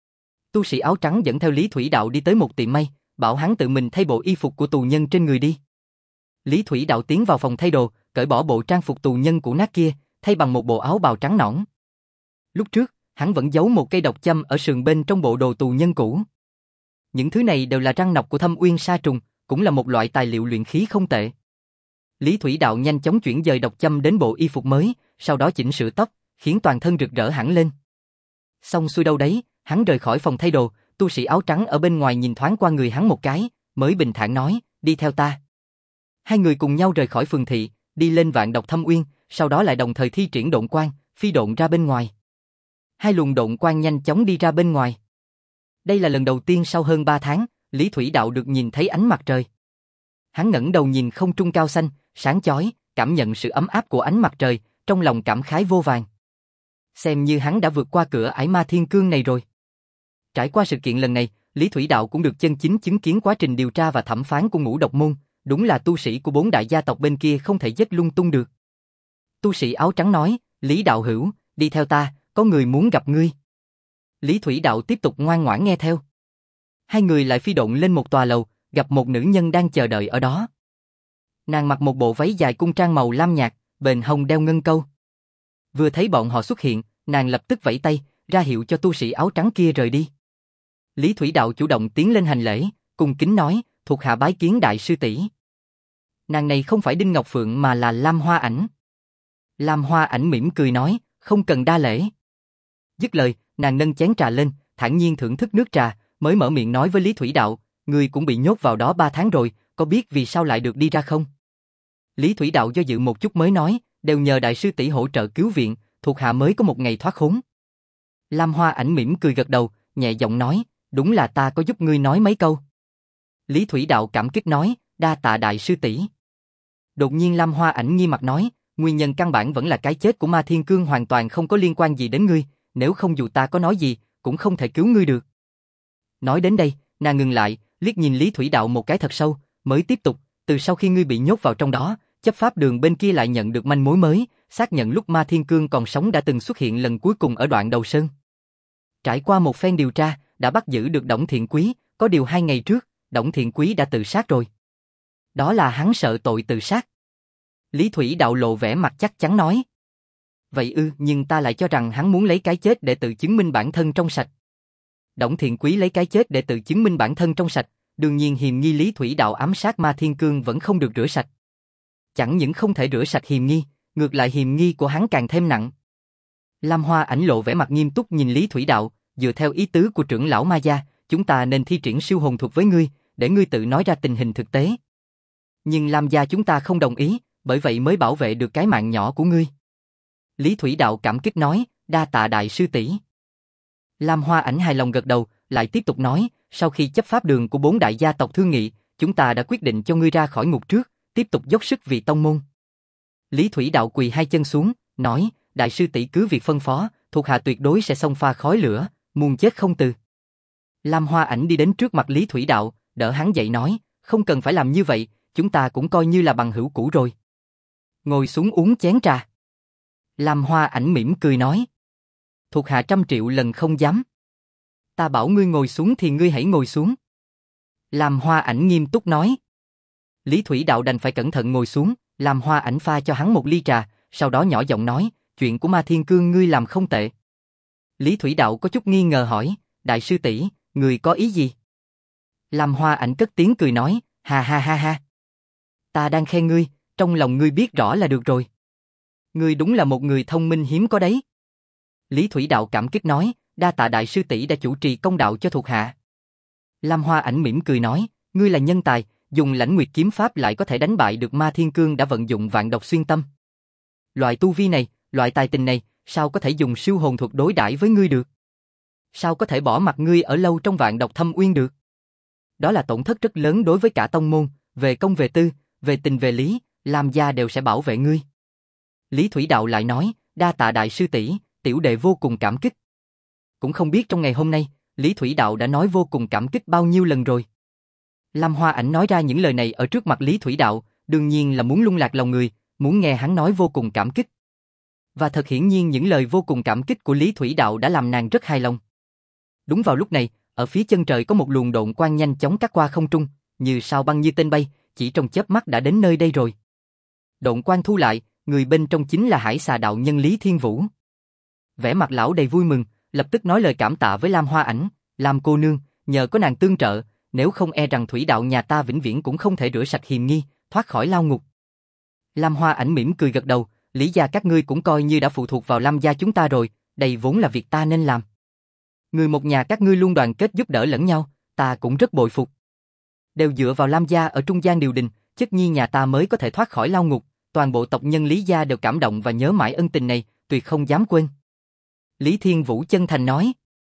Tu sĩ áo trắng dẫn theo Lý Thủy Đạo đi tới một tiệm may, bảo hắn tự mình thay bộ y phục của tù nhân trên người đi. Lý Thủy Đạo tiến vào phòng thay đồ, cởi bỏ bộ trang phục tù nhân cũ nát kia, thay bằng một bộ áo bào trắng nõn. Lúc trước, hắn vẫn giấu một cây độc châm ở sườn bên trong bộ đồ tù nhân cũ. Những thứ này đều là răng nọc của Thâm Uyên sa trùng, cũng là một loại tài liệu luyện khí không tệ. Lý Thủy Đạo nhanh chóng chuyển dời độc châm đến bộ y phục mới, sau đó chỉnh sửa tóc, khiến toàn thân rực rỡ hẳn lên. Xong xuôi đâu đấy, hắn rời khỏi phòng thay đồ, tu sĩ áo trắng ở bên ngoài nhìn thoáng qua người hắn một cái, mới bình thản nói, đi theo ta. Hai người cùng nhau rời khỏi phường thị, đi lên Vạn Độc Thâm Uyên, sau đó lại đồng thời thi triển độn quang, phi độn ra bên ngoài. Hai luồng độn quang nhanh chóng đi ra bên ngoài. Đây là lần đầu tiên sau hơn ba tháng, Lý Thủy Đạo được nhìn thấy ánh mặt trời. Hắn ngẩng đầu nhìn không trung cao xanh, sáng chói, cảm nhận sự ấm áp của ánh mặt trời, trong lòng cảm khái vô vàn. Xem như hắn đã vượt qua cửa ải ma thiên cương này rồi. Trải qua sự kiện lần này, Lý Thủy Đạo cũng được chân chính chứng kiến quá trình điều tra và thẩm phán của Ngũ Độc Môn, đúng là tu sĩ của bốn đại gia tộc bên kia không thể dứt lung tung được. Tu sĩ áo trắng nói, Lý Đạo hữu, đi theo ta, có người muốn gặp ngươi. Lý Thủy Đạo tiếp tục ngoan ngoãn nghe theo. Hai người lại phi độn lên một tòa lầu, gặp một nữ nhân đang chờ đợi ở đó. Nàng mặc một bộ váy dài cung trang màu lam nhạt, bền hông đeo ngân câu. Vừa thấy bọn họ xuất hiện, nàng lập tức vẫy tay, ra hiệu cho tu sĩ áo trắng kia rời đi. Lý Thủy Đạo chủ động tiến lên hành lễ, cung kính nói, thuộc hạ bái kiến đại sư tỷ. Nàng này không phải Đinh Ngọc Phượng mà là Lam Hoa Ảnh. Lam Hoa Ảnh mỉm cười nói, không cần đa lễ. Dứt lời, nàng nâng chén trà lên, thản nhiên thưởng thức nước trà, mới mở miệng nói với Lý Thủy Đạo, ngươi cũng bị nhốt vào đó ba tháng rồi, có biết vì sao lại được đi ra không? Lý Thủy Đạo do dự một chút mới nói, đều nhờ đại sư tỷ hỗ trợ cứu viện, thuộc hạ mới có một ngày thoát khốn. Lam Hoa Ảnh mỉm cười gật đầu, nhẹ giọng nói, đúng là ta có giúp ngươi nói mấy câu. Lý Thủy Đạo cảm kích nói, đa tạ đại sư tỷ. Đột nhiên Lam Hoa Ảnh nghi mặt nói, nguyên nhân căn bản vẫn là cái chết của Ma Thiên Cương hoàn toàn không có liên quan gì đến ngươi, nếu không dù ta có nói gì, cũng không thể cứu ngươi được. Nói đến đây, nàng ngừng lại, liếc nhìn Lý Thủy Đạo một cái thật sâu, mới tiếp tục, từ sau khi ngươi bị nhốt vào trong đó, chấp pháp đường bên kia lại nhận được manh mối mới, xác nhận lúc Ma Thiên Cương còn sống đã từng xuất hiện lần cuối cùng ở đoạn đầu sơn. Trải qua một phen điều tra, đã bắt giữ được Đổng Thiện Quý, có điều hai ngày trước, Đổng Thiện Quý đã tự sát rồi. Đó là hắn sợ tội tự sát. Lý Thủy Đạo lộ vẻ mặt chắc chắn nói. Vậy ư, nhưng ta lại cho rằng hắn muốn lấy cái chết để tự chứng minh bản thân trong sạch. Đổng Thiện Quý lấy cái chết để tự chứng minh bản thân trong sạch, đương nhiên hiềm nghi Lý Thủy Đạo ám sát Ma Thiên Cương vẫn không được rửa sạch. Chẳng những không thể rửa sạch hiềm nghi, ngược lại hiềm nghi của hắn càng thêm nặng. Lam Hoa Ảnh lộ vẻ mặt nghiêm túc nhìn Lý Thủy Đạo, dựa theo ý tứ của trưởng lão Ma gia, chúng ta nên thi triển siêu hồn thuật với ngươi, để ngươi tự nói ra tình hình thực tế. Nhưng Lam gia chúng ta không đồng ý, bởi vậy mới bảo vệ được cái mạng nhỏ của ngươi. Lý Thủy Đạo cảm kích nói, đa tạ đại sư tỷ. Lam Hoa Ảnh hài lòng gật đầu, lại tiếp tục nói, sau khi chấp pháp đường của bốn đại gia tộc thương nghị, chúng ta đã quyết định cho ngươi ra khỏi ngục trước, tiếp tục dốc sức vì tông môn. Lý Thủy Đạo quỳ hai chân xuống, nói, đại sư tỷ cứ việc phân phó, thuộc hạ tuyệt đối sẽ xông pha khói lửa, muôn chết không từ. Lam Hoa Ảnh đi đến trước mặt Lý Thủy Đạo, đỡ hắn dậy nói, không cần phải làm như vậy, chúng ta cũng coi như là bằng hữu cũ rồi. Ngồi xuống uống chén trà. Lam Hoa Ảnh mỉm cười nói, thuộc hạ trăm triệu lần không dám. Ta bảo ngươi ngồi xuống thì ngươi hãy ngồi xuống. Lam Hoa Ảnh nghiêm túc nói. Lý Thủy Đạo đành phải cẩn thận ngồi xuống, Lam Hoa Ảnh pha cho hắn một ly trà, sau đó nhỏ giọng nói, chuyện của Ma Thiên Cương ngươi làm không tệ. Lý Thủy Đạo có chút nghi ngờ hỏi, đại sư tỷ, người có ý gì? Lam Hoa Ảnh cất tiếng cười nói, ha ha ha ha. Ta đang khen ngươi, trong lòng ngươi biết rõ là được rồi. Ngươi đúng là một người thông minh hiếm có đấy. Lý Thủy Đạo cảm kích nói, đa tạ đại sư tỷ đã chủ trì công đạo cho thuộc hạ. Lam Hoa Ảnh mỉm cười nói, ngươi là nhân tài, dùng Lãnh Nguyệt kiếm pháp lại có thể đánh bại được Ma Thiên Cương đã vận dụng vạn độc xuyên tâm. Loại tu vi này, loại tài tình này, sao có thể dùng siêu hồn thuật đối đãi với ngươi được? Sao có thể bỏ mặc ngươi ở lâu trong vạn độc thâm uyên được? Đó là tổn thất rất lớn đối với cả tông môn, về công về tư, về tình về lý, Lam gia đều sẽ bảo vệ ngươi. Lý Thủy Đạo lại nói, đa tạ đại sư tỷ, tiểu đệ vô cùng cảm kích. Cũng không biết trong ngày hôm nay, Lý Thủy Đạo đã nói vô cùng cảm kích bao nhiêu lần rồi. Lam Hoa Ảnh nói ra những lời này ở trước mặt Lý Thủy Đạo, đương nhiên là muốn lung lạc lòng người, muốn nghe hắn nói vô cùng cảm kích. Và thật hiển nhiên những lời vô cùng cảm kích của Lý Thủy Đạo đã làm nàng rất hài lòng. Đúng vào lúc này, ở phía chân trời có một luồng độn quang nhanh chóng cắt qua không trung, như sao băng như tên bay, chỉ trong chớp mắt đã đến nơi đây rồi. Độn quang thu lại, người bên trong chính là Hải Xà đạo nhân Lý Thiên Vũ. Vẻ mặt lão đầy vui mừng, lập tức nói lời cảm tạ với Lam Hoa Ảnh, Lam cô nương, nhờ có nàng tương trợ, nếu không e rằng thủy đạo nhà ta vĩnh viễn cũng không thể rửa sạch hiềm nghi, thoát khỏi lao ngục. Lam Hoa Ảnh mỉm cười gật đầu, Lý gia các ngươi cũng coi như đã phụ thuộc vào Lam gia chúng ta rồi, đây vốn là việc ta nên làm. Người một nhà các ngươi luôn đoàn kết giúp đỡ lẫn nhau, ta cũng rất bội phục. Đều dựa vào Lam gia ở trung gian điều đình, chất nhi nhà ta mới có thể thoát khỏi lao ngục, toàn bộ tộc nhân Lý gia đều cảm động và nhớ mãi ân tình này, tuyệt không dám quên. Lý Thiên Vũ chân thành nói.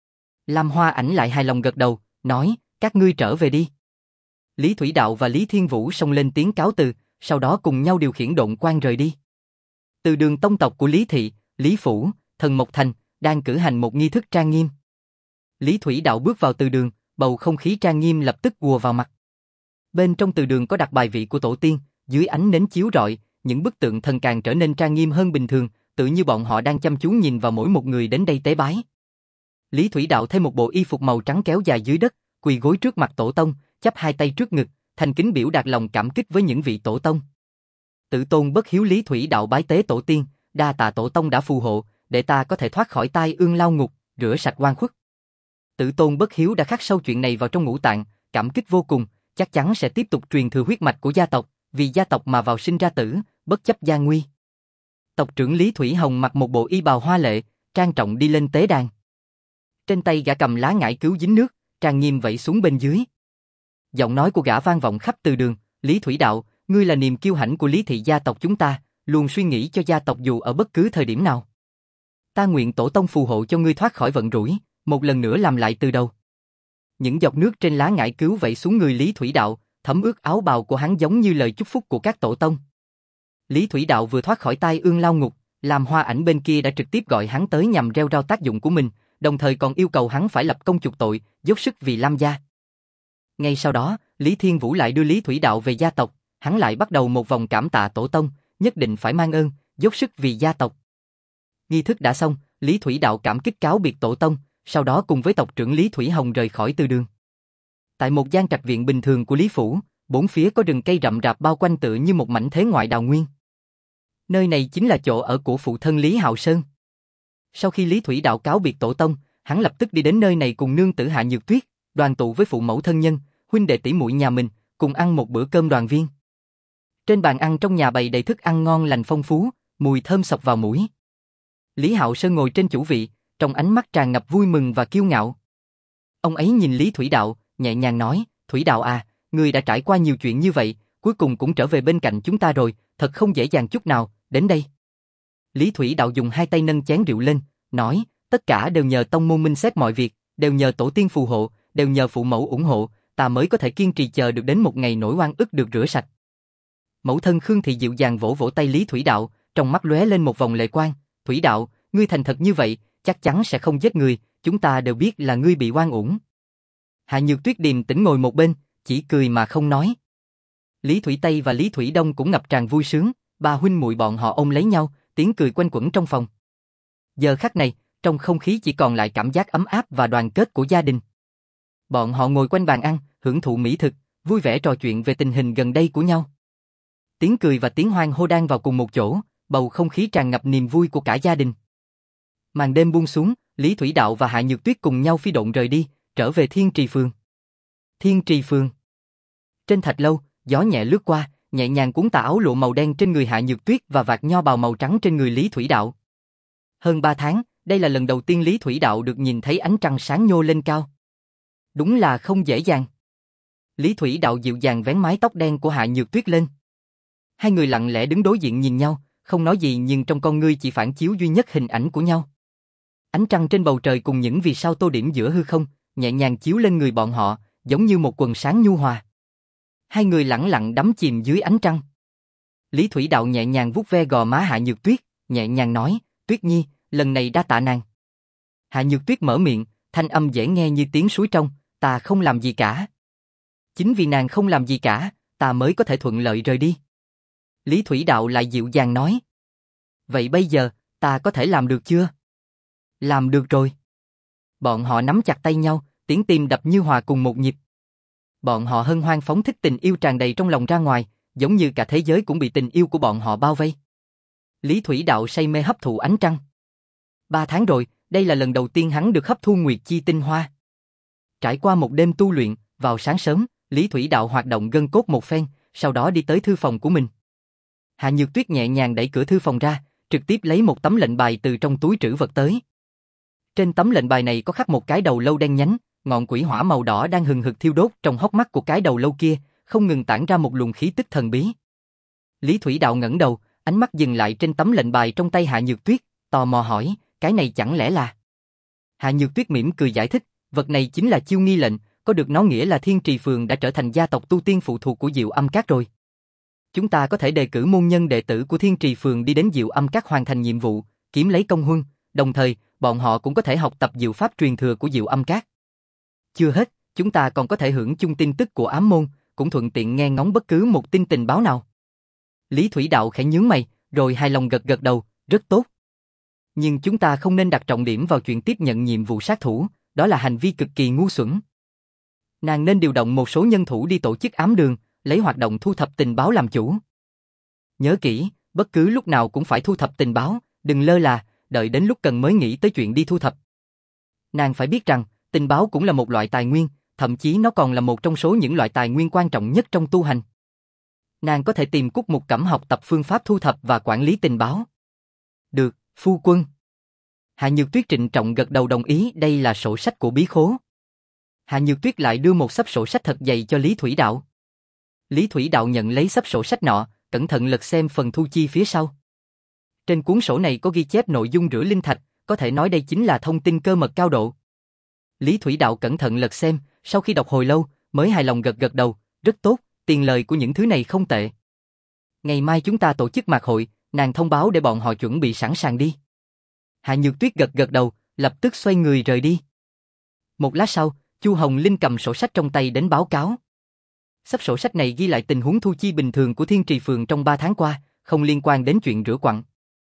Lam Hoa Ảnh lại hài lòng gật đầu, nói, các ngươi trở về đi. Lý Thủy Đạo và Lý Thiên Vũ xông lên tiếng cáo từ, sau đó cùng nhau điều khiển độn quang rời đi. Từ đường tông tộc của Lý Thị, Lý Phủ, Thần Mộc Thành, đang cử hành một nghi thức trang nghiêm. Lý Thủy Đạo bước vào từ đường, bầu không khí trang nghiêm lập tức ùa vào mặt. Bên trong từ đường có đặt bài vị của tổ tiên, dưới ánh nến chiếu rọi, những bức tượng thần càng trở nên trang nghiêm hơn bình thường, tự như bọn họ đang chăm chú nhìn vào mỗi một người đến đây tế bái. Lý Thủy Đạo thay một bộ y phục màu trắng kéo dài dưới đất, quỳ gối trước mặt tổ tông, chắp hai tay trước ngực, thành kính biểu đạt lòng cảm kích với những vị tổ tông. Tự tôn bất hiếu Lý Thủy Đạo bái tế tổ tiên, đa tạ tổ tông đã phù hộ, để ta có thể thoát khỏi tai ương lao ngục, rửa sạch oan khuất. Tự tôn bất hiếu đã khắc sâu chuyện này vào trong ngũ tạng, cảm kích vô cùng, chắc chắn sẽ tiếp tục truyền thừa huyết mạch của gia tộc, vì gia tộc mà vào sinh ra tử, bất chấp gian nguy. Tộc trưởng Lý Thủy Hồng mặc một bộ y bào hoa lệ, trang trọng đi lên tế đàn. Trên tay gã cầm lá ngải cứu dính nước, trang nghiêm vẩy xuống bên dưới. Giọng nói của gã vang vọng khắp từ đường, Lý Thủy Đạo, ngươi là niềm kiêu hãnh của Lý thị gia tộc chúng ta, luôn suy nghĩ cho gia tộc dù ở bất cứ thời điểm nào. Ta nguyện tổ tông phù hộ cho ngươi thoát khỏi vận rủi, một lần nữa làm lại từ đầu. Những giọt nước trên lá ngải cứu vẩy xuống người Lý Thủy Đạo, thấm ướt áo bào của hắn giống như lời chúc phúc của các tổ tông. Lý Thủy Đạo vừa thoát khỏi tai ương lao ngục, Lam Hoa Ảnh bên kia đã trực tiếp gọi hắn tới nhằm reo rao tác dụng của mình, đồng thời còn yêu cầu hắn phải lập công chuộc tội, dốc sức vì Lam gia. Ngay sau đó, Lý Thiên Vũ lại đưa Lý Thủy Đạo về gia tộc, hắn lại bắt đầu một vòng cảm tạ tổ tông, nhất định phải mang ơn, dốc sức vì gia tộc. Nghi thức đã xong, Lý Thủy Đạo cảm kích cáo biệt tổ tông, sau đó cùng với tộc trưởng Lý Thủy Hồng rời khỏi từ đường. Tại một gian trạch viện bình thường của Lý Phủ, bốn phía có rừng cây rậm rạp bao quanh tựa như một mảnh thế ngoại đào nguyên. Nơi này chính là chỗ ở của phụ thân Lý Hạo Sơn. Sau khi Lý Thủy Đạo cáo biệt tổ tông, hắn lập tức đi đến nơi này cùng nương tử Hạ Nhược Tuyết, đoàn tụ với phụ mẫu thân nhân, huynh đệ tỷ muội nhà mình, cùng ăn một bữa cơm đoàn viên. Trên bàn ăn trong nhà bày đầy thức ăn ngon lành phong phú, mùi thơm sộc vào mũi. Lý Hạo Sơn ngồi trên chủ vị, trong ánh mắt tràn ngập vui mừng và kiêu ngạo. Ông ấy nhìn Lý Thủy Đạo, nhẹ nhàng nói, Thủy Đạo à, ngươi đã trải qua nhiều chuyện như vậy, cuối cùng cũng trở về bên cạnh chúng ta rồi, thật không dễ dàng chút nào, đến đây. Lý Thủy Đạo dùng hai tay nâng chén rượu lên, nói, tất cả đều nhờ tông môn minh xét mọi việc, đều nhờ tổ tiên phù hộ, đều nhờ phụ mẫu ủng hộ, ta mới có thể kiên trì chờ được đến một ngày nỗi oan ức được rửa sạch. Mẫu thân Khương Thị dịu dàng vỗ vỗ tay Lý Thủy Đạo, trong mắt lóe lên một vòng lệ quang, Thủy Đạo, ngươi thành thật như vậy, chắc chắn sẽ không giết người, chúng ta đều biết là ngươi bị oan uổng. Hạ Nhược Tuyết điềm tĩnh ngồi một bên, chỉ cười mà không nói. Lý Thủy Tây và Lý Thủy Đông cũng ngập tràn vui sướng, ba huynh muội bọn họ ôm lấy nhau, tiếng cười quanh quẩn trong phòng. Giờ khắc này, trong không khí chỉ còn lại cảm giác ấm áp và đoàn kết của gia đình. Bọn họ ngồi quanh bàn ăn, hưởng thụ mỹ thực, vui vẻ trò chuyện về tình hình gần đây của nhau. Tiếng cười và tiếng hoan hô đang vào cùng một chỗ, bầu không khí tràn ngập niềm vui của cả gia đình. Màn đêm buông xuống, Lý Thủy Đạo và Hạ Nhược Tuyết cùng nhau phi độn rời đi, trở về Thiên Trì Phường. Thiên Trì Phường. Trên thạch lâu, gió nhẹ lướt qua, nhẹ nhàng cuốn tà áo lụa màu đen trên người Hạ Nhược Tuyết và vạt nho bào màu trắng trên người Lý Thủy Đạo. Hơn ba tháng, đây là lần đầu tiên Lý Thủy Đạo được nhìn thấy ánh trăng sáng nhô lên cao. Đúng là không dễ dàng. Lý Thủy Đạo dịu dàng vén mái tóc đen của Hạ Nhược Tuyết lên. Hai người lặng lẽ đứng đối diện nhìn nhau, không nói gì nhưng trong con ngươi chỉ phản chiếu duy nhất hình ảnh của nhau. Ánh trăng trên bầu trời cùng những vì sao tô điểm giữa hư không, nhẹ nhàng chiếu lên người bọn họ, giống như một quần sáng nhu hòa. Hai người lẳng lặng đắm chìm dưới ánh trăng. Lý Thủy Đạo nhẹ nhàng vuốt ve gò má Hạ Nhược Tuyết, nhẹ nhàng nói, Tuyết Nhi, lần này đa tạ nàng. Hạ Nhược Tuyết mở miệng, thanh âm dễ nghe như tiếng suối trong, ta không làm gì cả. Chính vì nàng không làm gì cả, ta mới có thể thuận lợi rời đi. Lý Thủy Đạo lại dịu dàng nói. Vậy bây giờ, ta có thể làm được chưa? Làm được rồi. Bọn họ nắm chặt tay nhau, tiếng tim đập như hòa cùng một nhịp. Bọn họ hân hoan phóng thích tình yêu tràn đầy trong lòng ra ngoài, giống như cả thế giới cũng bị tình yêu của bọn họ bao vây. Lý Thủy Đạo say mê hấp thụ ánh trăng. Ba tháng rồi, đây là lần đầu tiên hắn được hấp thu nguyệt chi tinh hoa. Trải qua một đêm tu luyện, vào sáng sớm, Lý Thủy Đạo hoạt động gân cốt một phen, sau đó đi tới thư phòng của mình. Hạ Nhược Tuyết nhẹ nhàng đẩy cửa thư phòng ra, trực tiếp lấy một tấm lệnh bài từ trong túi trữ vật tới. Trên tấm lệnh bài này có khắc một cái đầu lâu đen nhánh, ngọn quỷ hỏa màu đỏ đang hừng hực thiêu đốt trong hốc mắt của cái đầu lâu kia, không ngừng tản ra một luồng khí tức thần bí. Lý Thủy Đạo ngẩng đầu, ánh mắt dừng lại trên tấm lệnh bài trong tay Hạ Nhược Tuyết, tò mò hỏi, cái này chẳng lẽ là... Hạ Nhược Tuyết mỉm cười giải thích, vật này chính là chiêu nghi lệnh, có được nó nghĩa là Thiên Trì Phường đã trở thành gia tộc tu tiên phụ thuộc của Diệu Âm Các rồi. Chúng ta có thể đề cử môn nhân đệ tử của Thiên Trì Phường đi đến Diệu Âm Các hoàn thành nhiệm vụ, kiếm lấy công huân, đồng thời, bọn họ cũng có thể học tập diệu pháp truyền thừa của Diệu Âm Các. Chưa hết, chúng ta còn có thể hưởng chung tin tức của ám môn, cũng thuận tiện nghe ngóng bất cứ một tin tình báo nào. Lý Thủy Đạo khẽ nhướng mày, rồi hài lòng gật gật đầu, rất tốt. Nhưng chúng ta không nên đặt trọng điểm vào chuyện tiếp nhận nhiệm vụ sát thủ, đó là hành vi cực kỳ ngu xuẩn. Nàng nên điều động một số nhân thủ đi tổ chức ám đường, lấy hoạt động thu thập tình báo làm chủ. Nhớ kỹ, bất cứ lúc nào cũng phải thu thập tình báo, đừng lơ là, đợi đến lúc cần mới nghĩ tới chuyện đi thu thập. Nàng phải biết rằng, tình báo cũng là một loại tài nguyên, thậm chí nó còn là một trong số những loại tài nguyên quan trọng nhất trong tu hành. Nàng có thể tìm Cúc Mục Cẩm học tập phương pháp thu thập và quản lý tình báo. Được, phu quân. Hạ Nhược Tuyết trịnh trọng gật đầu đồng ý, đây là sổ sách của bí khố. Hạ Nhược Tuyết lại đưa một xấp sổ sách thật dày cho Lý Thủy Đạo. Lý Thủy Đạo nhận lấy xấp sổ sách nọ, cẩn thận lật xem phần thu chi phía sau. Trên cuốn sổ này có ghi chép nội dung rửa linh thạch, có thể nói đây chính là thông tin cơ mật cao độ. Lý Thủy Đạo cẩn thận lật xem, sau khi đọc hồi lâu, mới hài lòng gật gật đầu, rất tốt, tiền lời của những thứ này không tệ. Ngày mai chúng ta tổ chức mạc hội, nàng thông báo để bọn họ chuẩn bị sẵn sàng đi. Hạ Nhược Tuyết gật gật đầu, lập tức xoay người rời đi. Một lát sau, Chu Hồng Linh cầm sổ sách trong tay đến báo cáo. Sắp sổ sách này ghi lại tình huống thu chi bình thường của Thiên Trì Phường trong ba tháng qua, không liên quan đến chuyện rửa quặng.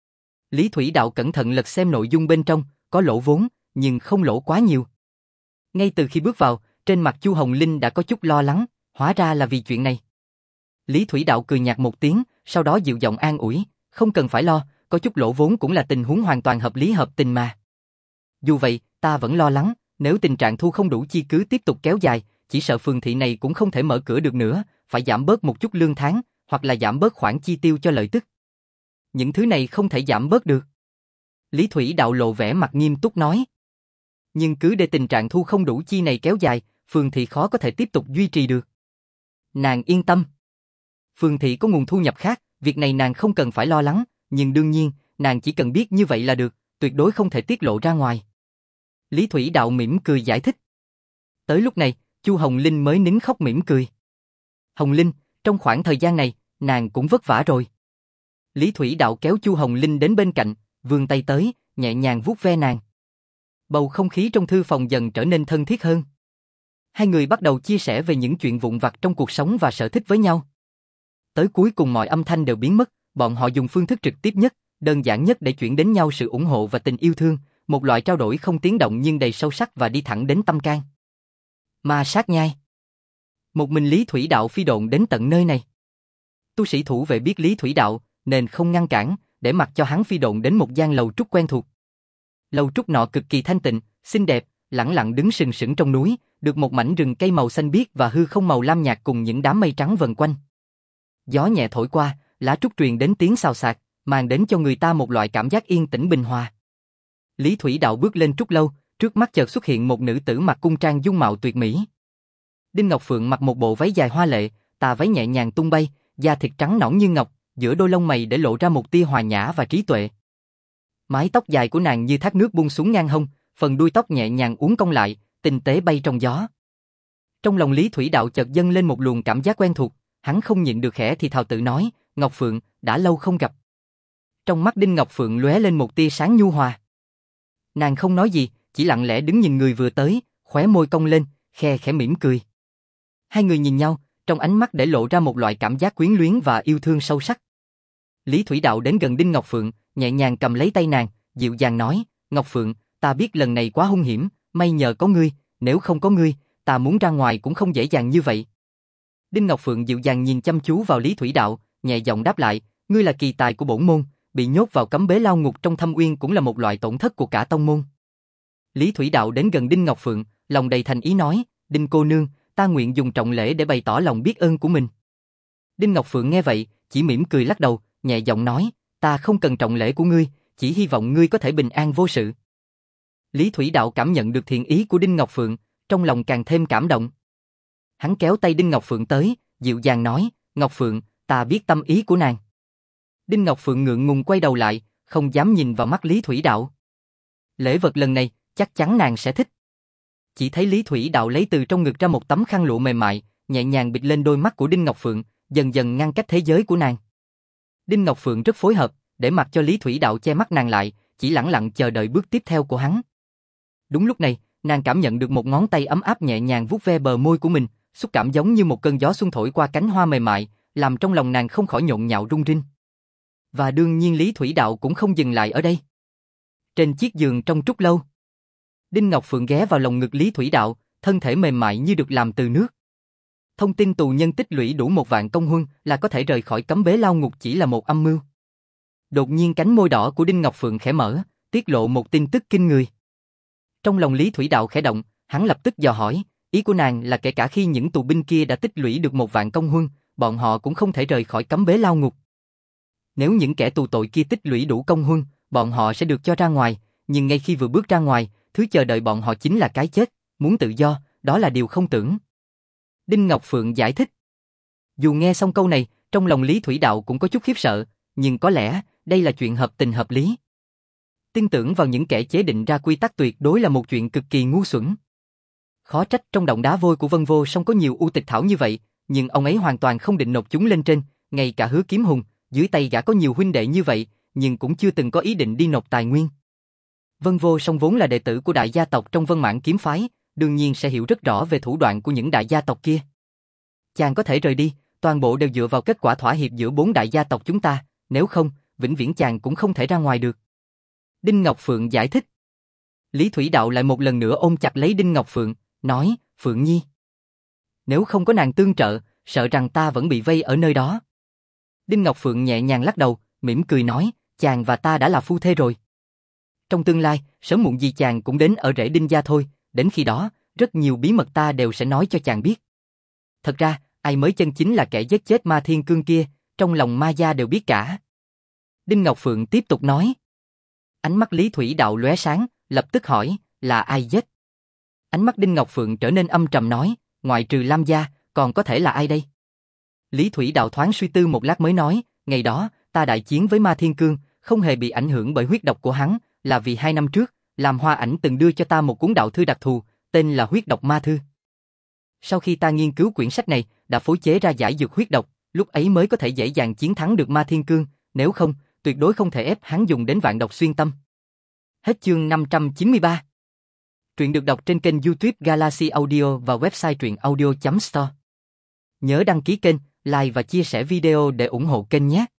Lý Thủy Đạo cẩn thận lật xem nội dung bên trong, có lỗ vốn, nhưng không lỗ quá nhiều. Ngay từ khi bước vào, trên mặt Chu Hồng Linh đã có chút lo lắng, hóa ra là vì chuyện này. Lý Thủy Đạo cười nhạt một tiếng, sau đó dịu giọng an ủi, không cần phải lo, có chút lỗ vốn cũng là tình huống hoàn toàn hợp lý hợp tình mà. Dù vậy, ta vẫn lo lắng, nếu tình trạng thu không đủ chi cứ tiếp tục kéo dài, chỉ sợ phường thị này cũng không thể mở cửa được nữa, phải giảm bớt một chút lương tháng, hoặc là giảm bớt khoản chi tiêu cho lợi tức. Những thứ này không thể giảm bớt được. Lý Thủy Đạo lộ vẻ mặt nghiêm túc nói. Nhưng cứ để tình trạng thu không đủ chi này kéo dài, phường thị khó có thể tiếp tục duy trì được. Nàng yên tâm. Phường thị có nguồn thu nhập khác, việc này nàng không cần phải lo lắng, nhưng đương nhiên, nàng chỉ cần biết như vậy là được, tuyệt đối không thể tiết lộ ra ngoài. Lý Thủy Đạo mỉm cười giải thích. Tới lúc này, Chu Hồng Linh mới nín khóc mỉm cười. Hồng Linh, trong khoảng thời gian này, nàng cũng vất vả rồi. Lý Thủy Đạo kéo Chu Hồng Linh đến bên cạnh, vươn tay tới, nhẹ nhàng vuốt ve nàng. Bầu không khí trong thư phòng dần trở nên thân thiết hơn. Hai người bắt đầu chia sẻ về những chuyện vụn vặt trong cuộc sống và sở thích với nhau. Tới cuối cùng mọi âm thanh đều biến mất, bọn họ dùng phương thức trực tiếp nhất, đơn giản nhất để chuyển đến nhau sự ủng hộ và tình yêu thương, một loại trao đổi không tiếng động nhưng đầy sâu sắc và đi thẳng đến tâm can. Ma sát nhai. Một mình Lý Thủy Đạo phi độn đến tận nơi này. Tu sĩ thủ vệ biết Lý Thủy Đạo, nên không ngăn cản, để mặc cho hắn phi độn đến một gian lầu trúc quen thuộc. Lầu trúc nọ cực kỳ thanh tịnh, xinh đẹp, lẳng lặng đứng sừng sững trong núi, được một mảnh rừng cây màu xanh biếc và hư không màu lam nhạt cùng những đám mây trắng vần quanh. Gió nhẹ thổi qua, lá trúc truyền đến tiếng xào xạc, mang đến cho người ta một loại cảm giác yên tĩnh bình hòa. Lý Thủy Đạo bước lên trúc lâu, trước mắt chợt xuất hiện một nữ tử mặc cung trang dung mạo tuyệt mỹ. Đinh Ngọc Phượng mặc một bộ váy dài hoa lệ, tà váy nhẹ nhàng tung bay, da thịt trắng nõn như ngọc, giữa đôi lông mày để lộ ra một tia hòa nhã và trí tuệ. Mái tóc dài của nàng như thác nước buông xuống ngang hông, phần đuôi tóc nhẹ nhàng uốn cong lại, tinh tế bay trong gió. Trong lòng Lý Thủy Đạo chợt dâng lên một luồng cảm giác quen thuộc, hắn không nhịn được khẽ thì thào tự nói, Ngọc Phượng, đã lâu không gặp. Trong mắt Đinh Ngọc Phượng lóe lên một tia sáng nhu hòa. Nàng không nói gì, chỉ lặng lẽ đứng nhìn người vừa tới, khóe môi cong lên, khe khẽ mỉm cười. Hai người nhìn nhau, trong ánh mắt để lộ ra một loại cảm giác quyến luyến và yêu thương sâu sắc. Lý Thủy Đạo đến gần Đinh Ngọc Phượng, nhẹ nhàng cầm lấy tay nàng, dịu dàng nói, Ngọc Phượng, ta biết lần này quá hung hiểm, may nhờ có ngươi, nếu không có ngươi, ta muốn ra ngoài cũng không dễ dàng như vậy. Đinh Ngọc Phượng dịu dàng nhìn chăm chú vào Lý Thủy Đạo, nhẹ giọng đáp lại, ngươi là kỳ tài của bổn môn, bị nhốt vào cấm bế lao ngục trong thâm uyên cũng là một loại tổn thất của cả tông môn. Lý Thủy Đạo đến gần Đinh Ngọc Phượng, lòng đầy thành ý nói, Đinh cô nương, ta nguyện dùng trọng lễ để bày tỏ lòng biết ơn của mình. Đinh Ngọc Phượng nghe vậy, chỉ mỉm cười lắc đầu, nhẹ giọng nói, ta không cần trọng lễ của ngươi, chỉ hy vọng ngươi có thể bình an vô sự. Lý Thủy Đạo cảm nhận được thiện ý của Đinh Ngọc Phượng, trong lòng càng thêm cảm động. Hắn kéo tay Đinh Ngọc Phượng tới, dịu dàng nói, Ngọc Phượng, ta biết tâm ý của nàng. Đinh Ngọc Phượng ngượng ngùng quay đầu lại, không dám nhìn vào mắt Lý Thủy Đạo. Lễ vật lần này, chắc chắn nàng sẽ thích. Chỉ thấy Lý Thủy Đạo lấy từ trong ngực ra một tấm khăn lụa mềm mại, nhẹ nhàng bịt lên đôi mắt của Đinh Ngọc Phượng, dần dần ngăn cách thế giới của nàng. Đinh Ngọc Phượng rất phối hợp, để mặc cho Lý Thủy Đạo che mắt nàng lại, chỉ lẳng lặng chờ đợi bước tiếp theo của hắn. Đúng lúc này, nàng cảm nhận được một ngón tay ấm áp nhẹ nhàng vuốt ve bờ môi của mình, xúc cảm giống như một cơn gió xuân thổi qua cánh hoa mềm mại, làm trong lòng nàng không khỏi nhộn nhạo rung rinh. Và đương nhiên Lý Thủy Đạo cũng không dừng lại ở đây. Trên chiếc giường trong trúc lâu, Đinh Ngọc Phượng ghé vào lòng ngực Lý Thủy Đạo, thân thể mềm mại như được làm từ nước. Thông tin tù nhân tích lũy đủ một vạn công huân là có thể rời khỏi cấm bế lao ngục chỉ là một âm mưu. Đột nhiên cánh môi đỏ của Đinh Ngọc Phượng khẽ mở, tiết lộ một tin tức kinh người. Trong lòng Lý Thủy Đạo khẽ động, hắn lập tức dò hỏi, ý của nàng là kể cả khi những tù binh kia đã tích lũy được một vạn công huân, bọn họ cũng không thể rời khỏi cấm bế lao ngục. Nếu những kẻ tù tội kia tích lũy đủ công huân, bọn họ sẽ được cho ra ngoài, nhưng ngay khi vừa bước ra ngoài, thứ chờ đợi bọn họ chính là cái chết, muốn tự do, đó là điều không tưởng. Đinh Ngọc Phượng giải thích. Dù nghe xong câu này, trong lòng Lý Thủy Đạo cũng có chút khiếp sợ, nhưng có lẽ đây là chuyện hợp tình hợp lý. Tin tưởng vào những kẻ chế định ra quy tắc tuyệt đối là một chuyện cực kỳ ngu xuẩn. Khó trách trong động đá vôi của Vân Vô Song có nhiều u tịch thảo như vậy, nhưng ông ấy hoàn toàn không định nộp chúng lên trên, ngay cả Hứa Kiếm Hùng, dưới tay gã có nhiều huynh đệ như vậy, nhưng cũng chưa từng có ý định đi nộp tài nguyên. Vân Vô Song vốn là đệ tử của đại gia tộc trong Vân Mãn kiếm phái, đương nhiên sẽ hiểu rất rõ về thủ đoạn của những đại gia tộc kia. Chàng có thể rời đi, toàn bộ đều dựa vào kết quả thỏa hiệp giữa bốn đại gia tộc chúng ta, nếu không, vĩnh viễn chàng cũng không thể ra ngoài được. Đinh Ngọc Phượng giải thích. Lý Thủy Đạo lại một lần nữa ôm chặt lấy Đinh Ngọc Phượng, nói, Phượng Nhi, nếu không có nàng tương trợ, sợ rằng ta vẫn bị vây ở nơi đó. Đinh Ngọc Phượng nhẹ nhàng lắc đầu, mỉm cười nói, chàng và ta đã là phu thê rồi. Trong tương lai, sớm muộn gì chàng cũng đến ở rễ Đinh gia thôi, đến khi đó, rất nhiều bí mật ta đều sẽ nói cho chàng biết. Thật ra, ai mới chân chính là kẻ giết chết Ma Thiên Cương kia, trong lòng Ma gia đều biết cả. Đinh Ngọc Phượng tiếp tục nói. Ánh mắt Lý Thủy Đạo lóe sáng, lập tức hỏi, là ai giết? Ánh mắt Đinh Ngọc Phượng trở nên âm trầm nói, ngoại trừ Lam gia, còn có thể là ai đây? Lý Thủy Đạo thoáng suy tư một lát mới nói, ngày đó, ta đại chiến với Ma Thiên Cương, không hề bị ảnh hưởng bởi huyết độc của hắn, là vì hai năm trước, Làm Hoa Ảnh từng đưa cho ta một cuốn đạo thư đặc thù, tên là Huyết Độc Ma Thư. Sau khi ta nghiên cứu quyển sách này, đã phối chế ra giải dược huyết độc, lúc ấy mới có thể dễ dàng chiến thắng được Ma Thiên Cương, nếu không, tuyệt đối không thể ép hắn dùng đến vạn độc xuyên tâm. Hết chương năm trăm chín mươi ba. Truyện được đọc trên kênh YouTube Galaxy Audio và website truyện audio chấm store. Nhớ đăng ký kênh, like và chia sẻ video để ủng hộ kênh nhé.